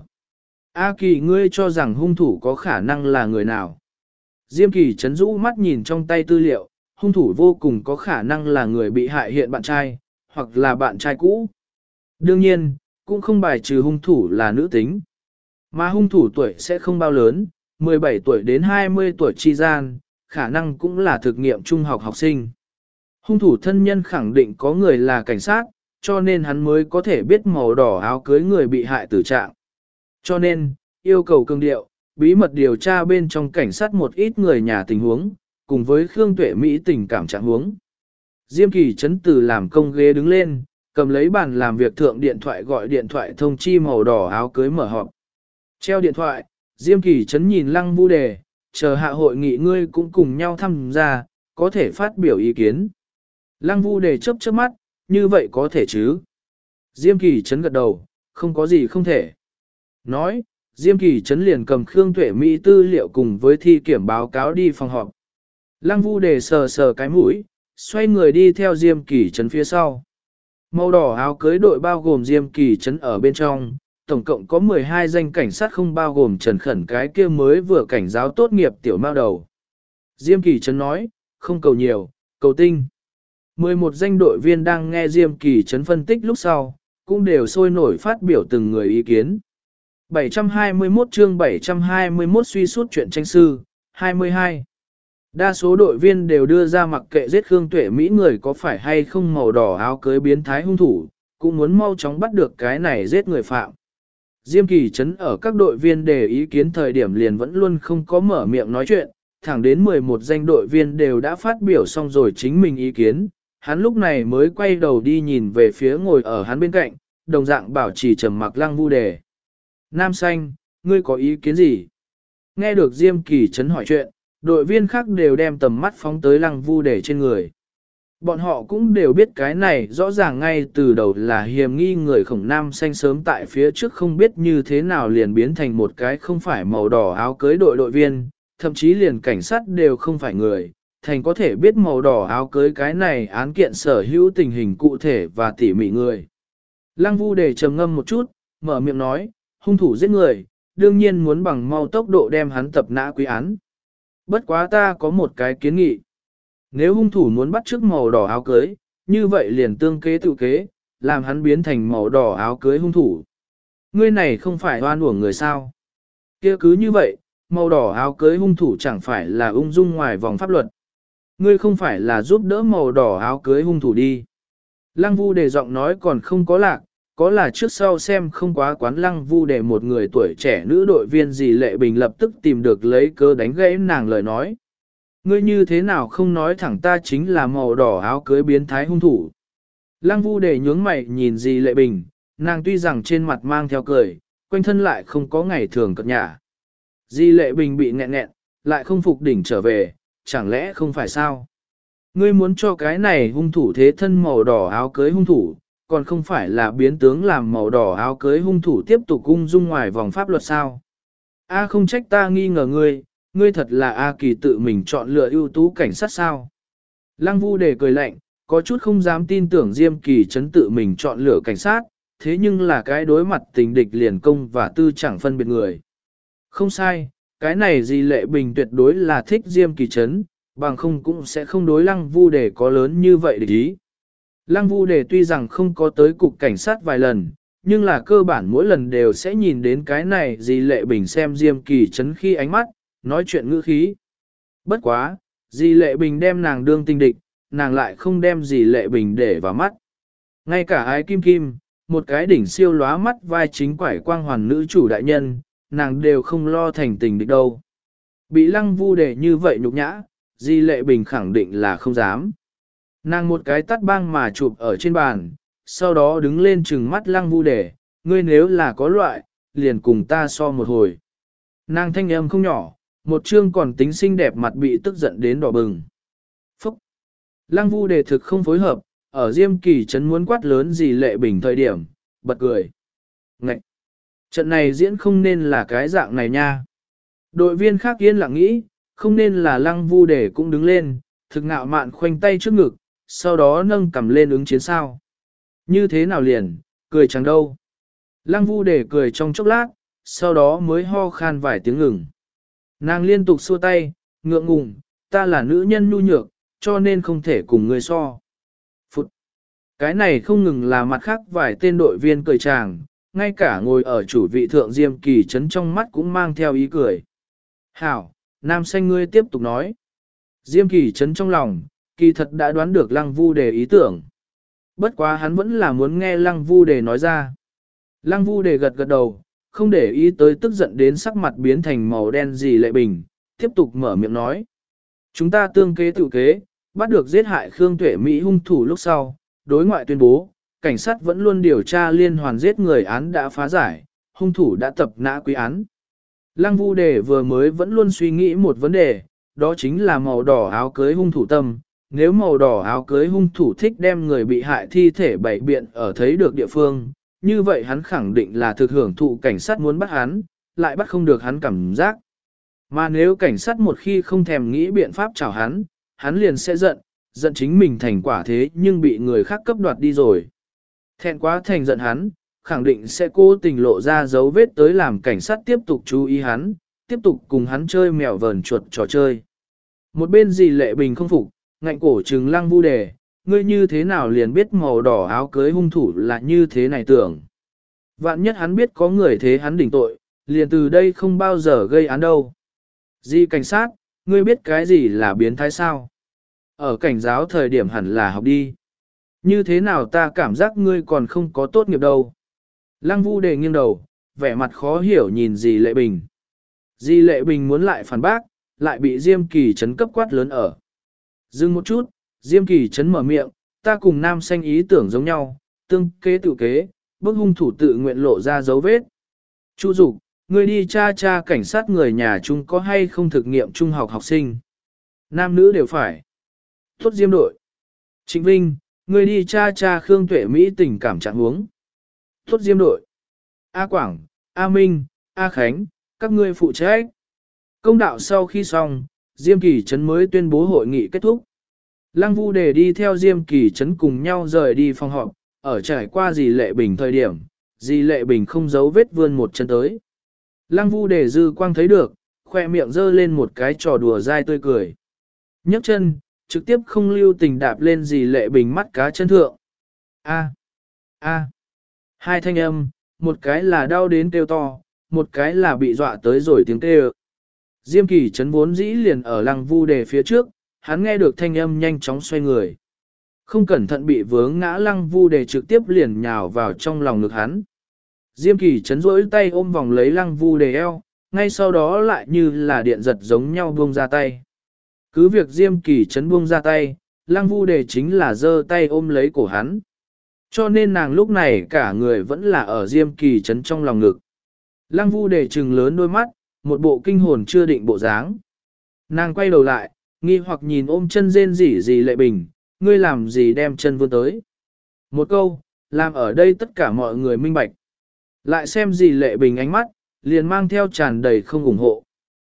A Kỳ, ngươi cho rằng hung thủ có khả năng là người nào? Diêm Kỳ chấn rũ mắt nhìn trong tay tư liệu, hung thủ vô cùng có khả năng là người bị hại hiện bạn trai, hoặc là bạn trai cũ. Đương nhiên, cũng không bài trừ hung thủ là nữ tính. Mà hung thủ tuổi sẽ không bao lớn, mười bảy tuổi đến hai mươi tuổi chi gian, khả năng cũng là thực nghiệm trung học học sinh. Hung thủ thân nhân khẳng định có người là cảnh sát, cho nên hắn mới có thể biết màu đỏ áo cưới người bị hại tử trạng. Cho nên, yêu cầu cường điệu, bí mật điều tra bên trong cảnh sát một ít người nhà tình huống, cùng với Khương Tuệ Mỹ tình cảm trạng huống. Diêm Kỳ chấn từ làm công ghế đứng lên, cầm lấy bàn làm việc thượng điện thoại gọi điện thoại thông chi màu đỏ áo cưới mở họp. Treo điện thoại, Diêm Kỳ chấn nhìn Lăng Vu Đề, chờ hạ hội nghị ngươi cũng cùng nhau tham gia, có thể phát biểu ý kiến. Lăng Vu Đề chớp chớp mắt, như vậy có thể chứ? Diêm Kỳ chấn gật đầu, không có gì không thể. Nói, Diêm Kỳ chấn liền cầm Khương Tuệ Mỹ tư liệu cùng với thi kiểm báo cáo đi phòng họp. Lăng Vu Đề sờ sờ cái mũi, xoay người đi theo Diêm Kỳ chấn phía sau. Màu đỏ áo cưới đội bao gồm Diêm Kỳ chấn ở bên trong, tổng cộng có mười hai danh cảnh sát không bao gồm Trần Khẩn cái kia mới vừa cảnh giáo tốt nghiệp tiểu mao đầu. Diêm Kỳ chấn nói, không cầu nhiều, cầu tinh. mười một danh đội viên đang nghe Diêm Kỳ chấn phân tích lúc sau, cũng đều sôi nổi phát biểu từng người ý kiến. bảy trăm hai mươi mốt chương bảy trăm hai mươi mốt suy suốt chuyện tranh sư, hai mươi hai. Đa số đội viên đều đưa ra mặc kệ giết Khương Tuệ Mỹ người có phải hay không màu đỏ áo cưới biến thái hung thủ, cũng muốn mau chóng bắt được cái này giết người phạm. Diêm Kỳ chấn ở các đội viên đề ý kiến thời điểm liền vẫn luôn không có mở miệng nói chuyện, thẳng đến mười một danh đội viên đều đã phát biểu xong rồi chính mình ý kiến, hắn lúc này mới quay đầu đi nhìn về phía ngồi ở hắn bên cạnh, đồng dạng bảo trì trầm mặc Lăng Vu Đề. Nam Xanh, ngươi có ý kiến gì? Nghe được Diêm Kỳ chấn hỏi chuyện, đội viên khác đều đem tầm mắt phóng tới Lăng Vu Đề trên người. Bọn họ cũng đều biết cái này rõ ràng ngay từ đầu là hiềm nghi người Khổng Nam Xanh sớm tại phía trước không biết như thế nào liền biến thành một cái không phải màu đỏ áo cưới đội đội viên, thậm chí liền cảnh sát đều không phải người, thành có thể biết màu đỏ áo cưới cái này án kiện sở hữu tình hình cụ thể và tỉ mỉ người. Lăng Vu Đề trầm ngâm một chút, mở miệng nói, hung thủ giết người, đương nhiên muốn bằng mau tốc độ đem hắn tập nã quy án. Bất quá ta có một cái kiến nghị. Nếu hung thủ muốn bắt chước màu đỏ áo cưới, như vậy liền tương kế tự kế, làm hắn biến thành màu đỏ áo cưới hung thủ. Ngươi này không phải oan uổng người sao? Kia cứ như vậy, màu đỏ áo cưới hung thủ chẳng phải là ung dung ngoài vòng pháp luật. Ngươi không phải là giúp đỡ màu đỏ áo cưới hung thủ đi. Lăng Vu Đề giọng nói còn không có lạc, có là trước sau xem không quá quán Lăng Vu Đề một người tuổi trẻ nữ đội viên gì Lệ Bình lập tức tìm được lấy cơ đánh gãy nàng lời nói. Ngươi như thế nào không nói thẳng ta chính là màu đỏ áo cưới biến thái hung thủ. Lăng Vu Đề nhướng mày nhìn gì Lệ Bình, nàng tuy rằng trên mặt mang theo cười, quanh thân lại không có ngày thường cợt nhả. Di Lệ Bình bị nghẹn nghẹn, lại không phục đỉnh trở về, chẳng lẽ không phải sao? Ngươi muốn cho cái này hung thủ thế thân màu đỏ áo cưới hung thủ, còn không phải là biến tướng làm màu đỏ áo cưới hung thủ tiếp tục ung dung ngoài vòng pháp luật sao? A không trách ta nghi ngờ ngươi, ngươi thật là A Kỳ tự mình chọn lựa ưu tú cảnh sát sao? Lăng Vu Đề cười lạnh, có chút không dám tin tưởng Diêm Kỳ chấn tự mình chọn lựa cảnh sát, thế nhưng là cái đối mặt tình địch liền công và tư chẳng phân biệt người. Không sai, cái này Di Lệ Bình tuyệt đối là thích Diêm Kỳ chấn, bằng không cũng sẽ không đối Lăng Vu Đề có lớn như vậy để ý. Lăng Vu Đề tuy rằng không có tới cục cảnh sát vài lần, nhưng là cơ bản mỗi lần đều sẽ nhìn đến cái này Di Lệ Bình xem Diêm Kỳ chấn khi ánh mắt, nói chuyện ngữ khí. Bất quá, Di Lệ Bình đem nàng đương tình địch, nàng lại không đem Di Lệ Bình để vào mắt. Ngay cả Ái Kim Kim, một cái đỉnh siêu lóa mắt vai chính quải quang hoàn nữ chủ đại nhân, nàng đều không lo thành tình địch đâu. Bị Lăng Vu Đề như vậy nhục nhã, Di Lệ Bình khẳng định là không dám. Nàng một cái tắt băng mà chụp ở trên bàn, sau đó đứng lên trừng mắt Lăng Vu Đề, ngươi nếu là có loại, liền cùng ta so một hồi. Nàng thanh âm không nhỏ, Một chương còn tính xinh đẹp mặt bị tức giận đến đỏ bừng. Phúc! Lăng Vu Đề thực không phối hợp, ở Diêm Kỳ Trấn muốn quát lớn gì Lệ Bình thời điểm, bật cười. Ngậy! Trận này diễn không nên là cái dạng này nha. Đội viên khác yên lặng nghĩ, không nên là Lăng Vu Đề cũng đứng lên, thực ngạo mạn khoanh tay trước ngực, sau đó nâng cầm lên ứng chiến sao. Như thế nào liền, cười chẳng đâu. Lăng Vu Đề cười trong chốc lát, sau đó mới ho khan vài tiếng ngừng. Nàng liên tục xua tay, ngượng ngùng, ta là nữ nhân nhu nhược, cho nên không thể cùng người so. Phụt! Cái này không ngừng là mặt khác vài tên đội viên cười chàng, ngay cả ngồi ở chủ vị thượng Diêm Kỳ Trấn trong mắt cũng mang theo ý cười. Hảo, nam xanh ngươi tiếp tục nói. Diêm Kỳ Trấn trong lòng, kỳ thật đã đoán được Lăng Vu Đề ý tưởng. Bất quá hắn vẫn là muốn nghe Lăng Vu Đề nói ra. Lăng Vu Đề gật gật đầu, không để ý tới tức giận đến sắc mặt biến thành màu đen gì Lệ Bình, tiếp tục mở miệng nói. Chúng ta tương kế tự kế, bắt được giết hại Khương Tuệ Mỹ hung thủ lúc sau, đối ngoại tuyên bố, cảnh sát vẫn luôn điều tra liên hoàn giết người án đã phá giải, hung thủ đã tập nã quy án. Lăng Vu Đề vừa mới vẫn luôn suy nghĩ một vấn đề, đó chính là màu đỏ áo cưới hung thủ tâm. Nếu màu đỏ áo cưới hung thủ thích đem người bị hại thi thể bày biện ở thấy được địa phương, như vậy hắn khẳng định là thực hưởng thụ cảnh sát muốn bắt hắn, lại bắt không được hắn cảm giác. Mà nếu cảnh sát một khi không thèm nghĩ biện pháp chào hắn, hắn liền sẽ giận, giận chính mình thành quả thế nhưng bị người khác cấp đoạt đi rồi. Thẹn quá thành giận hắn, khẳng định sẽ cố tình lộ ra dấu vết tới làm cảnh sát tiếp tục chú ý hắn, tiếp tục cùng hắn chơi mèo vờn chuột trò chơi. Một bên gì Lệ Bình không phục, ngạnh cổ trừng Lăng Vu Đề, ngươi như thế nào liền biết màu đỏ áo cưới hung thủ là như thế này tưởng. Vạn nhất hắn biết có người thế hắn đỉnh tội, liền từ đây không bao giờ gây án đâu. Di cảnh sát, ngươi biết cái gì là biến thái sao? Ở cảnh giáo thời điểm hẳn là học đi. Như thế nào ta cảm giác ngươi còn không có tốt nghiệp đâu. Lăng Vu Đề nghiêng đầu, vẻ mặt khó hiểu nhìn Di Lệ Bình. Di Lệ Bình muốn lại phản bác, lại bị Diêm Kỳ Trấn cấp quát lớn ở. Dừng một chút, Diêm Kỳ Trấn mở miệng, ta cùng nam xanh ý tưởng giống nhau, tương kế tự kế, bức hung thủ tự nguyện lộ ra dấu vết. Chu Dục, ngươi đi tra tra cảnh sát người nhà chúng có hay không thực nghiệm trung học học sinh. Nam nữ đều phải. Tốt Diêm đội. Trịnh Vinh, ngươi đi tra tra Khương Tuệ Mỹ tình cảm trạng huống. Tốt Diêm đội. A Quảng, A Minh, A Khánh, các ngươi phụ trách. Công đạo sau khi xong, Diêm Kỳ Trấn mới tuyên bố hội nghị kết thúc. Lăng Vu Đề đi theo Diêm Kỳ Trấn cùng nhau rời đi phòng họp, ở trải qua Dì Lệ Bình thời điểm, Dì Lệ Bình không giấu vết vươn một chân tới. Lăng Vu Đề dư quang thấy được, khoe miệng giơ lên một cái trò đùa dai tươi cười. Nhấc chân, trực tiếp không lưu tình đạp lên Dì Lệ Bình mắt cá chân thượng. A, a, hai thanh âm, một cái là đau đến kêu to, một cái là bị dọa tới rồi tiếng kêu. Diêm Kỳ Trấn vốn dĩ liền ở Lăng Vu Đề phía trước, hắn nghe được thanh âm nhanh chóng xoay người. Không cẩn thận bị vướng ngã Lăng Vu Đề trực tiếp liền nhào vào trong lòng ngực hắn. Diêm Kỳ Trấn rỗi tay ôm vòng lấy Lăng Vu Đề eo, ngay sau đó lại như là điện giật giống nhau buông ra tay. Cứ việc Diêm Kỳ Trấn buông ra tay, Lăng Vu Đề chính là giơ tay ôm lấy cổ hắn. Cho nên nàng lúc này cả người vẫn là ở Diêm Kỳ Trấn trong lòng ngực. Lăng Vu Đề trừng lớn đôi mắt, một bộ kinh hồn chưa định bộ dáng. Nàng quay đầu lại, nghi hoặc nhìn ôm chân rên rỉ Dì Lệ Bình, ngươi làm gì đem chân vươn tới. Một câu, làm ở đây tất cả mọi người minh bạch. Lại xem Dì Lệ Bình ánh mắt, liền mang theo tràn đầy không ủng hộ.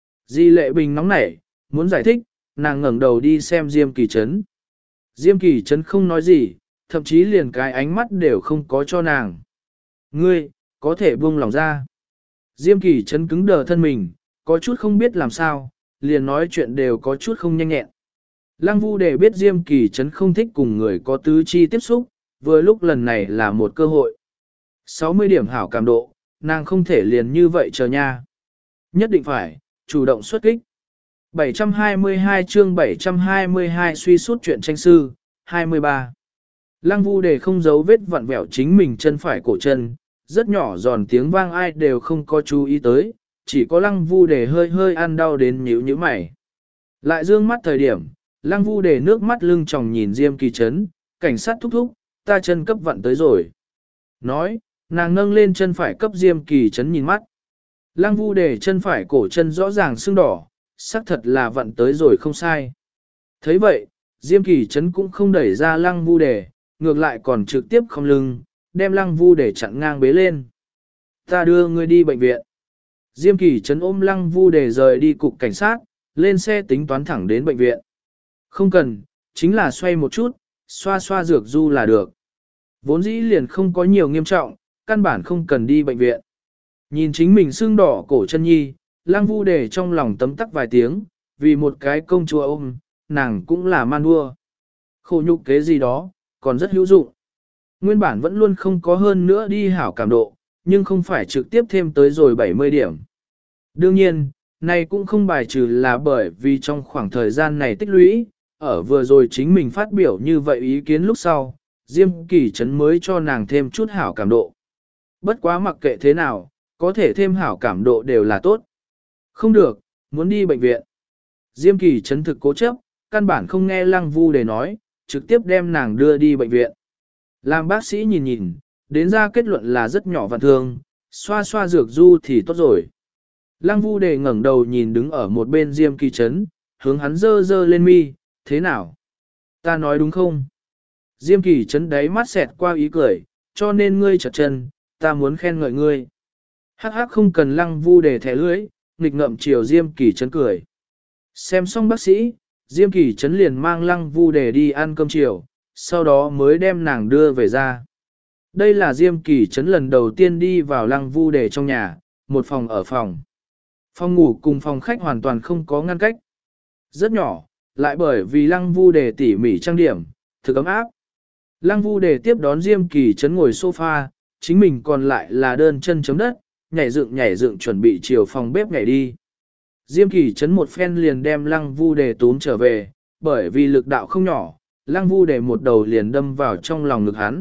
Dì Lệ Bình nóng nảy, muốn giải thích, nàng ngẩng đầu đi xem Diêm Kỳ Trấn. Diêm Kỳ Trấn không nói gì, thậm chí liền cái ánh mắt đều không có cho nàng. Ngươi, có thể buông lòng ra. Diêm Kỳ Trấn cứng đờ thân mình, có chút không biết làm sao, liền nói chuyện đều có chút không nhanh nhẹn. Lăng Vu Đề biết Diêm Kỳ Trấn không thích cùng người có tứ chi tiếp xúc, vừa lúc lần này là một cơ hội. sáu mươi điểm hảo cảm độ, nàng không thể liền như vậy chờ nha. Nhất định phải, chủ động xuất kích. bảy trăm hai mươi hai chương bảy trăm hai mươi hai suy suốt chuyện tranh sư, hai mươi ba. Lăng Vu Đề không giấu vết vặn vẹo chính mình chân phải cổ chân, rất nhỏ giòn tiếng vang ai đều không có chú ý tới, chỉ có Lăng Vu Đề hơi hơi ăn đau đến nhíu nhíu mày. Lại dương mắt thời điểm, Lăng Vu Đề nước mắt lưng tròng nhìn Diêm Kỳ Trấn, cảnh sát thúc thúc, ta chân cấp vặn tới rồi. Nói, nàng nâng lên chân phải cấp Diêm Kỳ Trấn nhìn mắt. Lăng Vu Đề chân phải cổ chân rõ ràng sưng đỏ, xác thật là vận tới rồi không sai. Thấy vậy, Diêm Kỳ Trấn cũng không đẩy ra Lăng Vu Đề, ngược lại còn trực tiếp không lưng, đem Lăng Vu Đề chặn ngang bế lên. Ta đưa ngươi đi bệnh viện. Diêm Kỳ Trấn ôm Lăng Vu Đề rời đi cục cảnh sát, lên xe tính toán thẳng đến bệnh viện. Không cần, chính là xoay một chút, xoa xoa dược du là được. Vốn dĩ liền không có nhiều nghiêm trọng, căn bản không cần đi bệnh viện. Nhìn chính mình sưng đỏ cổ chân nhi, Lăng Vu Đề trong lòng tấm tắc vài tiếng, vì một cái công chúa ôm, nàng cũng là man đua. Khổ nhục kế gì đó, còn rất hữu dụng. Nguyên bản vẫn luôn không có hơn nữa đi hảo cảm độ, nhưng không phải trực tiếp thêm tới rồi bảy mươi điểm. Đương nhiên, này cũng không bài trừ là bởi vì trong khoảng thời gian này tích lũy, ở vừa rồi chính mình phát biểu như vậy ý kiến lúc sau, Diêm Kỳ Trấn mới cho nàng thêm chút hảo cảm độ. Bất quá mặc kệ thế nào, có thể thêm hảo cảm độ đều là tốt. Không được, muốn đi bệnh viện. Diêm Kỳ Trấn thực cố chấp, căn bản không nghe Lăng Vu Đề nói, trực tiếp đem nàng đưa đi bệnh viện. Làm bác sĩ nhìn nhìn, đến ra kết luận là rất nhỏ vạn thương, xoa xoa dược du thì tốt rồi. Lăng Vu Đề ngẩng đầu nhìn đứng ở một bên Diêm Kỳ Trấn, hướng hắn dơ dơ lên mi, thế nào? Ta nói đúng không? Diêm Kỳ Trấn đáy mắt xẹt qua ý cười, cho nên ngươi chật chân, ta muốn khen ngợi ngươi. Hắc hắc không cần Lăng Vu Đề thẻ lưỡi, nghịch ngậm chiều Diêm Kỳ Trấn cười. Xem xong bác sĩ, Diêm Kỳ Trấn liền mang Lăng Vu Đề đi ăn cơm chiều, sau đó mới đem nàng đưa về ra. Đây là Diêm Kỳ Trấn lần đầu tiên đi vào Lăng Vu Đề trong nhà, một phòng ở phòng. Phòng ngủ cùng phòng khách hoàn toàn không có ngăn cách. Rất nhỏ, lại bởi vì Lăng Vu Đề tỉ mỉ trang điểm, thực ấm áp. Lăng Vu Đề tiếp đón Diêm Kỳ Trấn ngồi sofa, chính mình còn lại là đơn chân chấm đất, nhảy dựng nhảy dựng chuẩn bị chiều phòng bếp nhảy đi. Diêm Kỳ Trấn một phen liền đem Lăng Vu Đề túm trở về, bởi vì lực đạo không nhỏ, Lăng Vu Đề một đầu liền đâm vào trong lòng ngực hắn.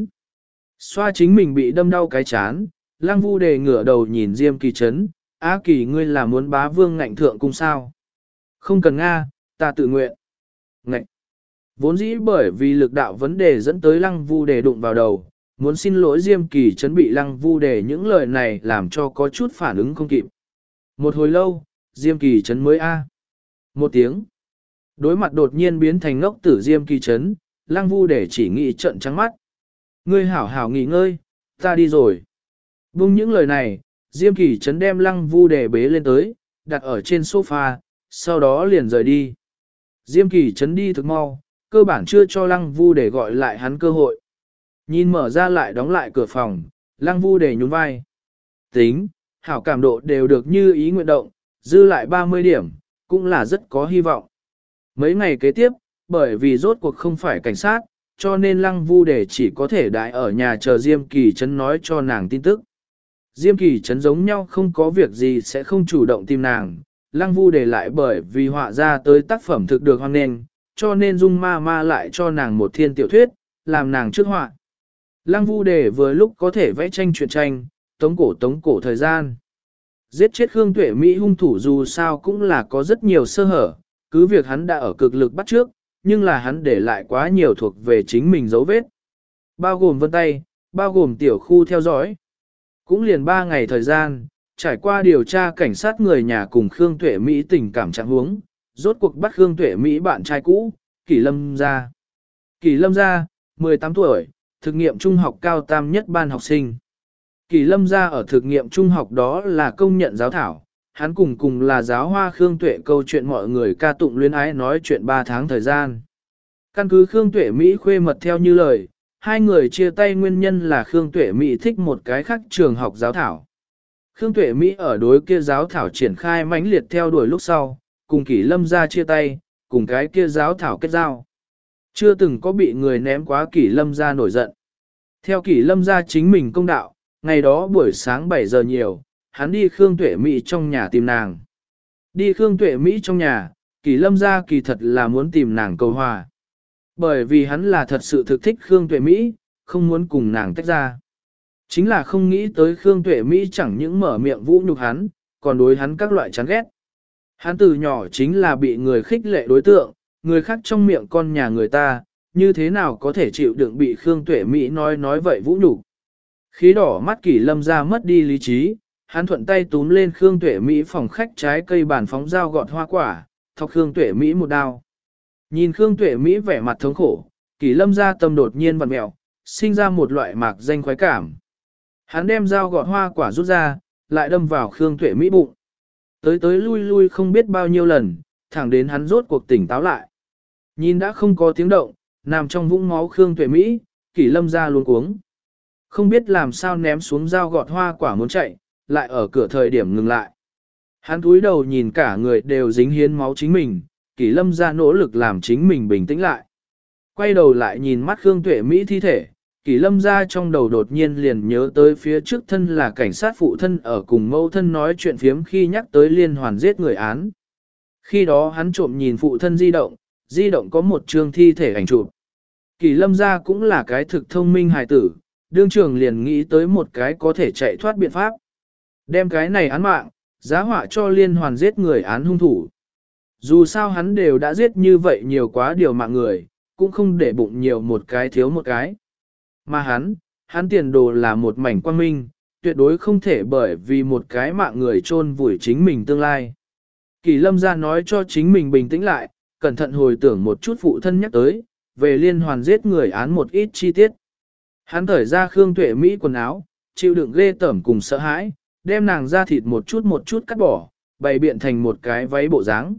Xoa chính mình bị đâm đau cái chán, Lăng Vu Đề ngửa đầu nhìn Diêm Kỳ Trấn, Á Kỳ ngươi là muốn bá vương ngạnh thượng cung sao? Không cần Nga, ta tự nguyện. Ngạnh. Vốn dĩ bởi vì lực đạo vấn đề dẫn tới Lăng Vu Đề đụng vào đầu, muốn xin lỗi Diêm Kỳ Trấn bị Lăng Vu Đề những lời này làm cho có chút phản ứng không kịp. Một hồi lâu, Diêm Kỳ Trấn mới a. Một tiếng. Đối mặt đột nhiên biến thành ngốc tử Diêm Kỳ Trấn, Lăng Vu Đề chỉ nghĩ trợn trắng mắt. Ngươi hảo hảo nghỉ ngơi, ta đi rồi. Buông những lời này, Diêm Kỳ Trấn đem Lăng Vu Đề bế lên tới, đặt ở trên sofa, sau đó liền rời đi. Diêm Kỳ Trấn đi thực mau, cơ bản chưa cho Lăng Vu Đề gọi lại hắn cơ hội. Nhìn mở ra lại đóng lại cửa phòng, Lăng Vu Đề nhún vai. Tính, hảo cảm độ đều được như ý nguyện động, dư lại ba mươi điểm, cũng là rất có hy vọng. Mấy ngày kế tiếp, bởi vì rốt cuộc không phải cảnh sát, cho nên Lăng Vu Đề chỉ có thể đãi ở nhà chờ Diêm Kỳ Trấn nói cho nàng tin tức. Diêm Kỳ Trấn giống nhau không có việc gì sẽ không chủ động tìm nàng, Lăng Vu Đề lại bởi vì họa ra tới tác phẩm thực được hoan nghênh, cho nên Dung Ma Ma lại cho nàng một thiên tiểu thuyết, làm nàng trước họa. Lăng Vu Đề vừa lúc có thể vẽ tranh truyện tranh, tống cổ tống cổ thời gian. Giết chết Khương Tuệ Mỹ hung thủ dù sao cũng là có rất nhiều sơ hở, cứ việc hắn đã ở cực lực bắt trước, nhưng là hắn để lại quá nhiều thuộc về chính mình dấu vết. Bao gồm vân tay, bao gồm tiểu khu theo dõi. Cũng liền ba ngày thời gian, trải qua điều tra cảnh sát người nhà cùng Khương Tuệ Mỹ tình cảm trạng huống, rốt cuộc bắt Khương Tuệ Mỹ bạn trai cũ, Kỷ Lâm Gia. Kỷ Lâm Gia, mười tám tuổi, thực nghiệm trung học cao tam nhất ban học sinh. Kỷ Lâm Gia ở thực nghiệm trung học đó là công nhận giáo thảo, hắn cùng cùng là giáo hoa Khương Tuệ câu chuyện mọi người ca tụng luyến ái nói chuyện ba tháng thời gian. Căn cứ Khương Tuệ Mỹ khuê mật theo như lời, hai người chia tay nguyên nhân là Khương Tuệ Mỹ thích một cái khác trường học giáo thảo. Khương Tuệ Mỹ ở đối kia giáo thảo triển khai mãnh liệt theo đuổi lúc sau, cùng Kỷ Lâm Gia chia tay, cùng cái kia giáo thảo kết giao. Chưa từng có bị người ném quá Kỷ Lâm Gia nổi giận. Theo Kỷ Lâm Gia chính mình công đạo, ngày đó buổi sáng bảy giờ nhiều, hắn đi Khương Tuệ Mỹ trong nhà tìm nàng. Đi Khương Tuệ Mỹ trong nhà, Kỷ Lâm Gia kỳ thật là muốn tìm nàng cầu hòa. Bởi vì hắn là thật sự thực thích Khương Tuệ Mỹ, không muốn cùng nàng tách ra. Chính là không nghĩ tới Khương Tuệ Mỹ chẳng những mở miệng vũ nhục hắn, còn đối hắn các loại chán ghét. Hắn từ nhỏ chính là bị người khích lệ đối tượng, người khác trong miệng con nhà người ta, như thế nào có thể chịu đựng bị Khương Tuệ Mỹ nói nói vậy vũ nhục. Khí đỏ mắt Kỷ Lâm Gia mất đi lý trí, hắn thuận tay túm lên Khương Tuệ Mỹ phòng khách trái cây bàn phóng dao gọt hoa quả, thọc Khương Tuệ Mỹ một đao. Nhìn Khương Tuệ Mỹ vẻ mặt thống khổ, Kỷ Lâm gia tâm đột nhiên vặn mẹo, sinh ra một loại mạc danh khoái cảm. Hắn đem dao gọt hoa quả rút ra, lại đâm vào Khương Tuệ Mỹ bụng. Tới tới lui lui không biết bao nhiêu lần, thẳng đến hắn rốt cuộc tỉnh táo lại. Nhìn đã không có tiếng động, nằm trong vũng máu Khương Tuệ Mỹ, Kỷ Lâm gia luống cuống. Không biết làm sao ném xuống dao gọt hoa quả muốn chạy, lại ở cửa thời điểm ngừng lại. Hắn cúi đầu nhìn cả người đều dính hiến máu chính mình, Kỷ Lâm gia nỗ lực làm chính mình bình tĩnh lại. Quay đầu lại nhìn mắt Khương Tuệ Mỹ thi thể, Kỷ Lâm gia trong đầu đột nhiên liền nhớ tới phía trước thân là cảnh sát phụ thân ở cùng mẫu thân nói chuyện phiếm khi nhắc tới liên hoàn giết người án. Khi đó hắn trộm nhìn phụ thân di động, di động có một chương thi thể ảnh chụp. Kỷ Lâm gia cũng là cái thực thông minh hài tử, đương trường liền nghĩ tới một cái có thể chạy thoát biện pháp. Đem cái này án mạng, giá họa cho liên hoàn giết người án hung thủ. Dù sao hắn đều đã giết như vậy nhiều quá điều mạng người, cũng không để bụng nhiều một cái thiếu một cái. Mà hắn, hắn tiền đồ là một mảnh quang minh, tuyệt đối không thể bởi vì một cái mạng người chôn vùi chính mình tương lai. Kỳ Lâm gia nói cho chính mình bình tĩnh lại, cẩn thận hồi tưởng một chút phụ thân nhắc tới, về liên hoàn giết người án một ít chi tiết. Hắn thởi ra Khương Tuệ Mỹ quần áo, chịu đựng ghê tởm cùng sợ hãi, đem nàng ra thịt một chút một chút cắt bỏ, bày biện thành một cái váy bộ dáng.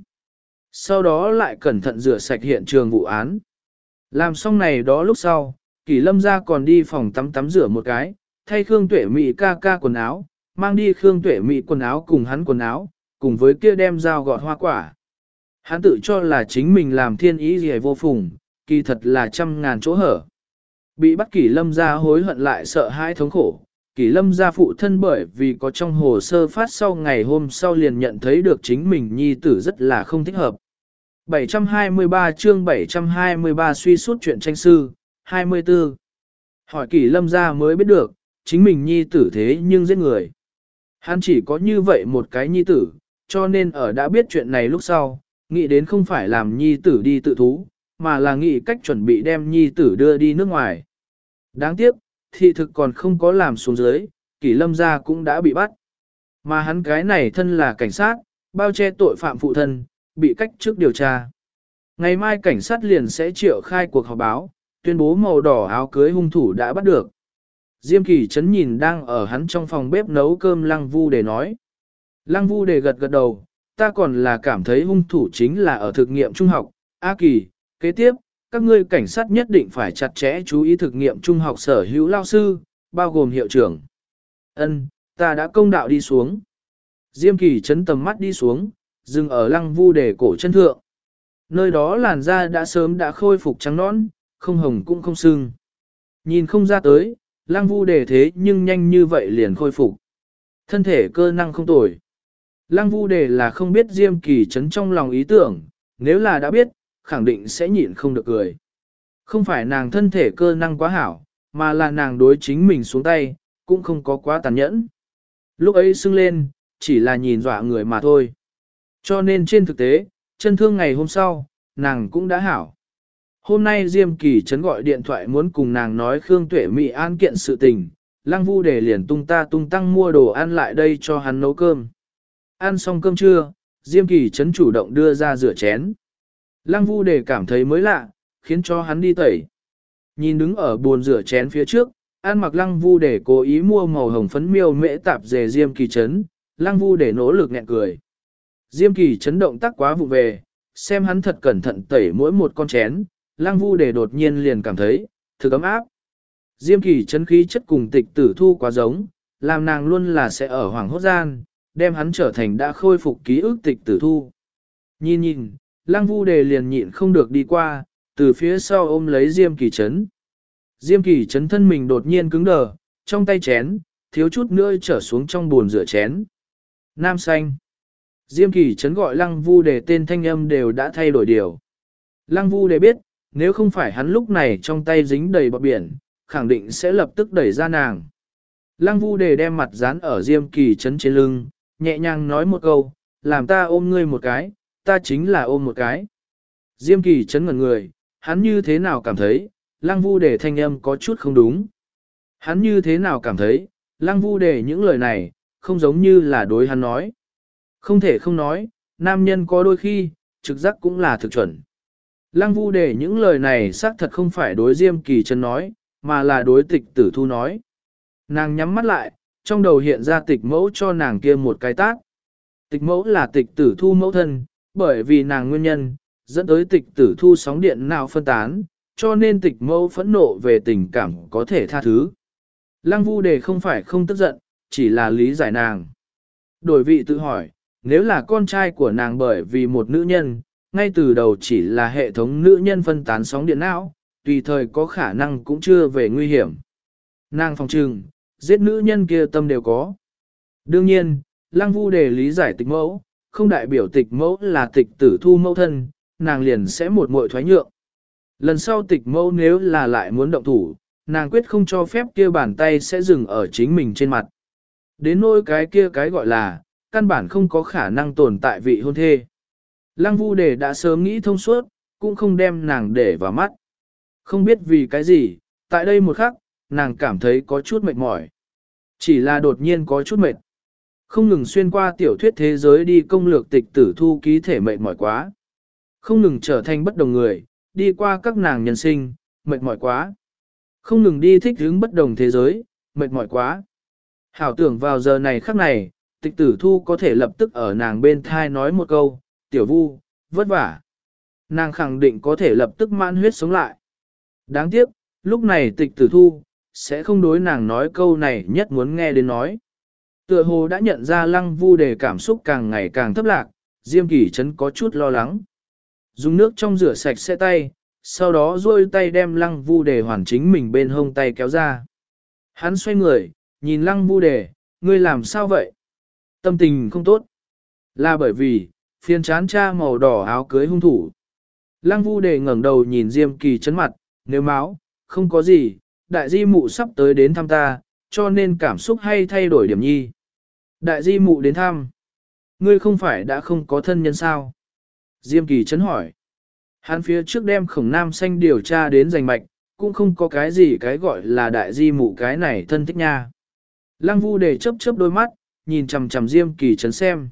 Sau đó lại cẩn thận rửa sạch hiện trường vụ án. Làm xong này đó lúc sau, Kỷ Lâm gia còn đi phòng tắm tắm rửa một cái, thay Khương Tuệ Mỹ ca ca quần áo, mang đi Khương Tuệ Mỹ quần áo cùng hắn quần áo, cùng với kia đem dao gọt hoa quả. Hắn tự cho là chính mình làm thiên ý gì vô phùng, kỳ thật là trăm ngàn chỗ hở. Bị bắt Kỷ Lâm gia hối hận lại sợ hãi thống khổ. Kỷ Lâm gia phụ thân bởi vì có trong hồ sơ phát sau ngày hôm sau liền nhận thấy được chính mình nhi tử rất là không thích hợp. bảy trăm hai mươi ba chương bảy trăm hai mươi ba suy suốt chuyện tranh sư, hai mươi tư. Hỏi Kỷ Lâm gia mới biết được, chính mình nhi tử thế nhưng giết người. Hắn chỉ có như vậy một cái nhi tử, cho nên ở đã biết chuyện này lúc sau, nghĩ đến không phải làm nhi tử đi tự thú, mà là nghĩ cách chuẩn bị đem nhi tử đưa đi nước ngoài. Đáng tiếc, thị thực còn không có làm xuống dưới, Kỷ Lâm gia cũng đã bị bắt. Mà hắn cái này thân là cảnh sát, bao che tội phạm phụ thân, bị cách trước điều tra. Ngày mai cảnh sát liền sẽ triệu khai cuộc họp báo, tuyên bố màu đỏ áo cưới hung thủ đã bắt được. Diêm Kỳ Trấn nhìn đang ở hắn trong phòng bếp nấu cơm Lăng Vu Đề nói. Lăng Vu Đề gật gật đầu, ta còn là cảm thấy hung thủ chính là ở thực nghiệm trung học. A Kỳ, kế tiếp, các ngươi cảnh sát nhất định phải chặt chẽ chú ý thực nghiệm trung học sở hữu lao sư, bao gồm hiệu trưởng. Ân, ta đã công đạo đi xuống. Diêm Kỳ Trấn tầm mắt đi xuống, dừng ở Lăng Vu Đề cổ chân thượng. Nơi đó làn da đã sớm đã khôi phục trắng nõn, không hồng cũng không sưng. Nhìn không ra tới, Lăng Vu Đề thế nhưng nhanh như vậy liền khôi phục. Thân thể cơ năng không tồi. Lăng Vu Đề là không biết Diêm Kỳ Trấn trong lòng ý tưởng, nếu là đã biết, khẳng định sẽ nhịn không được cười. Không phải nàng thân thể cơ năng quá hảo, mà là nàng đối chính mình xuống tay, cũng không có quá tàn nhẫn. Lúc ấy sưng lên, chỉ là nhìn dọa người mà thôi. Cho nên trên thực tế, chân thương ngày hôm sau, nàng cũng đã hảo. Hôm nay Diêm Kỳ Trấn gọi điện thoại muốn cùng nàng nói Khương Tuệ Mỹ an kiện sự tình, Lăng Vu Đề liền tung ta tung tăng mua đồ ăn lại đây cho hắn nấu cơm. Ăn xong cơm trưa, Diêm Kỳ Trấn chủ động đưa ra rửa chén. Lăng Vu Đề cảm thấy mới lạ, khiến cho hắn đi tẩy. Nhìn đứng ở bồn rửa chén phía trước, ăn mặc Lăng Vu Đề cố ý mua màu hồng phấn miêu mễ tạp dề Diêm Kỳ Trấn, Lăng Vu Đề nỗ lực nghẹn cười. Diêm Kỳ Trấn động tác quá vụ về, xem hắn thật cẩn thận tẩy mỗi một con chén, Lăng Vu Đề đột nhiên liền cảm thấy, thực ấm áp. Diêm Kỳ Trấn khí chất cùng Tịch Tử Thu quá giống, làm nàng luôn là sẽ ở hoàng hốt gian, đem hắn trở thành đã khôi phục ký ức Tịch Tử Thu. Nhìn nhìn, Lăng Vu Đề liền nhịn không được đi qua, từ phía sau ôm lấy Diêm Kỳ Trấn. Diêm Kỳ Trấn thân mình đột nhiên cứng đờ, trong tay chén, thiếu chút nữa trở xuống trong bồn rửa chén. Nam xanh. Diêm Kỳ Trấn gọi Lăng Vu Đề tên thanh âm đều đã thay đổi điều. Lăng Vu Đề biết, nếu không phải hắn lúc này trong tay dính đầy bọt biển, khẳng định sẽ lập tức đẩy ra nàng. Lăng Vu Đề đem mặt dán ở Diêm Kỳ Trấn trên lưng, nhẹ nhàng nói một câu, làm ta ôm ngươi một cái, ta chính là ôm một cái. Diêm Kỳ Trấn ngẩn người, hắn như thế nào cảm thấy, Lăng Vu Đề thanh âm có chút không đúng. Hắn như thế nào cảm thấy, Lăng Vu Đề những lời này, không giống như là đối hắn nói. Không thể không nói, nam nhân có đôi khi, trực giác cũng là thực chuẩn. Lăng Vu Đề những lời này xác thật không phải đối Diêm Kỳ Trấn nói, mà là đối Tịch Tử Thu nói. Nàng nhắm mắt lại, trong đầu hiện ra Tịch Mẫu cho nàng kia một cái tát. Tịch Mẫu là Tịch Tử Thu mẫu thân, bởi vì nàng nguyên nhân, dẫn tới Tịch Tử Thu sóng điện nào phân tán, cho nên Tịch Mẫu phẫn nộ về tình cảm có thể tha thứ. Lăng Vu Đề không phải không tức giận, chỉ là lý giải nàng. Đổi vị tự hỏi, nếu là con trai của nàng bởi vì một nữ nhân, ngay từ đầu chỉ là hệ thống nữ nhân phân tán sóng điện não, tùy thời có khả năng cũng chưa về nguy hiểm. Nàng phòng trừng, giết nữ nhân kia tâm đều có. Đương nhiên, Lăng Vu Đề lý giải Tịch Mẫu, không đại biểu Tịch Mẫu là Tịch Tử Thu mẫu thân, nàng liền sẽ một muội thoái nhượng. Lần sau Tịch Mẫu nếu là lại muốn động thủ, nàng quyết không cho phép kia bàn tay sẽ dừng ở chính mình trên mặt. Đến nỗi cái kia cái gọi là, căn bản không có khả năng tồn tại vị hôn thê. Lăng Vu Đề đã sớm nghĩ thông suốt, cũng không đem nàng để vào mắt. Không biết vì cái gì, tại đây một khắc, nàng cảm thấy có chút mệt mỏi. Chỉ là đột nhiên có chút mệt. Không ngừng xuyên qua tiểu thuyết thế giới đi công lược Tịch Tử Thu ký thể mệt mỏi quá. Không ngừng trở thành bất đồng người, đi qua các nàng nhân sinh, mệt mỏi quá. Không ngừng đi thích hướng bất đồng thế giới, mệt mỏi quá. Hảo tưởng vào giờ này khắc này, Tịch Tử Thu có thể lập tức ở nàng bên thai nói một câu, tiểu Vu, vất vả. Nàng khẳng định có thể lập tức mãn huyết sống lại. Đáng tiếc, lúc này Tịch Tử Thu, sẽ không đối nàng nói câu này nhất muốn nghe đến nói. Tựa hồ đã nhận ra Lăng Vu Đề cảm xúc càng ngày càng thấp lạc, Diêm Kỳ Trấn có chút lo lắng. Dùng nước trong rửa sạch sẽ tay, sau đó duỗi tay đem Lăng Vu Đề hoàn chính mình bên hông tay kéo ra. Hắn xoay người, nhìn Lăng Vu Đề, ngươi làm sao vậy? Tâm tình không tốt. Là bởi vì, phiền chán cha màu đỏ áo cưới hung thủ. Lăng Vu Đề ngẩng đầu nhìn Diêm Kỳ Trấn mặt, nếu máu, không có gì, đại di mụ sắp tới đến thăm ta, cho nên cảm xúc hay thay đổi điểm nhi. Đại di mụ đến thăm. Ngươi không phải đã không có thân nhân sao? Diêm Kỳ Trấn hỏi. Hắn phía trước đem Khổng Nam Xanh điều tra đến rành mạch, cũng không có cái gì cái gọi là đại di mụ cái này thân thích nha. Lăng Vu Đề chớp chớp đôi mắt, nhìn chằm chằm Diêm Kỳ Trấn xem.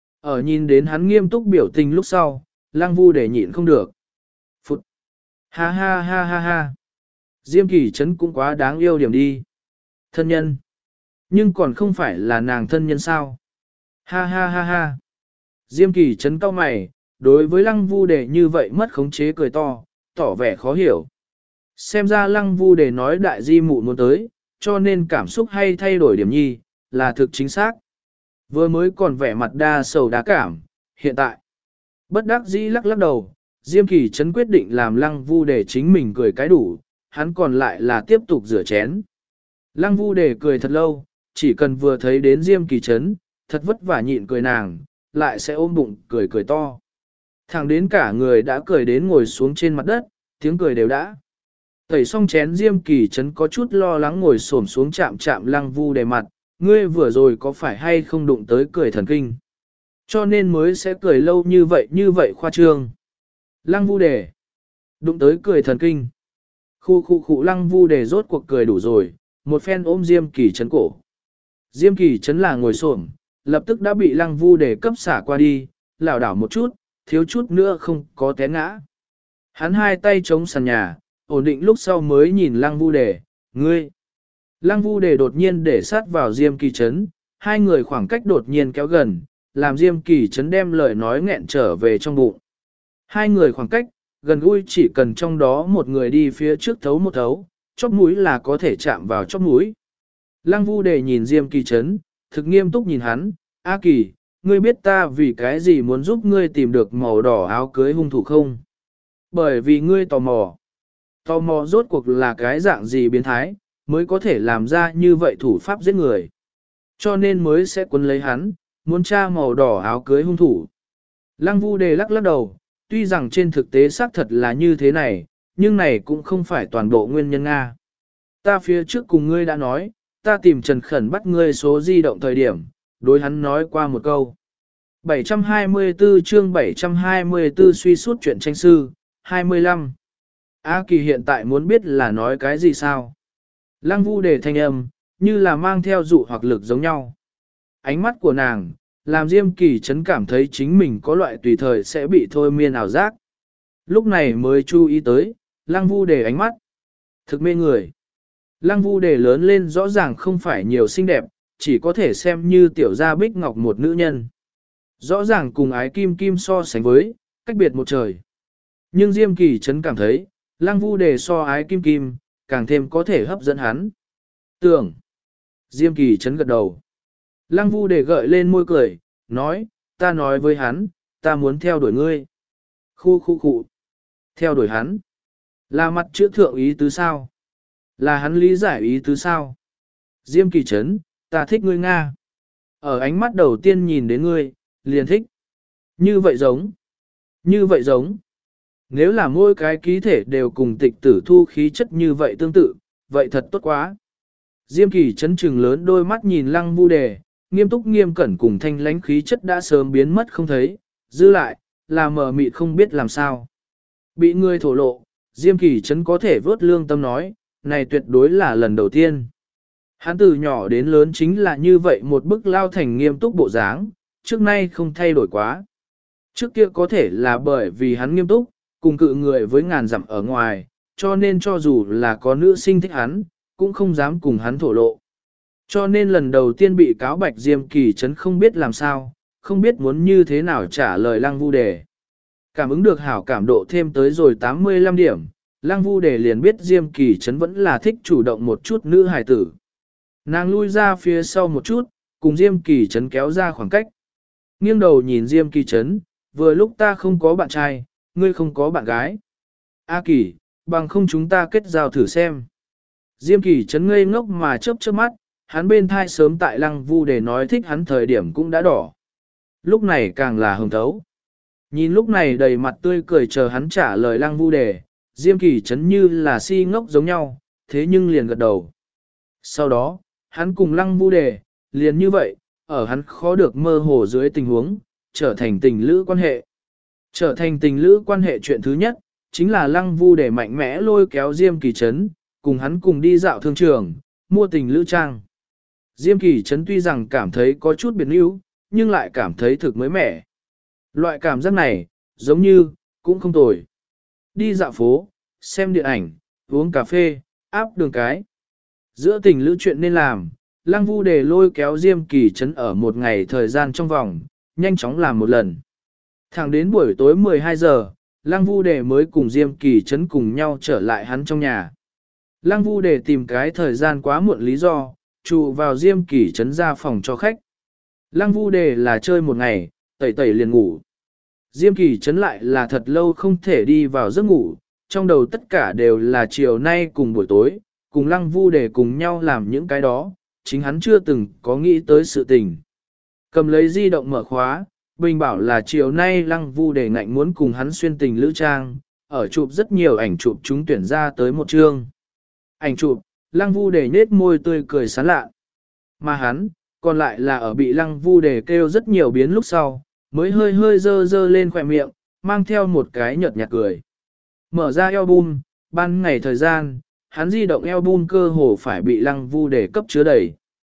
Ở nhìn đến hắn nghiêm túc biểu tình lúc sau, Lăng Vu Đề nhịn không được. Phụt! Ha ha ha ha ha! Diêm Kỳ Trấn cũng quá đáng yêu điểm đi. Thân nhân! Nhưng còn không phải là nàng thân nhân sao? Ha ha ha ha! Diêm Kỳ Trấn cau mày, đối với Lăng Vu Đề như vậy mất khống chế cười to, tỏ vẻ khó hiểu. Xem ra Lăng Vu Đề nói đại di mụ muốn tới, cho nên cảm xúc hay thay đổi điểm nhi, là thực chính xác. Vừa mới còn vẻ mặt đa sầu đa cảm, hiện tại. Bất đắc dĩ lắc lắc đầu, Diêm Kỳ Trấn quyết định làm Lăng Vu Đề chính mình cười cái đủ, hắn còn lại là tiếp tục rửa chén. Lăng Vu Đề cười thật lâu, chỉ cần vừa thấy đến Diêm Kỳ Trấn, thật vất vả nhịn cười nàng, lại sẽ ôm bụng cười cười to. Thẳng đến cả người đã cười đến ngồi xuống trên mặt đất, tiếng cười đều đã. Tẩy xong chén Diêm Kỳ Trấn có chút lo lắng ngồi xổm xuống chạm chạm Lăng Vu Đề mặt, ngươi vừa rồi có phải hay không đụng tới cười thần kinh. Cho nên mới sẽ cười lâu như vậy như vậy khoa trương. Lăng Vu Đề. Đụng tới cười thần kinh. Khu khu khu Lăng Vu Đề rốt cuộc cười đủ rồi, một phen ôm Diêm Kỳ Trấn cổ. Diêm Kỳ Trấn là ngồi xổm, lập tức đã bị Lăng Vu Đề cấp xả qua đi, lảo đảo một chút, thiếu chút nữa không có té ngã. Hắn hai tay chống sàn nhà, ổn định lúc sau mới nhìn Lăng Vu Đề, ngươi. Lăng Vu Đề đột nhiên để sát vào Diêm Kỳ Trấn, hai người khoảng cách đột nhiên kéo gần, làm Diêm Kỳ Trấn đem lời nói nghẹn trở về trong bụng. Hai người khoảng cách, gần gũi chỉ cần trong đó một người đi phía trước thấu một thấu, chóp mũi là có thể chạm vào chóp mũi. Lăng Vu Đề nhìn Diêm Kỳ Trấn, thực nghiêm túc nhìn hắn, A Kỳ, ngươi biết ta vì cái gì muốn giúp ngươi tìm được màu đỏ áo cưới hung thủ không? Bởi vì ngươi tò mò. Tò mò rốt cuộc là cái dạng gì biến thái, mới có thể làm ra như vậy thủ pháp giết người. Cho nên mới sẽ quấn lấy hắn, muốn tra màu đỏ áo cưới hung thủ. Lăng Vu Đề lắc lắc đầu, tuy rằng trên thực tế xác thật là như thế này, nhưng này cũng không phải toàn bộ nguyên nhân Nga. Ta phía trước cùng ngươi đã nói, ta tìm Trần Khẩn bắt ngươi số di động thời điểm, đối hắn nói qua một câu. bảy trăm hai mươi tư chương bảy trăm hai mươi tư suy suốt chuyện tranh sư, hai mươi lăm. A Kỳ hiện tại muốn biết là nói cái gì sao? Lăng Vu Đề thanh âm, như là mang theo dụ hoặc lực giống nhau. Ánh mắt của nàng, làm Diêm Kỳ Trấn cảm thấy chính mình có loại tùy thời sẽ bị thôi miên ảo giác. Lúc này mới chú ý tới, Lăng Vu Đề ánh mắt. Thực mê người. Lăng Vu Đề lớn lên rõ ràng không phải nhiều xinh đẹp, chỉ có thể xem như tiểu gia bích ngọc một nữ nhân. Rõ ràng cùng ái kim kim so sánh với, cách biệt một trời. Nhưng Diêm Kỳ Trấn cảm thấy, Lăng Vu Đề so ái kim kim, càng thêm có thể hấp dẫn hắn. Tưởng. Diêm Kỳ Trấn gật đầu. Lăng Vu Đề gợi lên môi cười, nói, ta nói với hắn, ta muốn theo đuổi ngươi. Khu khu khu. Theo đuổi hắn. Là mặt chữ thượng ý tứ sao? Là hắn lý giải ý tứ sao? Diêm Kỳ Trấn, ta thích ngươi Nga. Ở ánh mắt đầu tiên nhìn đến ngươi, liền thích. Như vậy giống. Như vậy giống. Nếu là mỗi cái ký thể đều cùng tịch tử thu khí chất như vậy tương tự, vậy thật tốt quá. Diêm Kỳ Trấn trừng lớn đôi mắt nhìn Lăng Vu Đề, nghiêm túc nghiêm cẩn cùng thanh lãnh khí chất đã sớm biến mất không thấy, dư lại, là mờ mịt không biết làm sao. Bị người thổ lộ, Diêm Kỳ Trấn có thể vớt lương tâm nói, này tuyệt đối là lần đầu tiên. Hắn từ nhỏ đến lớn chính là như vậy một bức lao thành nghiêm túc bộ dáng, trước nay không thay đổi quá. Trước kia có thể là bởi vì hắn nghiêm túc, cùng cự người với ngàn dặm ở ngoài, cho nên cho dù là có nữ sinh thích hắn, cũng không dám cùng hắn thổ lộ. Cho nên lần đầu tiên bị cáo bạch Diêm Kỳ Trấn không biết làm sao, không biết muốn như thế nào trả lời Lăng Vu Đề. Cảm ứng được hảo cảm độ thêm tới rồi tám mươi lăm điểm, Lăng Vu Đề liền biết Diêm Kỳ Trấn vẫn là thích chủ động một chút nữ hài tử. Nàng lui ra phía sau một chút, cùng Diêm Kỳ Trấn kéo ra khoảng cách. Nghiêng đầu nhìn Diêm Kỳ Trấn, vừa lúc ta không có bạn trai, ngươi không có bạn gái. A Kỳ, bằng không chúng ta kết giao thử xem. Diêm Kỳ Trấn ngây ngốc mà chớp chớp mắt, hắn bên thai sớm tại Lăng Vu Đề nói thích hắn thời điểm cũng đã đỏ. Lúc này càng là hồng thấu. Nhìn lúc này đầy mặt tươi cười chờ hắn trả lời Lăng Vu Đề, Diêm Kỳ Trấn như là si ngốc giống nhau, thế nhưng liền gật đầu. Sau đó, hắn cùng Lăng Vu Đề, liền như vậy, ở hắn khó được mơ hồ dưới tình huống, trở thành tình lữ quan hệ. Trở thành tình lữ quan hệ chuyện thứ nhất, chính là Lăng Vu Đề mạnh mẽ lôi kéo Diêm Kỳ Trấn, cùng hắn cùng đi dạo thương trường, mua tình lữ trang. Diêm Kỳ Trấn tuy rằng cảm thấy có chút biệt níu, nhưng lại cảm thấy thực mới mẻ. Loại cảm giác này, giống như, cũng không tồi. Đi dạo phố, xem điện ảnh, uống cà phê, áp đường cái. Giữa tình lữ chuyện nên làm, Lăng Vu Đề lôi kéo Diêm Kỳ Trấn ở một ngày thời gian trong vòng, nhanh chóng làm một lần. Thẳng đến buổi tối mười hai giờ, Lăng Vu Đề mới cùng Diêm Kỳ Trấn cùng nhau trở lại hắn trong nhà. Lăng Vu Đề tìm cái thời gian quá muộn lý do, trụ vào Diêm Kỳ Trấn ra phòng cho khách. Lăng Vu Đề là chơi một ngày, tẩy tẩy liền ngủ. Diêm Kỳ Trấn lại là thật lâu không thể đi vào giấc ngủ, trong đầu tất cả đều là chiều nay cùng buổi tối, cùng Lăng Vu Đề cùng nhau làm những cái đó, chính hắn chưa từng có nghĩ tới sự tình. Cầm lấy di động mở khóa, Bình bảo là chiều nay Lăng Vu Đề ngạnh muốn cùng hắn xuyên tình lữ trang, ở chụp rất nhiều ảnh chụp chúng tuyển ra tới một chương. Ảnh chụp, Lăng Vu Đề nết môi tươi cười sán lạ. Mà hắn, còn lại là ở bị Lăng Vu Đề kêu rất nhiều biến lúc sau, mới hơi hơi dơ dơ lên khỏe miệng, mang theo một cái nhợt nhạt cười. Mở ra album, ban ngày thời gian, hắn di động album cơ hồ phải bị Lăng Vu Đề cấp chứa đầy.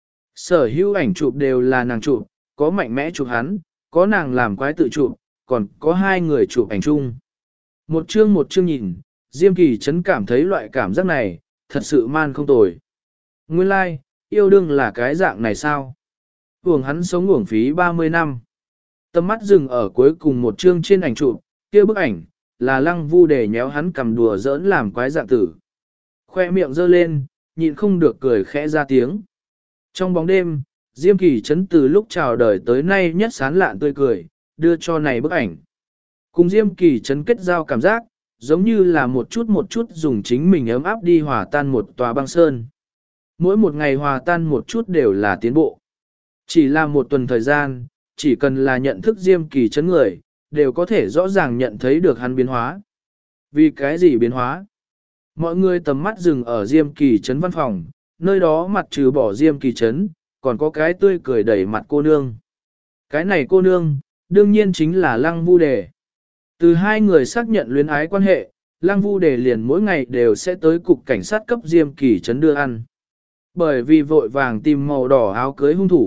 Sở hữu ảnh chụp đều là nàng chụp, có mạnh mẽ chụp hắn, có nàng làm quái tự chụp, còn có hai người chụp ảnh chung. Một chương một chương nhìn, Diêm Kỳ Trấn cảm thấy loại cảm giác này, thật sự man không tồi. Nguyên lai, like, yêu đương là cái dạng này sao? Uổng hắn sống uổng phí ba mươi năm. Tầm mắt dừng ở cuối cùng một chương trên ảnh chụp, kia bức ảnh, là Lăng Vu Đề nhéo hắn cầm đùa giỡn làm quái dạng tử. Khoe miệng giơ lên, nhịn không được cười khẽ ra tiếng. Trong bóng đêm, Diêm Kỳ Trấn từ lúc chào đời tới nay nhất sán lạn tươi cười, đưa cho này bức ảnh. Cùng Diêm Kỳ Trấn kết giao cảm giác, giống như là một chút một chút dùng chính mình ấm áp đi hòa tan một tòa băng sơn. Mỗi một ngày hòa tan một chút đều là tiến bộ. Chỉ là một tuần thời gian, chỉ cần là nhận thức Diêm Kỳ Trấn người, đều có thể rõ ràng nhận thấy được hắn biến hóa. Vì cái gì biến hóa? Mọi người tầm mắt dừng ở Diêm Kỳ Trấn văn phòng, nơi đó mặt trừ bỏ Diêm Kỳ Trấn, còn có cái tươi cười đẩy mặt cô nương. Cái này cô nương, đương nhiên chính là Lăng Vu Đề. Từ hai người xác nhận luyến ái quan hệ, Lăng Vu Đề liền mỗi ngày đều sẽ tới cục cảnh sát cấp Diêm Kỳ Trấn đưa ăn. Bởi vì vội vàng tìm màu đỏ áo cưới hung thủ,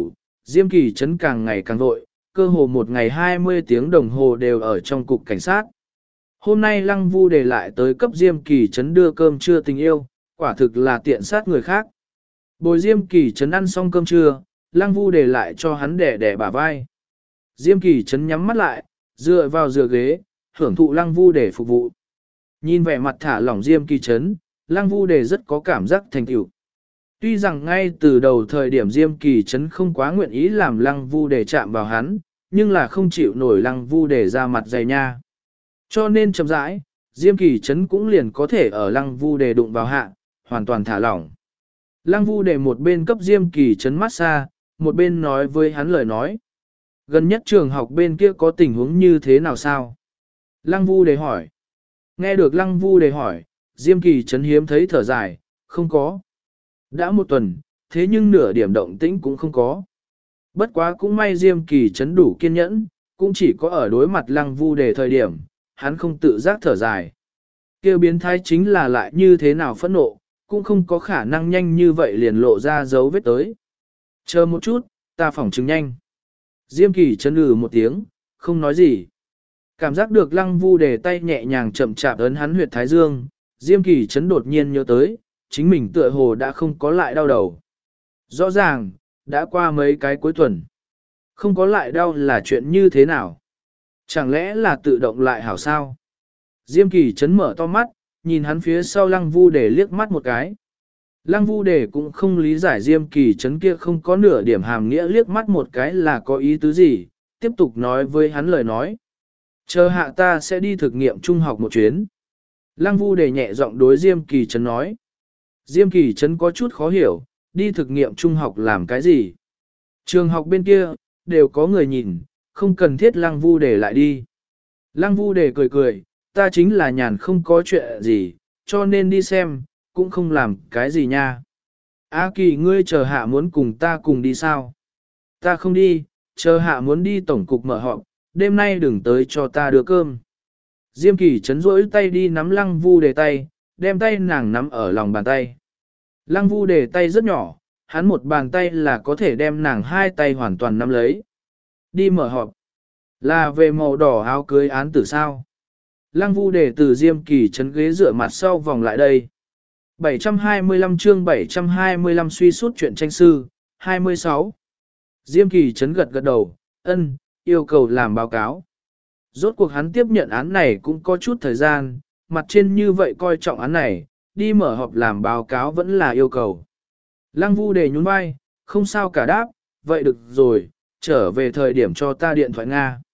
Diêm Kỳ Trấn càng ngày càng vội, cơ hồ một ngày hai mươi tiếng đồng hồ đều ở trong cục cảnh sát. Hôm nay Lăng Vu Đề lại tới cấp Diêm Kỳ Trấn đưa cơm trưa tình yêu, quả thực là tiện sát người khác. Bồi Diêm Kỳ Trấn ăn xong cơm trưa, Lăng Vu Đề lại cho hắn đẻ đẻ bả vai. Diêm Kỳ Trấn nhắm mắt lại, dựa vào dựa ghế, hưởng thụ Lăng Vu Đề phục vụ. Nhìn vẻ mặt thả lỏng Diêm Kỳ Trấn, Lăng Vu Đề rất có cảm giác thành tựu. Tuy rằng ngay từ đầu thời điểm Diêm Kỳ Trấn không quá nguyện ý làm Lăng Vu Đề chạm vào hắn, nhưng là không chịu nổi Lăng Vu Đề ra mặt dày nha. Cho nên chậm rãi, Diêm Kỳ Trấn cũng liền có thể ở Lăng Vu Đề đụng vào hạ, hoàn toàn thả lỏng. Lăng Vu Đề một bên cấp Diêm Kỳ Trấn massage, một bên nói với hắn lời nói. Gần nhất trường học bên kia có tình huống như thế nào sao? Lăng Vu Đề hỏi. Nghe được Lăng Vu Đề hỏi, Diêm Kỳ Trấn hiếm thấy thở dài, không có. Đã một tuần, thế nhưng nửa điểm động tĩnh cũng không có. Bất quá cũng may Diêm Kỳ Trấn đủ kiên nhẫn, cũng chỉ có ở đối mặt Lăng Vu Đề thời điểm, hắn không tự giác thở dài. Kêu biến thái chính là lại như thế nào phẫn nộ, cũng không có khả năng nhanh như vậy liền lộ ra dấu vết tới. Chờ một chút, ta phỏng chứng nhanh. Diêm Kỳ Trấn ừ một tiếng, không nói gì. Cảm giác được Lăng Vu Đề tay nhẹ nhàng chậm chạp ấn hắn huyệt thái dương, Diêm Kỳ Trấn đột nhiên nhớ tới, chính mình tựa hồ đã không có lại đau đầu. Rõ ràng, đã qua mấy cái cuối tuần. Không có lại đau là chuyện như thế nào? Chẳng lẽ là tự động lại hảo sao? Diêm Kỳ Trấn mở to mắt, nhìn hắn phía sau Lăng Vu Đề liếc mắt một cái. Lăng Vu Đề cũng không lý giải Diêm Kỳ Trấn kia không có nửa điểm hàm nghĩa liếc mắt một cái là có ý tứ gì, tiếp tục nói với hắn lời nói. Chờ hạ ta sẽ đi thực nghiệm trung học một chuyến. Lăng Vu Đề nhẹ giọng đối Diêm Kỳ Trấn nói. Diêm Kỳ Trấn có chút khó hiểu, đi thực nghiệm trung học làm cái gì? Trường học bên kia, đều có người nhìn, không cần thiết Lăng Vu Đề lại đi. Lăng Vu Đề cười cười, ta chính là nhàn không có chuyện gì, cho nên đi xem, cũng không làm cái gì nha. A Kỳ ngươi chờ hạ muốn cùng ta cùng đi sao? Ta không đi, chờ hạ muốn đi tổng cục mở họp, đêm nay đừng tới cho ta đưa cơm. Diêm Kỳ Trấn rỗi tay đi nắm Lăng Vu Đề tay, đem tay nàng nắm ở lòng bàn tay. Lăng Vu Đề tay rất nhỏ, hắn một bàn tay là có thể đem nàng hai tay hoàn toàn nắm lấy. Đi mở họp. Là về màu đỏ áo cưới án tử sao? Lăng Vu Đề từ Diêm Kỳ Trấn ghế dựa mặt sau vòng lại đây. bảy trăm hai mươi lăm chương bảy trăm hai mươi lăm suy suốt chuyện tranh sư, hai mươi sáu. Diêm Kỳ Trấn gật gật đầu, ân, yêu cầu làm báo cáo. Rốt cuộc hắn tiếp nhận án này cũng có chút thời gian, mặt trên như vậy coi trọng án này, đi mở họp làm báo cáo vẫn là yêu cầu. Lăng Vu Đề nhún vai, không sao cả đáp, vậy được rồi, trở về thời điểm cho ta điện thoại Nga.